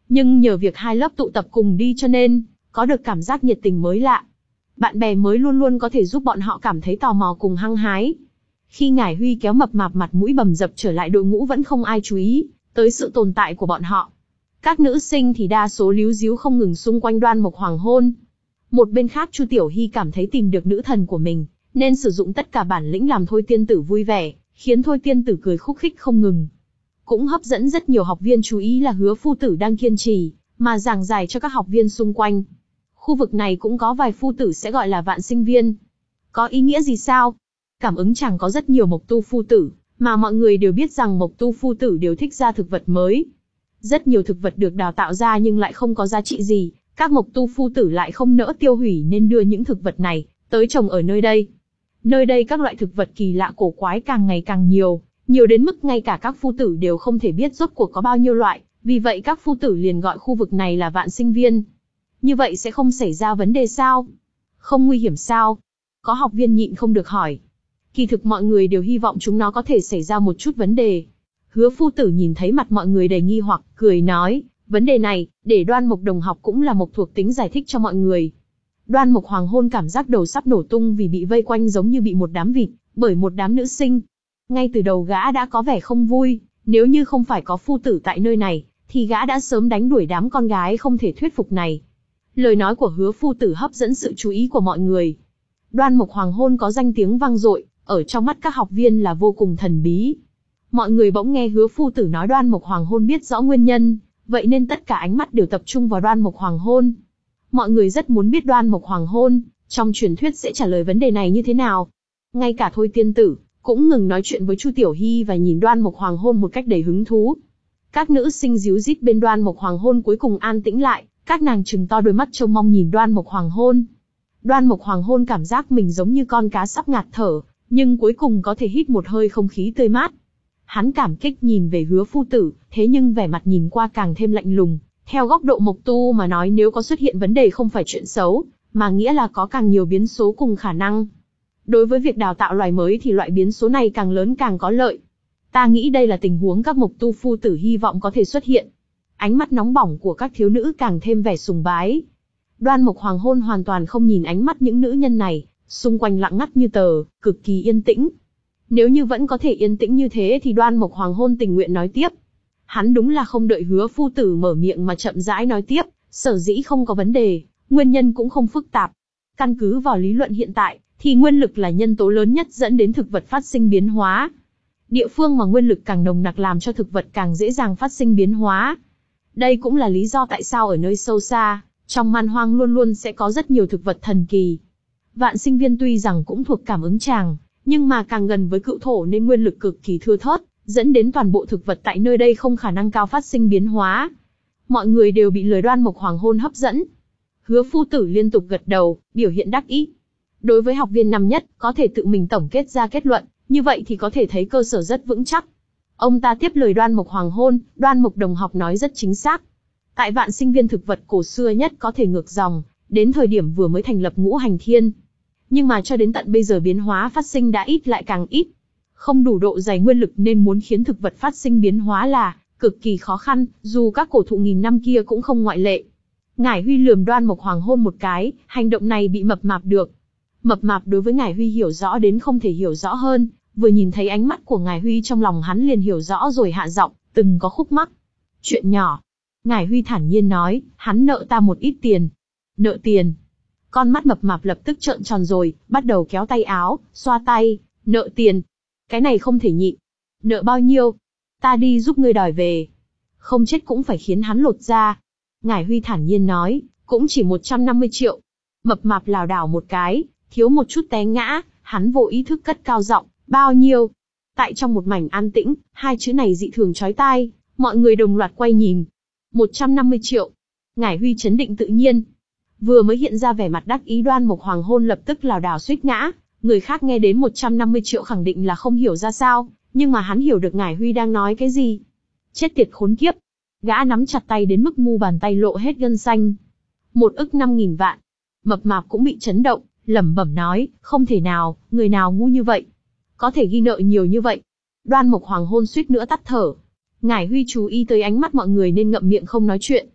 Speaker 1: Nhưng nhờ việc hai lớp tụ tập cùng đi cho nên, có được cảm giác nhiệt tình mới lạ. Bạn bè mới luôn luôn có thể giúp bọn họ cảm thấy tò mò cùng hăng hái. Khi Ngải Huy kéo Mập Mạp mặt mũi bầm dập trở lại đội ngũ vẫn không ai chú ý tới sự tồn tại của bọn họ. Các nữ sinh thì đa số líu díu không ngừng xung quanh Đoan Mộc Hoàng Hôn. Một bên khác Chu Tiểu Hy cảm thấy tìm được nữ thần của mình, nên sử dụng tất cả bản lĩnh làm Thôi Tiên Tử vui vẻ, khiến Thôi Tiên Tử cười khúc khích không ngừng. Cũng hấp dẫn rất nhiều học viên chú ý là Hứa Phu Tử đang kiên trì mà giảng giải cho các học viên xung quanh. Khu vực này cũng có vài phu tử sẽ gọi là vạn sinh viên. Có ý nghĩa gì sao? Cảm ứng chẳng có rất nhiều Mộc Tu phu tử, mà mọi người đều biết rằng Mộc Tu phu tử đều thích ra thực vật mới. Rất nhiều thực vật được đào tạo ra nhưng lại không có giá trị gì, các Mộc Tu phu tử lại không nỡ tiêu hủy nên đưa những thực vật này tới trồng ở nơi đây. Nơi đây các loại thực vật kỳ lạ cổ quái càng ngày càng nhiều, nhiều đến mức ngay cả các phu tử đều không thể biết rốt cuộc có bao nhiêu loại, vì vậy các phu tử liền gọi khu vực này là vạn sinh viên. Như vậy sẽ không xảy ra vấn đề sao? Không nguy hiểm sao? Có học viên nhịn không được hỏi. Kỳ thực mọi người đều hy vọng chúng nó có thể xảy ra một chút vấn đề. Hứa Phu Tử nhìn thấy mặt mọi người đầy nghi hoặc, cười nói, vấn đề này, để Đoan Mộc đồng học cũng là Mộc thuộc tính giải thích cho mọi người. Đoan Mộc Hoàng Hôn cảm giác đầu sắp nổ tung vì bị vây quanh giống như bị một đám vịt, bởi một đám nữ sinh. Ngay từ đầu gã đã có vẻ không vui, nếu như không phải có Phu Tử tại nơi này, thì gã đã sớm đánh đuổi đám con gái không thể thuyết phục này. Lời nói của Hứa Phu Tử hấp dẫn sự chú ý của mọi người. Đoan Mộc Hoàng Hôn có danh tiếng vang dội, ở trong mắt các học viên là vô cùng thần bí. Mọi người bỗng nghe Hứa Phu Tử nói Đoan Mộc Hoàng Hôn biết rõ nguyên nhân, vậy nên tất cả ánh mắt đều tập trung vào Đoan Mộc Hoàng Hôn. Mọi người rất muốn biết Đoan Mộc Hoàng Hôn, trong truyền thuyết sẽ trả lời vấn đề này như thế nào. Ngay cả Thôi Tiên Tử cũng ngừng nói chuyện với Chu Tiểu Hy và nhìn Đoan Mộc Hoàng Hôn một cách đầy hứng thú. Các nữ sinh díu dít bên Đoan Mộc Hoàng Hôn cuối cùng an tĩnh lại, các nàng trừng to đôi mắt trông mong nhìn Đoan Mộc Hoàng Hôn. Đoan Mộc Hoàng Hôn cảm giác mình giống như con cá sắp ngạt thở, nhưng cuối cùng có thể hít một hơi không khí tươi mát. Hắn cảm kích nhìn về Hứa Phu Tử, thế nhưng vẻ mặt nhìn qua càng thêm lạnh lùng. Theo góc độ Mộc Tu mà nói, nếu có xuất hiện vấn đề không phải chuyện xấu, mà nghĩa là có càng nhiều biến số cùng khả năng. Đối với việc đào tạo loài mới thì loại biến số này càng lớn càng có lợi. Ta nghĩ đây là tình huống các Mộc Tu phu tử hy vọng có thể xuất hiện. Ánh mắt nóng bỏng của các thiếu nữ càng thêm vẻ sùng bái. Đoan Mộc Hoàng Hôn hoàn toàn không nhìn ánh mắt những nữ nhân này, xung quanh lặng ngắt như tờ, cực kỳ yên tĩnh. Nếu như vẫn có thể yên tĩnh như thế thì Đoan Mộc Hoàng Hôn tình nguyện nói tiếp. Hắn đúng là không đợi Hứa Phu Tử mở miệng mà chậm rãi nói tiếp, sở dĩ không có vấn đề, nguyên nhân cũng không phức tạp. Căn cứ vào lý luận hiện tại, thì nguyên lực là nhân tố lớn nhất dẫn đến thực vật phát sinh biến hóa. Địa phương mà nguyên lực càng nồng nặc làm cho thực vật càng dễ dàng phát sinh biến hóa. Đây cũng là lý do tại sao ở nơi sâu xa, trong man hoang luôn luôn sẽ có rất nhiều thực vật thần kỳ. Vạn sinh viên tuy rằng cũng thuộc cảm ứng tràng, nhưng mà càng gần với cựu thổ nên nguyên lực cực kỳ thưa thớt, dẫn đến toàn bộ thực vật tại nơi đây không khả năng cao phát sinh biến hóa. Mọi người đều bị lời Đoan Mộc Hoàng Hôn hấp dẫn. Hứa Phu Tử liên tục gật đầu, biểu hiện đắc ý. Đối với học viên năm nhất, có thể tự mình tổng kết ra kết luận, như vậy thì có thể thấy cơ sở rất vững chắc. Ông ta tiếp lời Đoan Mộc Hoàng Hôn, Đoan Mộc đồng học nói rất chính xác. Tại vạn sinh viên thực vật cổ xưa nhất có thể ngược dòng, đến thời điểm vừa mới thành lập ngũ hành thiên. Nhưng mà cho đến tận bây giờ biến hóa phát sinh đã ít lại càng ít. Không đủ độ dày nguyên lực nên muốn khiến thực vật phát sinh biến hóa là cực kỳ khó khăn, dù các cổ thụ nghìn năm kia cũng không ngoại lệ. Ngải Huy lườm Đoan Mộc Hoàng Hôn một cái, hành động này bị Mập Mạp được. Mập Mạp đối với Ngải Huy hiểu rõ đến không thể hiểu rõ hơn, vừa nhìn thấy ánh mắt của Ngải Huy trong lòng hắn liền hiểu rõ rồi hạ giọng, từng có khúc mắc. Chuyện nhỏ. Ngải Huy thản nhiên nói, hắn nợ ta một ít tiền. Nợ tiền. Con mắt Mập Mạp lập tức trợn tròn rồi, bắt đầu kéo tay áo, xoa tay, nợ tiền. Cái này không thể nhịn. Nợ bao nhiêu? Ta đi giúp ngươi đòi về. Không chết cũng phải khiến hắn lột ra. Ngải Huy thản nhiên nói, cũng chỉ một trăm năm mươi triệu. Mập Mạp lảo đảo một cái, thiếu một chút té ngã, hắn vô ý thức cất cao giọng, bao nhiêu? Tại trong một mảnh an tĩnh, hai chữ này dị thường chói tai, mọi người đồng loạt quay nhìn. một trăm năm mươi triệu. Ngải Huy chấn định tự nhiên. Vừa mới hiện ra vẻ mặt đắc ý Đoan Mộc Hoàng Hôn lập tức lảo đảo suýt ngã, người khác nghe đến một trăm năm mươi triệu khẳng định là không hiểu ra sao, nhưng mà hắn hiểu được Ngải Huy đang nói cái gì. Chết tiệt khốn kiếp. Gã nắm chặt tay đến mức mu bàn tay lộ hết gân xanh. Một ức năm nghìn vạn. Mập Mạp cũng bị chấn động, lẩm bẩm nói, không thể nào, người nào ngu như vậy, có thể ghi nợ nhiều như vậy. Đoan Mộc Hoàng Hôn suýt nữa tắt thở. Ngải Huy chú ý tới ánh mắt mọi người nên ngậm miệng không nói chuyện.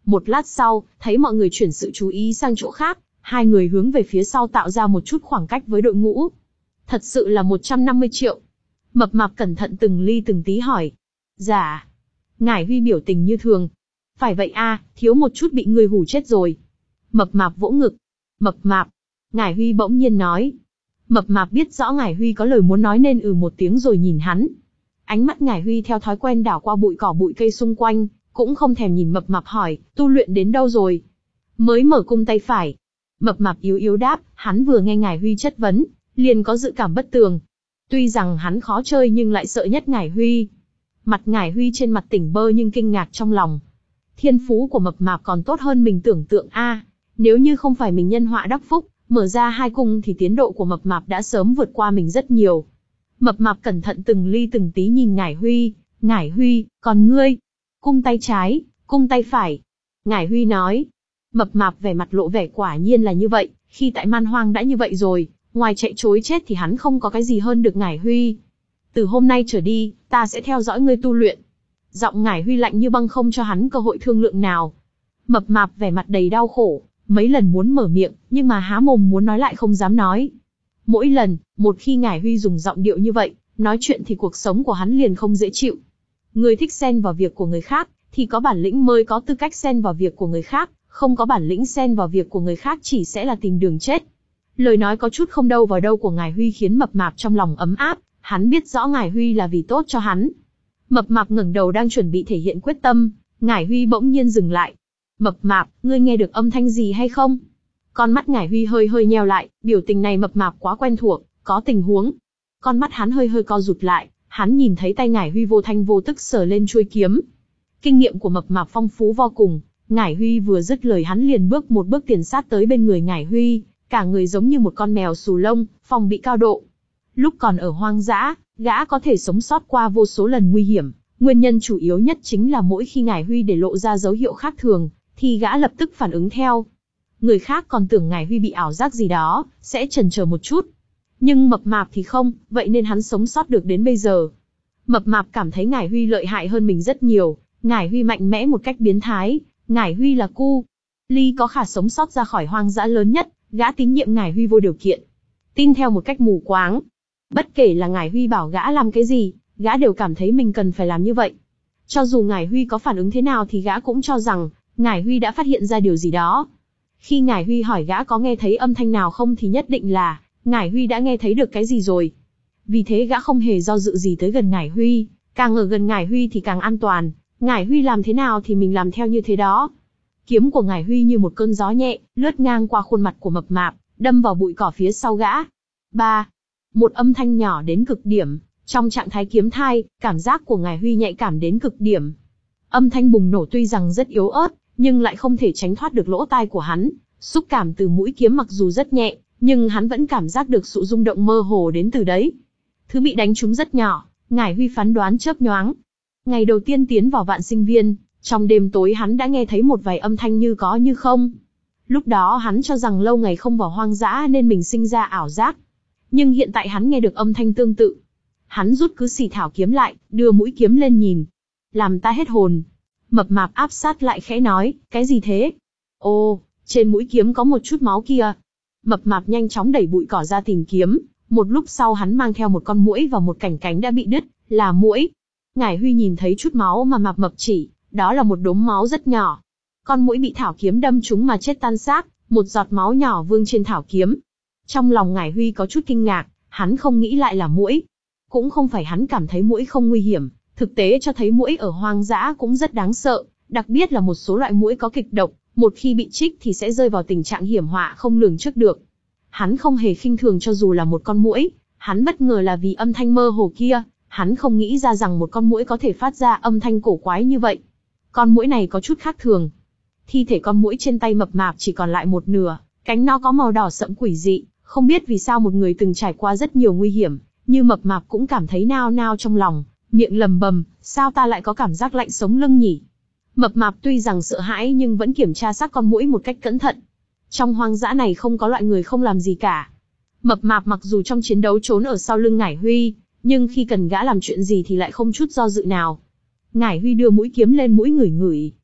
Speaker 1: Một lát sau, thấy mọi người chuyển sự chú ý sang chỗ khác, hai người hướng về phía sau tạo ra một chút khoảng cách với đội ngũ. Thật sự là một trăm năm mươi triệu. Mập mạp cẩn thận từng ly từng tí hỏi. Dạ. Ngải Huy biểu tình như thường. Phải vậy a, thiếu một chút bị người hù chết rồi. Mập mạp vỗ ngực. Mập mạp. Ngải Huy bỗng nhiên nói. Mập mạp biết rõ Ngải Huy có lời muốn nói nên ừ một tiếng rồi nhìn hắn. Ánh mắt Ngải Huy theo thói quen đảo qua bụi cỏ bụi cây xung quanh, cũng không thèm nhìn mập mạp hỏi, tu luyện đến đâu rồi? Mới mở cung tay phải. Mập mạp yếu yếu đáp, hắn vừa nghe Ngải Huy chất vấn, liền có dự cảm bất tường. Tuy rằng hắn khó chơi nhưng lại sợ nhất Ngải Huy. Mặt Ngải Huy trên mặt tỉnh bơ nhưng kinh ngạc trong lòng. Thiên phú của mập mạp còn tốt hơn mình tưởng tượng a. Nếu như không phải mình nhân họa đắc phúc, mở ra hai cung thì tiến độ của mập mạp đã sớm vượt qua mình rất nhiều. Mập mạp cẩn thận từng ly từng tí nhìn Ngải Huy. Ngải Huy, còn ngươi? Cung tay trái, cung tay phải. Ngải Huy nói. Mập mạp vẻ mặt lộ vẻ quả nhiên là như vậy, khi tại man hoang đã như vậy rồi, ngoài chạy trối chết thì hắn không có cái gì hơn được Ngải Huy. Từ hôm nay trở đi, ta sẽ theo dõi ngươi tu luyện. Giọng Ngải Huy lạnh như băng không cho hắn cơ hội thương lượng nào. Mập mạp vẻ mặt đầy đau khổ, mấy lần muốn mở miệng, nhưng mà há mồm muốn nói lại không dám nói. Mỗi lần, một khi Ngải Huy dùng giọng điệu như vậy, nói chuyện thì cuộc sống của hắn liền không dễ chịu. Người thích xen vào việc của người khác, thì có bản lĩnh mới có tư cách xen vào việc của người khác, không có bản lĩnh xen vào việc của người khác chỉ sẽ là tìm đường chết. Lời nói có chút không đâu vào đâu của Ngải Huy khiến mập mạp trong lòng ấm áp, hắn biết rõ Ngải Huy là vì tốt cho hắn. Mập mạp ngẩng đầu đang chuẩn bị thể hiện quyết tâm, Ngải Huy bỗng nhiên dừng lại. Mập mạp, ngươi nghe được âm thanh gì hay không? Con mắt Ngải Huy hơi hơi nheo lại, biểu tình này mập mạp quá quen thuộc, có tình huống. Con mắt hắn hơi hơi co rụt lại, hắn nhìn thấy tay Ngải Huy vô thanh vô tức sờ lên chuôi kiếm. Kinh nghiệm của mập mạp phong phú vô cùng, Ngải Huy vừa dứt lời hắn liền bước một bước tiền sát tới bên người Ngải Huy, cả người giống như một con mèo xù lông, phòng bị cao độ. Lúc còn ở hoang dã, gã có thể sống sót qua vô số lần nguy hiểm, nguyên nhân chủ yếu nhất chính là mỗi khi Ngải Huy để lộ ra dấu hiệu khác thường, thì gã lập tức phản ứng theo. Người khác còn tưởng Ngải Huy bị ảo giác gì đó, sẽ chần chờ một chút. Nhưng mập mạp thì không, vậy nên hắn sống sót được đến bây giờ. Mập mạp cảm thấy Ngải Huy lợi hại hơn mình rất nhiều, Ngải Huy mạnh mẽ một cách biến thái, Ngải Huy là cu ly có khả sống sót ra khỏi hoang dã lớn nhất, gã tín nhiệm Ngải Huy vô điều kiện. Tin theo một cách mù quáng. Bất kể là Ngải Huy bảo gã làm cái gì, gã đều cảm thấy mình cần phải làm như vậy. Cho dù Ngải Huy có phản ứng thế nào thì gã cũng cho rằng, Ngải Huy đã phát hiện ra điều gì đó. Khi Ngải Huy hỏi gã có nghe thấy âm thanh nào không thì nhất định là, Ngải Huy đã nghe thấy được cái gì rồi. Vì thế gã không hề do dự gì tới gần Ngải Huy, càng ở gần Ngải Huy thì càng an toàn, Ngải Huy làm thế nào thì mình làm theo như thế đó. Kiếm của Ngải Huy như một cơn gió nhẹ, lướt ngang qua khuôn mặt của mập mạp, đâm vào bụi cỏ phía sau gã. Ba. Một âm thanh nhỏ đến cực điểm, trong trạng thái kiếm thai, cảm giác của Ngải Huy nhạy cảm đến cực điểm. Âm thanh bùng nổ tuy rằng rất yếu ớt, nhưng lại không thể tránh thoát được lỗ tai của hắn, xúc cảm từ mũi kiếm mặc dù rất nhẹ, nhưng hắn vẫn cảm giác được sự rung động mơ hồ đến từ đấy. Thứ bị đánh trúng rất nhỏ, Ngải Huy phán đoán chớp nhoáng. Ngày đầu tiên tiến vào vạn sinh viên, trong đêm tối hắn đã nghe thấy một vài âm thanh như có như không. Lúc đó hắn cho rằng lâu ngày không vào hoang dã nên mình sinh ra ảo giác. Nhưng hiện tại hắn nghe được âm thanh tương tự. Hắn rút cứ xì thảo kiếm lại, đưa mũi kiếm lên nhìn. Làm ta hết hồn. Mập mạp áp sát lại khẽ nói, cái gì thế? Ô, trên mũi kiếm có một chút máu kia. Mập mạp nhanh chóng đẩy bụi cỏ ra tìm kiếm. Một lúc sau hắn mang theo một con muỗi vào một cảnh cánh đã bị đứt, là muỗi. Ngải Huy nhìn thấy chút máu mà mập mập chỉ, đó là một đốm máu rất nhỏ. Con muỗi bị thảo kiếm đâm trúng mà chết tan xác, một giọt máu nhỏ vương trên thảo kiếm. Trong lòng Ngải Huy có chút kinh ngạc, hắn không nghĩ lại là muỗi. Cũng không phải hắn cảm thấy muỗi không nguy hiểm, thực tế cho thấy muỗi ở hoang dã cũng rất đáng sợ, đặc biệt là một số loại muỗi có kịch độc, một khi bị chích thì sẽ rơi vào tình trạng hiểm họa không lường trước được. Hắn không hề khinh thường cho dù là một con muỗi, hắn bất ngờ là vì âm thanh mơ hồ kia, hắn không nghĩ ra rằng một con muỗi có thể phát ra âm thanh cổ quái như vậy. Con muỗi này có chút khác thường. Thi thể con muỗi trên tay mập mạp chỉ còn lại một nửa, cánh nó có màu đỏ sẫm quỷ dị, không biết vì sao một người từng trải qua rất nhiều nguy hiểm, như mập mạp cũng cảm thấy nao nao trong lòng, miệng lầm bầm, sao ta lại có cảm giác lạnh sống lưng nhỉ? Mập mạp tuy rằng sợ hãi nhưng vẫn kiểm tra xác con muỗi một cách cẩn thận. Trong hoang dã này không có loại người không làm gì cả. Mập mạp mặc dù trong chiến đấu trốn ở sau lưng Ngải Huy, nhưng khi cần gã làm chuyện gì thì lại không chút do dự nào. Ngải Huy đưa mũi kiếm lên mũi ngửi ngửi,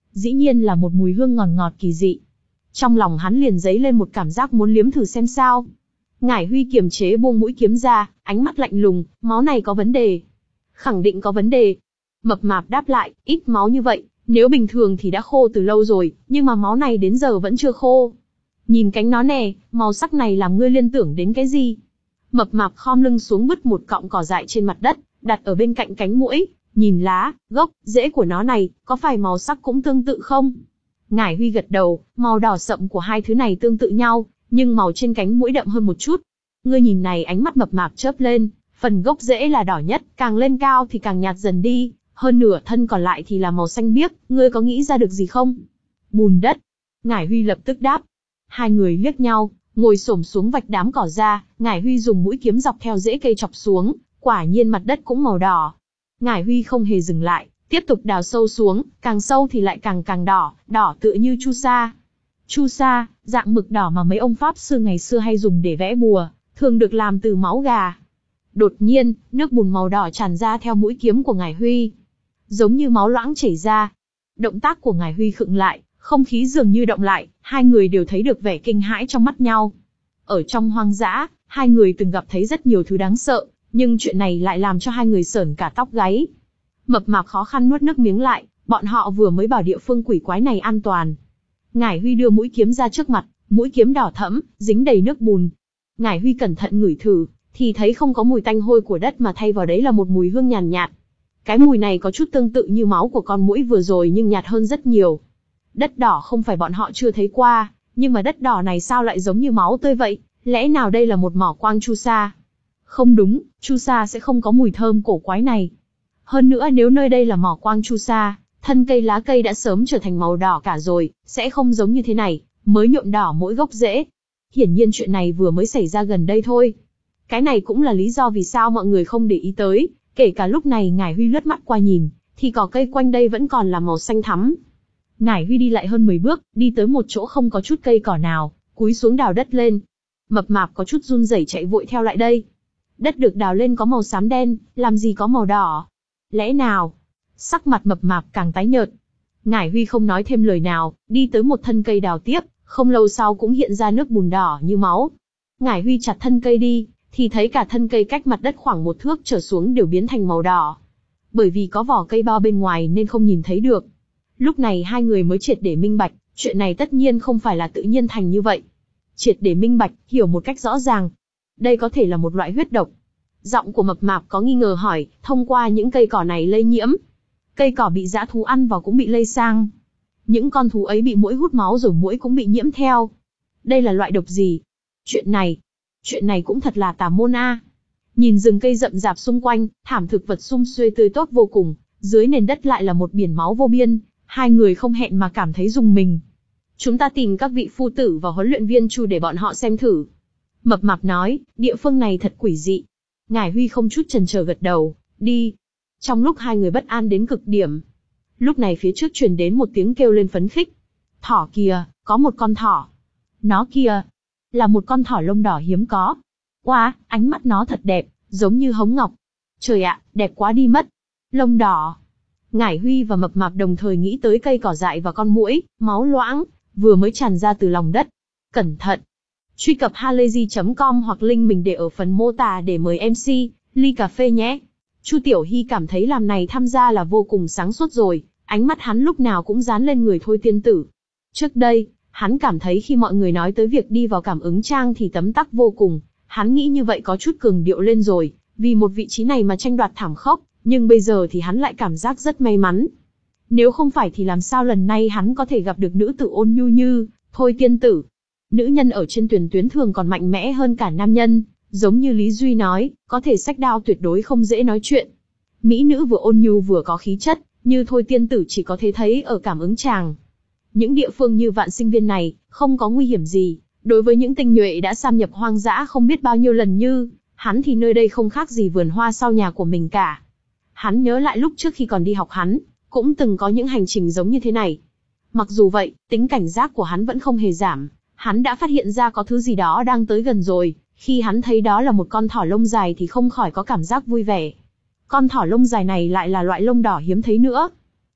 Speaker 1: Dĩ nhiên là một mùi hương ngọt ngọt kỳ dị. Trong lòng hắn liền dấy lên một cảm giác muốn liếm thử xem sao. Ngải Huy kiềm chế buông mũi kiếm ra, ánh mắt lạnh lùng, máu này có vấn đề. Khẳng định có vấn đề. Mập mạp đáp lại, ít máu như vậy, nếu bình thường thì đã khô từ lâu rồi, nhưng mà máu này đến giờ vẫn chưa khô. Nhìn cánh nó nè, màu sắc này làm ngươi liên tưởng đến cái gì? Mập mạp khom lưng xuống bứt một cọng cỏ dại trên mặt đất, đặt ở bên cạnh cánh muỗi, nhìn lá, gốc, rễ của nó này, có phải màu sắc cũng tương tự không? Ngải Huy gật đầu, màu đỏ sậm của hai thứ này tương tự nhau, nhưng màu trên cánh muỗi đậm hơn một chút. Ngươi nhìn này, ánh mắt mập mạp chớp lên, phần gốc rễ là đỏ nhất, càng lên cao thì càng nhạt dần đi, hơn nửa thân còn lại thì là màu xanh biếc, ngươi có nghĩ ra được gì không? Bùn đất. Ngải Huy lập tức đáp. Hai người liếc nhau, ngồi xổm xuống vạch đám cỏ ra, Ngải Huy dùng mũi kiếm dọc theo rễ cây chọc xuống, quả nhiên mặt đất cũng màu đỏ. Ngải Huy không hề dừng lại, tiếp tục đào sâu xuống, càng sâu thì lại càng càng đỏ, đỏ tựa như chu sa. Chu sa, dạng mực đỏ mà mấy ông pháp sư ngày xưa hay dùng để vẽ bùa, thường được làm từ máu gà. Đột nhiên, nước bùn màu đỏ tràn ra theo mũi kiếm của Ngải Huy, giống như máu loãng chảy ra. Động tác của Ngải Huy khựng lại, không khí dường như động lại, hai người đều thấy được vẻ kinh hãi trong mắt nhau. Ở trong hoang dã, hai người từng gặp thấy rất nhiều thứ đáng sợ, nhưng chuyện này lại làm cho hai người sởn cả tóc gáy. Mập mạp khó khăn nuốt nước miếng lại, bọn họ vừa mới bảo địa phương quỷ quái này an toàn. Ngải Huy đưa mũi kiếm ra trước mặt, mũi kiếm đỏ thẫm, dính đầy nước bùn. Ngải Huy cẩn thận ngửi thử, thì thấy không có mùi tanh hôi của đất mà thay vào đấy là một mùi hương nhàn nhạt, nhạt. Cái mùi này có chút tương tự như máu của con muỗi vừa rồi nhưng nhạt hơn rất nhiều. Đất đỏ không phải bọn họ chưa thấy qua, nhưng mà đất đỏ này sao lại giống như máu tươi vậy? Lẽ nào đây là một mỏ quang chu sa? Không đúng, chu sa sẽ không có mùi thơm cổ quái này. Hơn nữa nếu nơi đây là mỏ quang chu sa, thân cây lá cây đã sớm trở thành màu đỏ cả rồi, sẽ không giống như thế này, mới nhuộm đỏ mỗi gốc rễ. Hiển nhiên chuyện này vừa mới xảy ra gần đây thôi. Cái này cũng là lý do vì sao mọi người không để ý tới, kể cả lúc này Ngải Huy lướt mắt qua nhìn, thì cỏ cây quanh đây vẫn còn là màu xanh thắm. Ngải Huy đi lại hơn mười bước, đi tới một chỗ không có chút cây cỏ nào, cúi xuống đào đất lên. Mập mạp có chút run rẩy chạy vội theo lại đây. Đất được đào lên có màu xám đen, làm gì có màu đỏ? Lẽ nào? Sắc mặt mập mạp càng tái nhợt. Ngải Huy không nói thêm lời nào, đi tới một thân cây đào tiếp, không lâu sau cũng hiện ra nước bùn đỏ như máu. Ngải Huy chặt thân cây đi, thì thấy cả thân cây cách mặt đất khoảng một thước trở xuống đều biến thành màu đỏ. Bởi vì có vỏ cây bao bên ngoài nên không nhìn thấy được. Lúc này hai người mới triệt để minh bạch, chuyện này tất nhiên không phải là tự nhiên thành như vậy. Triệt để minh bạch, hiểu một cách rõ ràng. Đây có thể là một loại huyết độc. Giọng của mập mạp có nghi ngờ hỏi, thông qua những cây cỏ này lây nhiễm. Cây cỏ bị dã thú ăn vào cũng bị lây sang. Những con thú ấy bị muỗi hút máu rồi muỗi cũng bị nhiễm theo. Đây là loại độc gì? Chuyện này, chuyện này cũng thật là tà môn a. Nhìn rừng cây rậm rạp xung quanh, thảm thực vật sum xuê tươi tốt vô cùng, dưới nền đất lại là một biển máu vô biên, hai người không hẹn mà cảm thấy rùng mình. Chúng ta tìm các vị phu tử và huấn luyện viên Chu để bọn họ xem thử. Mập mạp nói, địa phương này thật quỷ dị. Ngải Huy không chút chần chờ gật đầu, đi. Trong lúc hai người bất an đến cực điểm, lúc này phía trước truyền đến một tiếng kêu lên phấn khích. Thỏ kìa, có một con thỏ. Nó kia, là một con thỏ lông đỏ hiếm có. Oa, ánh mắt nó thật đẹp, giống như hống ngọc. Trời ạ, đẹp quá đi mất. Lông đỏ. Ngải Huy và mập mạp đồng thời nghĩ tới cây cỏ dại và con muỗi, máu loãng, vừa mới tràn ra từ lòng đất. Cẩn thận. Truy cập halayzi chấm com hoặc link mình để ở phần mô tả để mời em xê, ly cà phê nhé. Chu Tiểu Hy cảm thấy làm này tham gia là vô cùng sáng suốt rồi, ánh mắt hắn lúc nào cũng dán lên người Thôi tiên tử. Trước đây, hắn cảm thấy khi mọi người nói tới việc đi vào cảm ứng trang thì tấm tắc vô cùng, hắn nghĩ như vậy có chút cường điệu lên rồi, vì một vị trí này mà tranh đoạt thảm khốc, nhưng bây giờ thì hắn lại cảm giác rất may mắn. Nếu không phải thì làm sao lần này hắn có thể gặp được nữ tử ôn nhu như Thôi tiên tử. Nữ nhân ở trên tuyển tuyến thường còn mạnh mẽ hơn cả nam nhân, giống như Lý Duy nói, có thể xách đao tuyệt đối không dễ nói chuyện. Mỹ nữ vừa ôn nhu vừa có khí chất, như Thôi tiên tử chỉ có thể thấy ở cảm ứng tràng. Những địa phương như Vạn Sinh Viên này, không có nguy hiểm gì, đối với những tinh nhuệ đã xâm nhập hoang dã không biết bao nhiêu lần như hắn thì nơi đây không khác gì vườn hoa sau nhà của mình cả. Hắn nhớ lại lúc trước khi còn đi học hắn, cũng từng có những hành trình giống như thế này. Mặc dù vậy, tính cảnh giác của hắn vẫn không hề giảm, hắn đã phát hiện ra có thứ gì đó đang tới gần rồi, khi hắn thấy đó là một con thỏ lông dài thì không khỏi có cảm giác vui vẻ. Con thỏ lông dài này lại là loại lông đỏ hiếm thấy nữa.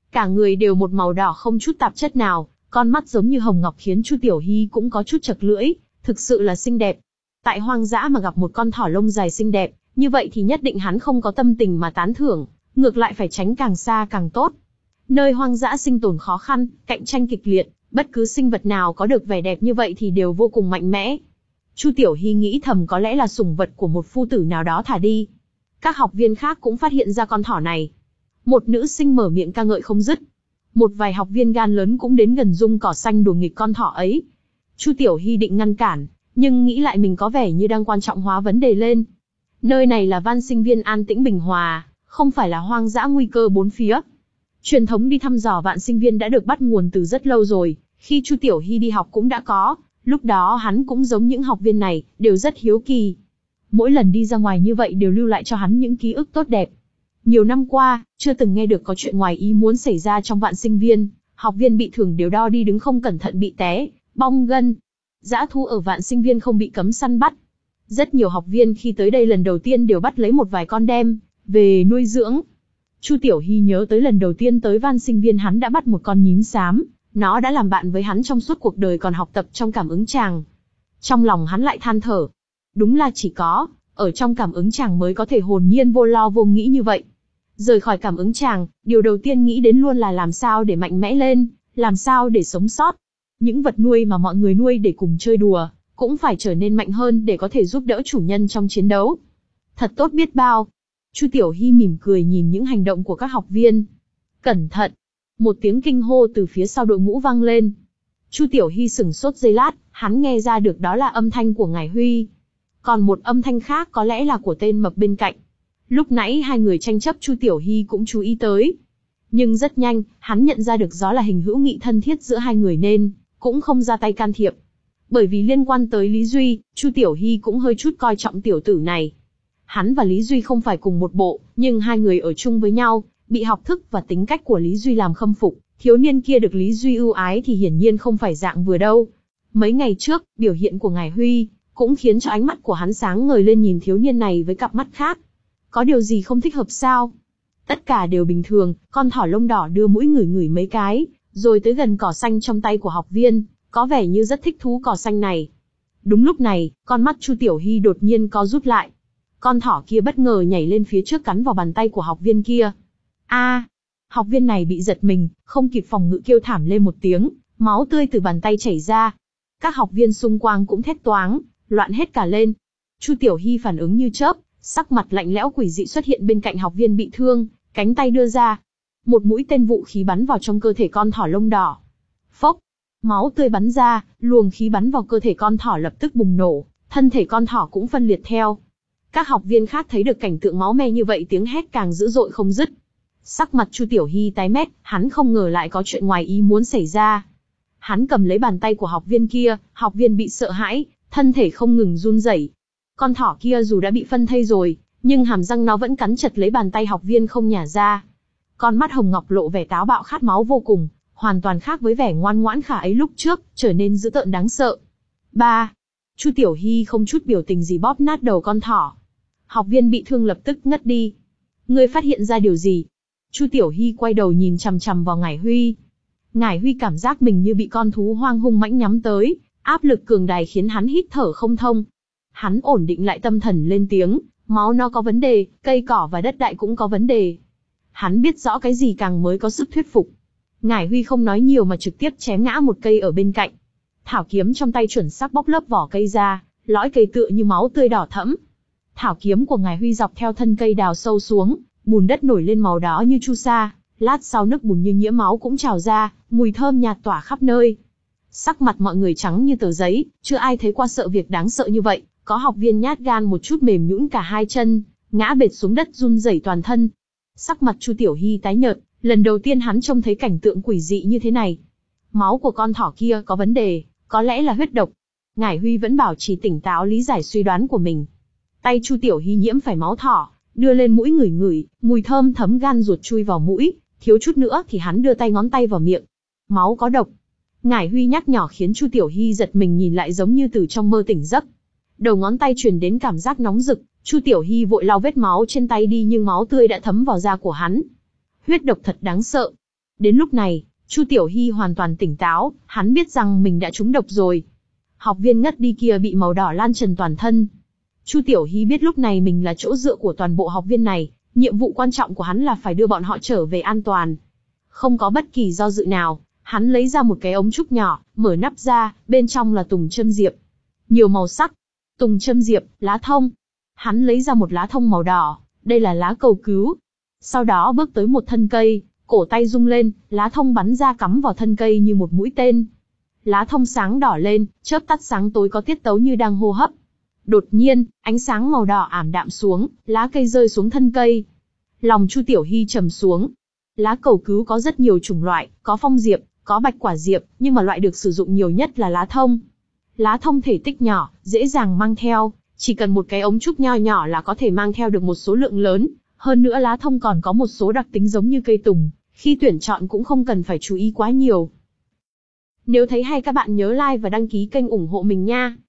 Speaker 1: Cả người đều một màu đỏ không chút tạp chất nào, con mắt giống như hồng ngọc khiến Chu Tiểu Hy cũng có chút chật lưỡi, thực sự là xinh đẹp. Tại hoang dã mà gặp một con thỏ lông dài xinh đẹp, như vậy thì nhất định hắn không có tâm tình mà tán thưởng, ngược lại phải tránh càng xa càng tốt. Nơi hoang dã sinh tồn khó khăn, cạnh tranh kịch liệt, bất cứ sinh vật nào có được vẻ đẹp như vậy thì đều vô cùng mạnh mẽ. Chu Tiểu Hy nghĩ thầm có lẽ là sủng vật của một phu tử nào đó thả đi. Các học viên khác cũng phát hiện ra con thỏ này. Một nữ sinh mở miệng ca ngợi không dứt. Một vài học viên gan lớn cũng đến gần dung cỏ xanh đùa nghịch con thỏ ấy. Chu Tiểu Hy định ngăn cản, nhưng nghĩ lại mình có vẻ như đang quan trọng hóa vấn đề lên. Nơi này là Van Sinh Viên an tĩnh bình hòa, không phải là hoang dã nguy cơ bốn phía. Truyền thống đi thăm dò Vạn Sinh Viên đã được bắt nguồn từ rất lâu rồi, khi Chu Tiểu Hy đi học cũng đã có, lúc đó hắn cũng giống những học viên này, đều rất hiếu kỳ. Mỗi lần đi ra ngoài như vậy đều lưu lại cho hắn những ký ức tốt đẹp. Nhiều năm qua, chưa từng nghe được có chuyện ngoài ý muốn xảy ra trong Vạn Sinh Viên, học viên bị thường đều đo đi đứng không cẩn thận bị té, bong gân. Dã thú ở Vạn Sinh Viên không bị cấm săn bắt. Rất nhiều học viên khi tới đây lần đầu tiên đều bắt lấy một vài con đem về nuôi dưỡng. Chu Tiểu Hy nhớ tới lần đầu tiên tới Van Sinh Viên hắn đã bắt một con nhím xám, nó đã làm bạn với hắn trong suốt cuộc đời còn học tập trong cảm ứng tràng. Trong lòng hắn lại than thở. Đúng là chỉ có, ở trong cảm ứng tràng mới có thể hồn nhiên vô lo vô nghĩ như vậy. Rời khỏi cảm ứng tràng, điều đầu tiên nghĩ đến luôn là làm sao để mạnh mẽ lên, làm sao để sống sót. Những vật nuôi mà mọi người nuôi để cùng chơi đùa, cũng phải trở nên mạnh hơn để có thể giúp đỡ chủ nhân trong chiến đấu. Thật tốt biết bao. Chu Tiểu Hy mỉm cười nhìn những hành động của các học viên. Cẩn thận! Một tiếng kinh hô từ phía sau đội ngũ vang lên. Chu Tiểu Hy sửng sốt giây lát, hắn nghe ra được đó là âm thanh của Ngải Huy. Còn một âm thanh khác có lẽ là của tên mập bên cạnh. Lúc nãy hai người tranh chấp Chu Tiểu Hy cũng chú ý tới. Nhưng rất nhanh, hắn nhận ra được đó là hình hữu nghị thân thiết giữa hai người nên cũng không ra tay can thiệp. Bởi vì liên quan tới Lý Duy, Chu Tiểu Hy cũng hơi chút coi trọng tiểu tử này. Hắn và Lý Duy không phải cùng một bộ, nhưng hai người ở chung với nhau, bị học thức và tính cách của Lý Duy làm khâm phục. Thiếu niên kia được Lý Duy ưu ái thì hiển nhiên không phải dạng vừa đâu. Mấy ngày trước, biểu hiện của Ngải Huy cũng khiến cho ánh mắt của hắn sáng ngời lên nhìn thiếu niên này với cặp mắt khác. Có điều gì không thích hợp sao? Tất cả đều bình thường, con thỏ lông đỏ đưa mũi ngửi ngửi mấy cái, rồi tới gần cỏ xanh trong tay của học viên, có vẻ như rất thích thú cỏ xanh này. Đúng lúc này, con mắt Chu Tiểu Hy đột nhiên co rút lại. Con thỏ kia bất ngờ nhảy lên phía trước cắn vào bàn tay của học viên kia. A! Học viên này bị giật mình, không kịp phòng ngự kêu thảm lên một tiếng, máu tươi từ bàn tay chảy ra. Các học viên xung quanh cũng thét toáng, loạn hết cả lên. Chu Tiểu Hy phản ứng như chớp, sắc mặt lạnh lẽo quỷ dị xuất hiện bên cạnh học viên bị thương, cánh tay đưa ra. Một mũi tên vũ khí bắn vào trong cơ thể con thỏ lông đỏ. Phốc! Máu tươi bắn ra, luồng khí bắn vào cơ thể con thỏ lập tức bùng nổ, thân thể con thỏ cũng phân liệt theo. Các học viên khác thấy được cảnh tượng máu me như vậy tiếng hét càng dữ dội không dứt. Sắc mặt Chu Tiểu Hy tái mét, hắn không ngờ lại có chuyện ngoài ý muốn xảy ra. Hắn cầm lấy bàn tay của học viên kia, học viên bị sợ hãi, thân thể không ngừng run rẩy. Con thỏ kia dù đã bị phân thây rồi, nhưng hàm răng nó vẫn cắn chặt lấy bàn tay học viên không nhả ra. Con mắt hồng ngọc lộ vẻ táo bạo khát máu vô cùng, hoàn toàn khác với vẻ ngoan ngoãn khả ấy lúc trước, trở nên dữ tợn đáng sợ. Ba. Chu Tiểu Hy không chút biểu tình gì bóp nát đầu con thỏ. Học viên bị thương lập tức ngất đi. Ngươi phát hiện ra điều gì? Chu Tiểu Hy quay đầu nhìn chằm chằm vào Ngải Huy. Ngải Huy cảm giác mình như bị con thú hoang hung mãnh nhắm tới, áp lực cường đại khiến hắn hít thở không thông. Hắn ổn định lại tâm thần lên tiếng, máu nó có vấn đề, cây cỏ và đất đai cũng có vấn đề. Hắn biết rõ cái gì càng mới có sức thuyết phục. Ngải Huy không nói nhiều mà trực tiếp chém ngã một cây ở bên cạnh. Thảo kiếm trong tay chuẩn xác bóc lớp vỏ cây ra, lõi cây tựa như máu tươi đỏ thẫm. Thảo kiếm của Ngải Huy dọc theo thân cây đào sâu xuống, bùn đất nổi lên màu đỏ như chu sa, lát sau nước bùn như nhiễm máu cũng trào ra, mùi thơm nhạt tỏa khắp nơi. Sắc mặt mọi người trắng như tờ giấy, chưa ai thấy qua sợ việc đáng sợ như vậy, có học viên nhát gan một chút mềm nhũn cả hai chân, ngã bệt xuống đất run rẩy toàn thân. Sắc mặt Chu Tiểu Hy tái nhợt, lần đầu tiên hắn trông thấy cảnh tượng quỷ dị như thế này. Máu của con thỏ kia có vấn đề, có lẽ là huyết độc. Ngải Huy vẫn bảo trì tỉnh táo lý giải suy đoán của mình. Tay Chu Tiểu Hy nhiễm phải máu thỏ, đưa lên mũi ngửi ngửi, mùi thơm thấm gan ruột chui vào mũi, thiếu chút nữa thì hắn đưa tay ngón tay vào miệng. Máu có độc. Ngải Huy nhắc nhỏ khiến Chu Tiểu Hy giật mình nhìn lại giống như từ trong mơ tỉnh giấc. Đầu ngón tay truyền đến cảm giác nóng rực, Chu Tiểu Hy vội lau vết máu trên tay đi nhưng máu tươi đã thấm vào da của hắn. Huyết độc thật đáng sợ. Đến lúc này, Chu Tiểu Hy hoàn toàn tỉnh táo, hắn biết rằng mình đã trúng độc rồi. Học viên ngất đi kia bị màu đỏ lan tràn toàn thân. Chu Tiểu Hy biết lúc này mình là chỗ dựa của toàn bộ học viên này, nhiệm vụ quan trọng của hắn là phải đưa bọn họ trở về an toàn. Không có bất kỳ do dự nào, hắn lấy ra một cái ống trúc nhỏ, mở nắp ra, bên trong là tùng châm diệp. Nhiều màu sắc. Tùng châm diệp, lá thông. Hắn lấy ra một lá thông màu đỏ, đây là lá cầu cứu. Sau đó bước tới một thân cây, cổ tay rung lên, lá thông bắn ra cắm vào thân cây như một mũi tên. Lá thông sáng đỏ lên, chớp tắt sáng tối có tiết tấu như đang hô hấp. Đột nhiên, ánh sáng màu đỏ ảm đạm xuống, lá cây rơi xuống thân cây. Lòng Chu Tiểu Hy trầm xuống. Lá cầu cứu có rất nhiều chủng loại, có phong diệp, có bạch quả diệp, nhưng mà loại được sử dụng nhiều nhất là lá thông. Lá thông thể tích nhỏ, dễ dàng mang theo, chỉ cần một cái ống trúc nho nhỏ là có thể mang theo được một số lượng lớn. Hơn nữa lá thông còn có một số đặc tính giống như cây tùng, khi tuyển chọn cũng không cần phải chú ý quá nhiều. Nếu thấy hay các bạn nhớ like và đăng ký kênh ủng hộ mình nha.